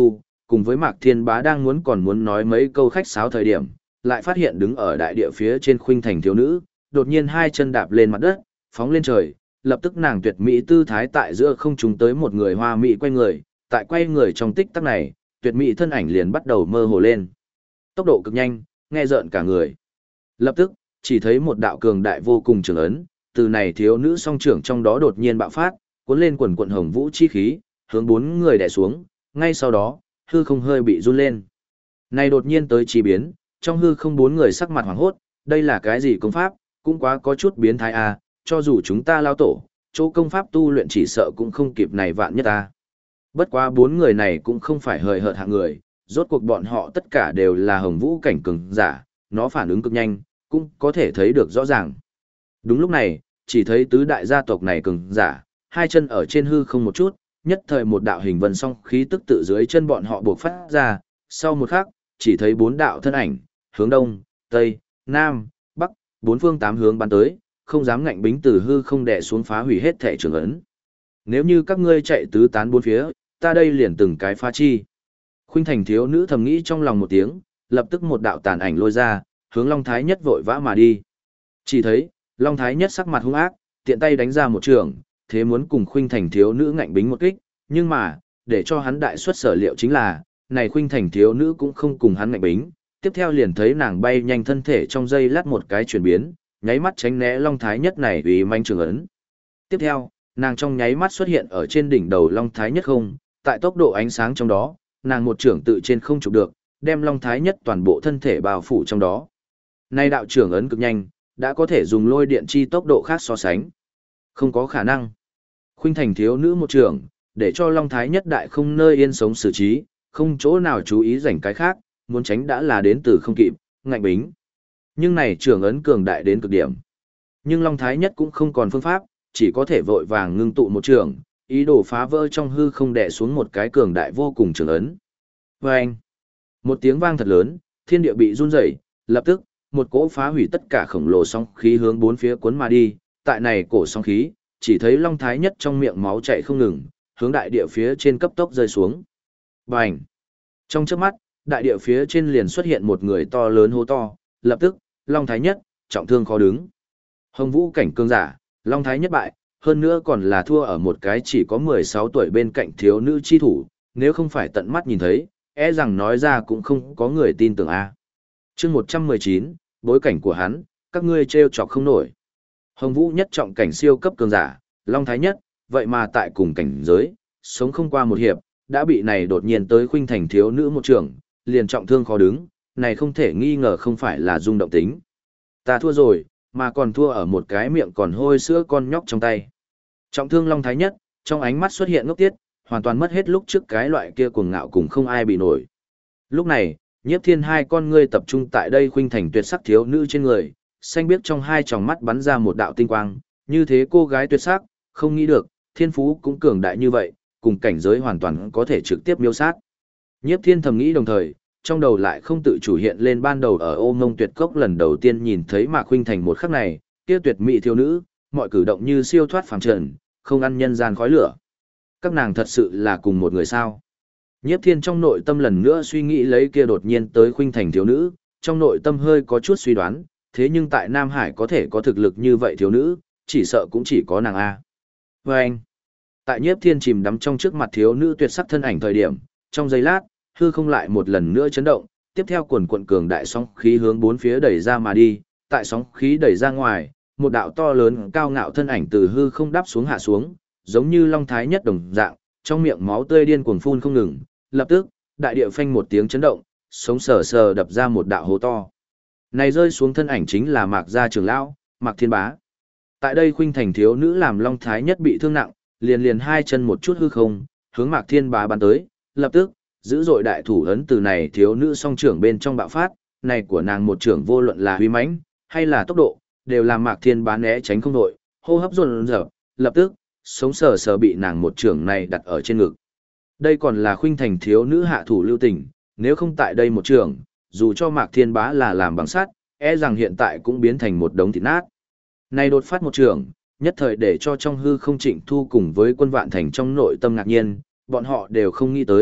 cùng với Mạc Thiên Bá đang còn muốn nói mấy câu khách sáo thời điểm, lại phát hiện đứng ở đại địa phía trên khuynh thành thiếu nữ, đột nhiên hai chân đạp lên mặt đất, phóng lên trời, lập tức nàng tuyệt mỹ tư thái tại giữa không trung tới một người hoa mỹ quay người, tại quay người trong tích tắc này, tuyệt mỹ thân ảnh liền bắt đầu mơ hồ lên. Tốc độ cực nhanh, nghe rợn cả người. Lập tức, chỉ thấy một đạo cường đại vô cùng trường ấn, từ này thiếu nữ song trưởng trong đó đột nhiên bạo phát, cuốn lên quần quần hồng vũ chi khí, hướng bốn người đè xuống, ngay sau đó, hư không hơi bị run lên. Này đột nhiên tới chi biến, trong hư không bốn người sắc mặt hoảng hốt, đây là cái gì công pháp, cũng quá có chút biến thái à, cho dù chúng ta lao tổ, chỗ công pháp tu luyện chỉ sợ cũng không kịp này vạn nhất ta. Bất quá bốn người này cũng không phải hời hợt hạng người, rốt cuộc bọn họ tất cả đều là hồng vũ cảnh cường giả, nó phản ứng cực nhanh, cũng có thể thấy được rõ ràng. Đúng lúc này, chỉ thấy tứ đại gia tộc này cường giả, hai chân ở trên hư không một chút, nhất thời một đạo hình vân song khí tức tự dưới chân bọn họ buộc phát ra, sau một khắc, chỉ thấy bốn đạo thân ảnh, hướng đông, tây, nam, bắc, bốn phương tám hướng bắn tới, không dám ngạnh bính từ hư không đè xuống phá hủy hết thể trường ấn. Nếu như các ngươi chạy tứ tán bốn phía, ta đây liền từng cái phá chi. Khuynh thành thiếu nữ thầm nghĩ trong lòng một tiếng, lập tức một đạo tàn ảnh lôi ra, hướng Long Thái Nhất vội vã mà đi. Chỉ thấy, Long Thái Nhất sắc mặt hung ác, tiện tay đánh ra một trường, thế muốn cùng Khuynh thành thiếu nữ ngạnh bính một kích, nhưng mà, để cho hắn đại suất sở liệu chính là, này Khuynh thành thiếu nữ cũng không cùng hắn ngạnh bính, tiếp theo liền thấy nàng bay nhanh thân thể trong giây lát một cái chuyển biến, nháy mắt tránh né Long Thái Nhất này uy manh trường ấn. Tiếp theo, nàng trong nháy mắt xuất hiện ở trên đỉnh đầu Long Thái Nhất không, tại tốc độ ánh sáng trong đó, nàng một trưởng tự trên không chụp được, đem Long Thái Nhất toàn bộ thân thể bao phủ trong đó. Nay đạo trưởng ấn cực nhanh, đã có thể dùng lôi điện chi tốc độ khác so sánh. Không có khả năng. Khuynh thành thiếu nữ một trưởng, để cho Long Thái Nhất đại không nơi yên sống xử trí, không chỗ nào chú ý rảnh cái khác, muốn tránh đã là đến từ không kịp, ngạnh bính. Nhưng này trưởng ấn cường đại đến cực điểm. Nhưng Long Thái Nhất cũng không còn phương pháp, chỉ có thể vội vàng ngưng tụ một trường, ý đồ phá vỡ trong hư không đè xuống một cái cường đại vô cùng trường ấn. Vâng! Một tiếng vang thật lớn, thiên địa bị run rẩy, lập tức, một cỗ phá hủy tất cả khổng lồ sóng khí hướng bốn phía cuốn mà đi, tại này cổ sóng khí, chỉ thấy Long Thái Nhất trong miệng máu chảy không ngừng, hướng đại địa phía trên cấp tốc rơi xuống. Bành! Trong chớp mắt, đại địa phía trên liền xuất hiện một người to lớn hố to, lập tức, Long Thái Nhất, trọng thương khó đứng. Hồng vũ cảnh cường giả, Long Thái Nhất bại, hơn nữa còn là thua ở một cái chỉ có 16 tuổi bên cạnh thiếu nữ chi thủ, nếu không phải tận mắt nhìn thấy, e rằng nói ra cũng không có người tin tưởng a. Chương 119, bối cảnh của hắn, các ngươi trêu chọc không nổi. Hồng Vũ nhất trọng cảnh siêu cấp cường giả, Long Thái Nhất, vậy mà tại cùng cảnh giới, sống không qua một hiệp, đã bị này đột nhiên tới khuynh thành thiếu nữ một trường, liền trọng thương khó đứng, này không thể nghi ngờ không phải là rung động tính. Ta thua rồi, mà còn thua ở một cái miệng còn hôi sữa con nhóc trong tay. Trọng thương Long Thái Nhất, trong ánh mắt xuất hiện ngốc tiết, hoàn toàn mất hết lúc trước cái loại kia cuồng ngạo cùng không ai bị nổi. Lúc này, Nhiếp Thiên hai con ngươi tập trung tại đây khuynh thành tuyệt sắc thiếu nữ trên người, xanh biếc trong hai tròng mắt bắn ra một đạo tinh quang, như thế cô gái tuyệt sắc, không nghĩ được, thiên phú cũng cường đại như vậy, cùng cảnh giới hoàn toàn có thể trực tiếp miêu sát. Nhiếp Thiên thầm nghĩ đồng thời, trong đầu lại không tự chủ hiện lên ban đầu ở Ô Ngông Tuyệt Cốc lần đầu tiên nhìn thấy Mạc Khuynh Thành một khắc này, kia tuyệt mỹ thiếu nữ, mọi cử động như siêu thoát phàm trần, không ăn nhân gian khói lửa. Các nàng thật sự là cùng một người sao? Nhiếp Thiên trong nội tâm lần nữa suy nghĩ lấy kia đột nhiên tới Khuynh Thành thiếu nữ, trong nội tâm hơi có chút suy đoán, thế nhưng tại Nam Hải có thể có thực lực như vậy thiếu nữ, chỉ sợ cũng chỉ có nàng A. Và anh, tại Nhiếp Thiên chìm đắm trong trước mặt thiếu nữ tuyệt sắc thân ảnh thời điểm, trong giây lát, hư không lại một lần nữa chấn động, tiếp theo quần quận cường đại sóng khí hướng bốn phía đẩy ra mà đi, tại sóng khí đẩy ra ngoài, một đạo to lớn cao ngạo thân ảnh từ hư không đáp xuống hạ xuống, giống như Long Thái Nhất đồng dạng, trong miệng máu tươi điên cuồng phun không ngừng, lập tức, đại địa phanh một tiếng chấn động, sống sờ sờ đập ra một đạo hố to. Này rơi xuống thân ảnh chính là Mạc gia trưởng lão, Mạc Thiên Bá. Tại đây khuynh thành thiếu nữ làm Long Thái Nhất bị thương nặng, liền liền hai chân một chút hư không, hướng Mạc Thiên Bá bắn tới, lập tức, dữ dội đại thủ ấn từ này thiếu nữ song trưởng bên trong bạo phát, này của nàng một trưởng vô luận là huy mãnh hay là tốc độ, đều làm Mạc Thiên Bá né tránh không nổi, hô hấp dồn dập, lập tức, sống sờ sờ bị nàng một trưởng này đặt ở trên ngực. Đây còn là khuynh thành thiếu nữ hạ thủ lưu tình, nếu không tại đây một trưởng, dù cho Mạc Thiên Bá là làm bằng sắt, e rằng hiện tại cũng biến thành một đống thịt nát. Này đột phát một trưởng, nhất thời để cho trong hư không Trịnh Thu cùng với Quân Vạn Thành trong nội tâm ngạc nhiên, bọn họ đều không nghĩ tới,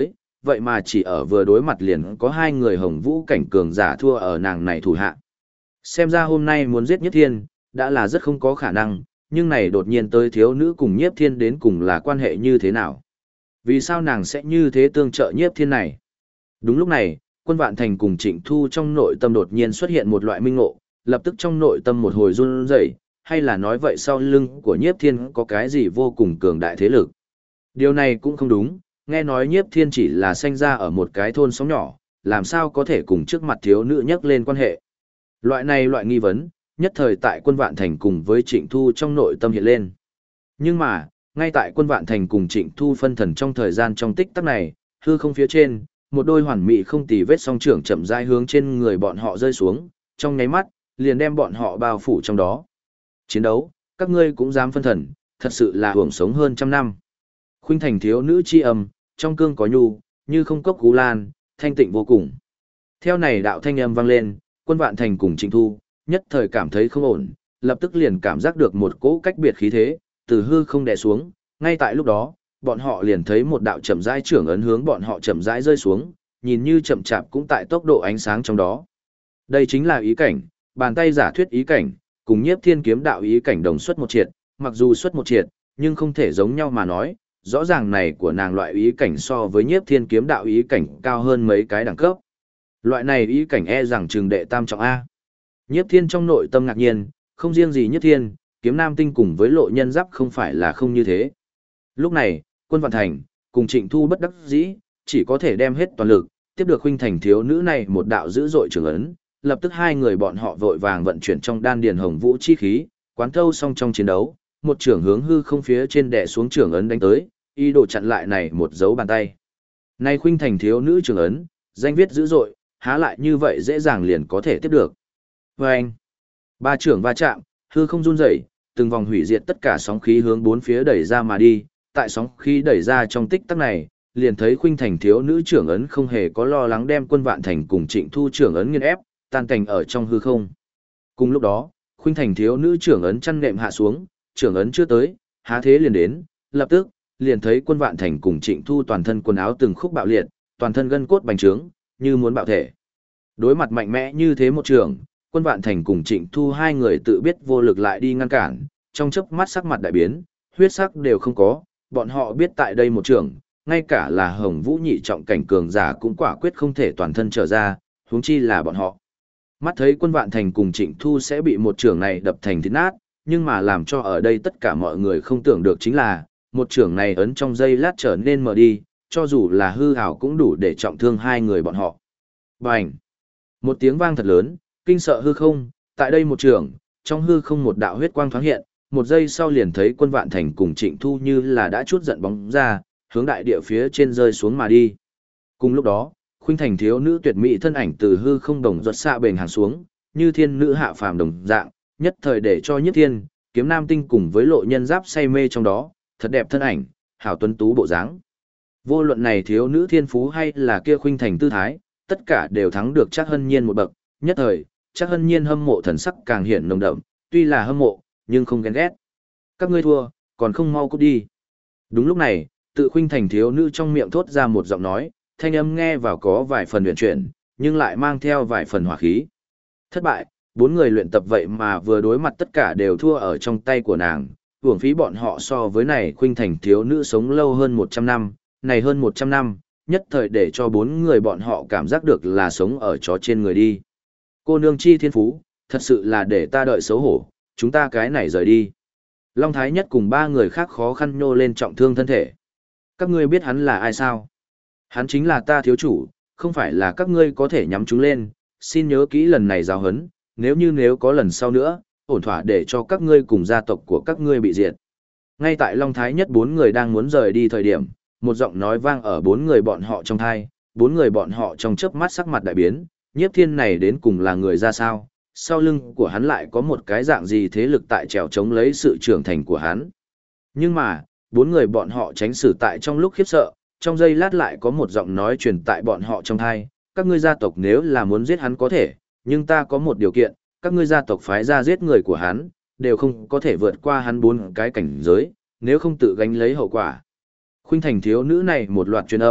vậy mà chỉ ở vừa đối mặt liền có hai người hồng vũ cảnh cường giả thua ở nàng này thủ hạ. Xem ra hôm nay muốn giết Nhiếp Thiên, đã là rất không có khả năng, nhưng này đột nhiên tới thiếu nữ cùng Nhiếp Thiên đến cùng là quan hệ như thế nào? Vì sao nàng sẽ như thế tương trợ Nhiếp Thiên này? Đúng lúc này, Quân Vạn Thành cùng Trịnh Thu trong nội tâm đột nhiên xuất hiện một loại minh ngộ, lập tức trong nội tâm một hồi run rẩy, hay là nói vậy sau lưng của Nhiếp Thiên có cái gì vô cùng cường đại thế lực. Điều này cũng không đúng, nghe nói Nhiếp Thiên chỉ là sinh ra ở một cái thôn xóm nhỏ, làm sao có thể cùng trước mặt thiếu nữ nhắc lên quan hệ. Loại nghi vấn, nhất thời tại Quân Vạn Thành cùng với Trịnh Thu trong nội tâm hiện lên. Nhưng mà, ngay tại Quân Vạn Thành cùng Trịnh Thu phân thần trong thời gian trong tích tắc này, hư không phía trên, một đôi hoàn mỹ không tì vết song trưởng chậm rãi hướng trên người bọn họ rơi xuống, trong nháy mắt, liền đem bọn họ bao phủ trong đó. Chiến đấu, các ngươi cũng dám phân thần, thật sự là hưởng sống hơn trăm năm. Khuynh Thành thiếu nữ chi âm, trong cương có nhu, như không cốc cú lan, thanh tịnh vô cùng. Theo này đạo thanh âm vang lên, Quân Vạn Thành cùng Trịnh Thu, nhất thời cảm thấy không ổn, lập tức liền cảm giác được một cỗ cách biệt khí thế, từ hư không đè xuống, ngay tại lúc đó, bọn họ liền thấy một đạo chậm rãi trưởng ấn hướng bọn họ chậm rãi rơi xuống, nhìn như chậm chạp cũng tại tốc độ ánh sáng trong đó. Đây chính là ý cảnh, bàn tay giả thuyết ý cảnh, cùng Nhiếp Thiên kiếm đạo ý cảnh đồng xuất một triệt, mặc dù xuất một triệt, nhưng không thể giống nhau mà nói, rõ ràng này của nàng loại ý cảnh so với Nhiếp Thiên kiếm đạo ý cảnh cao hơn mấy cái đẳng cấp. Loại này ý cảnh e rằng trường đệ tam trọng A. Nhiếp Thiên trong nội tâm ngạc nhiên, không riêng gì Nhiếp Thiên, kiếm nam tinh cùng với lộ nhân giáp không phải là không như thế. Lúc này, Quân Vạn Thành, cùng Trịnh Thu bất đắc dĩ, chỉ có thể đem hết toàn lực, tiếp được Khuynh Thành thiếu nữ này một đạo dữ dội trường ấn, lập tức hai người bọn họ vội vàng vận chuyển trong đan điền hồng vũ chi khí, quán thâu xong trong chiến đấu, một trưởng hướng hư không phía trên đè xuống trưởng ấn đánh tới, ý đồ chặn lại này một dấu bàn tay. Nay Khuynh Thành thiếu nữ trường ấn, danh viết dữ dội, há lại như vậy dễ dàng liền có thể tiếp được. Và anh, ba trưởng va chạm, hư không run rẩy, từng vòng hủy diệt tất cả sóng khí hướng bốn phía đẩy ra mà đi, tại sóng khí đẩy ra trong tích tắc này, liền thấy Khuynh Thành thiếu nữ trưởng ấn không hề có lo lắng đem Quân Vạn Thành cùng Trịnh Thu trưởng ấn nghiền ép, tan cảnh ở trong hư không. Cùng lúc đó, Khuynh Thành thiếu nữ trưởng ấn chăn nệm hạ xuống, trưởng ấn chưa tới, há thế liền đến, lập tức, liền thấy Quân Vạn Thành cùng Trịnh Thu toàn thân quần áo từng khúc bạo liệt, toàn thân gân cốt bành trướng, như muốn bạo thể. Đối mặt mạnh mẽ như thế một trường, Quân Vạn Thành cùng Trịnh Thu hai người tự biết vô lực lại đi ngăn cản, trong chớp mắt sắc mặt đại biến, huyết sắc đều không có, bọn họ biết tại đây một trường, ngay cả là Hồng Vũ nhị trọng cảnh cường giả cũng quả quyết không thể toàn thân trở ra, huống chi là bọn họ. Mắt thấy Quân Vạn Thành cùng Trịnh Thu sẽ bị một trường này đập thành thịt nát, nhưng mà làm cho ở đây tất cả mọi người không tưởng được chính là, một trường này ấn trong giây lát trở nên mờ đi, cho dù là hư ảo cũng đủ để trọng thương hai người bọn họ. Bành! Một tiếng vang thật lớn, kinh sợ hư không, tại đây một trường, trong hư không một đạo huyết quang thoáng hiện, một giây sau liền thấy Quân Vạn Thành cùng Trịnh Thu như là đã chút giận bóng ra, hướng đại địa phía trên rơi xuống mà đi. Cùng lúc đó, Khuynh Thành thiếu nữ tuyệt mỹ thân ảnh từ hư không đồng ruột xạ bền hàng xuống, như thiên nữ hạ phàm đồng dạng, nhất thời để cho Nhiếp Thiên, kiếm nam tinh cùng với lộ nhân giáp say mê trong đó, thật đẹp thân ảnh, hảo tuấn tú bộ dáng. Vô luận này thiếu nữ thiên phú hay là kia Khuynh Thành tư thái, tất cả đều thắng được Trác Hân Nhiên một bậc, nhất thời, Trác Hân Nhiên hâm mộ thần sắc càng hiện nồng đậm, tuy là hâm mộ, nhưng không ghen ghét. Các ngươi thua, còn không mau cút đi. Đúng lúc này, tự Khuynh Thành thiếu nữ trong miệng thốt ra một giọng nói, thanh âm nghe vào có vài phần huyền chuyển, nhưng lại mang theo vài phần hỏa khí. Thất bại, bốn người luyện tập vậy mà vừa đối mặt tất cả đều thua ở trong tay của nàng, uổng phí bọn họ so với này Khuynh Thành thiếu nữ sống lâu hơn 100 năm, này hơn 100 năm, nhất thời để cho bốn người bọn họ cảm giác được là sống ở chó trên người đi. Cô nương chi thiên phú, thật sự là để ta đợi xấu hổ, chúng ta cái này rời đi. Long Thái Nhất cùng ba người khác khó khăn nhô lên trọng thương thân thể. Các ngươi biết hắn là ai sao? Hắn chính là ta thiếu chủ, không phải là các ngươi có thể nhắm chúng lên, xin nhớ kỹ lần này giáo huấn, nếu có lần sau nữa, ổn thỏa để cho các ngươi cùng gia tộc của các ngươi bị diệt. Ngay tại Long Thái Nhất bốn người đang muốn rời đi thời điểm, một giọng nói vang ở bốn người bọn họ trong thai, bốn người bọn họ trong chớp mắt sắc mặt đại biến, Nhiếp Thiên này đến cùng là người ra sao, sau lưng của hắn lại có một cái dạng gì thế lực tại trèo chống lấy sự trưởng thành của hắn. Nhưng mà, bốn người bọn họ tránh xử tại trong lúc khiếp sợ, trong giây lát lại có một giọng nói truyền tại bọn họ trong thai, các ngươi gia tộc nếu là muốn giết hắn có thể, nhưng ta có một điều kiện, các ngươi gia tộc phái ra giết người của hắn, đều không có thể vượt qua hắn bốn cái cảnh giới, nếu không tự gánh lấy hậu quả. Khuynh Thành thiếu nữ này một loạt truyền âm,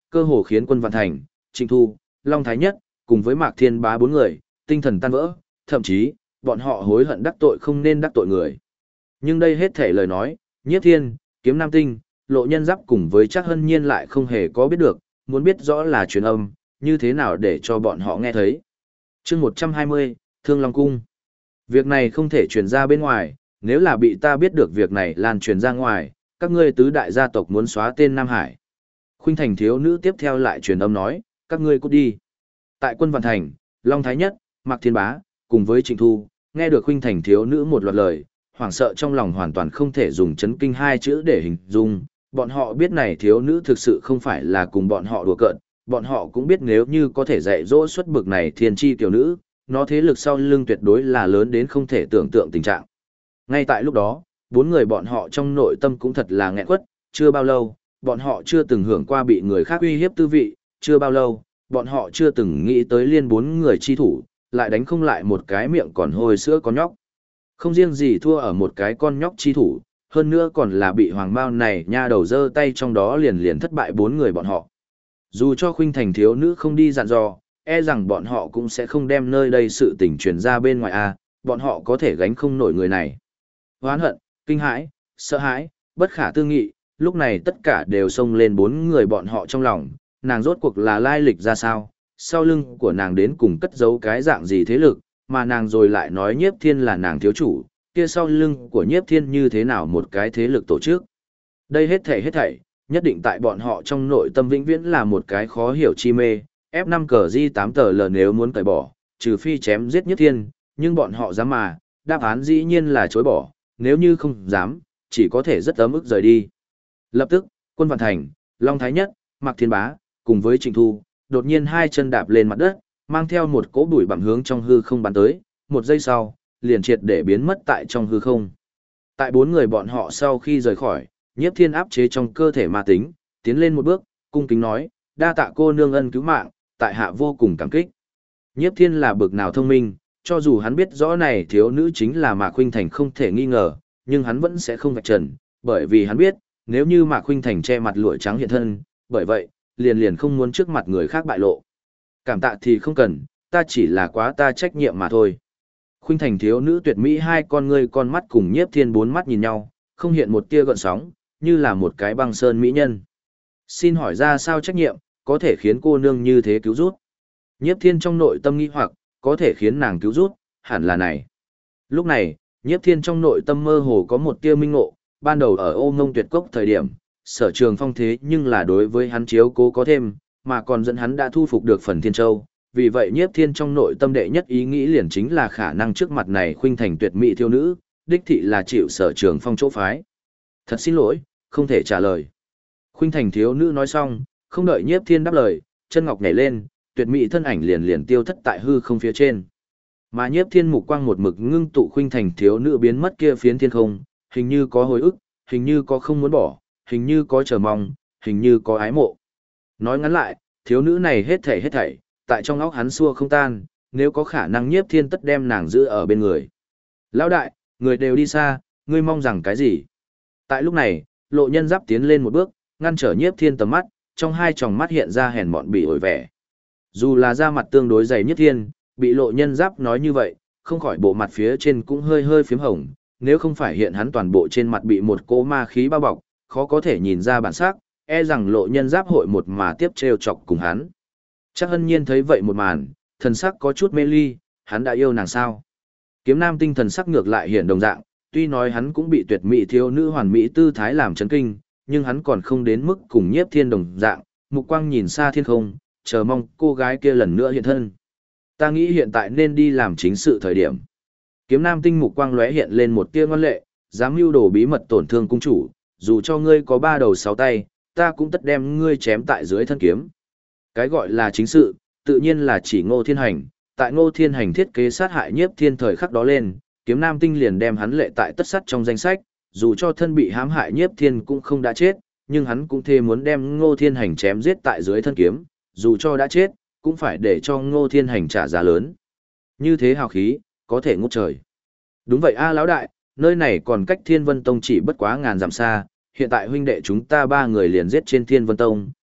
cơ hồ khiến Quân Vạn Thành, Trịnh Thu, Long Thái Nhất, cùng với Mạc Thiên Bá bốn người, tinh thần tan vỡ, thậm chí, bọn họ hối hận đắc tội không nên đắc tội người. Nhưng đây hết thể lời nói, Nhiếp Thiên, Kiếm Nam Tinh, Lộ Nhân Giáp cùng với Trác Hân Nhiên lại không hề có biết được, muốn biết rõ là truyền âm, như thế nào để cho bọn họ nghe thấy. Chương 120, Thương Long Cung. Việc này không thể truyền ra bên ngoài, nếu là bị ta biết được việc này lan truyền ra ngoài, các ngươi tứ đại gia tộc muốn xóa tên Nam Hải. Khuynh Thành thiếu nữ tiếp theo lại truyền âm nói, các ngươi cút đi. Tại Quân Vạn Thành, Long Thái Nhất, Mạc Thiên Bá, cùng với Trịnh Thu, nghe được Khuynh Thành thiếu nữ một loạt lời, hoảng sợ trong lòng hoàn toàn không thể dùng chấn kinh hai chữ để hình dung. Bọn họ biết này thiếu nữ thực sự không phải là cùng bọn họ đùa cợt, bọn họ cũng biết nếu như có thể dạy dỗ xuất bực này thiên chi tiểu nữ, nó thế lực sau lưng tuyệt đối là lớn đến không thể tưởng tượng tình trạng. Ngay tại lúc đó, bốn người bọn họ trong nội tâm cũng thật là nghẹn quất, chưa bao lâu, bọn họ chưa từng hưởng qua bị người khác uy hiếp tư vị, chưa bao lâu, bọn họ chưa từng nghĩ tới liên bốn người chi thủ, lại đánh không lại một cái miệng còn hôi sữa con nhóc. Không riêng gì thua ở một cái con nhóc chi thủ, hơn nữa còn là bị hoàng bao này nha đầu giơ tay trong đó liền liền thất bại bốn người bọn họ. Dù cho Khuynh Thành thiếu nữ không đi dặn dò, e rằng bọn họ cũng sẽ không đem nơi đây sự tình truyền ra bên ngoài bọn họ có thể gánh không nổi người này. Hoán hận, kinh hãi, sợ hãi, bất khả tư nghị, lúc này tất cả đều xông lên bốn người bọn họ trong lòng, nàng rốt cuộc là lai lịch ra sao, sau lưng của nàng đến cùng cất giấu cái dạng gì thế lực, mà nàng rồi lại nói Nhiếp Thiên là nàng thiếu chủ, kia sau lưng của Nhiếp Thiên như thế nào một cái thế lực tổ chức. Đây hết thảy, nhất định tại bọn họ trong nội tâm vĩnh viễn là một cái khó hiểu chi mê, F5 cờ di 8 tờ L nếu muốn cởi bỏ, trừ phi chém giết Nhiếp Thiên, nhưng bọn họ dám mà, đáp án dĩ nhiên là chối bỏ, nếu như không dám, chỉ có thể rất ấm ức rời đi. Lập tức, Quân Vạn Thành, Long Thái Nhất, Mạc Thiên Bá, cùng với Trịnh Thu, đột nhiên hai chân đạp lên mặt đất, mang theo một cỗ bụi bặm hướng trong hư không bắn tới, một giây sau, liền triệt để biến mất tại trong hư không. Tại bốn người bọn họ sau khi rời khỏi, Nhiếp Thiên áp chế trong cơ thể ma tính, tiến lên một bước, cung kính nói, đa tạ cô nương ân cứu mạng, tại hạ vô cùng cảm kích. Nhiếp Thiên là bực nào thông minh, cho dù hắn biết rõ này thiếu nữ chính là Mạc Khuynh Thành không thể nghi ngờ, nhưng hắn vẫn sẽ không vạch trần, bởi vì hắn biết, nếu như Mạc Khuynh Thành che mặt lụa trắng hiện thân, bởi vậy, liền không muốn trước mặt người khác bại lộ. Cảm tạ thì không cần, ta chỉ là quá ta trách nhiệm mà thôi. Khuynh Thành thiếu nữ tuyệt mỹ hai con ngươi con mắt cùng Nhiếp Thiên bốn mắt nhìn nhau, không hiện một tia gợn sóng, như là một cái băng sơn mỹ nhân. Xin hỏi ra sao trách nhiệm, có thể khiến cô nương như thế cứu rút? Nhiếp Thiên trong nội tâm nghi hoặc, có thể khiến nàng cứu rút, hẳn là này. Lúc này, Nhiếp Thiên trong nội tâm mơ hồ có một tia minh ngộ, ban đầu ở Ô Ngông Tuyệt Cốc thời điểm, Sở Trường Phong thế nhưng là đối với hắn chiếu cố có thêm, mà còn dẫn hắn đã thu phục được phần Thiên Châu. Vì vậy Nhiếp Thiên trong nội tâm đệ nhất ý nghĩ liền chính là khả năng trước mặt này Khuynh Thành tuyệt mỹ thiếu nữ, đích thị là chịu Sở Trường Phong chỗ phái. Thật xin lỗi, không thể trả lời. Khuynh Thành thiếu nữ nói xong, không đợi Nhiếp Thiên đáp lời, chân ngọc nhảy lên, tuyệt mỹ thân ảnh liền liền tiêu thất tại hư không phía trên. Mà Nhiếp Thiên mục quang một mực ngưng tụ Khuynh Thành thiếu nữ biến mất kia phiến thiên không, hình như có hồi ức, hình như có không muốn bỏ, hình như có chờ mong, hình như có ái mộ. Nói ngắn lại, thiếu nữ này hết thảy, tại trong óc hắn xua không tan, nếu có khả năng Nhiếp Thiên tất đem nàng giữ ở bên người. Lão đại, người đều đi xa, ngươi mong rằng cái gì? Tại lúc này, Lộ Nhân Giáp tiến lên một bước, ngăn trở Nhiếp Thiên tầm mắt, trong hai tròng mắt hiện ra hèn mọn bị ổi vẻ. Dù là da mặt tương đối dày Nhiếp Thiên, bị Lộ Nhân Giáp nói như vậy, không khỏi bộ mặt phía trên cũng hơi phím hồng, nếu không phải hiện hắn toàn bộ trên mặt bị một cỗ ma khí bao bọc, khó có thể nhìn ra bản sắc, e rằng Lộ Nhân Giáp hội một mà tiếp trêu chọc cùng hắn. Chắc Hân Nhiên thấy vậy một màn, thần sắc có chút mê ly, hắn đã yêu nàng sao? Kiếm Nam Tinh thần sắc ngược lại hiện đồng dạng, tuy nói hắn cũng bị tuyệt mỹ thiếu nữ hoàn mỹ tư thái làm chấn kinh, nhưng hắn còn không đến mức cùng Nhiếp Thiên đồng dạng, mục quang nhìn xa thiên không, chờ mong cô gái kia lần nữa hiện thân. Ta nghĩ hiện tại nên đi làm chính sự thời điểm. Kiếm Nam Tinh mục quang lóe hiện lên một tia ngoan lệ, dám mưu đồ bí mật tổn thương cung chủ, dù cho ngươi có 3 đầu 6 tay, ta cũng tất đem ngươi chém tại dưới thân kiếm. Cái gọi là chính sự, tự nhiên là chỉ Ngô Thiên Hành, tại Ngô Thiên Hành thiết kế sát hại Nhiếp Thiên thời khắc đó lên, Kiếm Nam Tinh liền đem hắn lệ tại tất sắt trong danh sách, dù cho thân bị hãm hại Nhiếp Thiên cũng không đã chết, nhưng hắn cũng thề muốn đem Ngô Thiên Hành chém giết tại dưới thân kiếm, dù cho đã chết, cũng phải để cho Ngô Thiên Hành trả giá lớn. Như thế hào khí, có thể ngút trời. Đúng vậy lão đại, nơi này còn cách Thiên Vân Tông chỉ bất quá ngàn dặm xa, hiện tại huynh đệ chúng ta 3 người liền giết trên Thiên Vân Tông,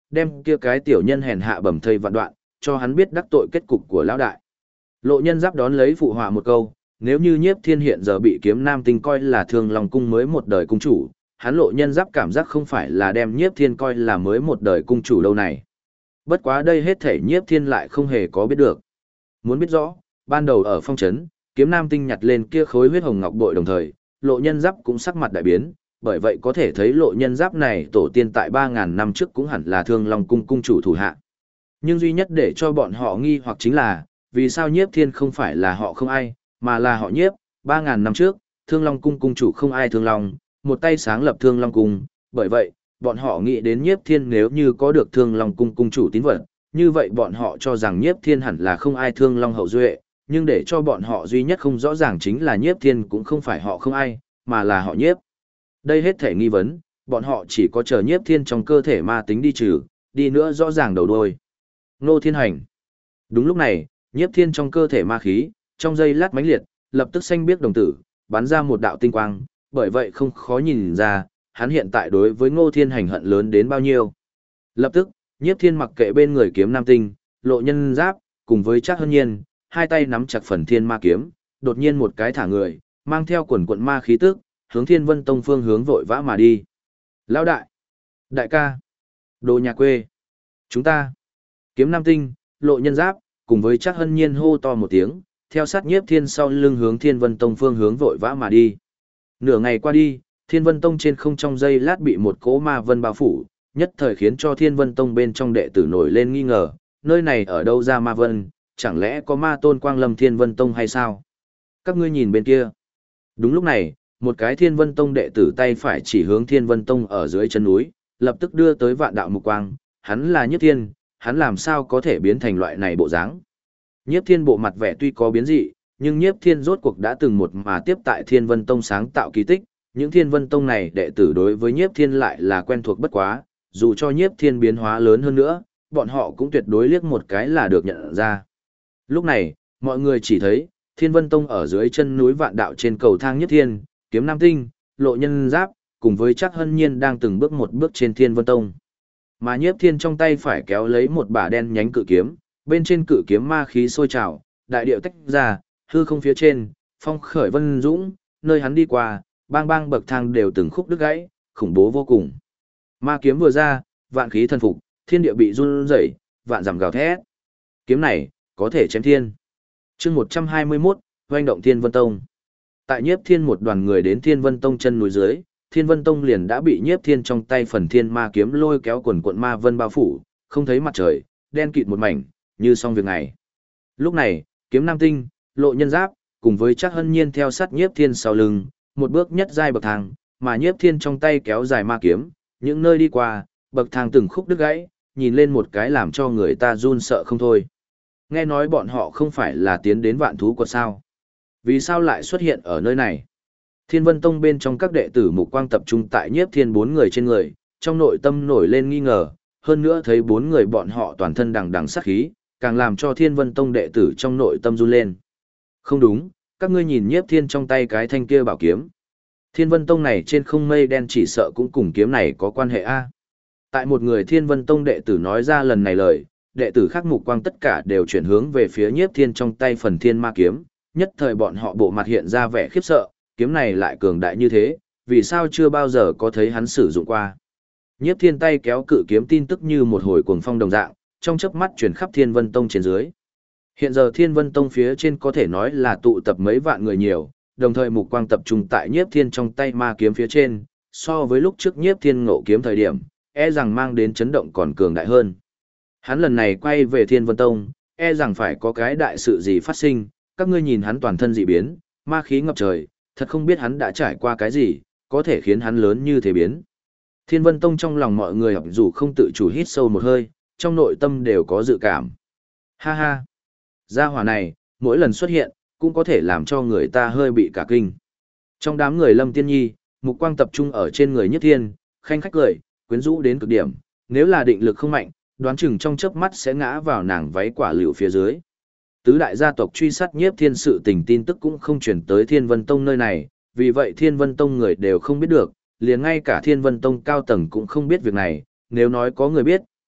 đem kia cái tiểu nhân hèn hạ bầm thây vạn đoạn, cho hắn biết đắc tội kết cục của lão đại. Lộ Nhân Giáp đón lấy phụ họa một câu, nếu như Nhiếp Thiên hiện giờ bị Kiếm Nam Tinh coi là Thương Long cung mới một đời cung chủ, hắn Lộ Nhân Giáp cảm giác không phải là đem Nhiếp Thiên coi là mới một đời cung chủ đâu này. Bất quá đây hết thể Nhiếp Thiên lại không hề có biết được. Muốn biết rõ, ban đầu ở phong trấn, Kiếm Nam Tinh nhặt lên kia khối huyết hồng ngọc bội đồng thời, Lộ Nhân Giáp cũng sắc mặt đại biến, bởi vậy có thể thấy Lộ Nhân Giáp này tổ tiên tại 3.000 năm trước cũng hẳn là Thương Long cung cung chủ thủ hạ. Nhưng duy nhất để cho bọn họ nghi hoặc chính là, vì sao Nhiếp Thiên không phải là họ không ai, mà là họ Nhiếp, 3.000 năm trước, Thương Long cung cung chủ không ai Thương Long, một tay sáng lập Thương Long cung, bởi vậy, bọn họ nghĩ đến Nhiếp Thiên nếu như có được Thương Long cung cung chủ tín vật, như vậy bọn họ cho rằng Nhiếp Thiên hẳn là không ai Thương Long hậu duệ, nhưng để cho bọn họ duy nhất không rõ ràng chính là Nhiếp Thiên cũng không phải họ không ai, mà là họ Nhiếp. Đây hết thể nghi vấn, bọn họ chỉ có chờ Nhiếp Thiên trong cơ thể ma tính đi trừ, đi nữa rõ ràng đầu đuôi. Ngô Thiên Hành. Đúng lúc này, Nhiếp Thiên trong cơ thể ma khí, trong giây lát mãnh liệt, lập tức xanh biếc đồng tử, bắn ra một đạo tinh quang, bởi vậy không khó nhìn ra, hắn hiện tại đối với Ngô Thiên Hành hận lớn đến bao nhiêu. Lập tức, Nhiếp Thiên mặc kệ bên người Kiếm Nam Tinh, Lộ Nhân Giáp, cùng với Trác Hân Nhiên, hai tay nắm chặt phần thiên ma kiếm, đột nhiên một cái thả người, mang theo quần quận ma khí tức, hướng Thiên Vân Tông phương hướng vội vã mà đi. Lão đại! Đại ca! Đồ nhà quê! Chúng ta! Kiếm Nam Tinh, Lộ Nhân Giáp, cùng với Trác Hân Nhiên hô to một tiếng, theo sát Nhiếp Thiên sau lưng hướng Thiên Vân Tông phương hướng vội vã mà đi. Nửa ngày qua đi, Thiên Vân Tông trên không trong giây lát bị một cỗ ma vân bao phủ, nhất thời khiến cho Thiên Vân Tông bên trong đệ tử nổi lên nghi ngờ, nơi này ở đâu ra ma vân, chẳng lẽ có ma tôn quang lâm Thiên Vân Tông hay sao? Các ngươi nhìn bên kia. Đúng lúc này, một cái Thiên Vân Tông đệ tử tay phải chỉ hướng Thiên Vân Tông ở dưới chân núi, lập tức đưa tới vạn đạo mục quang, hắn là Nhiếp Thiên, hắn làm sao có thể biến thành loại này bộ dáng? Nhiếp Thiên bộ mặt vẻ tuy có biến dị, nhưng Nhiếp Thiên rốt cuộc đã từng một mà tiếp tại Thiên Vân Tông sáng tạo kỳ tích, những Thiên Vân Tông này đệ tử đối với Nhiếp Thiên lại là quen thuộc bất quá, dù cho Nhiếp Thiên biến hóa lớn hơn nữa, bọn họ cũng tuyệt đối liếc một cái là được nhận ra. Lúc này, mọi người chỉ thấy, Thiên Vân Tông ở dưới chân núi vạn đạo trên cầu thang Nhiếp Thiên, Kiếm Nam Tinh, Lộ Nhân Giáp, cùng với Trác Hân Nhiên đang từng bước một bước trên Thiên Vân Tông. Mà Nhiếp Thiên trong tay phải kéo lấy một bả đen nhánh cự kiếm, bên trên cự kiếm ma khí sôi trào, đại điệu tách ra, hư không phía trên, phong khởi vân dũng, nơi hắn đi qua, bang bang bậc thang đều từng khúc đứt gãy, khủng bố vô cùng. Ma kiếm vừa ra, vạn khí thần phục, thiên địa bị run rẩy, vạn dặm gào thét. Kiếm này, có thể chém thiên. Chương 121, hoành động Thiên Vân Tông. Tại Nhiếp Thiên một đoàn người đến Thiên Vân Tông chân núi dưới, Thiên Vân Tông liền đã bị Nhiếp Thiên trong tay phần thiên ma kiếm lôi kéo quần quận ma vân bao phủ, không thấy mặt trời, đen kịt một mảnh, như xong việc này. Lúc này, Kiếm Nam Tinh, Lộ Nhân Giáp, cùng với Trác Hân Nhiên theo sát Nhiếp Thiên sau lưng, một bước nhất giai bậc thang, mà Nhiếp Thiên trong tay kéo dài ma kiếm, những nơi đi qua, bậc thang từng khúc đứt gãy, nhìn lên một cái làm cho người ta run sợ không thôi. Nghe nói bọn họ không phải là tiến đến Vạn Thú Quật sao? Vì sao lại xuất hiện ở nơi này? Thiên Vân Tông bên trong các đệ tử mục quang tập trung tại Nhiếp Thiên bốn người trên người, trong nội tâm nổi lên nghi ngờ, hơn nữa thấy bốn người bọn họ toàn thân đằng đằng sát khí, càng làm cho Thiên Vân Tông đệ tử trong nội tâm run lên. Không đúng, các ngươi nhìn Nhiếp Thiên trong tay cái thanh kia bảo kiếm. Thiên Vân Tông này trên không mây đen chỉ sợ cũng cùng kiếm này có quan hệ a. Tại một người Thiên Vân Tông đệ tử nói ra lần này lời, đệ tử khác mục quang tất cả đều chuyển hướng về phía Nhiếp Thiên trong tay phần thiên ma kiếm, nhất thời bọn họ bộ mặt hiện ra vẻ khiếp sợ, kiếm này lại cường đại như thế, vì sao chưa bao giờ có thấy hắn sử dụng qua. Nhiếp Thiên tay kéo cự kiếm tin tức như một hồi cuồng phong đồng dạng, trong chớp mắt truyền khắp Thiên Vân Tông trên dưới. Hiện giờ Thiên Vân Tông phía trên có thể nói là tụ tập mấy vạn người nhiều, đồng thời mục quang tập trung tại Nhiếp Thiên trong tay ma kiếm phía trên, so với lúc trước Nhiếp Thiên ngộ kiếm thời điểm, e rằng mang đến chấn động còn cường đại hơn. Hắn lần này quay về Thiên Vân Tông, e rằng phải có cái đại sự gì phát sinh, các ngươi nhìn hắn toàn thân dị biến, ma khí ngập trời, thật không biết hắn đã trải qua cái gì, có thể khiến hắn lớn như thế biến. Thiên Vân Tông trong lòng mọi người dù không tự chủ hít sâu một hơi, trong nội tâm đều có dự cảm. Ha ha! Gia hỏa này, mỗi lần xuất hiện, cũng có thể làm cho người ta hơi bị cả kinh. Trong đám người Lâm Tiên Nhi, mục quang tập trung ở trên người Nhiếp Thiên, khanh khách cười, quyến rũ đến cực điểm, nếu là định lực không mạnh, đoán chừng trong chớp mắt sẽ ngã vào nàng váy quả liệu phía dưới. Tứ đại gia tộc truy sát Nhiếp Thiên sự tình tin tức cũng không chuyển tới Thiên Vân Tông nơi này, vì vậy Thiên Vân Tông người đều không biết được, liền ngay cả Thiên Vân Tông cao tầng cũng không biết việc này, nếu nói có người biết,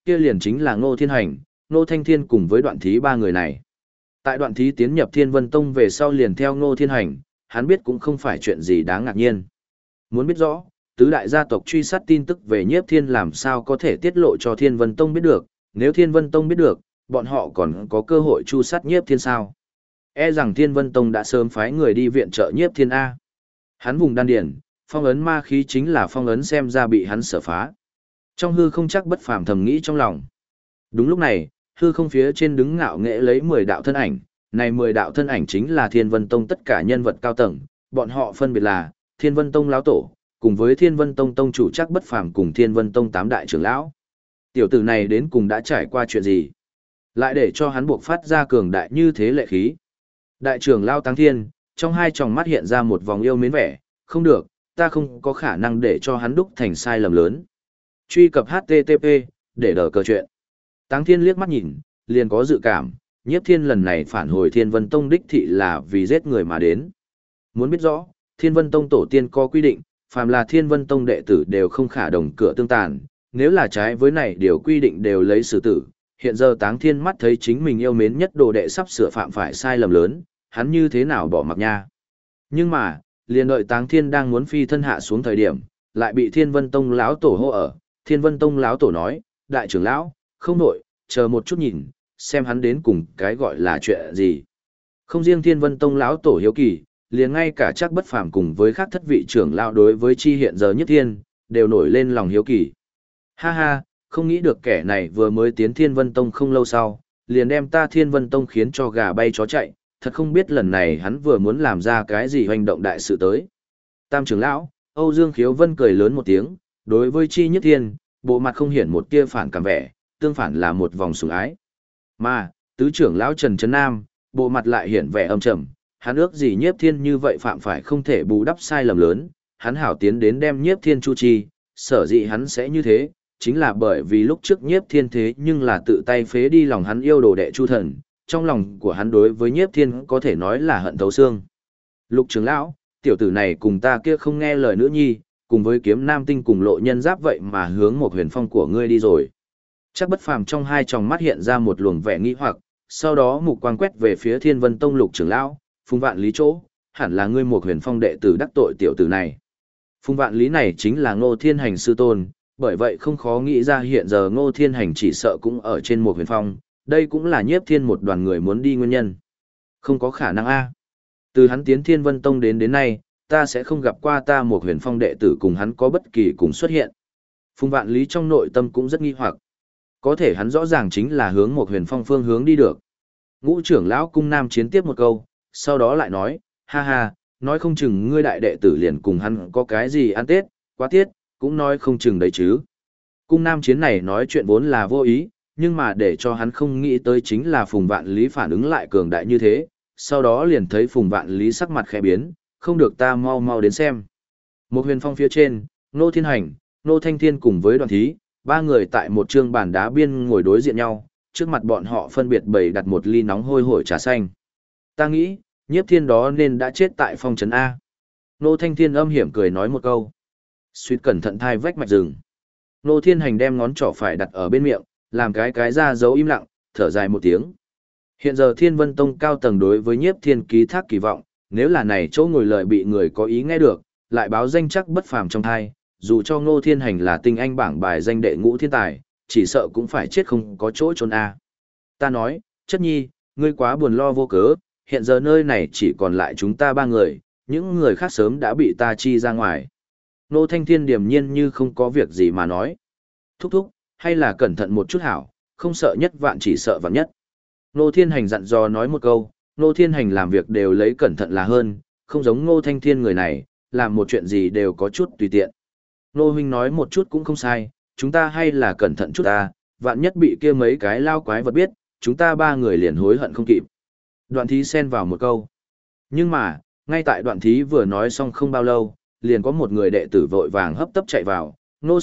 kia liền chính là Ngô Thiên Hành, Ngô Thanh Thiên cùng với Đoạn Thí ba người này. Tại Đoạn Thí tiến nhập Thiên Vân Tông về sau liền theo Ngô Thiên Hành, hắn biết cũng không phải chuyện gì đáng ngạc nhiên. Muốn biết rõ, tứ đại gia tộc truy sát tin tức về Nhiếp Thiên làm sao có thể tiết lộ cho Thiên Vân Tông biết được, nếu Thiên Vân Tông biết được, bọn họ còn có cơ hội tru sát Nhiếp Thiên sao? E rằng Thiên Vân Tông đã sớm phái người đi viện trợ Nhiếp Thiên A. Hắn vùng đan điển, phong ấn ma khí chính là phong ấn xem ra bị hắn sở phá. Trong hư không chắc bất phàm thầm nghĩ trong lòng. Đúng lúc này, hư không phía trên đứng ngạo nghễ lấy 10 đạo thân ảnh, này 10 đạo thân ảnh chính là Thiên Vân Tông tất cả nhân vật cao tầng, bọn họ phân biệt là Thiên Vân Tông lão tổ, cùng với Thiên Vân Tông tông chủ chắc bất phàm cùng Thiên Vân Tông 8 đại trưởng lão. Tiểu tử này đến cùng đã trải qua chuyện gì? Lại để cho hắn buộc phát ra cường đại như thế lệ khí. Đại trưởng lão Táng Thiên, trong hai tròng mắt hiện ra một vòng yêu mến vẻ, không được, ta không có khả năng để cho hắn đúc thành sai lầm lớn. Truy cập HTTP, để đỡ cờ chuyện. Táng Thiên liếc mắt nhìn, liền có dự cảm, Nhiếp Thiên lần này phản hồi Thiên Vân Tông đích thị là vì giết người mà đến. Muốn biết rõ, Thiên Vân Tông tổ tiên có quy định, phàm là Thiên Vân Tông đệ tử đều không khả đồng cửa tương tàn, nếu là trái với này điều quy định đều lấy xử tử. Hiện giờ Táng Thiên mắt thấy chính mình yêu mến nhất đồ đệ sắp sửa phạm phải sai lầm lớn, hắn như thế nào bỏ mặc nha. Nhưng mà, liền đợi Táng Thiên đang muốn phi thân hạ xuống thời điểm, lại bị Thiên Vân Tông lão tổ hô ở. Thiên Vân Tông lão tổ nói, đại trưởng lão, không nổi, chờ một chút nhìn, xem hắn đến cùng cái gọi là chuyện gì. Không riêng Thiên Vân Tông lão tổ hiếu kỳ, liền ngay cả chắc bất phàm cùng với các thất vị trưởng lão đối với chi hiện giờ Nhất Thiên, đều nổi lên lòng hiếu kỳ. Ha ha, không nghĩ được kẻ này vừa mới tiến Thiên Vân Tông không lâu sau, liền đem ta Thiên Vân Tông khiến cho gà bay chó chạy, thật không biết lần này hắn vừa muốn làm ra cái gì hoành động đại sự tới. Tam trưởng lão, Âu Dương Khiếu Vân cười lớn một tiếng, đối với chi Nhất Thiên, bộ mặt không hiển một tia phản cảm vẻ, tương phản là một vòng sủng ái. Mà, tứ trưởng lão Trần Trấn Nam, bộ mặt lại hiển vẻ âm trầm, hắn ước gì Nhiếp Thiên như vậy phạm phải không thể bù đắp sai lầm lớn, hắn hảo tiến đến đem Nhiếp Thiên chu chi, sở dĩ hắn sẽ như thế, chính là bởi vì lúc trước Nhiếp Thiên thế nhưng là tự tay phế đi lòng hắn yêu đồ đệ Chu Thần, trong lòng của hắn đối với Nhiếp Thiên có thể nói là hận thấu xương. Lục trưởng lão, tiểu tử này cùng ta kia không nghe lời nữ nhi, cùng với Kiếm Nam Tinh cùng Lộ Nhân Giáp vậy mà hướng một huyền phong của ngươi đi rồi. Chắc bất phàm trong hai tròng mắt hiện ra một luồng vẻ nghi hoặc, sau đó mục quang quét về phía Thiên Vân Tông Lục trưởng lão, Phùng Vạn Lý chỗ, hẳn là ngươi một huyền phong đệ tử đắc tội tiểu tử này. Phùng Vạn Lý này chính là Ngô Thiên Hành sư tôn, bởi vậy không khó nghĩ ra hiện giờ Ngô Thiên Hành chỉ sợ cũng ở trên một huyền phong, đây cũng là Nhiếp Thiên một đoàn người muốn đi nguyên nhân. Không có khả năng a. Từ hắn tiến Thiên Vân Tông đến nay, ta sẽ không gặp qua ta một huyền phong đệ tử cùng hắn có bất kỳ cùng xuất hiện. Phùng Vạn Lý trong nội tâm cũng rất nghi hoặc. Có thể hắn rõ ràng chính là hướng một huyền phong phương hướng đi được. Ngũ trưởng lão Cung Nam Chiến tiếp một câu, sau đó lại nói, ha ha, nói không chừng ngươi đại đệ tử liền cùng hắn có cái gì ăn tết, quá tiết, cũng nói không chừng đấy chứ. Cung Nam Chiến này nói chuyện vốn là vô ý, nhưng mà để cho hắn không nghĩ tới chính là Phùng Vạn Lý phản ứng lại cường đại như thế, sau đó liền thấy Phùng Vạn Lý sắc mặt khẽ biến, không được ta mau mau đến xem. Một huyền phong phía trên, Ngô Thiên Hành, Ngô Thanh Thiên cùng với Đoàn Thí, ba người tại một trương bàn đá biên ngồi đối diện nhau, trước mặt bọn họ phân biệt bày đặt một ly nóng hôi hổi trà xanh. Ta nghĩ, Nhiếp Thiên đó nên đã chết tại phong trấn A. Ngô Thanh Thiên âm hiểm cười nói một câu. Suýt cẩn thận thai vách mạch rừng. Ngô Thiên Hành đem ngón trỏ phải đặt ở bên miệng, làm cái ra dấu im lặng, thở dài một tiếng. Hiện giờ Thiên Vân Tông cao tầng đối với Nhiếp Thiên ký thác kỳ vọng, nếu là này chỗ ngồi lời bị người có ý nghe được, lại báo danh chắc bất phàm trong thai, dù cho Ngô Thiên Hành là tinh anh bảng bài danh đệ ngũ thiên tài, chỉ sợ cũng phải chết không có chỗ trốn a. Ta nói, chất nhi, ngươi quá buồn lo vô cớ, hiện giờ nơi này chỉ còn lại chúng ta ba người, những người khác sớm đã bị ta chi ra ngoài. Ngô Thanh Thiên điềm nhiên như không có việc gì mà nói. Thúc thúc, hay là cẩn thận một chút hảo, không sợ nhất vạn chỉ sợ vạn nhất. Ngô Thiên Hành dặn dò nói một câu, Ngô Thiên Hành làm việc đều lấy cẩn thận là hơn, không giống Ngô Thanh Thiên người này, làm một chuyện gì đều có chút tùy tiện. Ngô huynh nói một chút cũng không sai, chúng ta hay là cẩn thận chút ta, vạn nhất bị kia mấy cái lao quái vật biết, chúng ta ba người liền hối hận không kịp. Đoạn Thí xen vào một câu. Nhưng mà, ngay tại Đoạn Thí vừa nói xong không bao lâu, liền có một người đệ tử vội vàng hấp tấp chạy vào, Ngô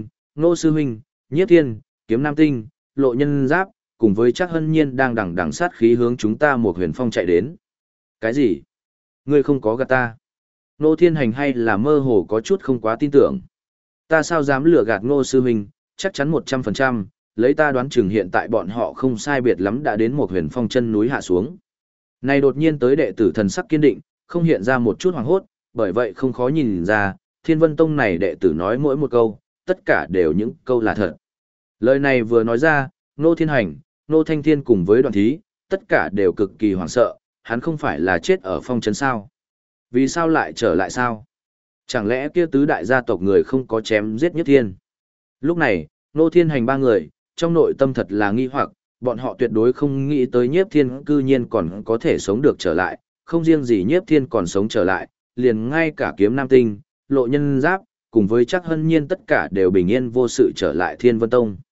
sư huynh, Nhiếp Thiên, Kiếm Nam Tinh, Lộ Nhân Giáp, cùng với chắc hân nhiên đang đằng sát khí hướng chúng ta một huyền phong chạy đến. Cái gì? Ngươi không có gạt ta. Ngô Thiên Hành hay là mơ hồ có chút không quá tin tưởng. Ta sao dám lừa gạt Ngô sư huynh, chắc chắn 100%, lấy ta đoán chừng hiện tại bọn họ không sai biệt lắm đã đến một huyền phong chân núi hạ xuống. Này đột nhiên tới đệ tử thần sắc kiên định, không hiện ra một chút hoảng hốt, bởi vậy không khó nhìn ra, Thiên Vân Tông này đệ tử nói mỗi một câu, tất cả đều những câu là thật. Lời này vừa nói ra, Nô Thiên Hành, Nô Thanh Thiên cùng với Đoạn Thí, tất cả đều cực kỳ hoảng sợ, hắn không phải là chết ở phong trấn sao? Vì sao lại trở lại sao? Chẳng lẽ kia tứ đại gia tộc người không có chém giết Nhất Thiên? Lúc này, Nô Thiên Hành ba người, trong nội tâm thật là nghi hoặc, bọn họ tuyệt đối không nghĩ tới Nhiếp Thiên cư nhiên còn có thể sống được trở lại, không riêng gì Nhiếp Thiên còn sống trở lại, liền ngay cả Kiếm Nam Tinh, Lộ Nhân Giáp, cùng với Trác Hân Nhiên tất cả đều bình yên vô sự trở lại Thiên Vân Tông.